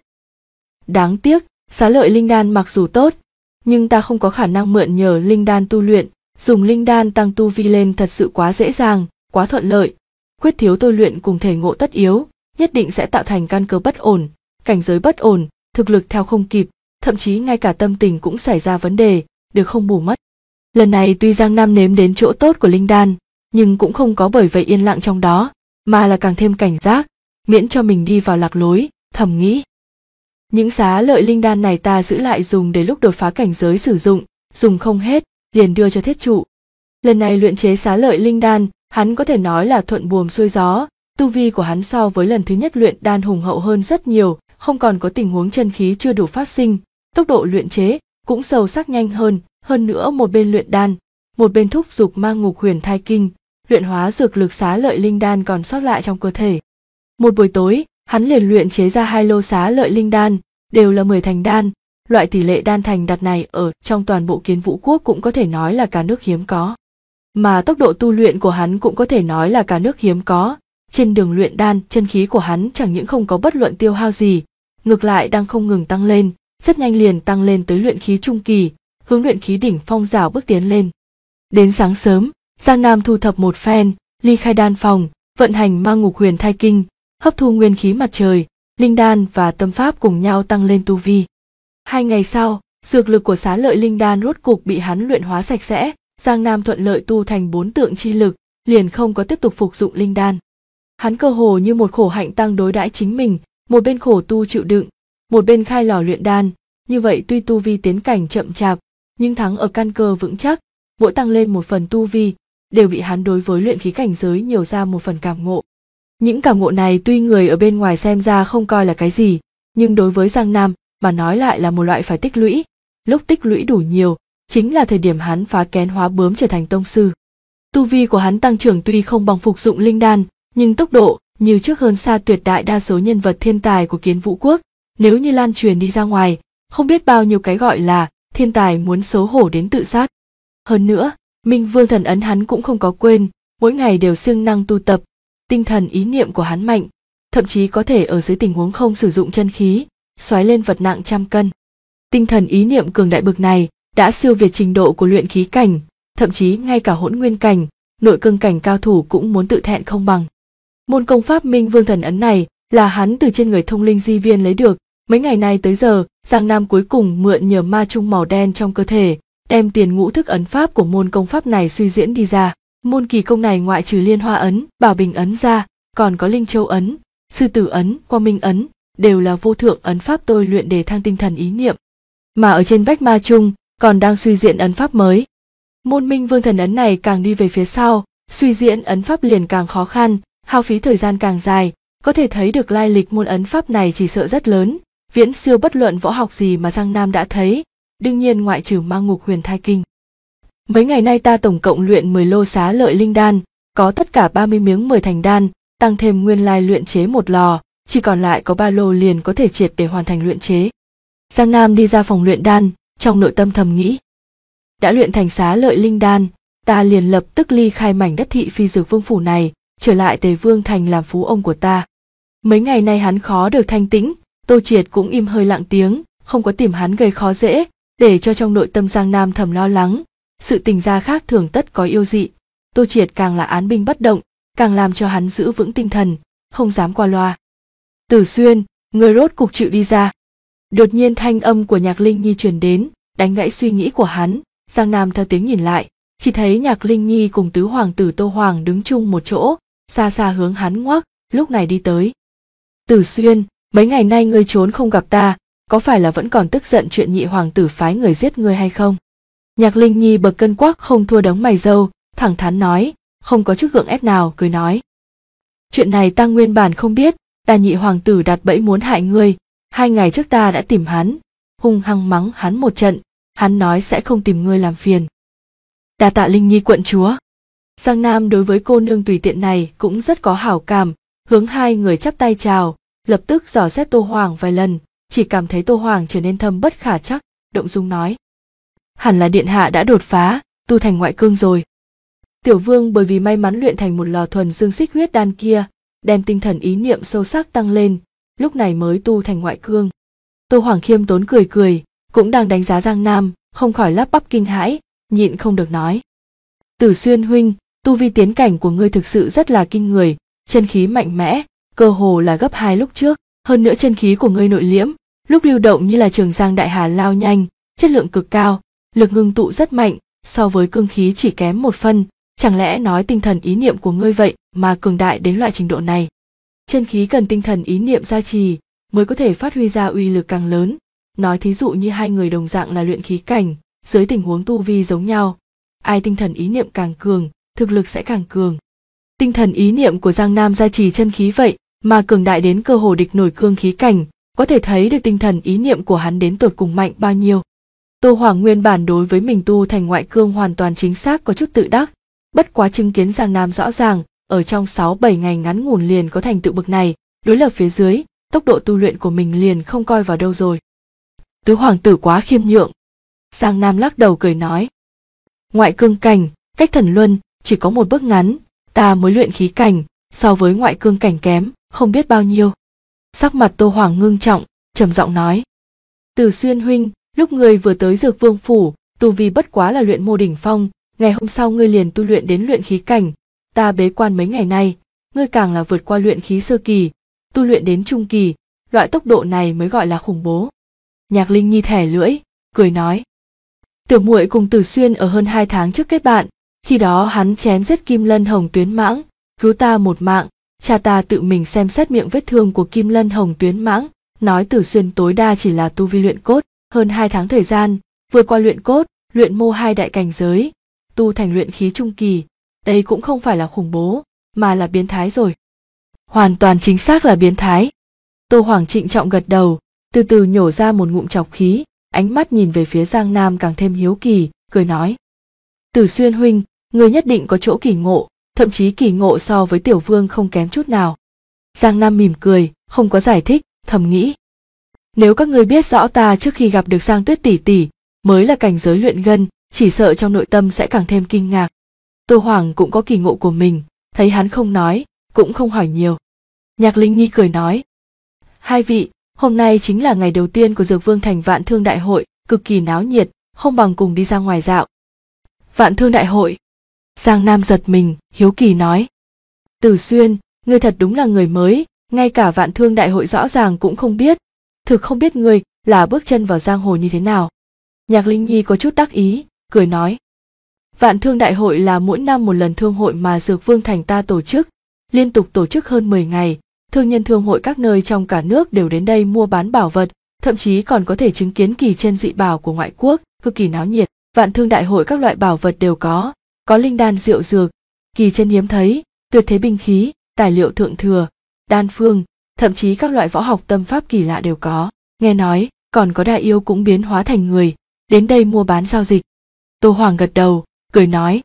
S1: Đáng tiếc, xá lợi linh đan mặc dù tốt, nhưng ta không có khả năng mượn nhờ linh đan tu luyện, dùng linh đan tăng tu vi lên thật sự quá dễ dàng, quá thuận lợi, quyết thiếu tôi luyện cùng thể ngộ tất yếu, nhất định sẽ tạo thành căn cơ bất ổn, cảnh giới bất ổn, thực lực theo không kịp, thậm chí ngay cả tâm tình cũng xảy ra vấn đề, được không bù mất. Lần này tuy Giang Nam nếm đến chỗ tốt của linh đan, nhưng cũng không có bởi vậy yên lặng trong đó, mà là càng thêm cảnh giác, miễn cho mình đi vào lạc lối, thầm nghĩ. Những xá lợi linh đan này ta giữ lại dùng để lúc đột phá cảnh giới sử dụng, dùng không hết, liền đưa cho thiết trụ. Lần này luyện chế xá lợi linh đan, hắn có thể nói là thuận buồm xuôi gió, tu vi của hắn so với lần thứ nhất luyện đan hùng hậu hơn rất nhiều, không còn có tình huống chân khí chưa đủ phát sinh, tốc độ luyện chế cũng sâu sắc nhanh hơn nữa một bên luyện đan, một bên thúc giục mang ngục huyền thai kinh, luyện hóa dược lực xá lợi linh đan còn sót lại trong cơ thể. Một buổi tối, hắn liền luyện chế ra 2 lô xá lợi linh đan, đều là 10 thành đan, loại tỷ lệ đan thành đặt này ở trong toàn bộ Kiến Vũ quốc cũng có thể nói là cả nước hiếm có. Mà tốc độ tu luyện của hắn cũng có thể nói là cả nước hiếm có, trên đường luyện đan, chân khí của hắn chẳng những không có bất luận tiêu hao gì, ngược lại đang không ngừng tăng lên, rất nhanh liền tăng lên tới luyện khí trung kỳ, hướng luyện khí đỉnh phong rào bước tiến lên. Đến sáng sớm, Giang Nam thu thập một phen, ly khai đan phòng, vận hành mang ngục huyền thai kinh, hấp thu nguyên khí mặt trời, linh đan và tâm pháp cùng nhau tăng lên tu vi. 2 ngày sau, dược lực của xá lợi linh đan rốt cục bị hắn luyện hóa sạch sẽ, Giang Nam thuận lợi tu thành 4 tượng chi lực, liền không có tiếp tục phục dụng linh đan. Hắn cơ hồ như một khổ hạnh tăng đối đãi chính mình, một bên khổ tu chịu đựng, một bên khai lò luyện đan, như vậy tuy tu vi tiến cảnh chậm chạp, nhưng thắng ở căn cơ vững chắc, mỗi tăng lên một phần tu vi, đều bị hắn đối với luyện khí cảnh giới nhiều ra một phần cảm ngộ. Những cảm ngộ này tuy người ở bên ngoài xem ra không coi là cái gì, nhưng đối với Giang Nam mà nói lại là một loại phải tích lũy, lúc tích lũy đủ nhiều, chính là thời điểm hắn phá kén hóa bướm trở thành tông sư. Tu vi của hắn tăng trưởng tuy không bằng phục dụng linh đan, nhưng tốc độ như trước hơn xa tuyệt đại đa số nhân vật thiên tài của Kiến Vũ quốc, nếu như lan truyền đi ra ngoài, không biết bao nhiêu cái gọi là thiên tài muốn xấu hổ đến tự sát. Hơn nữa, Minh Vương thần ấn hắn cũng không có quên, mỗi ngày đều siêng năng tu tập, tinh thần ý niệm của hắn mạnh, thậm chí có thể ở dưới tình huống không sử dụng chân khí, xoáy lên vật nặng trăm cân. Tinh thần ý niệm cường đại bực này đã siêu việt trình độ của luyện khí cảnh, thậm chí ngay cả hỗn nguyên cảnh, nội cương cảnh cao thủ cũng muốn tự thẹn không bằng. Môn công pháp Minh Vương Thần Ấn này là hắn từ trên người Thông Linh Di Viên lấy được. Mấy ngày nay tới giờ, Giang Nam cuối cùng mượn nhờ ma chung màu đen trong cơ thể, đem tiền ngũ thức ấn pháp của môn công pháp này suy diễn đi ra. Môn kỳ công này ngoại trừ Liên Hoa Ấn, Bảo Bình Ấn ra, còn có Linh Châu Ấn, Sư Tử Ấn, Quang Minh Ấn, đều là vô thượng ấn pháp tôi luyện để thăng tinh thần ý niệm. Mà ở trên vách ma chung còn đang suy diễn ấn pháp mới. Môn Minh Vương Thần Ấn này càng đi về phía sau, suy diễn ấn pháp liền càng khó khăn, hao phí thời gian càng dài, có thể thấy được lai lịch môn ấn pháp này chỉ sợ rất lớn, viễn siêu bất luận võ học gì mà Giang Nam đã thấy, đương nhiên ngoại trừ Ma Ngục Huyền Thai Kinh. Mấy ngày nay ta tổng cộng luyện 10 lô xá lợi linh đan, có tất cả 30 miếng 10 thành đan, tăng thêm nguyên lai luyện chế một lò, chỉ còn lại có 3 lô liền có thể triệt để hoàn thành luyện chế. Giang Nam đi ra phòng luyện đan, trong nội tâm thầm nghĩ. Đã luyện thành xá lợi linh đan, ta liền lập tức ly khai mảnh đất thị phi dược vương phủ này, trở lại Tề Vương thành làm phú ông của ta. Mấy ngày nay hắn khó được thanh tĩnh, Tô Triệt cũng im hơi lặng tiếng, không có tìm hắn gây khó dễ, để cho trong nội tâm Giang Nam thầm lo lắng. Sự tình gia khác thường tất có yêu dị, Tô Triệt càng là án binh bất động, càng làm cho hắn giữ vững tinh thần, không dám qua loa. Tử Xuyên, người rốt cục chịu đi ra. Đột nhiên thanh âm của Nhạc Linh Nhi truyền đến, đánh gãy suy nghĩ của hắn. Giang Nam theo tiếng nhìn lại, chỉ thấy Nhạc Linh Nhi cùng tứ hoàng tử Tô Hoàng đứng chung một chỗ, xa xa hướng hắn ngoắc, lúc này đi tới. Tử Xuyên, mấy ngày nay ngươi trốn không gặp ta, có phải là vẫn còn tức giận chuyện nhị hoàng tử phái người giết ngươi hay không? Nhạc Linh Nhi bậc cân quắc không thua đấng mày râu, thẳng thắn nói, không có chút gượng ép nào, cười nói. Chuyện này ta nguyên bản không biết, đà nhị hoàng tử đặt bẫy muốn hại ngươi, 2 ngày trước ta đã tìm hắn, hung hăng mắng hắn một trận, hắn nói sẽ không tìm ngươi làm phiền. Đa tạ Linh Nhi quận chúa. Giang Nam đối với cô nương tùy tiện này cũng rất có hảo cảm, hướng hai người chắp tay chào, lập tức dò xét Tô Hoàng vài lần, chỉ cảm thấy Tô Hoàng trở nên thâm bất khả trắc, động dung nói. Hẳn là điện hạ đã đột phá, tu thành ngoại cương rồi. Tiểu Vương bởi vì may mắn luyện thành một lò thuần dương xích huyết đan kia, đem tinh thần ý niệm sâu sắc tăng lên, lúc này mới tu thành ngoại cương. Tô Hoàng khiêm tốn cười cười, cũng đang đánh giá Giang Nam, không khỏi lắp bắp kinh hãi, nhịn không được nói. Tử Xuyên huynh, tu vi tiến cảnh của ngươi thực sự rất là kinh người, chân khí mạnh mẽ, cơ hồ là gấp 2 lúc trước, hơn nữa chân khí của ngươi nội liễm, lúc lưu động như là trường giang đại hà lao nhanh, chất lượng cực cao, lực ngưng tụ rất mạnh, so với cương khí chỉ kém 1 phân, chẳng lẽ nói tinh thần ý niệm của ngươi vậy mà cường đại đến loại trình độ này? Chân khí cần tinh thần ý niệm gia trì mới có thể phát huy ra uy lực càng lớn. Nói thí dụ như hai người đồng dạng là luyện khí cảnh, dưới tình huống tu vi giống nhau, ai tinh thần ý niệm càng cường, thực lực sẽ càng cường. Tinh thần ý niệm của Giang Nam gia trì chân khí vậy mà cường đại đến cơ hồ địch nổi cương khí cảnh, có thể thấy được tinh thần ý niệm của hắn đến tột cùng mạnh bao nhiêu. Tô Hoàng nguyên bản đối với mình tu thành ngoại cương hoàn toàn chính xác có chút tự đắc, bất quá chứng kiến Giang Nam rõ ràng, ở trong 6-7 ngày ngắn ngủn liền có thành tựu bậc này, đối lập phía dưới, tốc độ tu luyện của mình liền không coi vào đâu rồi. Tứ hoàng tử quá khiêm nhượng. Giang Nam lắc đầu cười nói. Ngoại cương cảnh, cách thần luân, chỉ có một bước ngắn, ta mới luyện khí cảnh, so với ngoại cương cảnh kém, không biết bao nhiêu. Sắc mặt Tô Hoàng ngưng trọng, trầm giọng nói. Tử Xuyên huynh, lúc ngươi vừa tới Dược Vương phủ, tu vi bất quá là luyện mô đỉnh phong, ngày hôm sau ngươi liền tu luyện đến luyện khí cảnh, ta bế quan mấy ngày nay, ngươi càng là vượt qua luyện khí sơ kỳ, tu luyện đến trung kỳ, loại tốc độ này mới gọi là khủng bố. Nhạc Linh Nhi thẻ lưỡi, cười nói. Tiểu muội cùng Tử Xuyên ở hơn 2 tháng trước kết bạn, khi đó hắn chém giết Kim Lân Hồng Tuyến Mãng, cứu ta một mạng, cha ta tự mình xem xét miệng vết thương của Kim Lân Hồng Tuyến Mãng, nói Tử Xuyên tối đa chỉ là tu vi luyện cốt, hơn 2 tháng thời gian, vượt qua luyện cốt, luyện mô 2 đại cảnh giới, tu thành luyện khí trung kỳ, đây cũng không phải là khủng bố, mà là biến thái rồi. Hoàn toàn chính xác là biến thái. Tô Hoàng trịnh trọng gật đầu, từ từ nhổ ra một ngụm trọc khí, ánh mắt nhìn về phía Giang Nam càng thêm hiếu kỳ, cười nói. Tử Xuyên huynh, người nhất định có chỗ kỳ ngộ, thậm chí kỳ ngộ so với Tiểu Vương không kém chút nào. Giang Nam mỉm cười, không có giải thích, thầm nghĩ. Nếu các ngươi biết rõ ta trước khi gặp được Giang Tuyết tỷ tỷ, mới là cảnh giới luyện gân, chỉ sợ trong nội tâm sẽ càng thêm kinh ngạc. Tô Hoàng cũng có kỳ ngộ của mình, thấy hắn không nói, cũng không hỏi nhiều. Nhạc Linh Nhi cười nói. Hai vị, Hôm nay chính là ngày đầu tiên của Dược Vương Thành Vạn Thương Đại hội, cực kỳ náo nhiệt, không bằng cùng đi ra ngoài dạo. Vạn Thương Đại hội. Giang Nam giật mình, hiếu kỳ nói. Tử Xuyên, ngươi thật đúng là người mới, ngay cả Vạn Thương Đại hội rõ ràng cũng không biết. Thực không biết ngươi là bước chân vào giang hồ như thế nào. Nhạc Linh Nhi có chút đắc ý, cười nói. Vạn Thương Đại hội là mỗi năm một lần thương hội mà Dược Vương Thành ta tổ chức, liên tục tổ chức hơn 10 ngày, thương nhân thương hội các nơi trong cả nước đều đến đây mua bán bảo vật, thậm chí còn có thể chứng kiến kỳ chân dị bảo của ngoại quốc, cực kỳ náo nhiệt. Vạn Thương Đại hội các loại bảo vật đều có linh đan diệu dược, kỳ chân hiếm thấy, tuyệt thế binh khí, tài liệu thượng thừa, đan phương, thậm chí các loại võ học tâm pháp kỳ lạ đều có. Nghe nói, còn có đại yêu cũng biến hóa thành người, đến đây mua bán giao dịch. Tô Hoàng gật đầu, cười nói.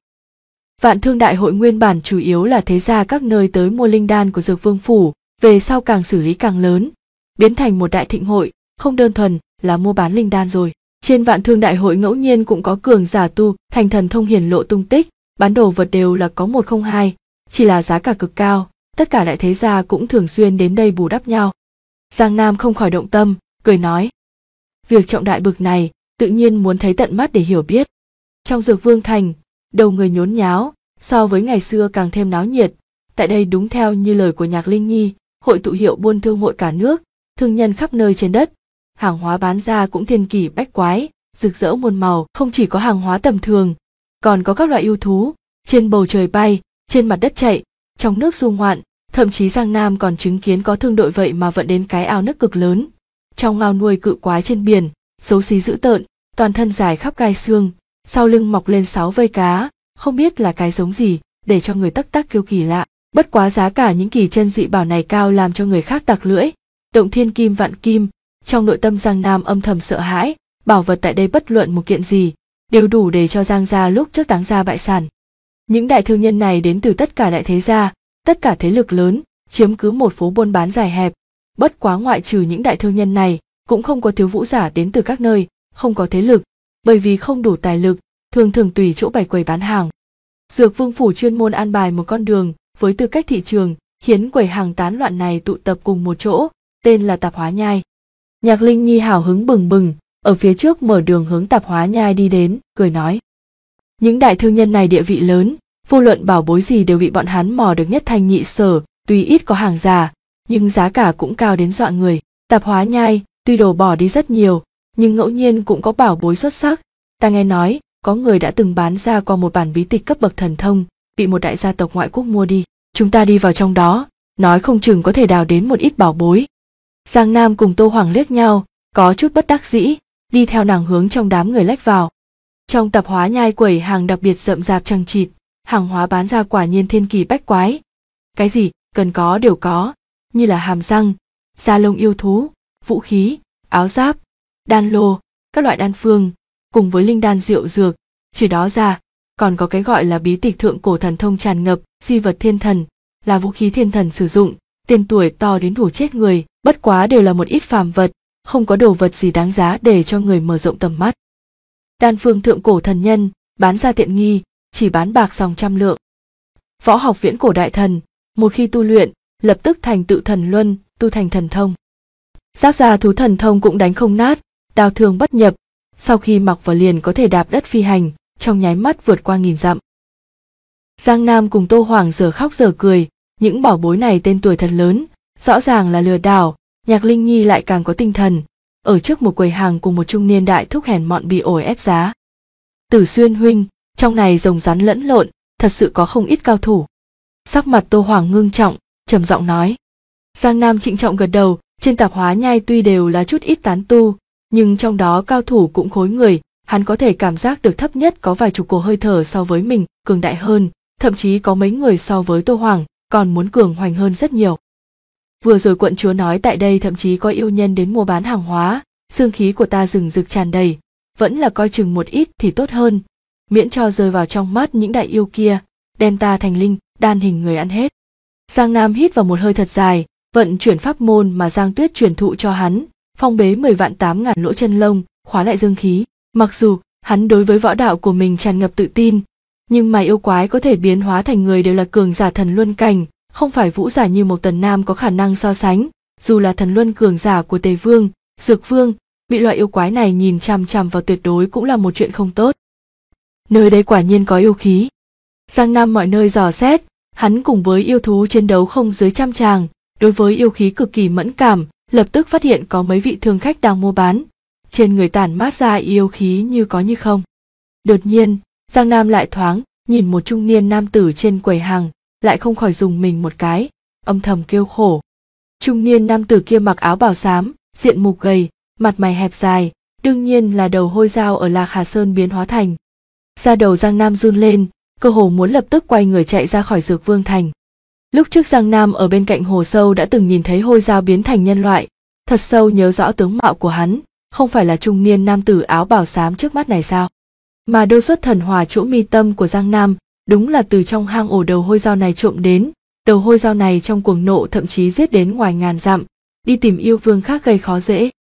S1: Vạn Thương Đại hội nguyên bản chủ yếu là thế gia các nơi tới mua linh đan của Dược Vương phủ, về sau càng xử lý càng lớn, biến thành một đại thịnh hội, không đơn thuần là mua bán linh đan rồi. Trên Vạn Thương Đại hội ngẫu nhiên cũng có cường giả tu thành thần thông hiển lộ tung tích, bán đồ vật đều là có một không hai, chỉ là giá cả cực cao, tất cả đại thế gia cũng thường xuyên đến đây bù đắp nhau. Giang Nam không khỏi động tâm, cười nói. Việc trọng đại bực này, tự nhiên muốn thấy tận mắt để hiểu biết. Trong Dược Vương Thành, đầu người nhốn nháo, so với ngày xưa càng thêm náo nhiệt. Tại đây đúng theo như lời của Nhạc Linh Nhi, hội tụ hiệu buôn thương hội cả nước, thương nhân khắp nơi trên đất, hàng hóa bán ra cũng thiên kỳ bách quái, rực rỡ muôn màu, không chỉ có hàng hóa tầm thường, còn có các loại yêu thú, trên bầu trời bay, trên mặt đất chạy, trong nước du ngoạn, thậm chí Giang Nam còn chứng kiến có thương đội vậy mà vận đến cái ao nước cực lớn. Trong ao nuôi cự quái trên biển, xấu xí dữ tợn, toàn thân dài khắp gai xương, sau lưng mọc lên 6 vây cá, không biết là cái giống gì, để cho người tắc tắc kêu kỳ lạ. Bất quá giá cả những kỳ chân dị bảo này cao làm cho người khác tặc lưỡi, động thiên kim vạn kim. Trong nội tâm Giang Nam âm thầm sợ hãi, bảo vật tại đây bất luận một kiện gì, đều đủ để cho Giang gia lúc trước táng gia bại sản. Những đại thương nhân này đến từ tất cả đại thế gia, tất cả thế lực lớn, chiếm cứ một phố buôn bán dài hẹp. Bất quá ngoại trừ những đại thương nhân này, cũng không có thiếu vũ giả đến từ các nơi, không có thế lực, bởi vì không đủ tài lực, thường thường tùy chỗ bày quầy bán hàng. Dược Vương phủ chuyên môn an bài một con đường với tư cách thị trường, khiến quầy hàng tán loạn này tụ tập cùng một chỗ, tên là Tạp Hóa Nhai. Nhạc Linh Nhi hào hứng bừng bừng, ở phía trước mở đường hướng Tạp Hóa Nhai đi đến, cười nói. Những đại thương nhân này địa vị lớn, vô luận bảo bối gì đều bị bọn hắn mò được nhất thanh nhị sở, tuy ít có hàng giả, nhưng giá cả cũng cao đến dọa người. Tạp Hóa Nhai, tuy đồ bỏ đi rất nhiều, nhưng ngẫu nhiên cũng có bảo bối xuất sắc. Ta nghe nói, có người đã từng bán ra qua một bản bí tịch cấp bậc thần thông, bị một đại gia tộc ngoại quốc mua đi. Chúng ta đi vào trong đó, nói không chừng có thể đào đến một ít bảo bối. Giang Nam cùng Tô Hoàng liếc nhau, có chút bất đắc dĩ, đi theo nàng hướng trong đám người lách vào. Trong Tạp Hóa Nhai quầy hàng đặc biệt rậm rạp chằng chịt, hàng hóa bán ra quả nhiên thiên kỳ bách quái. Cái gì cần có đều có, như là hàm răng, da lông yêu thú, vũ khí, áo giáp, đan lô, các loại đan phương, cùng với linh đan diệu dược. Trừ đó ra, còn có cái gọi là bí tịch thượng cổ thần thông tràn ngập, di vật thiên thần, là vũ khí thiên thần sử dụng, tên tuổi to đến đủ chết người, bất quá đều là một ít phàm vật, không có đồ vật gì đáng giá để cho người mở rộng tầm mắt. Đan phương thượng cổ thần nhân, bán ra tiện nghi, chỉ bán bạc dòng 100 lượng. Võ học viễn cổ đại thần, một khi tu luyện, lập tức thành tựu thần luân, tu thành thần thông. Giáp da thú thần thông cũng đánh không nát, đao thương bất nhập, sau khi mặc vào liền có thể đạp đất phi hành, trong nháy mắt vượt qua 1000 dặm. Giang Nam cùng Tô Hoàng giờ khóc giờ cười, những bảo bối này tên tuổi thật lớn, rõ ràng là lừa đảo. Nhạc Linh Nhi lại càng có tinh thần, ở trước một quầy hàng cùng một trung niên đại thúc hèn mọn bị ổi ép giá. Tử Xuyên huynh, trong này rồng rắn lẫn lộn, thật sự có không ít cao thủ. Sắc mặt Tô Hoàng ngưng trọng, trầm giọng nói. Giang Nam trịnh trọng gật đầu, trên Tạp Hóa Nhai tuy đều là chút ít tán tu, nhưng trong đó cao thủ cũng khối người, hắn có thể cảm giác được thấp nhất có vài chục cổ hơi thở so với mình, cường đại hơn, thậm chí có mấy người so với Tô Hoàng, còn muốn cường hoành hơn rất nhiều. Vừa rồi quận chúa nói tại đây thậm chí có yêu nhân đến mua bán hàng hóa, dương khí của ta rừng rực tràn đầy, vẫn là coi chừng một ít thì tốt hơn, miễn cho rơi vào trong mắt những đại yêu kia, đem ta thành linh, đan hình người ăn hết. Giang Nam hít vào một hơi thật dài, vận chuyển pháp môn mà Giang Tuyết truyền thụ cho hắn, phong bế 10 vạn 8.000 lỗ chân lông, khóa lại dương khí. Mặc dù hắn đối với võ đạo của mình tràn ngập tự tin, nhưng mà yêu quái có thể biến hóa thành người đều là cường giả thần luân cảnh, không phải vũ giả như Mộc Tần Nam có khả năng so sánh, dù là thần luân cường giả của Tề Vương, Dược Vương, bị loại yêu quái này nhìn chằm chằm vào tuyệt đối cũng là một chuyện không tốt. Nơi đây quả nhiên có yêu khí. Giang Nam mọi nơi dò xét, hắn cùng với yêu thú chiến đấu không dưới trăm tràng, đối với yêu khí cực kỳ mẫn cảm, lập tức phát hiện có mấy vị thương khách đang mua bán, trên người tản mát ra yêu khí như có như không. Đột nhiên, Giang Nam lại thoáng nhìn một trung niên nam tử trên quầy hàng, lại không khỏi dùng mình một cái, âm thầm kêu khổ. Trung niên nam tử kia mặc áo bào xám, diện mục gầy, mặt mày hẹp dài, đương nhiên là đầu hôi dao ở Lạc Hà Sơn biến hóa thành. Da đầu Giang Nam run lên, cơ hồ muốn lập tức quay người chạy ra khỏi Dược Vương Thành. Lúc trước Giang Nam ở bên cạnh hồ sâu đã từng nhìn thấy hôi dao biến thành nhân loại, thật sâu nhớ rõ tướng mạo của hắn, không phải là trung niên nam tử áo bào xám trước mắt này sao? Mà đôi xuất thần hỏa chỗ mi tâm của Giang Nam, đúng là từ trong hang ổ đầu hôi dao này trộm đến. Đầu hôi dao này trong cuồng nộ thậm chí giết đến ngoài ngàn dặm, đi tìm yêu vương khác gây khó dễ.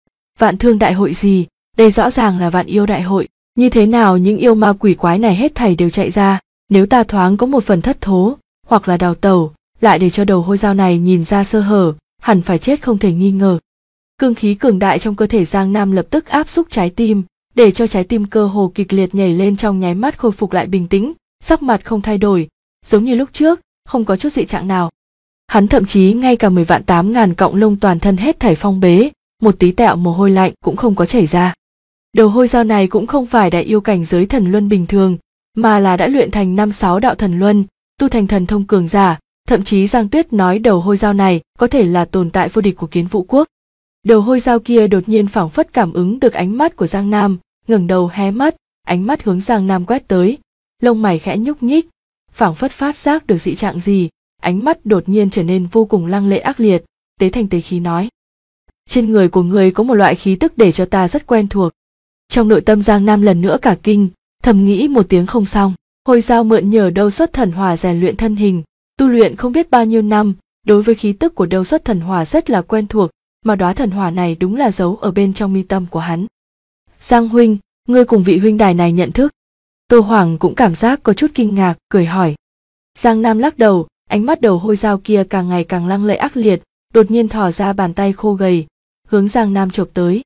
S1: Vạn thương đại hội gì, đây rõ ràng là vạn yêu đại hội, như thế nào những yêu ma quỷ quái này hết thảy đều chạy ra, nếu ta thoáng có một phần thất thố, hoặc là đào tẩu, lại để cho đầu hôi dao này nhìn ra sơ hở, hẳn phải chết không thể nghi ngờ. Cương khí cường đại trong cơ thể Giang Nam lập tức áp xúc trái tim, để cho trái tim cơ hồ kịch liệt nhảy lên, trong nháy mắt khôi phục lại bình tĩnh, sắc mặt không thay đổi, giống như lúc trước, không có chút dị trạng nào. Hắn thậm chí ngay cả 10.000 cọng lông toàn thân hết thảy phong bế, một tí tẹo mồ hôi lạnh cũng không có chảy ra. Đầu hôi dao này cũng không phải đại yêu cảnh giới thần luân bình thường, mà là đã luyện thành 5-6 đạo thần luân, tu thành thần thông cường giả, thậm chí Giang Tuyết nói đầu hôi dao này có thể là tồn tại vô địch của Kiến Vũ Quốc. Đầu hôi dao kia đột nhiên phảng phất cảm ứng được ánh mắt của Giang Nam, ngẩng đầu hé mắt, ánh mắt hướng Giang Nam quét tới, lông mày khẽ nhúc nhích, phảng phất phát giác được dị trạng gì, ánh mắt đột nhiên trở nên vô cùng lăng lệ ác liệt, tế thành tế khí nói: trên người của người có một loại khí tức để cho ta rất quen thuộc. Trong nội tâm Giang Nam lần nữa cả kinh, thầm nghĩ một tiếng không xong. Hôi dao mượn nhờ đâu xuất thần hỏa rèn luyện thân hình, tu luyện không biết bao nhiêu năm, đối với khí tức của đâu xuất thần hỏa rất là quen thuộc, mà đóa thần hỏa này đúng là giấu ở bên trong mi tâm của hắn. Giang huynh, ngươi cùng vị huynh đài này nhận thức? Tô Hoàng cũng cảm giác có chút kinh ngạc, cười hỏi. Giang Nam lắc đầu, ánh mắt đầu hôi dao kia càng ngày càng lăng lệ ác liệt, đột nhiên thò ra bàn tay khô gầy, hướng Giang Nam chộp tới.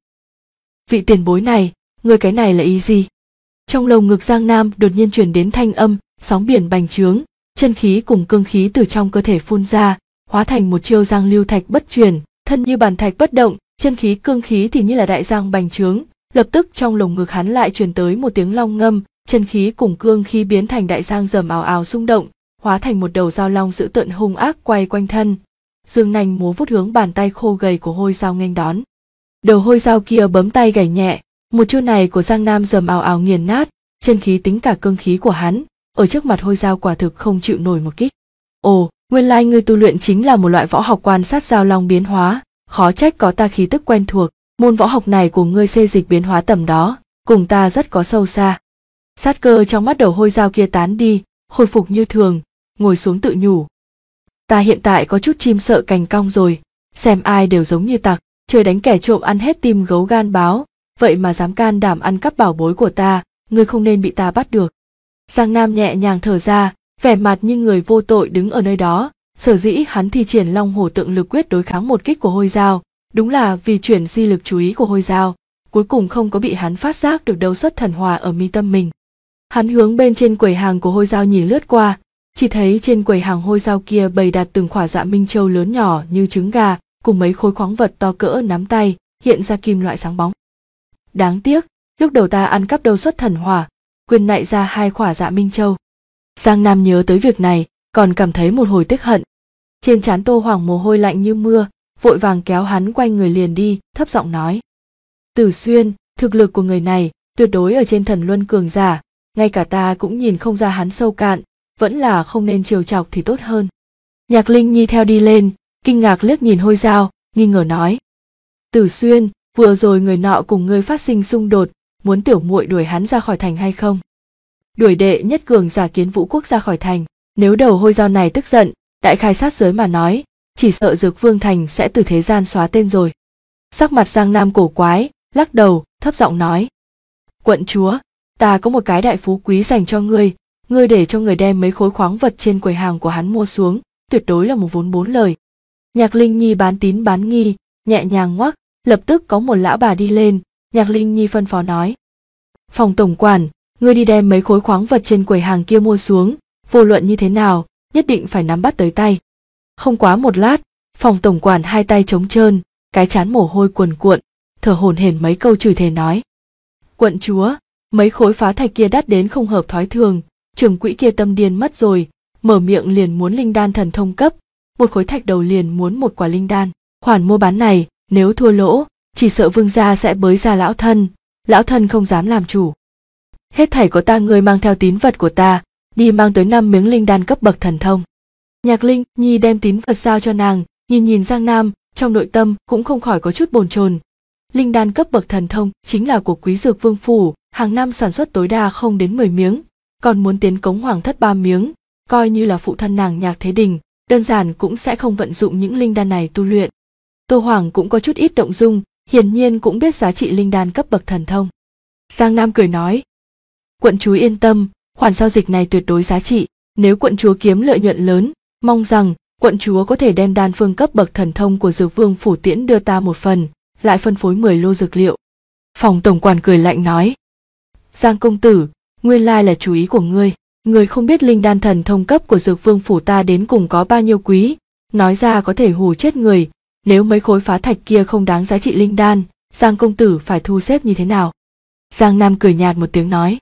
S1: Vị tiền bối này, ngươi cái này là ý gì? Trong lồng ngực Giang Nam đột nhiên truyền đến thanh âm, sóng biển bành trướng, chân khí cùng cương khí từ trong cơ thể phun ra, hóa thành một chiêu giang lưu thạch bất chuyển, thân như bàn thạch bất động, chân khí cương khí thì như là đại giang bành trướng, lập tức trong lồng ngực hắn lại truyền tới một tiếng long ngâm, chân khí cùng cương khí biến thành đại giang rầm ào ào rung động, hóa thành một đầu dao long dữ tợn hung ác quay quanh thân, dương nanh múa vuốt hướng bàn tay khô gầy của hôi dao nghênh đón. Đầu hôi dao kia bấm tay gảy nhẹ, một chiêu này của Giang Nam rầm ào ào nghiền nát, chân khí tính cả cương khí của hắn, ở trước mặt hôi dao quả thực không chịu nổi một kích. Ồ, nguyên lai ngươi tu luyện chính là một loại võ học quan sát dao long biến hóa, khó trách có ta khí tức quen thuộc, môn võ học này của ngươi xê dịch biến hóa tầm đó, cùng ta rất có sâu xa. Sát cơ trong mắt đầu hôi dao kia tán đi, khôi phục như thường, ngồi xuống tự nhủ. Ta hiện tại có chút chim sợ cành cong rồi, xem ai đều giống như tặc, trời đánh kẻ trộm ăn hết tim gấu gan báo, vậy mà dám can đảm ăn cắp bảo bối của ta, ngươi không nên bị ta bắt được. Giang Nam nhẹ nhàng thở ra, vẻ mặt như người vô tội đứng ở nơi đó, sở dĩ hắn thi triển Long Hổ Tượng Lực Quyết đối kháng một kích của hôi dao, đúng là vì chuyển di lực chú ý của hôi dao, cuối cùng không có bị hắn phát giác được đâu xuất thần hỏa ở mi tâm mình. Hắn hướng bên trên quầy hàng của hôi dao nhìn lướt qua, chỉ thấy trên quầy hàng hôi dao kia bày đặt từng khỏa dạ minh châu lớn nhỏ như trứng gà, cùng mấy khối khoáng vật to cỡ nắm tay, hiện ra kim loại sáng bóng. Đáng tiếc, lúc đầu ta ăn cắp đâu xuất thần hỏa, quên nại ra 2 khỏa dạ minh châu. Giang Nam nhớ tới việc này, còn cảm thấy một hồi tiếc hận. Trên trán Tô Hoàng mồ hôi lạnh như mưa, vội vàng kéo hắn quay người liền đi, thấp giọng nói: Tử Xuyên, thực lực của người này tuyệt đối ở trên thần luân cường giả, ngay cả ta cũng nhìn không ra hắn sâu cạn, vẫn là không nên trêu chọc thì tốt hơn. Nhạc Linh Nhi theo đi lên, kinh ngạc liếc nhìn hôi dao, nghi ngờ nói: Tử Xuyên, vừa rồi người nọ cùng ngươi phát sinh xung đột, muốn tiểu muội đuổi hắn ra khỏi thành hay không? Đuổi đệ nhất cường giả Kiến Vũ Quốc ra khỏi thành, nếu đầu hôi dao này tức giận, đại khai sát giới mà nói, chỉ sợ Dược Vương thành sẽ từ thế gian xóa tên rồi. Sắc mặt Giang Nam cổ quái, lắc đầu, thấp giọng nói: Quận chúa, ta có một cái đại phú quý dành cho ngươi để cho người đem mấy khối khoáng vật trên quầy hàng của hắn mua xuống, tuyệt đối là một vốn 4 lời. Nhạc Linh Nhi bán tín bán nghi, nhẹ nhàng ngoắc, lập tức có một lão bà đi lên. Nhạc Linh Nhi phân phó nói: Phòng tổng quản, ngươi đi đem mấy khối khoáng vật trên quầy hàng kia mua xuống, vô luận như thế nào, nhất định phải nắm bắt tới tay. Không quá một lát, phòng tổng quản hai tay trống trơn, cái trán mồ hôi cuồn cuộn, thở hổn hển mấy câu chửi thề nói: Quận chúa, mấy khối phá thạch kia đắt đến không hợp thói thường, trưởng quỹ kia tâm điên mất rồi, mở miệng liền muốn linh đan thần thông cấp, một khối thạch đầu liền muốn một quả linh đan. Khoản mua bán này nếu thua lỗ, chỉ sợ vương gia sẽ bới ra lão thân không dám làm chủ. Hết thảy của ta ngươi mang theo tín vật của ta, đi mang tới 5 miếng linh đan cấp bậc thần thông. Nhạc Linh Nhi đem tín vật giao cho nàng, nhìn Giang Nam, trong nội tâm cũng không khỏi có chút bồn chồn. Linh đan cấp bậc thần thông chính là của Quý Dược Vương phủ, hàng năm sản xuất tối đa không đến 10 miếng, còn muốn tiến cống hoàng thất 3 miếng, coi như là phụ thân nàng Nhạc Thế Đình, đơn giản cũng sẽ không vận dụng những linh đan này tu luyện. Tô Hoàng cũng có chút ít động dung, hiển nhiên cũng biết giá trị linh đan cấp bậc thần thông. Giang Nam cười nói: Quận chúa yên tâm, khoản giao dịch này tuyệt đối giá trị, nếu quận chúa kiếm lợi nhuận lớn, mong rằng quận chúa có thể đem đan phương cấp bậc thần thông của Dược Vương phủ tiễn đưa ta một phần, lại phân phối 10 lô dược liệu. Phòng tổng quản cười lạnh nói: Giang công tử, nguyên lai là chủ ý của ngươi không biết linh đan thần thông cấp của Dược Vương phủ ta đến cùng có bao nhiêu quý, nói ra có thể hù chết người. Nếu mấy khối phá thạch kia không đáng giá trị linh đan, Giang công tử phải thu xếp như thế nào? Giang Nam cười nhạt một tiếng nói: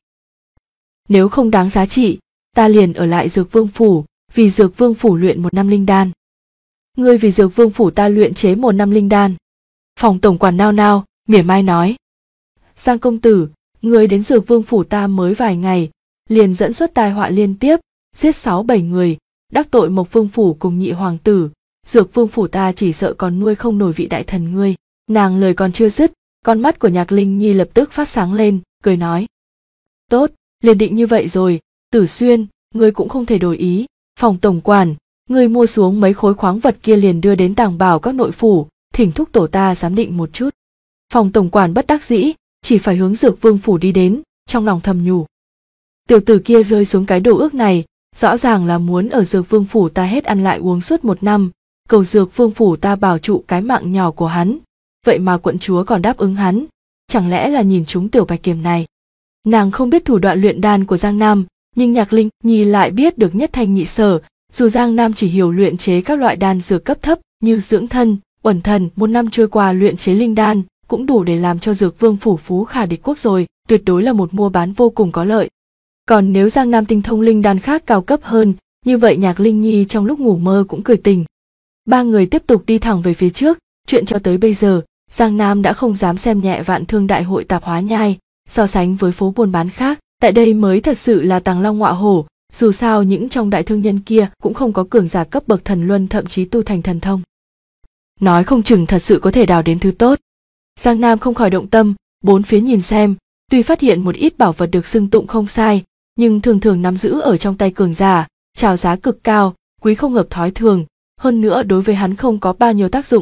S1: Nếu không đáng giá trị, ta liền ở lại Dược Vương phủ, vì Dược Vương phủ luyện 1 năm linh đan. Ngươi vì Dược Vương phủ ta luyện chế 1 năm linh đan? Phòng tổng quản nao nao, mỉa mai nói: Giang công tử, ngươi đến Dược Vương phủ ta mới vài ngày, liền dẫn xuất tai họa liên tiếp, giết 6-7 người, đắc tội Mộc Vương phủ cùng nhị hoàng tử. Dược Vương phủ ta chỉ sợ còn nuôi không nổi vị đại thần ngươi. Nàng lời còn chưa dứt, con mắt của Nhạc Linh Nhi lập tức phát sáng lên, cười nói: Tốt, liền định như vậy rồi, Tử Xuyên, ngươi cũng không thể đổi ý. Phòng tổng quản, ngươi mua xuống mấy khối khoáng vật kia liền đưa đến tàng bảo các nội phủ, thỉnh thúc tổ ta giám định một chút. Phòng tổng quản bất đắc dĩ, chỉ phải hướng Dược Vương phủ đi đến, trong lòng thầm nhủ: Tiểu tử kia rơi xuống cái đồ ước này, rõ ràng là muốn ở Dược Vương phủ ta hết ăn lại uống suốt 1 năm, cầu Dược Vương phủ ta bảo trụ cái mạng nhỏ của hắn. Vậy mà quận chúa còn đáp ứng hắn, chẳng lẽ là nhìn trúng tiểu bạch kiểm này? Nàng không biết thủ đoạn luyện đan của Giang Nam, nhưng Nhạc Linh Nhi lại biết được nhất thanh nhị sở. Dù Giang Nam chỉ hiểu luyện chế các loại đan dược cấp thấp như dưỡng thân, uẩn thần, 1 năm trôi qua luyện chế linh đan cũng đủ để làm cho Dược Vương phủ phú khả địch quốc rồi, tuyệt đối là một mua bán vô cùng có lợi. Còn nếu Giang Nam tinh thông linh đan khác cao cấp hơn, như vậy Nhạc Linh Nhi trong lúc ngủ mơ cũng cười tỉnh. 3 người tiếp tục đi thẳng về phía trước. Chuyện cho tới bây giờ, Giang Nam đã không dám xem nhẹ Vạn Thương Đại hội Tạp Hóa Nhai, so sánh với phố buôn bán khác, tại đây mới thật sự là tàng long ngọa hổ. Dù sao những trong đại thương nhân kia cũng không có cường giả cấp bậc thần luân, thậm chí tu thành thần thông. Nói không chừng thật sự có thể đào đến thứ tốt. Giang Nam không khỏi động tâm, bốn phía nhìn xem, tuy phát hiện một ít bảo vật được xưng tụng không sai, nhưng thường thường nắm giữ ở trong tay cường giả, chào giá cực cao, quý không hợp thói thường, hơn nữa đối với hắn không có bao nhiêu tác dụng.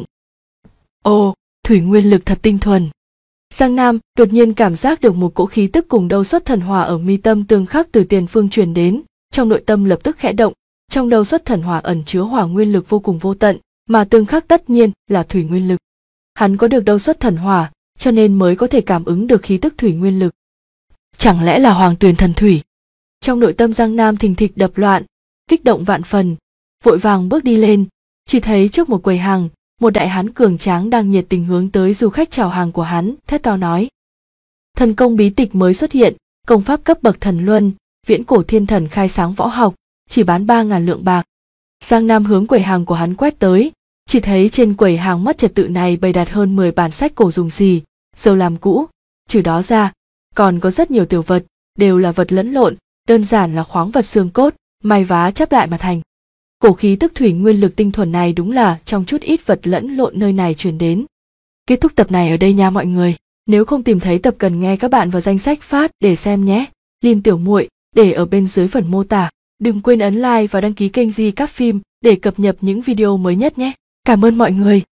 S1: Ồ, thủy nguyên lực thật tinh thuần. Giang Nam đột nhiên cảm giác được một cỗ khí tức cùng đâu xuất thần hỏa ở mi tâm tương khắc từ tiền phương truyền đến, trong nội tâm lập tức khẽ động, trong đâu xuất thần hỏa ẩn chứa hỏa nguyên lực vô cùng vô tận, mà tương khắc tất nhiên là thủy nguyên lực. Hắn có được đâu xuất thần hỏa, cho nên mới có thể cảm ứng được khí tức thủy nguyên lực. Chẳng lẽ là Hoàng Tuyền thần thủy? Trong nội tâm Giang Nam thình thịch đập loạn, kích động vạn phần, vội vàng bước đi lên, chỉ thấy trước một quầy hàng, một đại hán cường tráng đang nhiệt tình hướng tới du khách chào hàng của hắn, thét to nói: Thần công bí tịch mới xuất hiện, công pháp cấp bậc thần luân, viễn cổ thiên thần khai sáng võ học, chỉ bán 3.000 lượng bạc. Giang Nam hướng quầy hàng của hắn quét tới, chỉ thấy trên quầy hàng mất trật tự này bày đặt hơn 10 bản sách cổ dùng xì, dầu làm cũ, trừ đó ra, còn có rất nhiều tiểu vật, đều là vật lẫn lộn, đơn giản là khoáng vật xương cốt, may vá chắp lại mà thành. Cổ khí tức thủy nguyên lực tinh thuần này đúng là trong chút ít vật lẫn lộn nơi này truyền đến. Kết thúc tập này ở đây nha mọi người. Nếu không tìm thấy tập cần nghe các bạn vào danh sách phát để xem nhé. Link tiểu muội để ở bên dưới phần mô tả. Đừng quên ấn like và đăng ký kênh Di Các Phim để cập nhật những video mới nhất nhé. Cảm ơn mọi người.